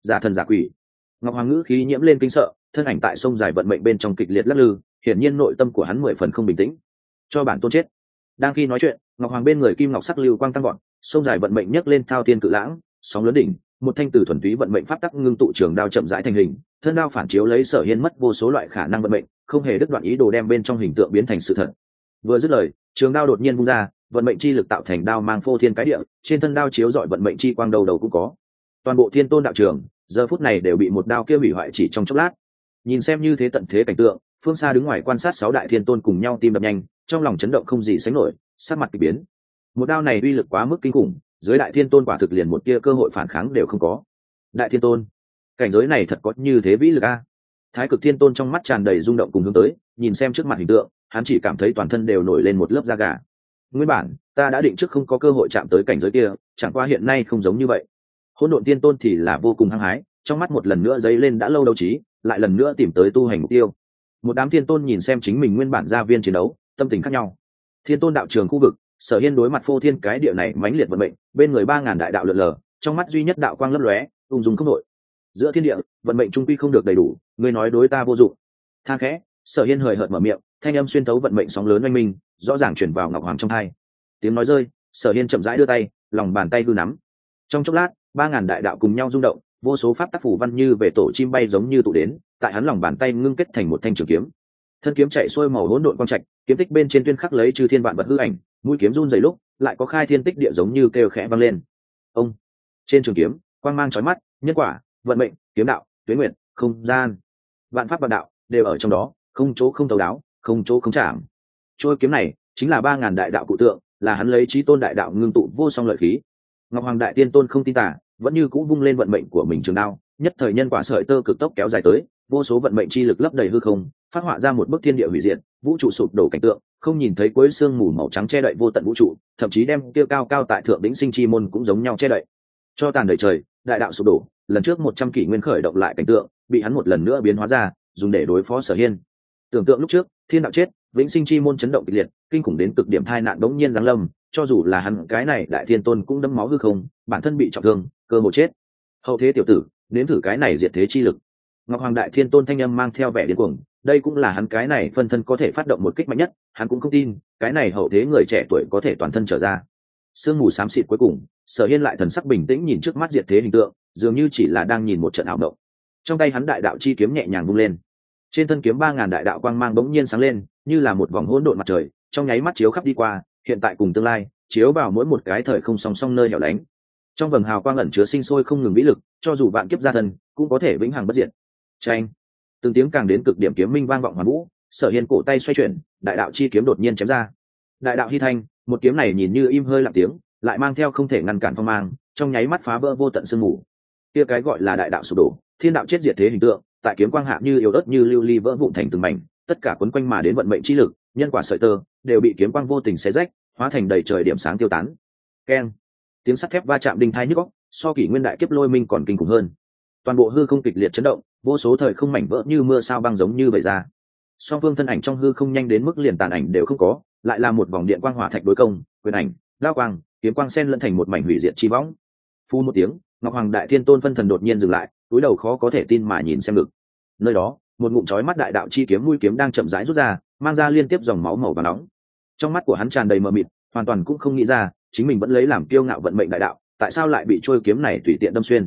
giả thần giả quỷ. Ngọc Hoàng ngữ khí nhiễm lên kinh sợ, thân ảnh tại sông dài vận mệnh bên trong kịch liệt lắc lư, hiển nhiên nội tâm của hắn 10 phần không bình tĩnh. Cho bản tôn chết. Đang khi nói chuyện, Ngọc Hoàng bên người kim ngọc sắc lưu quang tăng vọt, sông dài vận mệnh nhấc lên thao thiên cự lãng, sóng lớn đỉnh, một thanh tử thuần túy vận mệnh pháp tắc ngưng tụ trường đao chậm rãi thành hình, thân đao phản chiếu lấy Sở Hiên mất vô số loại khả năng vận mệnh, không hề đứt đoạn ý đồ đem bên trong hình tượng biến thành sự thật. Vừa dứt lời, trường đao đột nhiên vung ra, vận mệnh chi lực tạo thành đao mang phô thiên cái địa, trên thân đao chiếu rọi vận mệnh chi quang đầu đầu cũng có. Toàn bộ Thiên Tôn đạo trường, giờ phút này đều bị một đao kia hủy hoại chỉ trong chốc lát. Nhìn xem như thế tận thế cảnh tượng, phương xa đứng ngoài quan sát 6 đại thiên tôn cùng nhau tim đập nhanh, trong lòng chấn động không gì sánh nổi, sắc mặt kỳ biến. Một đao này uy lực quá mức kinh khủng, dưới đại thiên tôn quả thực liền một tia cơ hội phản kháng đều không có. Đại thiên tôn, cảnh giới này thật có như thế vĩ lực a. Thái cực thiên tôn trong mắt tràn đầy rung động cùng hướng tới, nhìn xem trước mặt hình tượng, hắn chỉ cảm thấy toàn thân đều nổi lên một lớp da gà. Nguyên bản ta đã định trước không có cơ hội chạm tới cảnh giới kia, chẳng qua hiện nay không giống như vậy. Hỗn độn thiên tôn thì là vô cùng hăng hái, trong mắt một lần nữa dấy lên đã lâu đấu trí, lại lần nữa tìm tới tu hành mục tiêu. Một đám thiên tôn nhìn xem chính mình nguyên bản gia viên chiến đấu, tâm tình khác nhau. Thiên tôn đạo trường khu vực, Sở Hiên đối mặt phô thiên cái địa này mãnh liệt vận mệnh, bên người 3000 đại đạo lượn lờ, trong mắt duy nhất đạo quang lấp lóe, ung dung không đổi. Giữa thiên địa, vận mệnh trung quy không được đầy đủ, ngươi nói đối ta vô dụng. Than khẽ, Sở Hiên hời hợt mở miệng, thanh âm xuyên thấu vận mệnh sóng lớn oanh minh, rõ ràng truyền vào Ngọc Hoàng trong tai. Tiếng nói rơi, Sở Hiên chậm rãi đưa tay, lòng bàn tay hư nắm. Trong chốc lát, 3000 đại đạo cùng nhau rung động, vô số pháp tắc phủ văn như về tổ chim bay giống như tụ đến, tại hắn lòng bàn tay ngưng kết thành một thanh trường kiếm. Thân kiếm chạy xuôi màu hỗn độn quang trạch, kiếm tích bên trên tuyên khắc lấy chư thiên vạn vật hư ảnh, mũi kiếm run rẩy lúc, lại có khai thiên tích địa giống như kêu khẽ vang lên. Ông, trên trường kiếm, quang mang chói mắt, nhân quả, vận mệnh, kiếm đạo, tuyết nguyện, không gian, vạn pháp vạn đạo đều ở trong đó, không chỗ không thấu đáo, không chỗ không chạm. Trôi kiếm này chính là 3000 đại đạo cụ tượng, là hắn lấy chí tôn đại đạo ngưng tụ vô song lợi khí. Ngọc Hoàng đại tiên tôn không tin tà, vẫn như cũ vung lên vận mệnh của mình trường đao, nhất thời nhân quả sợi tơ cực tốc kéo dài tới, vô số vận mệnh chi lực lấp đầy hư không, phát họa ra một bức thiên địa hủy diệt, vũ trụ sụp đổ cảnh tượng, không nhìn thấy cuối sương mù màu trắng che đậy vô tận vũ trụ, thậm chí đem kia cao cao tại thượng đỉnh sinh chi môn cũng giống nhau che đậy. Cho tàn đầy trời, đại đạo sụp đổ, lần trước 100 kỷ nguyên khởi động lại cảnh tượng, bị hắn một lần nữa biến hóa ra, dùng để đối phó Sở Hiên. Tưởng tượng lúc trước, thiên đạo chết, vĩnh sinh chi môn chấn động kịch liệt, kinh khủng đến cực điểm tai nạn đống nhiên giáng lâm, cho dù là hắn cái này đại thiên tôn cũng đẫm máu hư không, bản thân bị trọng thương, cơ hội chết. Hậu thế tiểu tử, nếm thử cái này diệt thế chi lực. Ngọc Hoàng đại thiên tôn thanh âm mang theo vẻ điên cuồng, đây cũng là hắn cái này phân thân có thể phát động một kích mạnh nhất, hắn cũng không tin cái này hậu thế người trẻ tuổi có thể toàn thân trở ra. Sương mù xám xịt cuối cùng, Sở Hiên lại thần sắc bình tĩnh nhìn trước mắt diệt thế hình tượng, dường như chỉ là đang nhìn một trận ảo động. Trong tay hắn đại đạo chi kiếm nhẹ nhàng vung lên, trên thân kiếm 3000 đại đạo quang mang bỗng nhiên sáng lên, như là một vòng hỗn độn mặt trời, trong nháy mắt chiếu khắp đi qua, hiện tại cùng tương lai, chiếu vào mỗi một cái thời không song song nơi hẻo lánh. Trong vầng hào quang ẩn chứa sinh sôi không ngừng vĩ lực, cho dù vạn kiếp gia thân, cũng có thể vĩnh hằng bất diệt. Chanh, từng tiếng càng đến cực điểm kiếm minh vang vọng hoàn vũ, Sở Hiên cổ tay xoay chuyển, đại đạo chi kiếm đột nhiên chém ra. Đại đạo hy thanh, một kiếm này nhìn như im hơi lặng tiếng, lại mang theo không thể ngăn cản phong mang, trong nháy mắt phá vỡ vô tận sương mù. Kia cái gọi là đại đạo sụp đổ, thiên đạo chết diệt thế hình tượng, tại kiếm quang hạ như yếu ớt như lưu ly vỡ vụn thành từng mảnh, tất cả cuốn quanh mà đến vận mệnh chi lực, nhân quả sợi tơ, đều bị kiếm quang vô tình xé rách, hóa thành đầy trời điểm sáng tiêu tán. Keng, tiếng sắt thép va chạm đinh tai nhức óc, so kỷ nguyên đại kiếp lôi minh còn kinh khủng hơn. Toàn bộ hư không kịch liệt chấn động, vô số thời không mảnh vỡ như mưa sao băng giống như vậy ra. Song phương thân ảnh trong hư không nhanh đến mức liền tàn ảnh đều không có, lại là một vòng điện quang hỏa thạch đối công, quyền ảnh, đao quang, kiếm quang xen lẫn thành một mảnh hủy diệt chi võng. Phu một tiếng, Ngọc Hoàng đại thiên tôn phân thần đột nhiên dừng lại, cúi đầu khó có thể tin mà nhìn xem ngực. Nơi đó, một ngụm chói mắt đại đạo chi kiếm mũi kiếm đang chậm rãi rút ra, mang ra liên tiếp dòng máu màu vàng nóng. Trong mắt của hắn tràn đầy mờ mịt, hoàn toàn cũng không nghĩ ra, chính mình vẫn lấy làm kiêu ngạo vận mệnh đại đạo, tại sao lại bị trôi kiếm này tùy tiện đâm xuyên?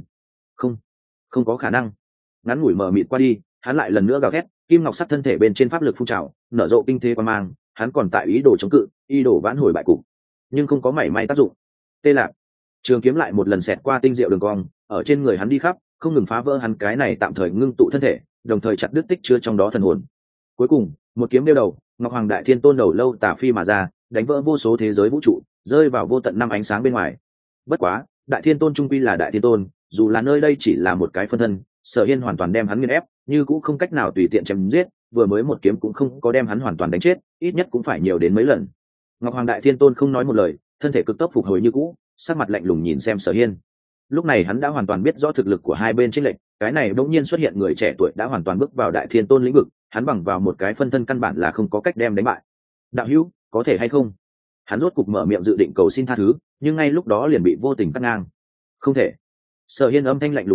Không có khả năng. Ngắn ngủi mờ mịt qua đi, hắn lại lần nữa gào thét, kim ngọc sắc thân thể bên trên pháp lực phun trào, nở rộ kinh thế quan mang, hắn còn tại ý đồ chống cự, ý đồ vãn hồi bại cục, nhưng không có mảy may tác dụng. Tê lạc, trường kiếm lại một lần xẹt qua tinh diệu đường cong, ở trên người hắn đi khắp, không ngừng phá vỡ hắn cái này tạm thời ngưng tụ thân thể, đồng thời chặt đứt tích chứa trong đó thần hồn. Cuối cùng, một kiếm đeo đầu, Ngọc Hoàng đại thiên tôn đầu lâu tả phi mà ra, đánh vỡ vô số thế giới vũ trụ, rơi vào vô tận năm ánh sáng bên ngoài. Bất quá, đại thiên tôn trung quy là đại thiên tôn, dù là nơi đây chỉ là một cái phân thân, Sở Hiên hoàn toàn đem hắn nghiền ép, như cũng không cách nào tùy tiện chém giết, vừa mới một kiếm cũng không có đem hắn hoàn toàn đánh chết, ít nhất cũng phải nhiều đến mấy lần. Ngọc Hoàng đại thiên tôn không nói một lời, thân thể cực tốc phục hồi như cũ, sắc mặt lạnh lùng nhìn xem Sở Hiên. Lúc này hắn đã hoàn toàn biết rõ thực lực của hai bên chênh lệch, cái này đột nhiên xuất hiện người trẻ tuổi đã hoàn toàn bước vào đại thiên tôn lĩnh vực, hắn bằng vào một cái phân thân căn bản là không có cách đem đánh bại. Đạo hữu, có thể hay không? Hắn rốt cục mở miệng dự định cầu xin tha thứ, nhưng ngay lúc đó liền bị vô tình cắt ngang. Không thể. Sở Hiên âm thanh lạnh lùng nói,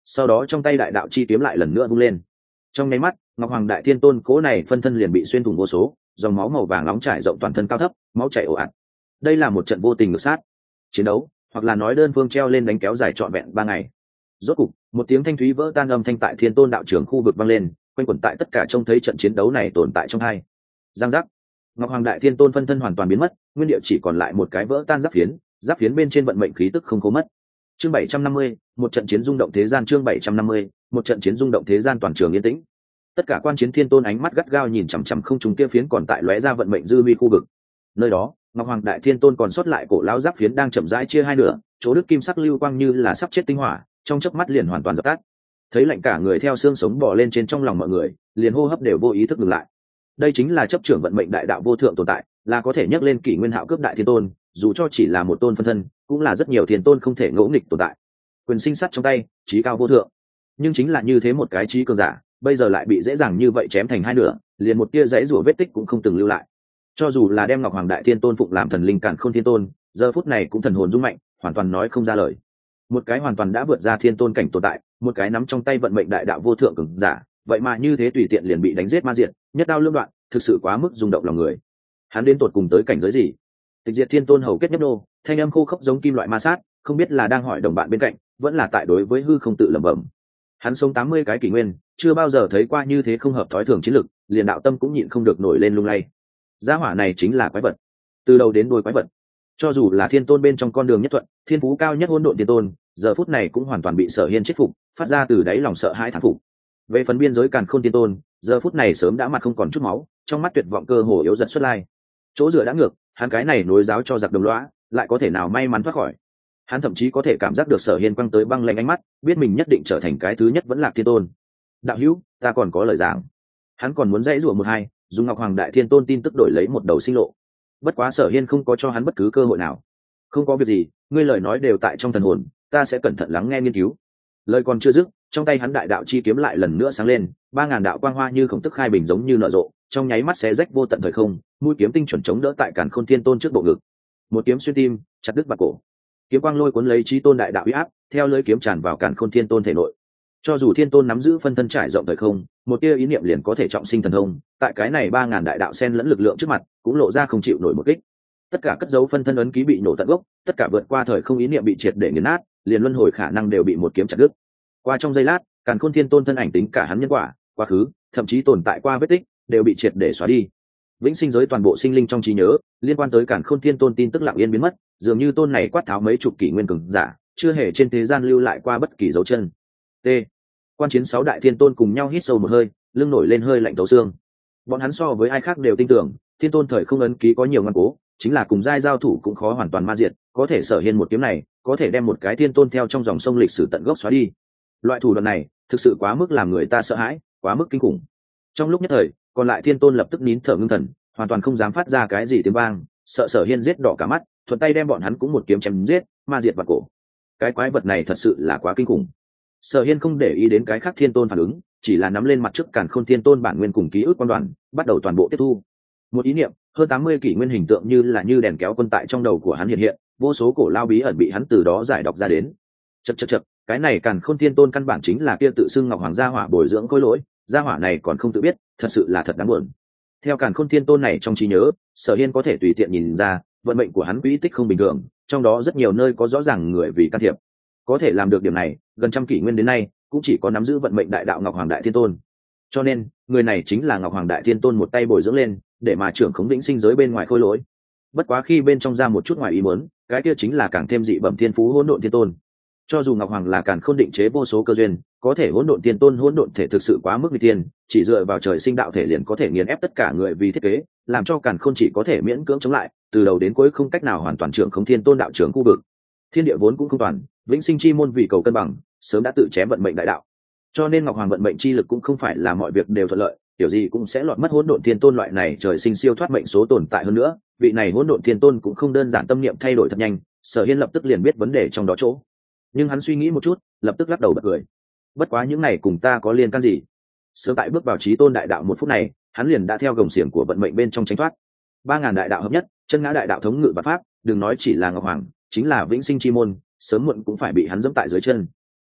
sau đó trong tay đại đạo chi kiếm lại lần nữa vung lên. Trong nháy mắt, Ngọc Hoàng Đại Thiên Tôn cố này phân thân liền bị xuyên thủng vô số, dòng máu màu vàng nóng trải rộng toàn thân cao thấp, máu chảy ồ ạt. Đây là một trận vô tình ngược sát chiến đấu, hoặc là nói đơn phương treo lên đánh kéo dài trọn vẹn 3 ngày. Rốt cục, một tiếng thanh thúy vỡ tan âm thanh tại Thiên Tôn đạo trưởng khu vực vang lên, quanh quẩn tại tất cả trông thấy trận chiến đấu này tồn tại trong hai. Giang giác. Ngọc Hoàng Đại Thiên Tôn phân thân hoàn toàn biến mất, nguyên địa chỉ còn lại một cái vỡ tan giáp phiến bên trên vận mệnh khí tức không cố mất. Chương 750, một trận chiến rung động thế gian. Chương 750, một trận chiến rung động thế gian. Toàn trường yên tĩnh. Tất cả quan chiến Thiên Tôn ánh mắt gắt gao nhìn chằm chằm không trung kia phiến còn tại lóe ra vận mệnh dư vi khu vực. Nơi đó, Ngọc Hoàng Đại Thiên Tôn còn sót lại cổ lão giáp phiến đang chậm rãi chia hai nửa, chỗ đức kim sắc lưu quang như là sắp chết tinh hỏa, trong chớp mắt liền hoàn toàn dập tắt. Thấy lạnh cả người theo xương sống bò lên trên trong lòng mọi người, liền hô hấp đều vô ý thức ngừng lại. Đây chính là chấp trưởng vận mệnh đại đạo vô thượng tồn tại, là có thể nhắc lên kỷ nguyên hạo cướp đại thiên tôn, dù cho chỉ là một tôn phân thân, cũng là rất nhiều thiên tôn không thể ngỗ nghịch tồn tại. Quyền sinh sắt trong tay, chí cao vô thượng. Nhưng chính là như thế một cái chí cường giả, bây giờ lại bị dễ dàng như vậy chém thành hai nửa, liền một tia giãy rủa vết tích cũng không từng lưu lại. Cho dù là đem Ngọc Hoàng Đại Thiên Tôn phụng làm thần linh Càn Khôn Thiên Tôn, giờ phút này cũng thần hồn rung mạnh, hoàn toàn nói không ra lời. Một cái hoàn toàn đã vượt ra thiên tôn cảnh tồn tại, một cái nắm trong tay vận mệnh đại đạo vô thượng cường giả, vậy mà như thế tùy tiện liền bị đánh giết ma diệt, nhất đao lưỡng đoạn, thực sự quá mức rung động lòng người. Hắn đến tột cùng tới cảnh giới gì? Tịch Diệt Thiên Tôn hầu kết nhấp đô, thanh âm khô khốc giống kim loại ma sát, không biết là đang hỏi đồng bạn bên cạnh, vẫn là tại đối với hư không tự lẩm bẩm. Hắn sống 80 cái kỷ nguyên, chưa bao giờ thấy qua như thế không hợp thói thường chiến lực, liền đạo tâm cũng nhịn không được nổi lên lung lay. Gia hỏa này chính là quái vật, từ đầu đến đuôi quái vật. Cho dù là thiên tôn bên trong con đường nhất thuận, thiên phú cao nhất hỗn độn thiên tôn, giờ phút này cũng hoàn toàn bị Sở Hiên chết phục, phát ra từ đáy lòng sợ hãi thán phục. Về phần biên giới Càn Khôn Thiên Tôn, giờ phút này sớm đã mặt không còn chút máu, trong mắt tuyệt vọng cơ hồ yếu dần xuất lai. Chỗ dựa đã ngược, hắn cái này nối giáo cho giặc đồng lõa, lại có thể nào may mắn thoát khỏi. Hắn thậm chí có thể cảm giác được Sở Hiên quăng tới băng lạnh ánh mắt, biết mình nhất định trở thành cái thứ nhất vẫn là thiên tôn. Đạo hữu, ta còn có lời giảng. Hắn còn muốn dãy rủa một hai, dùng Ngọc Hoàng Đại Thiên Tôn tin tức đổi lấy một đầu sinh lộ. Bất quá Sở Hiên không có cho hắn bất cứ cơ hội nào. Không có việc gì, ngươi lời nói đều tại trong thần hồn, ta sẽ cẩn thận lắng nghe nghiên cứu. Lời còn chưa dứt, trong tay hắn đại đạo chi kiếm lại lần nữa sáng lên, 3000 đạo quang hoa như khổng tức khai bình giống như nở rộ, trong nháy mắt xé rách vô tận thời không, mũi kiếm tinh chuẩn chống đỡ tại Càn Khôn Thiên Tôn trước bộ ngực. Một kiếm xuyên tim, chặt đứt bạc cổ. Kiếm quang lôi cuốn lấy chí tôn đại đạo uy áp, theo lưỡi kiếm tràn vào Càn Khôn Thiên Tôn thể nội. Cho dù Thiên Tôn nắm giữ phân thân trải rộng thời không, một tia ý niệm liền có thể trọng sinh thần thông, tại cái này 3000 đại đạo xen lẫn lực lượng trước mặt, cũng lộ ra không chịu nổi một kích. Tất cả cất dấu phân thân ấn ký bị nổ tận gốc, tất cả vượt qua thời không ý niệm bị triệt để nghiền nát, liền luân hồi khả năng đều bị một kiếm chặt đứt. Qua trong giây lát, Càn Khôn Thiên Tôn thân ảnh tính cả hắn nhân quả, quá khứ, thậm chí tồn tại qua vết tích, đều bị triệt để xóa đi. Vĩnh sinh giới toàn bộ sinh linh trong trí nhớ, liên quan tới Càn Khôn Thiên Tôn tin tức lặng yên biến mất, dường như tôn này quát tháo mấy chục kỷ nguyên cường giả, chưa hề trên thế gian lưu lại qua bất kỳ dấu chân. T. Quan chiến 6 đại thiên tôn cùng nhau hít sâu một hơi, lưng nổi lên hơi lạnh thấu xương. Bọn hắn so với ai khác đều tin tưởng, Thiên Tôn thời không ấn ký có nhiều ngoan cố, chính là cùng giai giao thủ cũng khó hoàn toàn ma diệt, có thể Sở Hiên một kiếm này, có thể đem một cái thiên tôn theo trong dòng sông lịch sử tận gốc xóa đi. Loại thủ đoạn này, thực sự quá mức làm người ta sợ hãi, quá mức kinh khủng. Trong lúc nhất thời, còn lại thiên tôn lập tức nín thở ngưng thần, hoàn toàn không dám phát ra cái gì tiếng vang, sợ Sở Hiên giết đỏ cả mắt, thuận tay đem bọn hắn cũng một kiếm chém giết, ma diệt vào cổ. Cái quái vật này thật sự là quá kinh khủng. Sở Hiên không để ý đến cái khác thiên tôn phản ứng, chỉ là nắm lên mặt trước Càn Khôn Thiên Tôn bản nguyên cùng ký ức quan đoàn, bắt đầu toàn bộ tiếp thu. Một ý niệm, hơn 80 kỷ nguyên hình tượng như đèn kéo quân tại trong đầu của hắn hiện hiện, vô số cổ lao bí ẩn bị hắn từ đó giải đọc ra đến. Chậc, cái này Càn Khôn Thiên Tôn căn bản chính là kia tự xưng Ngọc Hoàng gia hỏa bồi dưỡng khối lỗi, gia hỏa này còn không tự biết, thật sự là thật đáng buồn. Theo Càn Khôn Thiên Tôn này trong trí nhớ, Sở Hiên có thể tùy tiện nhìn ra, vận mệnh của hắn quỹ tích không bình thường, trong đó rất nhiều nơi có rõ ràng người vì can thiệp. Có thể làm được điểm này, gần trăm kỷ nguyên đến nay, cũng chỉ có nắm giữ vận mệnh đại đạo Ngọc Hoàng Đại Thiên Tôn. Cho nên, người này chính là Ngọc Hoàng Đại Thiên Tôn một tay bồi dưỡng lên, để mà trưởng khống vĩnh sinh giới bên ngoài khôi lỗi. Bất quá khi bên trong ra một chút ngoài ý muốn, cái kia chính là càng thêm dị bẩm thiên phú hỗn độn thiên tôn. Cho dù Ngọc Hoàng là Càn Khôn định chế vô số cơ duyên, có thể hỗn độn thiên tôn hỗn độn thể thực sự quá mức nguy tiên, chỉ dựa vào trời sinh đạo thể liền có thể nghiền ép tất cả người vì thiết kế, làm cho Càn Khôn chỉ có thể miễn cưỡng chống lại, từ đầu đến cuối không cách nào hoàn toàn trưởng khống thiên tôn đạo trưởng khu vực. Thiên địa vốn cũng không toàn, vĩnh sinh chi môn vì cầu cân bằng, sớm đã tự chém vận mệnh đại đạo. Cho nên Ngọc Hoàng vận mệnh chi lực cũng không phải là mọi việc đều thuận lợi, kiểu gì cũng sẽ lọt mất hỗn độn thiên tôn loại này trời sinh siêu thoát mệnh số tồn tại hơn nữa, vị này hỗn độn thiên tôn cũng không đơn giản tâm niệm thay đổi thật nhanh, Sở Hiên lập tức liền biết vấn đề trong đó chỗ. Nhưng hắn suy nghĩ một chút, lập tức lắc đầu bật cười. Bất quá những này cùng ta có liên can gì? Sớm tại bước vào chí tôn đại đạo một phút này, hắn liền đã theo gồng xiềng của vận mệnh bên trong tránh thoát. 3000 đại đạo hợp nhất, chân ngã đại đạo thống ngự và pháp, đừng nói chỉ là Ngọc Hoàng, chính là vĩnh sinh chi môn, sớm muộn cũng phải bị hắn dẫm tại dưới chân.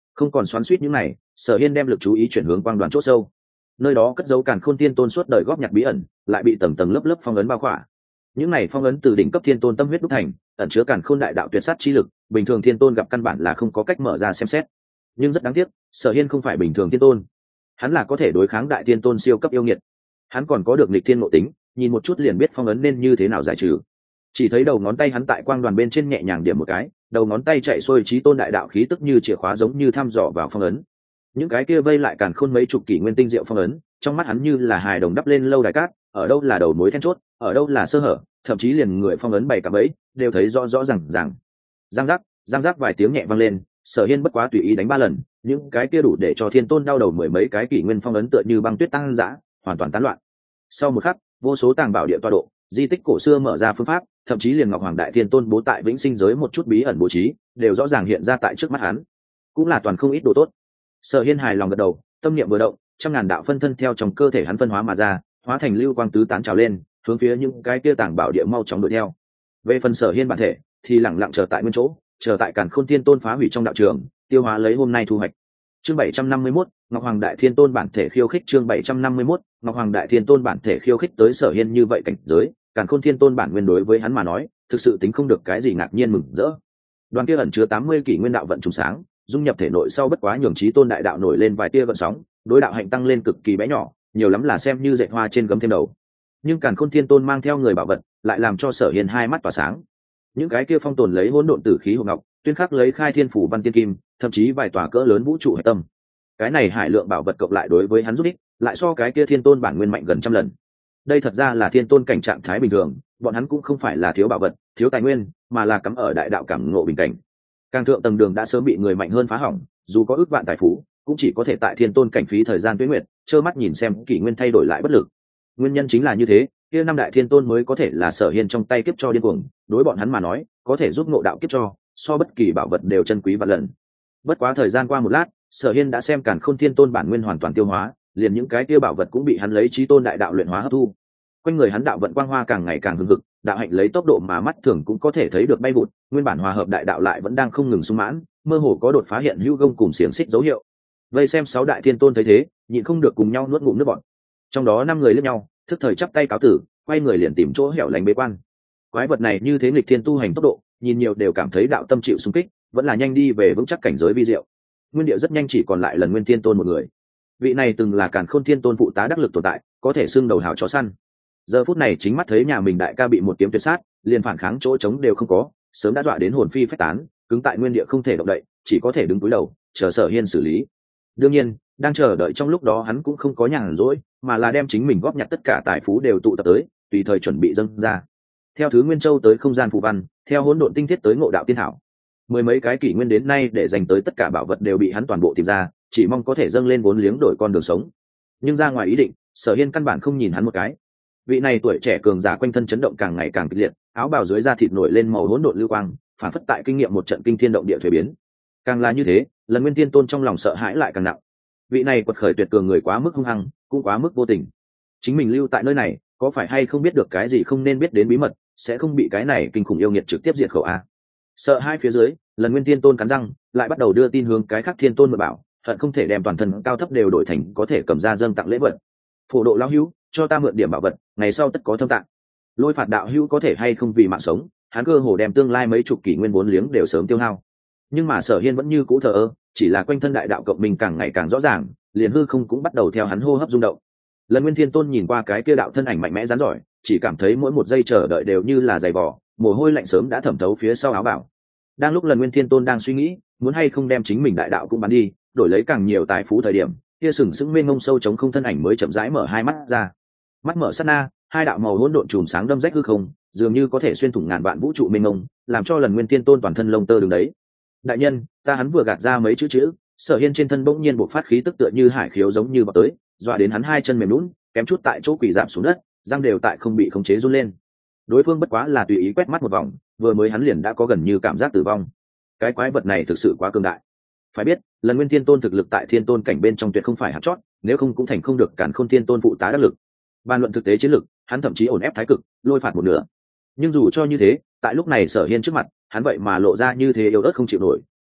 Không còn xoắn xuýt những này, Sở Hiên đem lực chú ý chuyển hướng quang đoàn chỗ sâu. Nơi đó cất giấu Càn Khôn Thiên Tôn suốt đời góp nhặt bí ẩn, lại bị tầng tầng lớp lớp phong ấn bao khỏa. Những này phong ấn từ đỉnh cấp Thiên Tôn tâm huyết đúc thành, ẩn chứa Càn Khôn đại đạo tuyệt sát chi lực, bình thường Thiên Tôn gặp căn bản là không có cách mở ra xem xét. Nhưng rất đáng tiếc, Sở Hiên không phải bình thường Thiên Tôn, hắn là có thể đối kháng đại Thiên Tôn siêu cấp yêu nghiệt. Hắn còn có được nghịch thiên ngộ tính, nhìn một chút liền biết phong ấn nên như thế nào giải trừ. Chỉ thấy đầu ngón tay hắn tại quang đoàn bên trên nhẹ nhàng điểm một cái, đầu ngón tay chạy xuôi chí tôn đại đạo khí tức như chìa khóa giống như thăm dò vào phong ấn. Những cái kia vây lại Càn Khôn mấy chục kỷ nguyên tinh diệu phong ấn, trong mắt hắn như là hài đồng đắp lên lâu đài cát, ở đâu là đầu mối then chốt, ở đâu là sơ hở, thậm chí liền người phong ấn bày cả bẫy đều thấy rõ rõ ràng. Giang giác vài tiếng nhẹ vang lên, Sở Hiên bất quá tùy ý đánh 3 lần, những cái kia đủ để cho Thiên Tôn đau đầu mười mấy cái kỷ nguyên phong ấn tựa như băng tuyết tăng dã, hoàn toàn tán loạn. Sau một khắc, vô số tàng bảo địa tọa độ, di tích cổ xưa mở ra phương pháp, thậm chí liền Ngọc Hoàng Đại Thiên Tôn bố tại Vĩnh Sinh giới một chút bí ẩn bố trí, đều rõ ràng hiện ra tại trước mắt hắn, cũng là toàn không ít đồ tốt. Sở Hiên hài lòng gật đầu, tâm niệm vừa động, trăm ngàn đạo phân thân theo trong cơ thể hắn phân hóa mà ra, hóa thành lưu quang tứ tán trào lên, hướng phía những cái kia tàng bảo địa mau chóng đuổi theo. Về phần Sở Hiên bản thể, thì lặng lặng chờ tại nguyên chỗ, chờ tại Càn Khôn Thiên Tôn phá hủy trong đạo trường, tiêu hóa lấy hôm nay thu hoạch. Chương 751, Ngọc Hoàng Đại Thiên Tôn bản thể khiêu khích. Chương 751, Ngọc Hoàng Đại Thiên Tôn bản thể khiêu khích. Tới Sở Hiên như vậy cảnh giới, Càn Khôn Thiên Tôn bản nguyên đối với hắn mà nói, thực sự tính không được cái gì ngạc nhiên mừng rỡ. Đoàn kia ẩn chứa 80 kỷ nguyên đạo vận trùng sáng, dung nhập thể nội sau bất quá nhường chí tôn đại đạo nổi lên vài tia gợn sóng, đối đạo hạnh tăng lên cực kỳ bé nhỏ, nhiều lắm là xem như dệt hoa trên gấm thêm đầu. Nhưng Càn Khôn Thiên Tôn mang theo người bảo vật, lại làm cho Sở Hiên hai mắt tỏa sáng. Những cái kia phong tồn lấy hỗn độn tử khí hộp ngọc, tuyên khắc lấy khai thiên phủ văn tiên kim, thậm chí vài tòa cỡ lớn vũ trụ hệ tâm. Cái này hải lượng bảo vật cộng lại đối với hắn giúp ích, lại so cái kia Thiên Tôn bản nguyên mạnh gần trăm lần. Đây thật ra là Thiên Tôn cảnh trạng thái bình thường, bọn hắn cũng không phải là thiếu bảo vật, thiếu tài nguyên, mà là cắm ở đại đạo cảm ngộ bình cảnh. Càng thượng tầng đường đã sớm bị người mạnh hơn phá hỏng, dù có ước vạn tài phú, cũng chỉ có thể tại Thiên Tôn cảnh phí thời gian tuế nguyệt, trơ mắt nhìn xem kỷ nguyên thay đổi lại bất lực. Nguyên nhân chính là như thế, kia năm đại Thiên Tôn mới có thể là Sở Hiên trong tay kiếp cho điên cuồng, đối bọn hắn mà nói, có thể giúp ngộ đạo kiếp cho, so bất kỳ bảo vật đều chân quý vạn lần. Bất quá thời gian qua một lát, Sở Hiên đã xem Càn Khôn Thiên Tôn bản nguyên hoàn toàn tiêu hóa, liền những cái kia bảo vật cũng bị hắn lấy chí tôn đại đạo luyện hóa hấp thu. Quanh người hắn đạo vận quang hoa càng ngày càng hưng hực, đạo hạnh lấy tốc độ mà mắt thường cũng có thể thấy được bay vụt, nguyên bản hòa hợp đại đạo lại vẫn đang không ngừng sung mãn, mơ hồ có đột phá hiện hữu gông cùng xiềng xích dấu hiệu. Vây xem 6 đại Thiên Tôn thấy thế, nhịn không được cùng nhau nuốt ngụm nước bọt. Trong đó 5 người liếc nhau, thức thời chắp tay cáo tử, quay người liền tìm chỗ hẻo lánh bế quan. Quái vật này như thế nghịch thiên tu hành tốc độ, nhìn nhiều đều cảm thấy đạo tâm chịu xung kích, vẫn là nhanh đi về vững chắc cảnh giới vi diệu. Nguyên điệu rất nhanh chỉ còn lại lần Nguyên Thiên Tôn một người. Vị này từng là Càn Khôn Thiên Tôn phụ tá đắc lực tồn tại, có thể xưng đầu hào chó săn. Giờ phút này chính mắt thấy nhà mình đại ca bị một kiếm tuyệt sát, liền phản kháng chỗ trống đều không có, sớm đã dọa đến hồn phi phách tán, cứng tại nguyên địa không thể động đậy, chỉ có thể đứng cúi đầu chờ Sở Hiên xử lý. Đương nhiên, đang chờ đợi trong lúc đó hắn cũng không có nhàn rỗi, mà là đem chính mình góp nhặt tất cả tài phú đều tụ tập tới, tùy thời chuẩn bị dâng ra. Theo thứ Nguyên Châu tới không gian phù văn, theo hỗn độn tinh thiết tới ngộ đạo tiên thảo, mười mấy cái kỷ nguyên đến nay để dành tới tất cả bảo vật đều bị hắn toàn bộ tìm ra, chỉ mong có thể dâng lên vốn liếng đổi con đường sống. Nhưng ra ngoài ý định, Sở Hiên căn bản không nhìn hắn một cái. Vị này tuổi trẻ cường giả quanh thân chấn động càng ngày càng kịch liệt, áo bào dưới da thịt nổi lên màu hỗn độn lưu quang, phản phất tại kinh nghiệm một trận kinh thiên động địa thuế biến. Càng là như thế, lần Nguyên Thiên Tôn trong lòng sợ hãi lại càng nặng. Vị này quật khởi tuyệt cường người quá mức hung hăng, cũng quá mức vô tình. Chính mình lưu tại nơi này, có phải hay không biết được cái gì không nên biết đến bí mật, sẽ không bị cái này kinh khủng yêu nghiệt trực tiếp diệt khẩu a. Sợ hai phía dưới, lần Nguyên Thiên Tôn cắn răng, lại bắt đầu đưa tin hướng cái khác Thiên Tôn mượn bảo, hận không thể đem toàn thân cao thấp đều đổi thành có thể cầm ra dâng tặng lễ vật. Phổ độ lão hữu, cho ta mượn điểm bảo vật, ngày sau tất có thâm tạng. Lôi phạt đạo hữu có thể hay không vì mạng sống, hắn cơ hồ đem tương lai mấy chục kỷ nguyên vốn liếng đều sớm tiêu hao. Nhưng mà Sở Hiên vẫn như cũ thờ ơ, chỉ là quanh thân đại đạo cộng mình càng ngày càng rõ ràng, liền hư không cũng bắt đầu theo hắn hô hấp rung động. Lần Nguyên Thiên Tôn nhìn qua cái kia đạo thân ảnh mạnh mẽ rắn giỏi, chỉ cảm thấy mỗi một giây chờ đợi đều như là giày vò, mồ hôi lạnh sớm đã thẩm thấu phía sau áo bào. Đang lúc Lần Nguyên Thiên Tôn đang suy nghĩ muốn hay không đem chính mình đại đạo cũng bán đi, đổi lấy càng nhiều tài phú thời điểm, kia sừng sững mênh mông sâu chống không thân ảnh mới chậm rãi mở hai mắt ra. Mắt mở sát na, hai đạo màu hỗn độn chùm sáng đâm rách hư không, dường như có thể xuyên thủng ngàn vạn vũ trụ mênh mông, làm cho Lần Nguyên Thiên Tôn toàn thân lông tơ đứng đấy. Đại nhân, ta hắn vừa gạt ra mấy chữ, Sở Hiên trên thân bỗng nhiên bộc phát khí tức tựa như hải khiếu giống như bọt tới, dọa đến hắn hai chân mềm nhũn, kém chút tại chỗ quỳ rạp xuống đất, răng đều tại không bị khống chế run lên. Đối phương bất quá là tùy ý quét mắt một vòng, vừa mới hắn liền đã có gần như cảm giác tử vong. Cái quái vật này thực sự quá cường đại. Phải biết, Lần Nguyên Thiên Tôn thực lực tại Thiên Tôn cảnh bên trong tuyệt không phải hạt chót, nếu không cũng thành không được Càn Khôn Thiên Tôn phụ tá đắc lực. Bàn luận thực tế chiến lực, hắn thậm chí ổn ép Thái Cực, lôi phạt một nửa. Nhưng dù cho như thế, tại lúc này Sở Hiên trước mặt, hắn vậy mà lộ ra như thế yếu ớt không chịu nổi,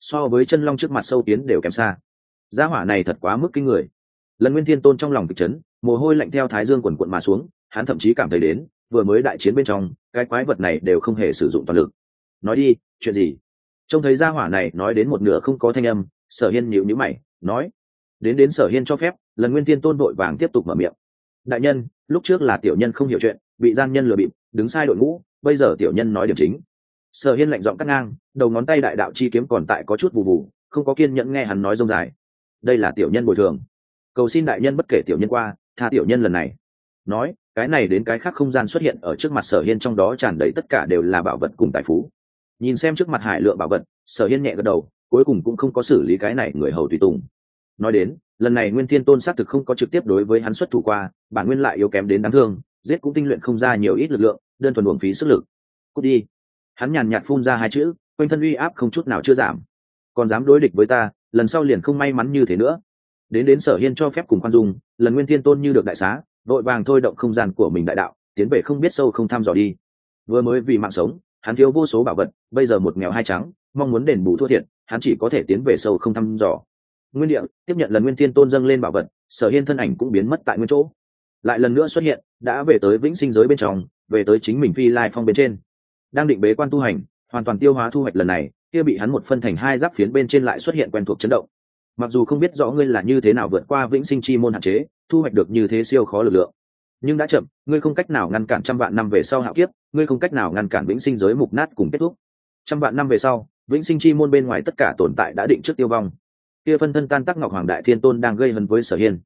so với chân long trước mặt sâu kiến đều kém xa. Gia hỏa này thật quá mức kinh người. Lần Nguyên Thiên Tôn trong lòng kịch chấn, mồ hôi lạnh theo thái dương quần quận mà xuống, hắn thậm chí cảm thấy đến vừa mới đại chiến bên trong cái quái vật này đều không hề sử dụng toàn lực. Nói đi, chuyện gì? Trông thấy gia hỏa này nói đến một nửa không có thanh âm, Sở Hiên nhíu nhíu mày nói. Đến Sở Hiên cho phép, lần Nguyên Thiên Tôn vội vàng tiếp tục mở miệng. Đại nhân, lúc trước là tiểu nhân không hiểu chuyện, bị gian nhân lừa bịp, đứng sai đội ngũ, bây giờ tiểu nhân nói điểm chính. Sở Hiên lạnh giọng cắt ngang, đầu ngón tay đại đạo chi kiếm còn tại có chút vù vù, không có kiên nhẫn nghe hắn nói rông dài. Đây là tiểu nhân bồi thường, cầu xin đại nhân bất kể tiểu nhân qua, tha tiểu nhân lần này. Nói, cái này đến cái khác không gian xuất hiện ở trước mặt Sở Hiên, trong đó tràn đầy tất cả đều là bảo vật cùng tài phú. Nhìn xem trước mặt hải lượng bảo vật, Sở Hiên nhẹ gật đầu, cuối cùng cũng không có xử lý cái này người hầu tùy tùng. Nói đến, lần này Nguyên Thiên Tôn xác thực không có trực tiếp đối với hắn xuất thủ qua, bản nguyên lại yếu kém đến đáng thương, giết cũng tinh luyện không ra nhiều ít lực lượng, đơn thuần uổng phí sức lực. Cút đi. Hắn nhàn nhạt phun ra hai chữ, quanh thân uy áp không chút nào chưa giảm. Còn dám đối địch với ta, lần sau liền không may mắn như thế nữa. Đến Sở Hiên cho phép cùng khoan dung, lần Nguyên Thiên Tôn như được đại xá, vội vàng thôi động không gian của mình đại đạo, tiến về không biết sâu không thăm dò đi. Vừa mới vì mạng sống, hắn thiếu vô số bảo vật, bây giờ một nghèo hai trắng, mong muốn đền bù thua thiệt, hắn chỉ có thể tiến về sâu không thăm dò. Nguyên địa tiếp nhận lần Nguyên Thiên Tôn dâng lên bảo vật, Sở Hiên thân ảnh cũng biến mất tại nguyên chỗ, lại lần nữa xuất hiện, đã về tới vĩnh sinh giới bên trong, về tới chính mình phi lai phong bên trên, đang định bế quan tu hành, hoàn toàn tiêu hóa thu hoạch lần này, kia bị hắn một phân thành hai giáp phiến bên trên lại xuất hiện quen thuộc chấn động. Mặc dù không biết rõ ngươi là như thế nào vượt qua vĩnh sinh chi môn hạn chế, thu hoạch được như thế siêu khó lực lượng, nhưng đã chậm, ngươi không cách nào ngăn cản trăm vạn năm về sau hạo kiếp, ngươi không cách nào ngăn cản vĩnh sinh giới mục nát cùng kết thúc. Trăm vạn năm về sau, vĩnh sinh chi môn bên ngoài tất cả tồn tại đã định trước tiêu vong. Kia phân thân tan tác Ngọc Hoàng Đại Thiên Tôn đang gây hấn với Sở Hiên.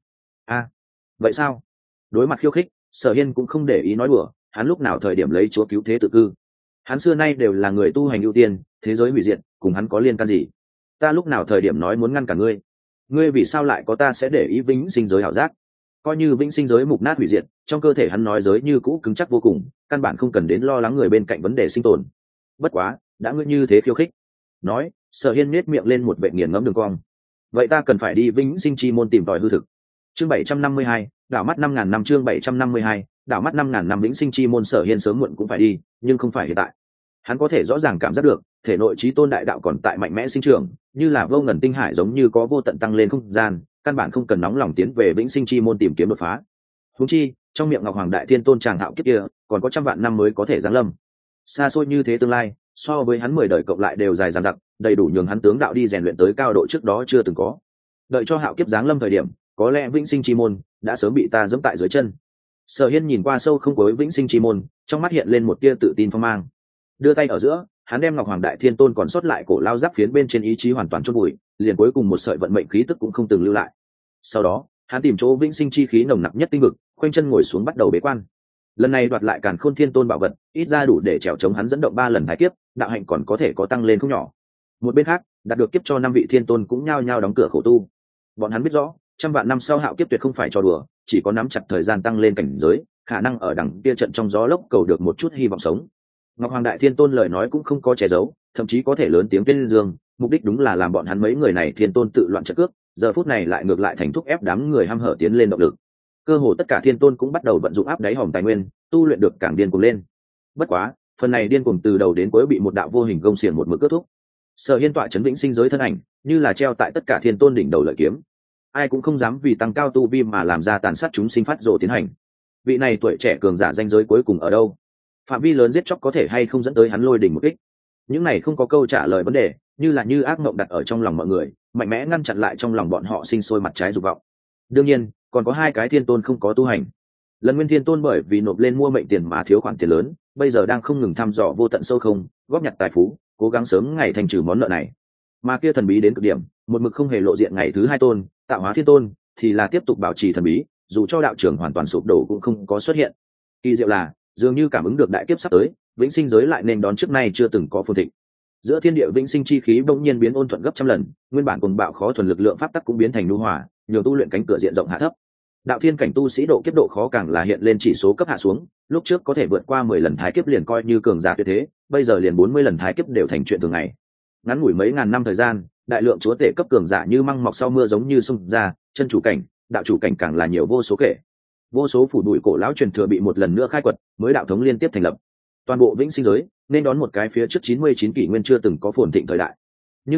Vậy sao? Đối mặt khiêu khích, Sở Hiên cũng không để ý nói đùa, hắn lúc nào thời điểm lấy chúa cứu thế tự cư. Hắn xưa nay đều là người tu hành ưu tiên, thế giới hủy diệt, cùng hắn có liên can gì? Ta lúc nào thời điểm nói muốn ngăn cả ngươi? Ngươi vì sao lại có ta sẽ để ý vĩnh sinh giới hảo giác? Coi như vĩnh sinh giới mục nát hủy diệt, trong cơ thể hắn nói giới như cũ cứng chắc vô cùng, căn bản không cần đến lo lắng người bên cạnh vấn đề sinh tồn. Bất quá, đã ngươi như thế khiêu khích. Nói, Sở Hiên nhếch miệng lên một vệt nghiền ngẫm đường cong. Vậy ta cần phải đi vĩnh sinh chi môn tìm tòi hư thực. Chương 752, đảo mắt 5000 năm. Chương 752, đảo mắt 5000 năm. Vĩnh sinh chi môn Sở Hiên sớm muộn cũng phải đi, nhưng không phải hiện tại. Hắn có thể rõ ràng cảm giác được, thể nội chí tôn đại đạo còn tại mạnh mẽ sinh trưởng, như là vô ngần tinh hải giống như có vô tận tăng lên không gian, căn bản không cần nóng lòng tiến về vĩnh sinh chi môn tìm kiếm đột phá. Huống chi, trong miệng Ngọc Hoàng Đại Thiên Tôn tràng hạo kiếp kia, còn có trăm vạn năm mới có thể giáng lâm. Xa xôi như thế tương lai, so với hắn 10 đời cộng lại đều dài dằng dặc, đầy đủ nhường hắn tướng đạo đi rèn luyện tới cao độ trước đó chưa từng có. Đợi cho hạo kiếp giáng lâm thời điểm, có lẽ vĩnh sinh chi môn đã sớm bị ta giẫm tại dưới chân. Sở Hiên nhìn qua sâu không cuối vĩnh sinh chi môn, trong mắt hiện lên một tia tự tin phong mang. Đưa tay ở giữa, hắn đem Ngọc Hoàng Đại Thiên Tôn còn sót lại cổ lao giáp phiến bên trên ý chí hoàn toàn chôn bụi, liền cuối cùng một sợi vận mệnh khí tức cũng không từng lưu lại. Sau đó, hắn tìm chỗ vĩnh sinh chi khí nồng nặc nhất tinh vực, khoanh chân ngồi xuống bắt đầu bế quan. Lần này đoạt lại Càn Khôn Thiên Tôn bảo vật, ít ra đủ để chèo chống hắn dẫn động 3 lần thái kiếp, đạo hạnh còn có thể có tăng lên không nhỏ. Một bên khác, đạt được kiếp cho 5 vị thiên tôn cũng nhao nhao đóng cửa khổ tu. Bọn hắn biết rõ, trăm vạn năm sau hạo kiếp tuyệt không phải trò đùa, chỉ có nắm chặt thời gian tăng lên cảnh giới, khả năng ở đằng kia trận trong gió lốc cầu được một chút hy vọng sống. Ngọc Hoàng Đại Thiên Tôn lời nói cũng không có che giấu, thậm chí có thể lớn tiếng tuyên dương, mục đích đúng là làm bọn hắn mấy người này thiên tôn tự loạn trận cước, giờ phút này lại ngược lại thành thúc ép đám người hăm hở tiến lên động lực. Cơ hồ tất cả thiên tôn cũng bắt đầu vận dụng áp đáy hòm tài nguyên, tu luyện được càng điên cuồng lên. Bất quá, phần này điên cuồng từ đầu đến cuối bị một đạo vô hình gông xiềng một mực kết thúc. Sở Hiên tọa chấn vĩnh sinh giới thân ảnh, như là treo tại tất cả thiên tôn đỉnh đầu lợi kiếm. Ai cũng không dám vì tăng cao tu vi mà làm ra tàn sát chúng sinh phát rồ tiến hành. Vị này tuổi trẻ cường giả danh giới cuối cùng ở đâu? Phạm vi lớn giết chóc có thể hay không dẫn tới hắn lôi đỉnh một kích? Những này không có câu trả lời vấn đề, như ác mộng đặt ở trong lòng mọi người, mạnh mẽ ngăn chặn lại trong lòng bọn họ sinh sôi mặt trái dục vọng. Đương nhiên, còn có 2 cái thiên tôn không có tu hành. Lần Nguyên Thiên Tôn bởi vì nộp lên mua mệnh tiền mà thiếu khoản tiền lớn, bây giờ đang không ngừng thăm dò vô tận sâu không, góp nhặt tài phú, cố gắng sớm ngày thành trừ món nợ này. Mà kia thần bí đến cực điểm, một mực không hề lộ diện ngày thứ 2 tôn, Tạo Hóa Thiên Tôn, thì là tiếp tục bảo trì thần bí, dù cho đạo trưởng hoàn toàn sụp đổ cũng không có xuất hiện. Kỳ diệu là, dường như cảm ứng được đại kiếp sắp tới, vĩnh sinh giới lại nên đón trước nay chưa từng có phồn thịnh. Giữa thiên địa vĩnh sinh chi khí bỗng nhiên biến ôn thuận gấp trăm lần, nguyên bản cuồng bạo khó thuần lực lượng pháp tắc cũng biến thành nhu hòa, nhiều tu luyện cánh cửa diện rộng hạ thấp. Đạo thiên cảnh tu sĩ độ kiếp độ khó càng là hiện lên chỉ số cấp hạ xuống, lúc trước có thể vượt qua 10 lần thái kiếp liền coi như cường giả tuyệt thế, bây giờ liền 40 lần thái kiếp đều thành chuyện thường ngày. Ngắn ngủi mấy ngàn năm thời gian, đại lượng chúa tể cấp cường giả như măng mọc sau mưa giống như xông ra, chân chủ cảnh, đạo chủ cảnh càng là nhiều vô số kể. Vô số phủ đuổi cổ lão truyền thừa bị một lần nữa khai quật, mới đạo thống liên tiếp thành lập. Toàn bộ vĩnh sinh giới nên đón một cái phía trước 99 kỷ nguyên chưa từng có phồn thịnh thời đại. Nhưng mà,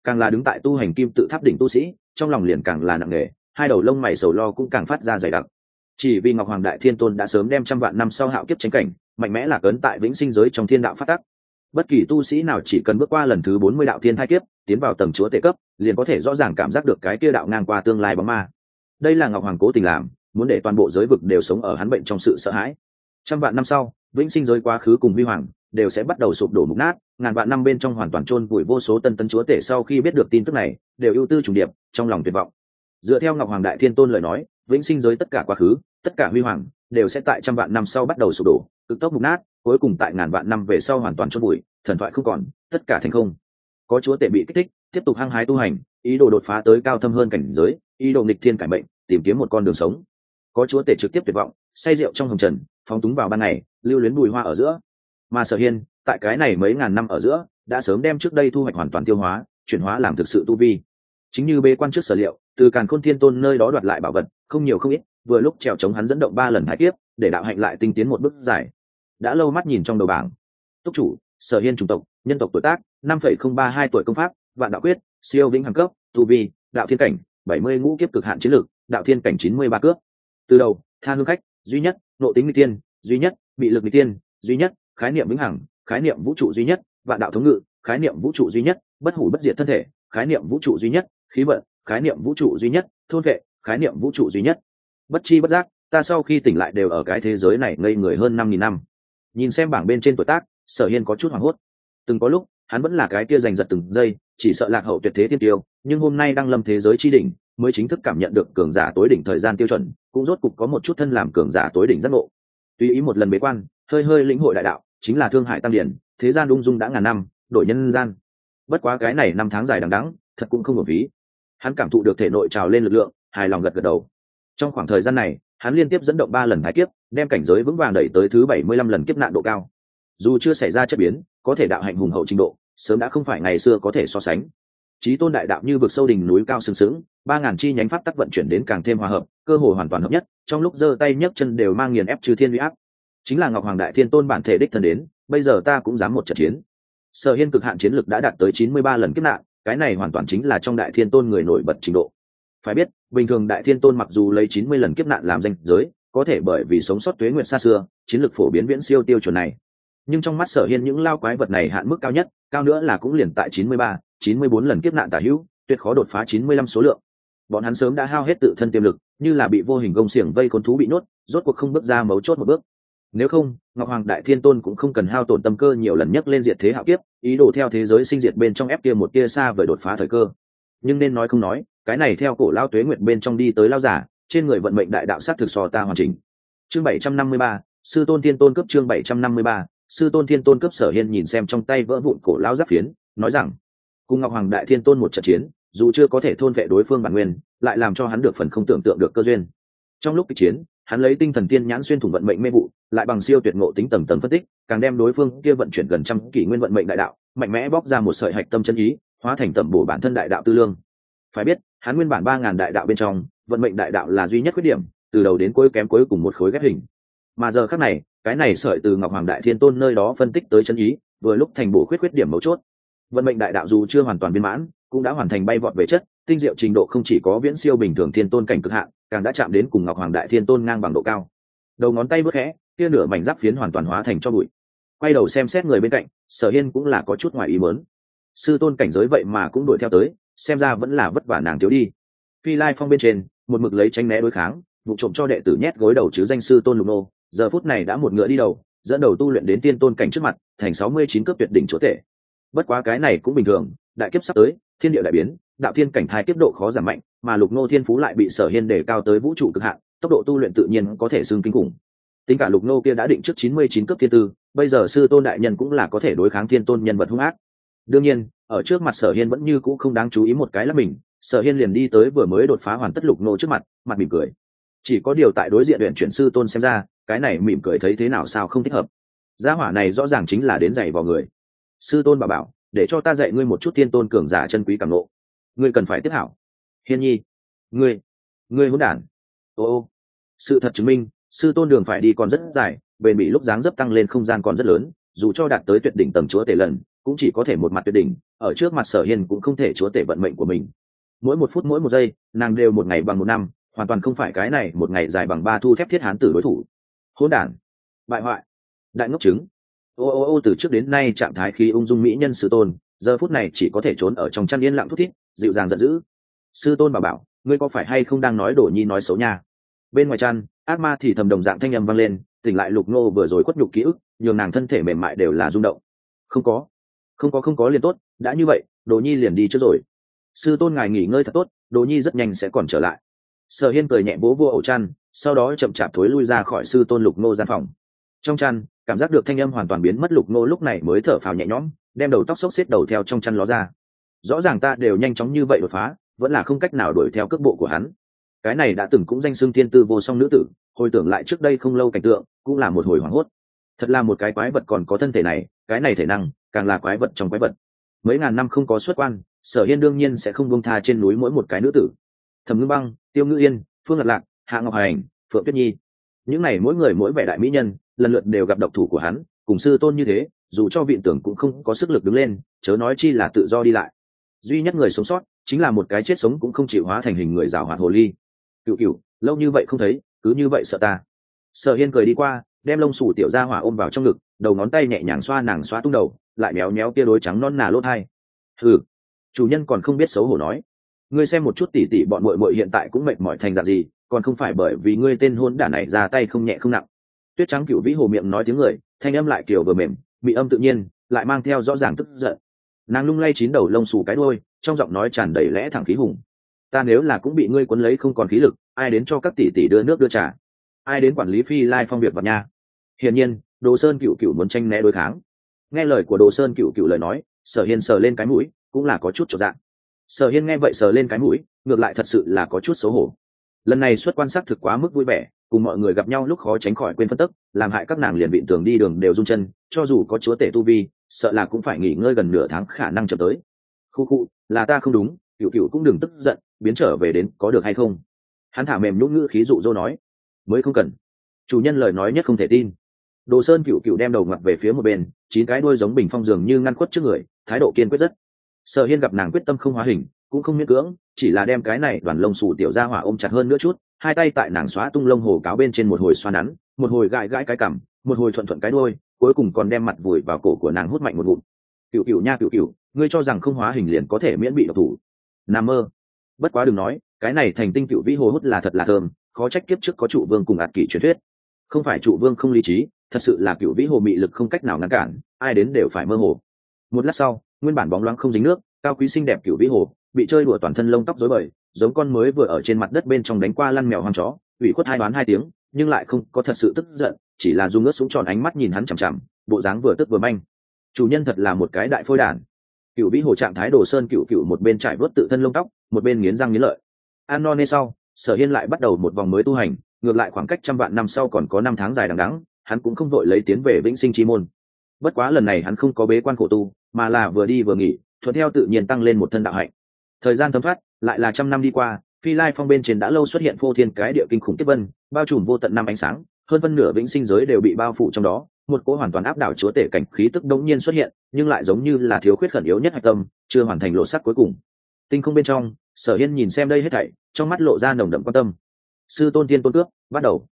càng là đứng tại tu hành kim tự tháp đỉnh tu sĩ trong lòng liền càng là nặng nề, hai đầu lông mày sầu lo cũng càng phát ra dày đặc. Chỉ vì Ngọc Hoàng Đại Thiên Tôn đã sớm đem trăm vạn năm sau hạo kiếp tranh cảnh mạnh mẽ lạc ấn tại vĩnh sinh giới trong thiên đạo phát tắc. Bất kỳ tu sĩ nào chỉ cần bước qua lần thứ 40 đạo thiên thai kiếp, tiến vào tầng chúa tể cấp, liền có thể rõ ràng cảm giác được cái kia đạo ngang qua tương lai bóng ma. Đây là Ngọc Hoàng cố tình làm, muốn để toàn bộ giới vực đều sống ở hắn bệnh trong sự sợ hãi. Trăm vạn năm sau, vĩnh sinh giới quá khứ cùng huy hoàng đều sẽ bắt đầu sụp đổ mục nát, ngàn vạn năm bên trong hoàn toàn chôn vùi vô số tân chúa tể sau khi biết được tin tức này, đều ưu tư trùng điệp, trong lòng tuyệt vọng. Dựa theo Ngọc Hoàng Đại Thiên Tôn lời nói, vĩnh sinh giới tất cả quá khứ, tất cả huy hoàng đều sẽ tại trăm vạn năm sau bắt đầu sụp đổ, cực tốc mục nát, cuối cùng tại ngàn vạn năm về sau hoàn toàn chôn vùi, thần thoại không còn, tất cả thành không. Có chúa tể bị kích thích, tiếp tục hăng hái tu hành, ý đồ đột phá tới cao thâm hơn cảnh giới, ý đồ nghịch thiên cải mệnh, tìm kiếm một con đường sống. Có chúa tể trực tiếp tuyệt vọng, say rượu trong hồng trần, phóng túng vào ban ngày, lưu luyến bùi hoa ở giữa. Mà Sở Hiên, tại cái này mấy ngàn năm ở giữa, đã sớm đem trước đây thu hoạch hoàn toàn tiêu hóa, chuyển hóa làm thực sự tu vi. Chính như bế quan trước sở liệu, từ Càn Khôn Thiên Tôn nơi đó đoạt lại bảo vật, không nhiều không ít, vừa lúc trèo chống hắn dẫn động 3 lần hải kiếp, để đạo hạnh lại tinh tiến một bước dài. Đã lâu mắt nhìn trong đầu bảng, túc chủ Sở Hiên chủng tộc, nhân tộc tuổi tác 5,032 tuổi, công pháp Vạn Đạo Quyết, siêu vĩnh hằng cấp, tu vi đạo thiên cảnh, 70 ngũ kiếp cực hạn chiến lược, đạo thiên cảnh 93 cước. Từ đầu, tha hương khách, duy nhất, nộ tính nghịch tiên, duy nhất, bị lực nghịch tiên, duy nhất, khái niệm vĩnh hằng, khái niệm vũ trụ duy nhất, vạn đạo thống ngự, khái niệm vũ trụ duy nhất, bất hủ bất diệt thân thể, khái niệm vũ trụ duy nhất, khí vận, khái niệm vũ trụ duy nhất, thôn vệ, khái niệm vũ trụ duy nhất. Bất chi bất giác, ta sau khi tỉnh lại đều ở cái thế giới này ngây người hơn 5.000 năm. Nhìn xem bảng bên trên tuổi tác, Sở Hiên có chút hoảng hốt. Từng có lúc, hắn vẫn là cái kia giành giật từng giây, chỉ sợ lạc hậu tuyệt thế tiên tiêu, nhưng hôm nay đang lâm thế giới chi đỉnh, mới chính thức cảm nhận được cường giả tối đỉnh thời gian tiêu chuẩn, cũng rốt cục có một chút thân làm cường giả tối đỉnh giác ngộ. Tùy ý một lần bế quan, hơi hơi lĩnh hội đại đạo, chính là thương hại tam điển, thế gian ung dung đã ngàn năm, đổi nhân gian. Bất quá cái này năm tháng dài đằng đẵng, thật cũng không uổng phí. Hắn cảm thụ được thể nội trào lên lực lượng, hài lòng gật gật đầu. Trong khoảng thời gian này, hắn liên tiếp dẫn động 3 lần thái kiếp, đem cảnh giới vững vàng đẩy tới thứ 75 lần kiếp nạn độ cao. Dù chưa xảy ra chất biến, có thể đạo hạnh hùng hậu trình độ, sớm đã không phải ngày xưa có thể so sánh. Chí tôn đại đạo như vực sâu đỉnh núi cao sừng sững, 3000 chi nhánh pháp tắc vận chuyển đến càng thêm hòa hợp, cơ hội hoàn toàn hợp nhất, trong lúc giơ tay nhấc chân đều mang nghiền ép trừ thiên uy áp. Chính là Ngọc Hoàng Đại Thiên Tôn bản thể đích thân đến, bây giờ ta cũng dám một trận chiến. Sở Hiên cực hạn chiến lực đã đạt tới 93 lần kiếp nạn, cái này hoàn toàn chính là trong Đại Thiên Tôn người nổi bật trình độ. Phải biết, bình thường Đại Thiên Tôn mặc dù lấy 90 lần kiếp nạn làm danh giới, có thể bởi vì sống sót tuế nguyệt xa xưa, chiến lực phổ biến viễn siêu tiêu chuẩn này. Nhưng trong mắt Sở Hiên những lao quái vật này hạn mức cao nhất, cao nữa là cũng liền tại 93, 94 lần kiếp nạn tả hữu, tuyệt khó đột phá 95 số lượng. Bọn hắn sớm đã hao hết tự thân tiềm lực, như là bị vô hình gông xiềng vây khốn thú bị nhốt, rốt cuộc không bước ra mấu chốt một bước. Nếu không, Ngọc Hoàng Đại Thiên Tôn cũng không cần hao tổn tâm cơ nhiều lần nhấc lên diệt thế hạo kiếp, ý đồ theo thế giới sinh diệt bên trong ép kia một tia xa vời đột phá thời cơ. Nhưng nên nói không nói, cái này theo cổ lao tuế nguyệt bên trong đi tới lao giả, trên người vận mệnh đại đạo sát thực so ta hoàn chỉnh. Chương 753, Sư Tôn Thiên Tôn cấp. Chương 753, Sư Tôn Thiên Tôn cấp. Sở Hiên nhìn xem trong tay vỡ vụn cổ lao giáp phiến, nói rằng, cùng Ngọc Hoàng Đại Thiên Tôn một trận chiến, dù chưa có thể thôn vệ đối phương bản nguyên, lại làm cho hắn được phần không tưởng tượng được cơ duyên. Trong lúc kịch chiến, hắn lấy tinh thần tiên nhãn xuyên thủng vận mệnh mê vụ, lại bằng siêu tuyệt ngộ tính tầng tầng phân tích, càng đem đối phương kia vận chuyển gần trăm kỷ nguyên vận mệnh đại đạo, mạnh mẽ bóc ra một sợi hạch tâm chân ý, hóa thành tẩm bổ bản thân đại đạo tư lương. Phải biết, hắn nguyên bản 3000 đại đạo bên trong, vận mệnh đại đạo là duy nhất khuyết điểm, từ đầu đến cuối kém cuối cùng một khối ghép hình. Mà giờ khắc này, cái này sợi từ Ngọc Hoàng Đại Thiên Tôn nơi đó phân tích tới chân ý, vừa lúc thành bổ khuyết điểm mấu chốt. Vận mệnh đại đạo dù chưa hoàn toàn viên mãn, cũng đã hoàn thành bay vọt về chất, tinh diệu trình độ không chỉ có viễn siêu bình thường thiên tôn cảnh cực hạn, càng đã chạm đến cùng Ngọc Hoàng Đại Thiên Tôn ngang bằng độ cao. Đầu ngón tay bước khẽ, kia nửa mảnh giáp phiến hoàn toàn hóa thành cho bụi. Quay đầu xem xét người bên cạnh, Sở Hiên cũng là có chút ngoài ý muốn. Sư tôn cảnh giới vậy mà cũng đuổi theo tới, xem ra vẫn là vất vả nàng thiếu đi. Phi Lai Phong bên trên, một mực lấy tránh né đối kháng, vụ trộm cho đệ tử nhét gối đầu chứ danh sư tôn Lục Nô, giờ phút này đã một ngựa đi đầu, dẫn đầu tu luyện đến tiên tôn cảnh trước mặt, thành 69 cấp tuyệt đỉnh chúa tể. Bất quá cái này cũng bình thường, đại kiếp sắp tới, thiên địa đại biến, đạo thiên cảnh thai kiếp độ khó giảm mạnh, mà Lục Nô thiên phú lại bị Sở Hiên đề cao tới vũ trụ cực hạn, tốc độ tu luyện tự nhiên có thể xưng kinh khủng. Tính cả Lục Nô kia đã định trước 99 cấp thiên tư, bây giờ sư tôn đại nhân cũng là có thể đối kháng thiên tôn nhân vật hung ác. Đương nhiên, ở trước mặt Sở Hiên vẫn như cũ không đáng chú ý một cái là mình, Sở Hiên liền đi tới vừa mới đột phá hoàn tất Lục Nô trước mặt, mặt mỉm cười. Chỉ có điều tại đối diện luyện chuyển sư tôn xem ra, cái này mỉm cười thấy thế nào sao không thích hợp. Gia hỏa này rõ ràng chính là đến dạy vào người. Sư tôn bảo, để cho ta dạy ngươi một chút thiên tôn cường giả chân quý cảm ngộ. Ngươi cần phải tiếp hảo. Hiên nhi, ngươi hỗn đản. Ô, sự thật chứng minh, sư tôn đường phải đi còn rất dài, bền bỉ lúc dáng dấp tăng lên không gian còn rất lớn, dù cho đạt tới tuyệt đỉnh tầng chúa tể lần, cũng chỉ có thể một mặt tuyệt đỉnh, ở trước mặt Sở Hiên cũng không thể chúa tể vận mệnh của mình. Mỗi một phút mỗi một giây, nàng đều một ngày bằng một năm, hoàn toàn không phải cái này một ngày dài bằng ba thu thép thiết hán tử đối thủ. Hỗn đản, bại hoại, đại ngốc trứng. Ô, từ trước đến nay trạng thái khí ung dung mỹ nhân Sư Tôn, giờ phút này chỉ có thể trốn ở trong chăn yên lặng thút thít, dịu dàng giận dữ. Sư Tôn bảo, ngươi có phải hay không đang nói Đổ Nhi nói xấu nha? Bên ngoài chăn, ác ma thì thầm đồng dạng thanh âm vang lên, tỉnh lại Lục Ngô vừa rồi khuất nhục ký ức, nhường nàng thân thể mềm mại đều là rung động. Không có liền tốt, đã như vậy, Đồ Nhi liền đi trước rồi. Sư Tôn ngài nghỉ ngơi thật tốt, Đồ Nhi rất nhanh sẽ còn trở lại. Sở Hiên cười nhẹ vỗ vô ổ chăn, sau đó chậm chạp thối lui ra khỏi Sư Tôn Lục Ngô gian phòng. Trong chăn, cảm giác được thanh âm hoàn toàn biến mất, Lục Ngô lúc này mới thở phào nhẹ nhõm, đem đầu tóc xốc xếp đầu theo trong chăn ló ra. Rõ ràng ta đều nhanh chóng như vậy đột phá, vẫn là không cách nào đuổi theo cước bộ của hắn. Cái này đã từng cũng danh xưng thiên tư vô song nữ tử, hồi tưởng lại trước đây không lâu cảnh tượng, cũng là một hồi hoảng hốt. Thật là một cái quái vật còn có thân thể này, cái này thể năng, càng là quái vật trong quái vật. Mấy ngàn năm không có xuất quan, Sở Hiên đương nhiên sẽ không buông tha trên núi mỗi một cái nữ tử. Thẩm Ngưng Băng, Tiêu Ngữ Yên, Phương Ngật Lạc, Hạ Ngọc Hành, Phượng Tuyết Nhi, những này mỗi người mỗi vẻ đại mỹ nhân, lần lượt đều gặp độc thủ của hắn, cùng Sư Tôn như thế, dù cho viện tưởng cũng không có sức lực đứng lên, chớ nói chi là tự do đi lại. Duy nhất người sống sót chính là một cái chết sống cũng không chịu hóa thành hình người giảo hoạt hồ ly. Cửu, lâu như vậy không thấy, cứ như vậy sợ ta. Sở Hiên cười đi qua, đem lông xù tiểu gia hỏa ôm vào trong ngực, đầu ngón tay nhẹ nhàng xoa nàng xóa tung đầu, lại méo méo tia đối trắng non nà lốt hai. Hừ, chủ nhân còn không biết xấu hổ nói, ngươi xem một chút tỷ tỷ bọn muội muội hiện tại cũng mệt mỏi thành dạng gì, còn không phải bởi vì ngươi tên hôn đản này ra tay không nhẹ không nặng. Tuyết Trắng Cửu Vĩ Hồ miệng nói tiếng người, thanh âm lại kiều vừa mềm, bị âm tự nhiên, lại mang theo rõ ràng tức giận. Nàng lung lay chín đầu lông xù cái đuôi, trong giọng nói tràn đầy lẽ thẳng khí hùng. Ta nếu là cũng bị ngươi quấn lấy không còn khí lực, ai đến cho các tỷ tỷ đưa nước đưa trà, ai đến quản lý Phi Lai Phong việc vật nha. Hiển nhiên, Đồ Sơn Cửu muốn tranh né đối kháng. Nghe lời của Đồ Sơn Cửu lời nói, Sở Hiên sờ lên cái mũi, cũng là có chút chột dạ. Sở Hiên nghe vậy sờ lên cái mũi, ngược lại thật sự là có chút xấu hổ. Lần này xuất quan sắc thực quá mức vui vẻ, cùng mọi người gặp nhau lúc khó tránh khỏi quên phân tức, làm hại các nàng liền vịn tường đi đường đều run chân, cho dù có chúa tể tu vi, sợ là cũng phải nghỉ ngơi gần nửa tháng khả năng chậm tới. Khu, là ta không đúng, Cửu cũng đừng tức giận, biến trở về đến có được hay không? Hắn thả mềm nhũn ngữ khí dụ dỗ nói, mới không cần. Chủ nhân lời nói nhất không thể tin. Đồ Sơn Cửu đem đầu ngoặt về phía một bên, chín cái đuôi giống bình phong dường như ngăn khuất trước người, thái độ kiên quyết rất. Sở Hiên gặp nàng quyết tâm không hóa hình, cũng không miễn cưỡng, chỉ là đem cái này đoàn lông xù tiểu gia hỏa ôm chặt hơn nữa chút, hai tay tại nàng xóa tung lông hồ cáo bên trên một hồi xoa nắn, một hồi gãi gãi cái cằm, một hồi thuận thuận cái đuôi, cuối cùng còn đem mặt vùi vào cổ của nàng hút mạnh một ngụm. Cửu nha Cửu, ngươi cho rằng không hóa hình liền có thể miễn bị độc thủ? Nằm mơ. Bất quá đừng nói, cái này thành tinh Cửu Vĩ Hồ hút là thật là thơm, khó trách kiếp trước có trụ vương cùng ạt kỷ truyền thuyết. Không phải trụ vương không lý trí, thật sự là Cửu Vĩ Hồ mị lực không cách nào ngăn cản, ai đến đều phải mơ hồ. Một lát sau, nguyên bản bóng loáng không dính nước, cao quý xinh đẹp Cửu Vĩ Hồ bị chơi đùa toàn thân lông tóc rối bời, giống con mới vừa ở trên mặt đất bên trong đánh qua lăn mèo hoang chó, ủy khuất hai đoán hai tiếng, nhưng lại không có thật sự tức giận, chỉ là dùng ướt súng tròn ánh mắt nhìn hắn chằm chằm, bộ dáng vừa tức vừa manh. Chủ nhân thật là một cái đại phôi đản. Cửu Vĩ Hồ trạng thái Đồ Sơn Cửu một bên trải vớt tự thân lông tóc, một bên nghiến răng nghiến lợi. An no nê sau, Sở Hiên lại bắt đầu một vòng mới tu hành, ngược lại khoảng cách trăm vạn năm sau còn có năm tháng dài đằng đẵng, hắn cũng không vội lấy tiến về vĩnh sinh chi môn. Bất quá lần này hắn không có bế quan khổ tu, mà là vừa đi vừa nghỉ, thuận theo tự nhiên tăng lên một thân đạo hạnh. Thời gian thấm thoát, lại là trăm năm đi qua, Phi Lai Phong bên trên đã lâu xuất hiện phô thiên cái địa kinh khủng kiếp vân, bao trùm vô tận năm ánh sáng, hơn phân nửa vĩnh sinh giới đều bị bao phủ trong đó, một cỗ hoàn toàn áp đảo chúa tể cảnh khí tức đống nhiên xuất hiện, nhưng lại giống như là thiếu khuyết khẩn yếu nhất hạch tâm, chưa hoàn thành lộ sắc cuối cùng. Tinh không bên trong, Sở Hiên nhìn xem đây hết thảy, trong mắt lộ ra nồng đậm quan tâm. Sư tôn tiên tôn cước, bắt đầu.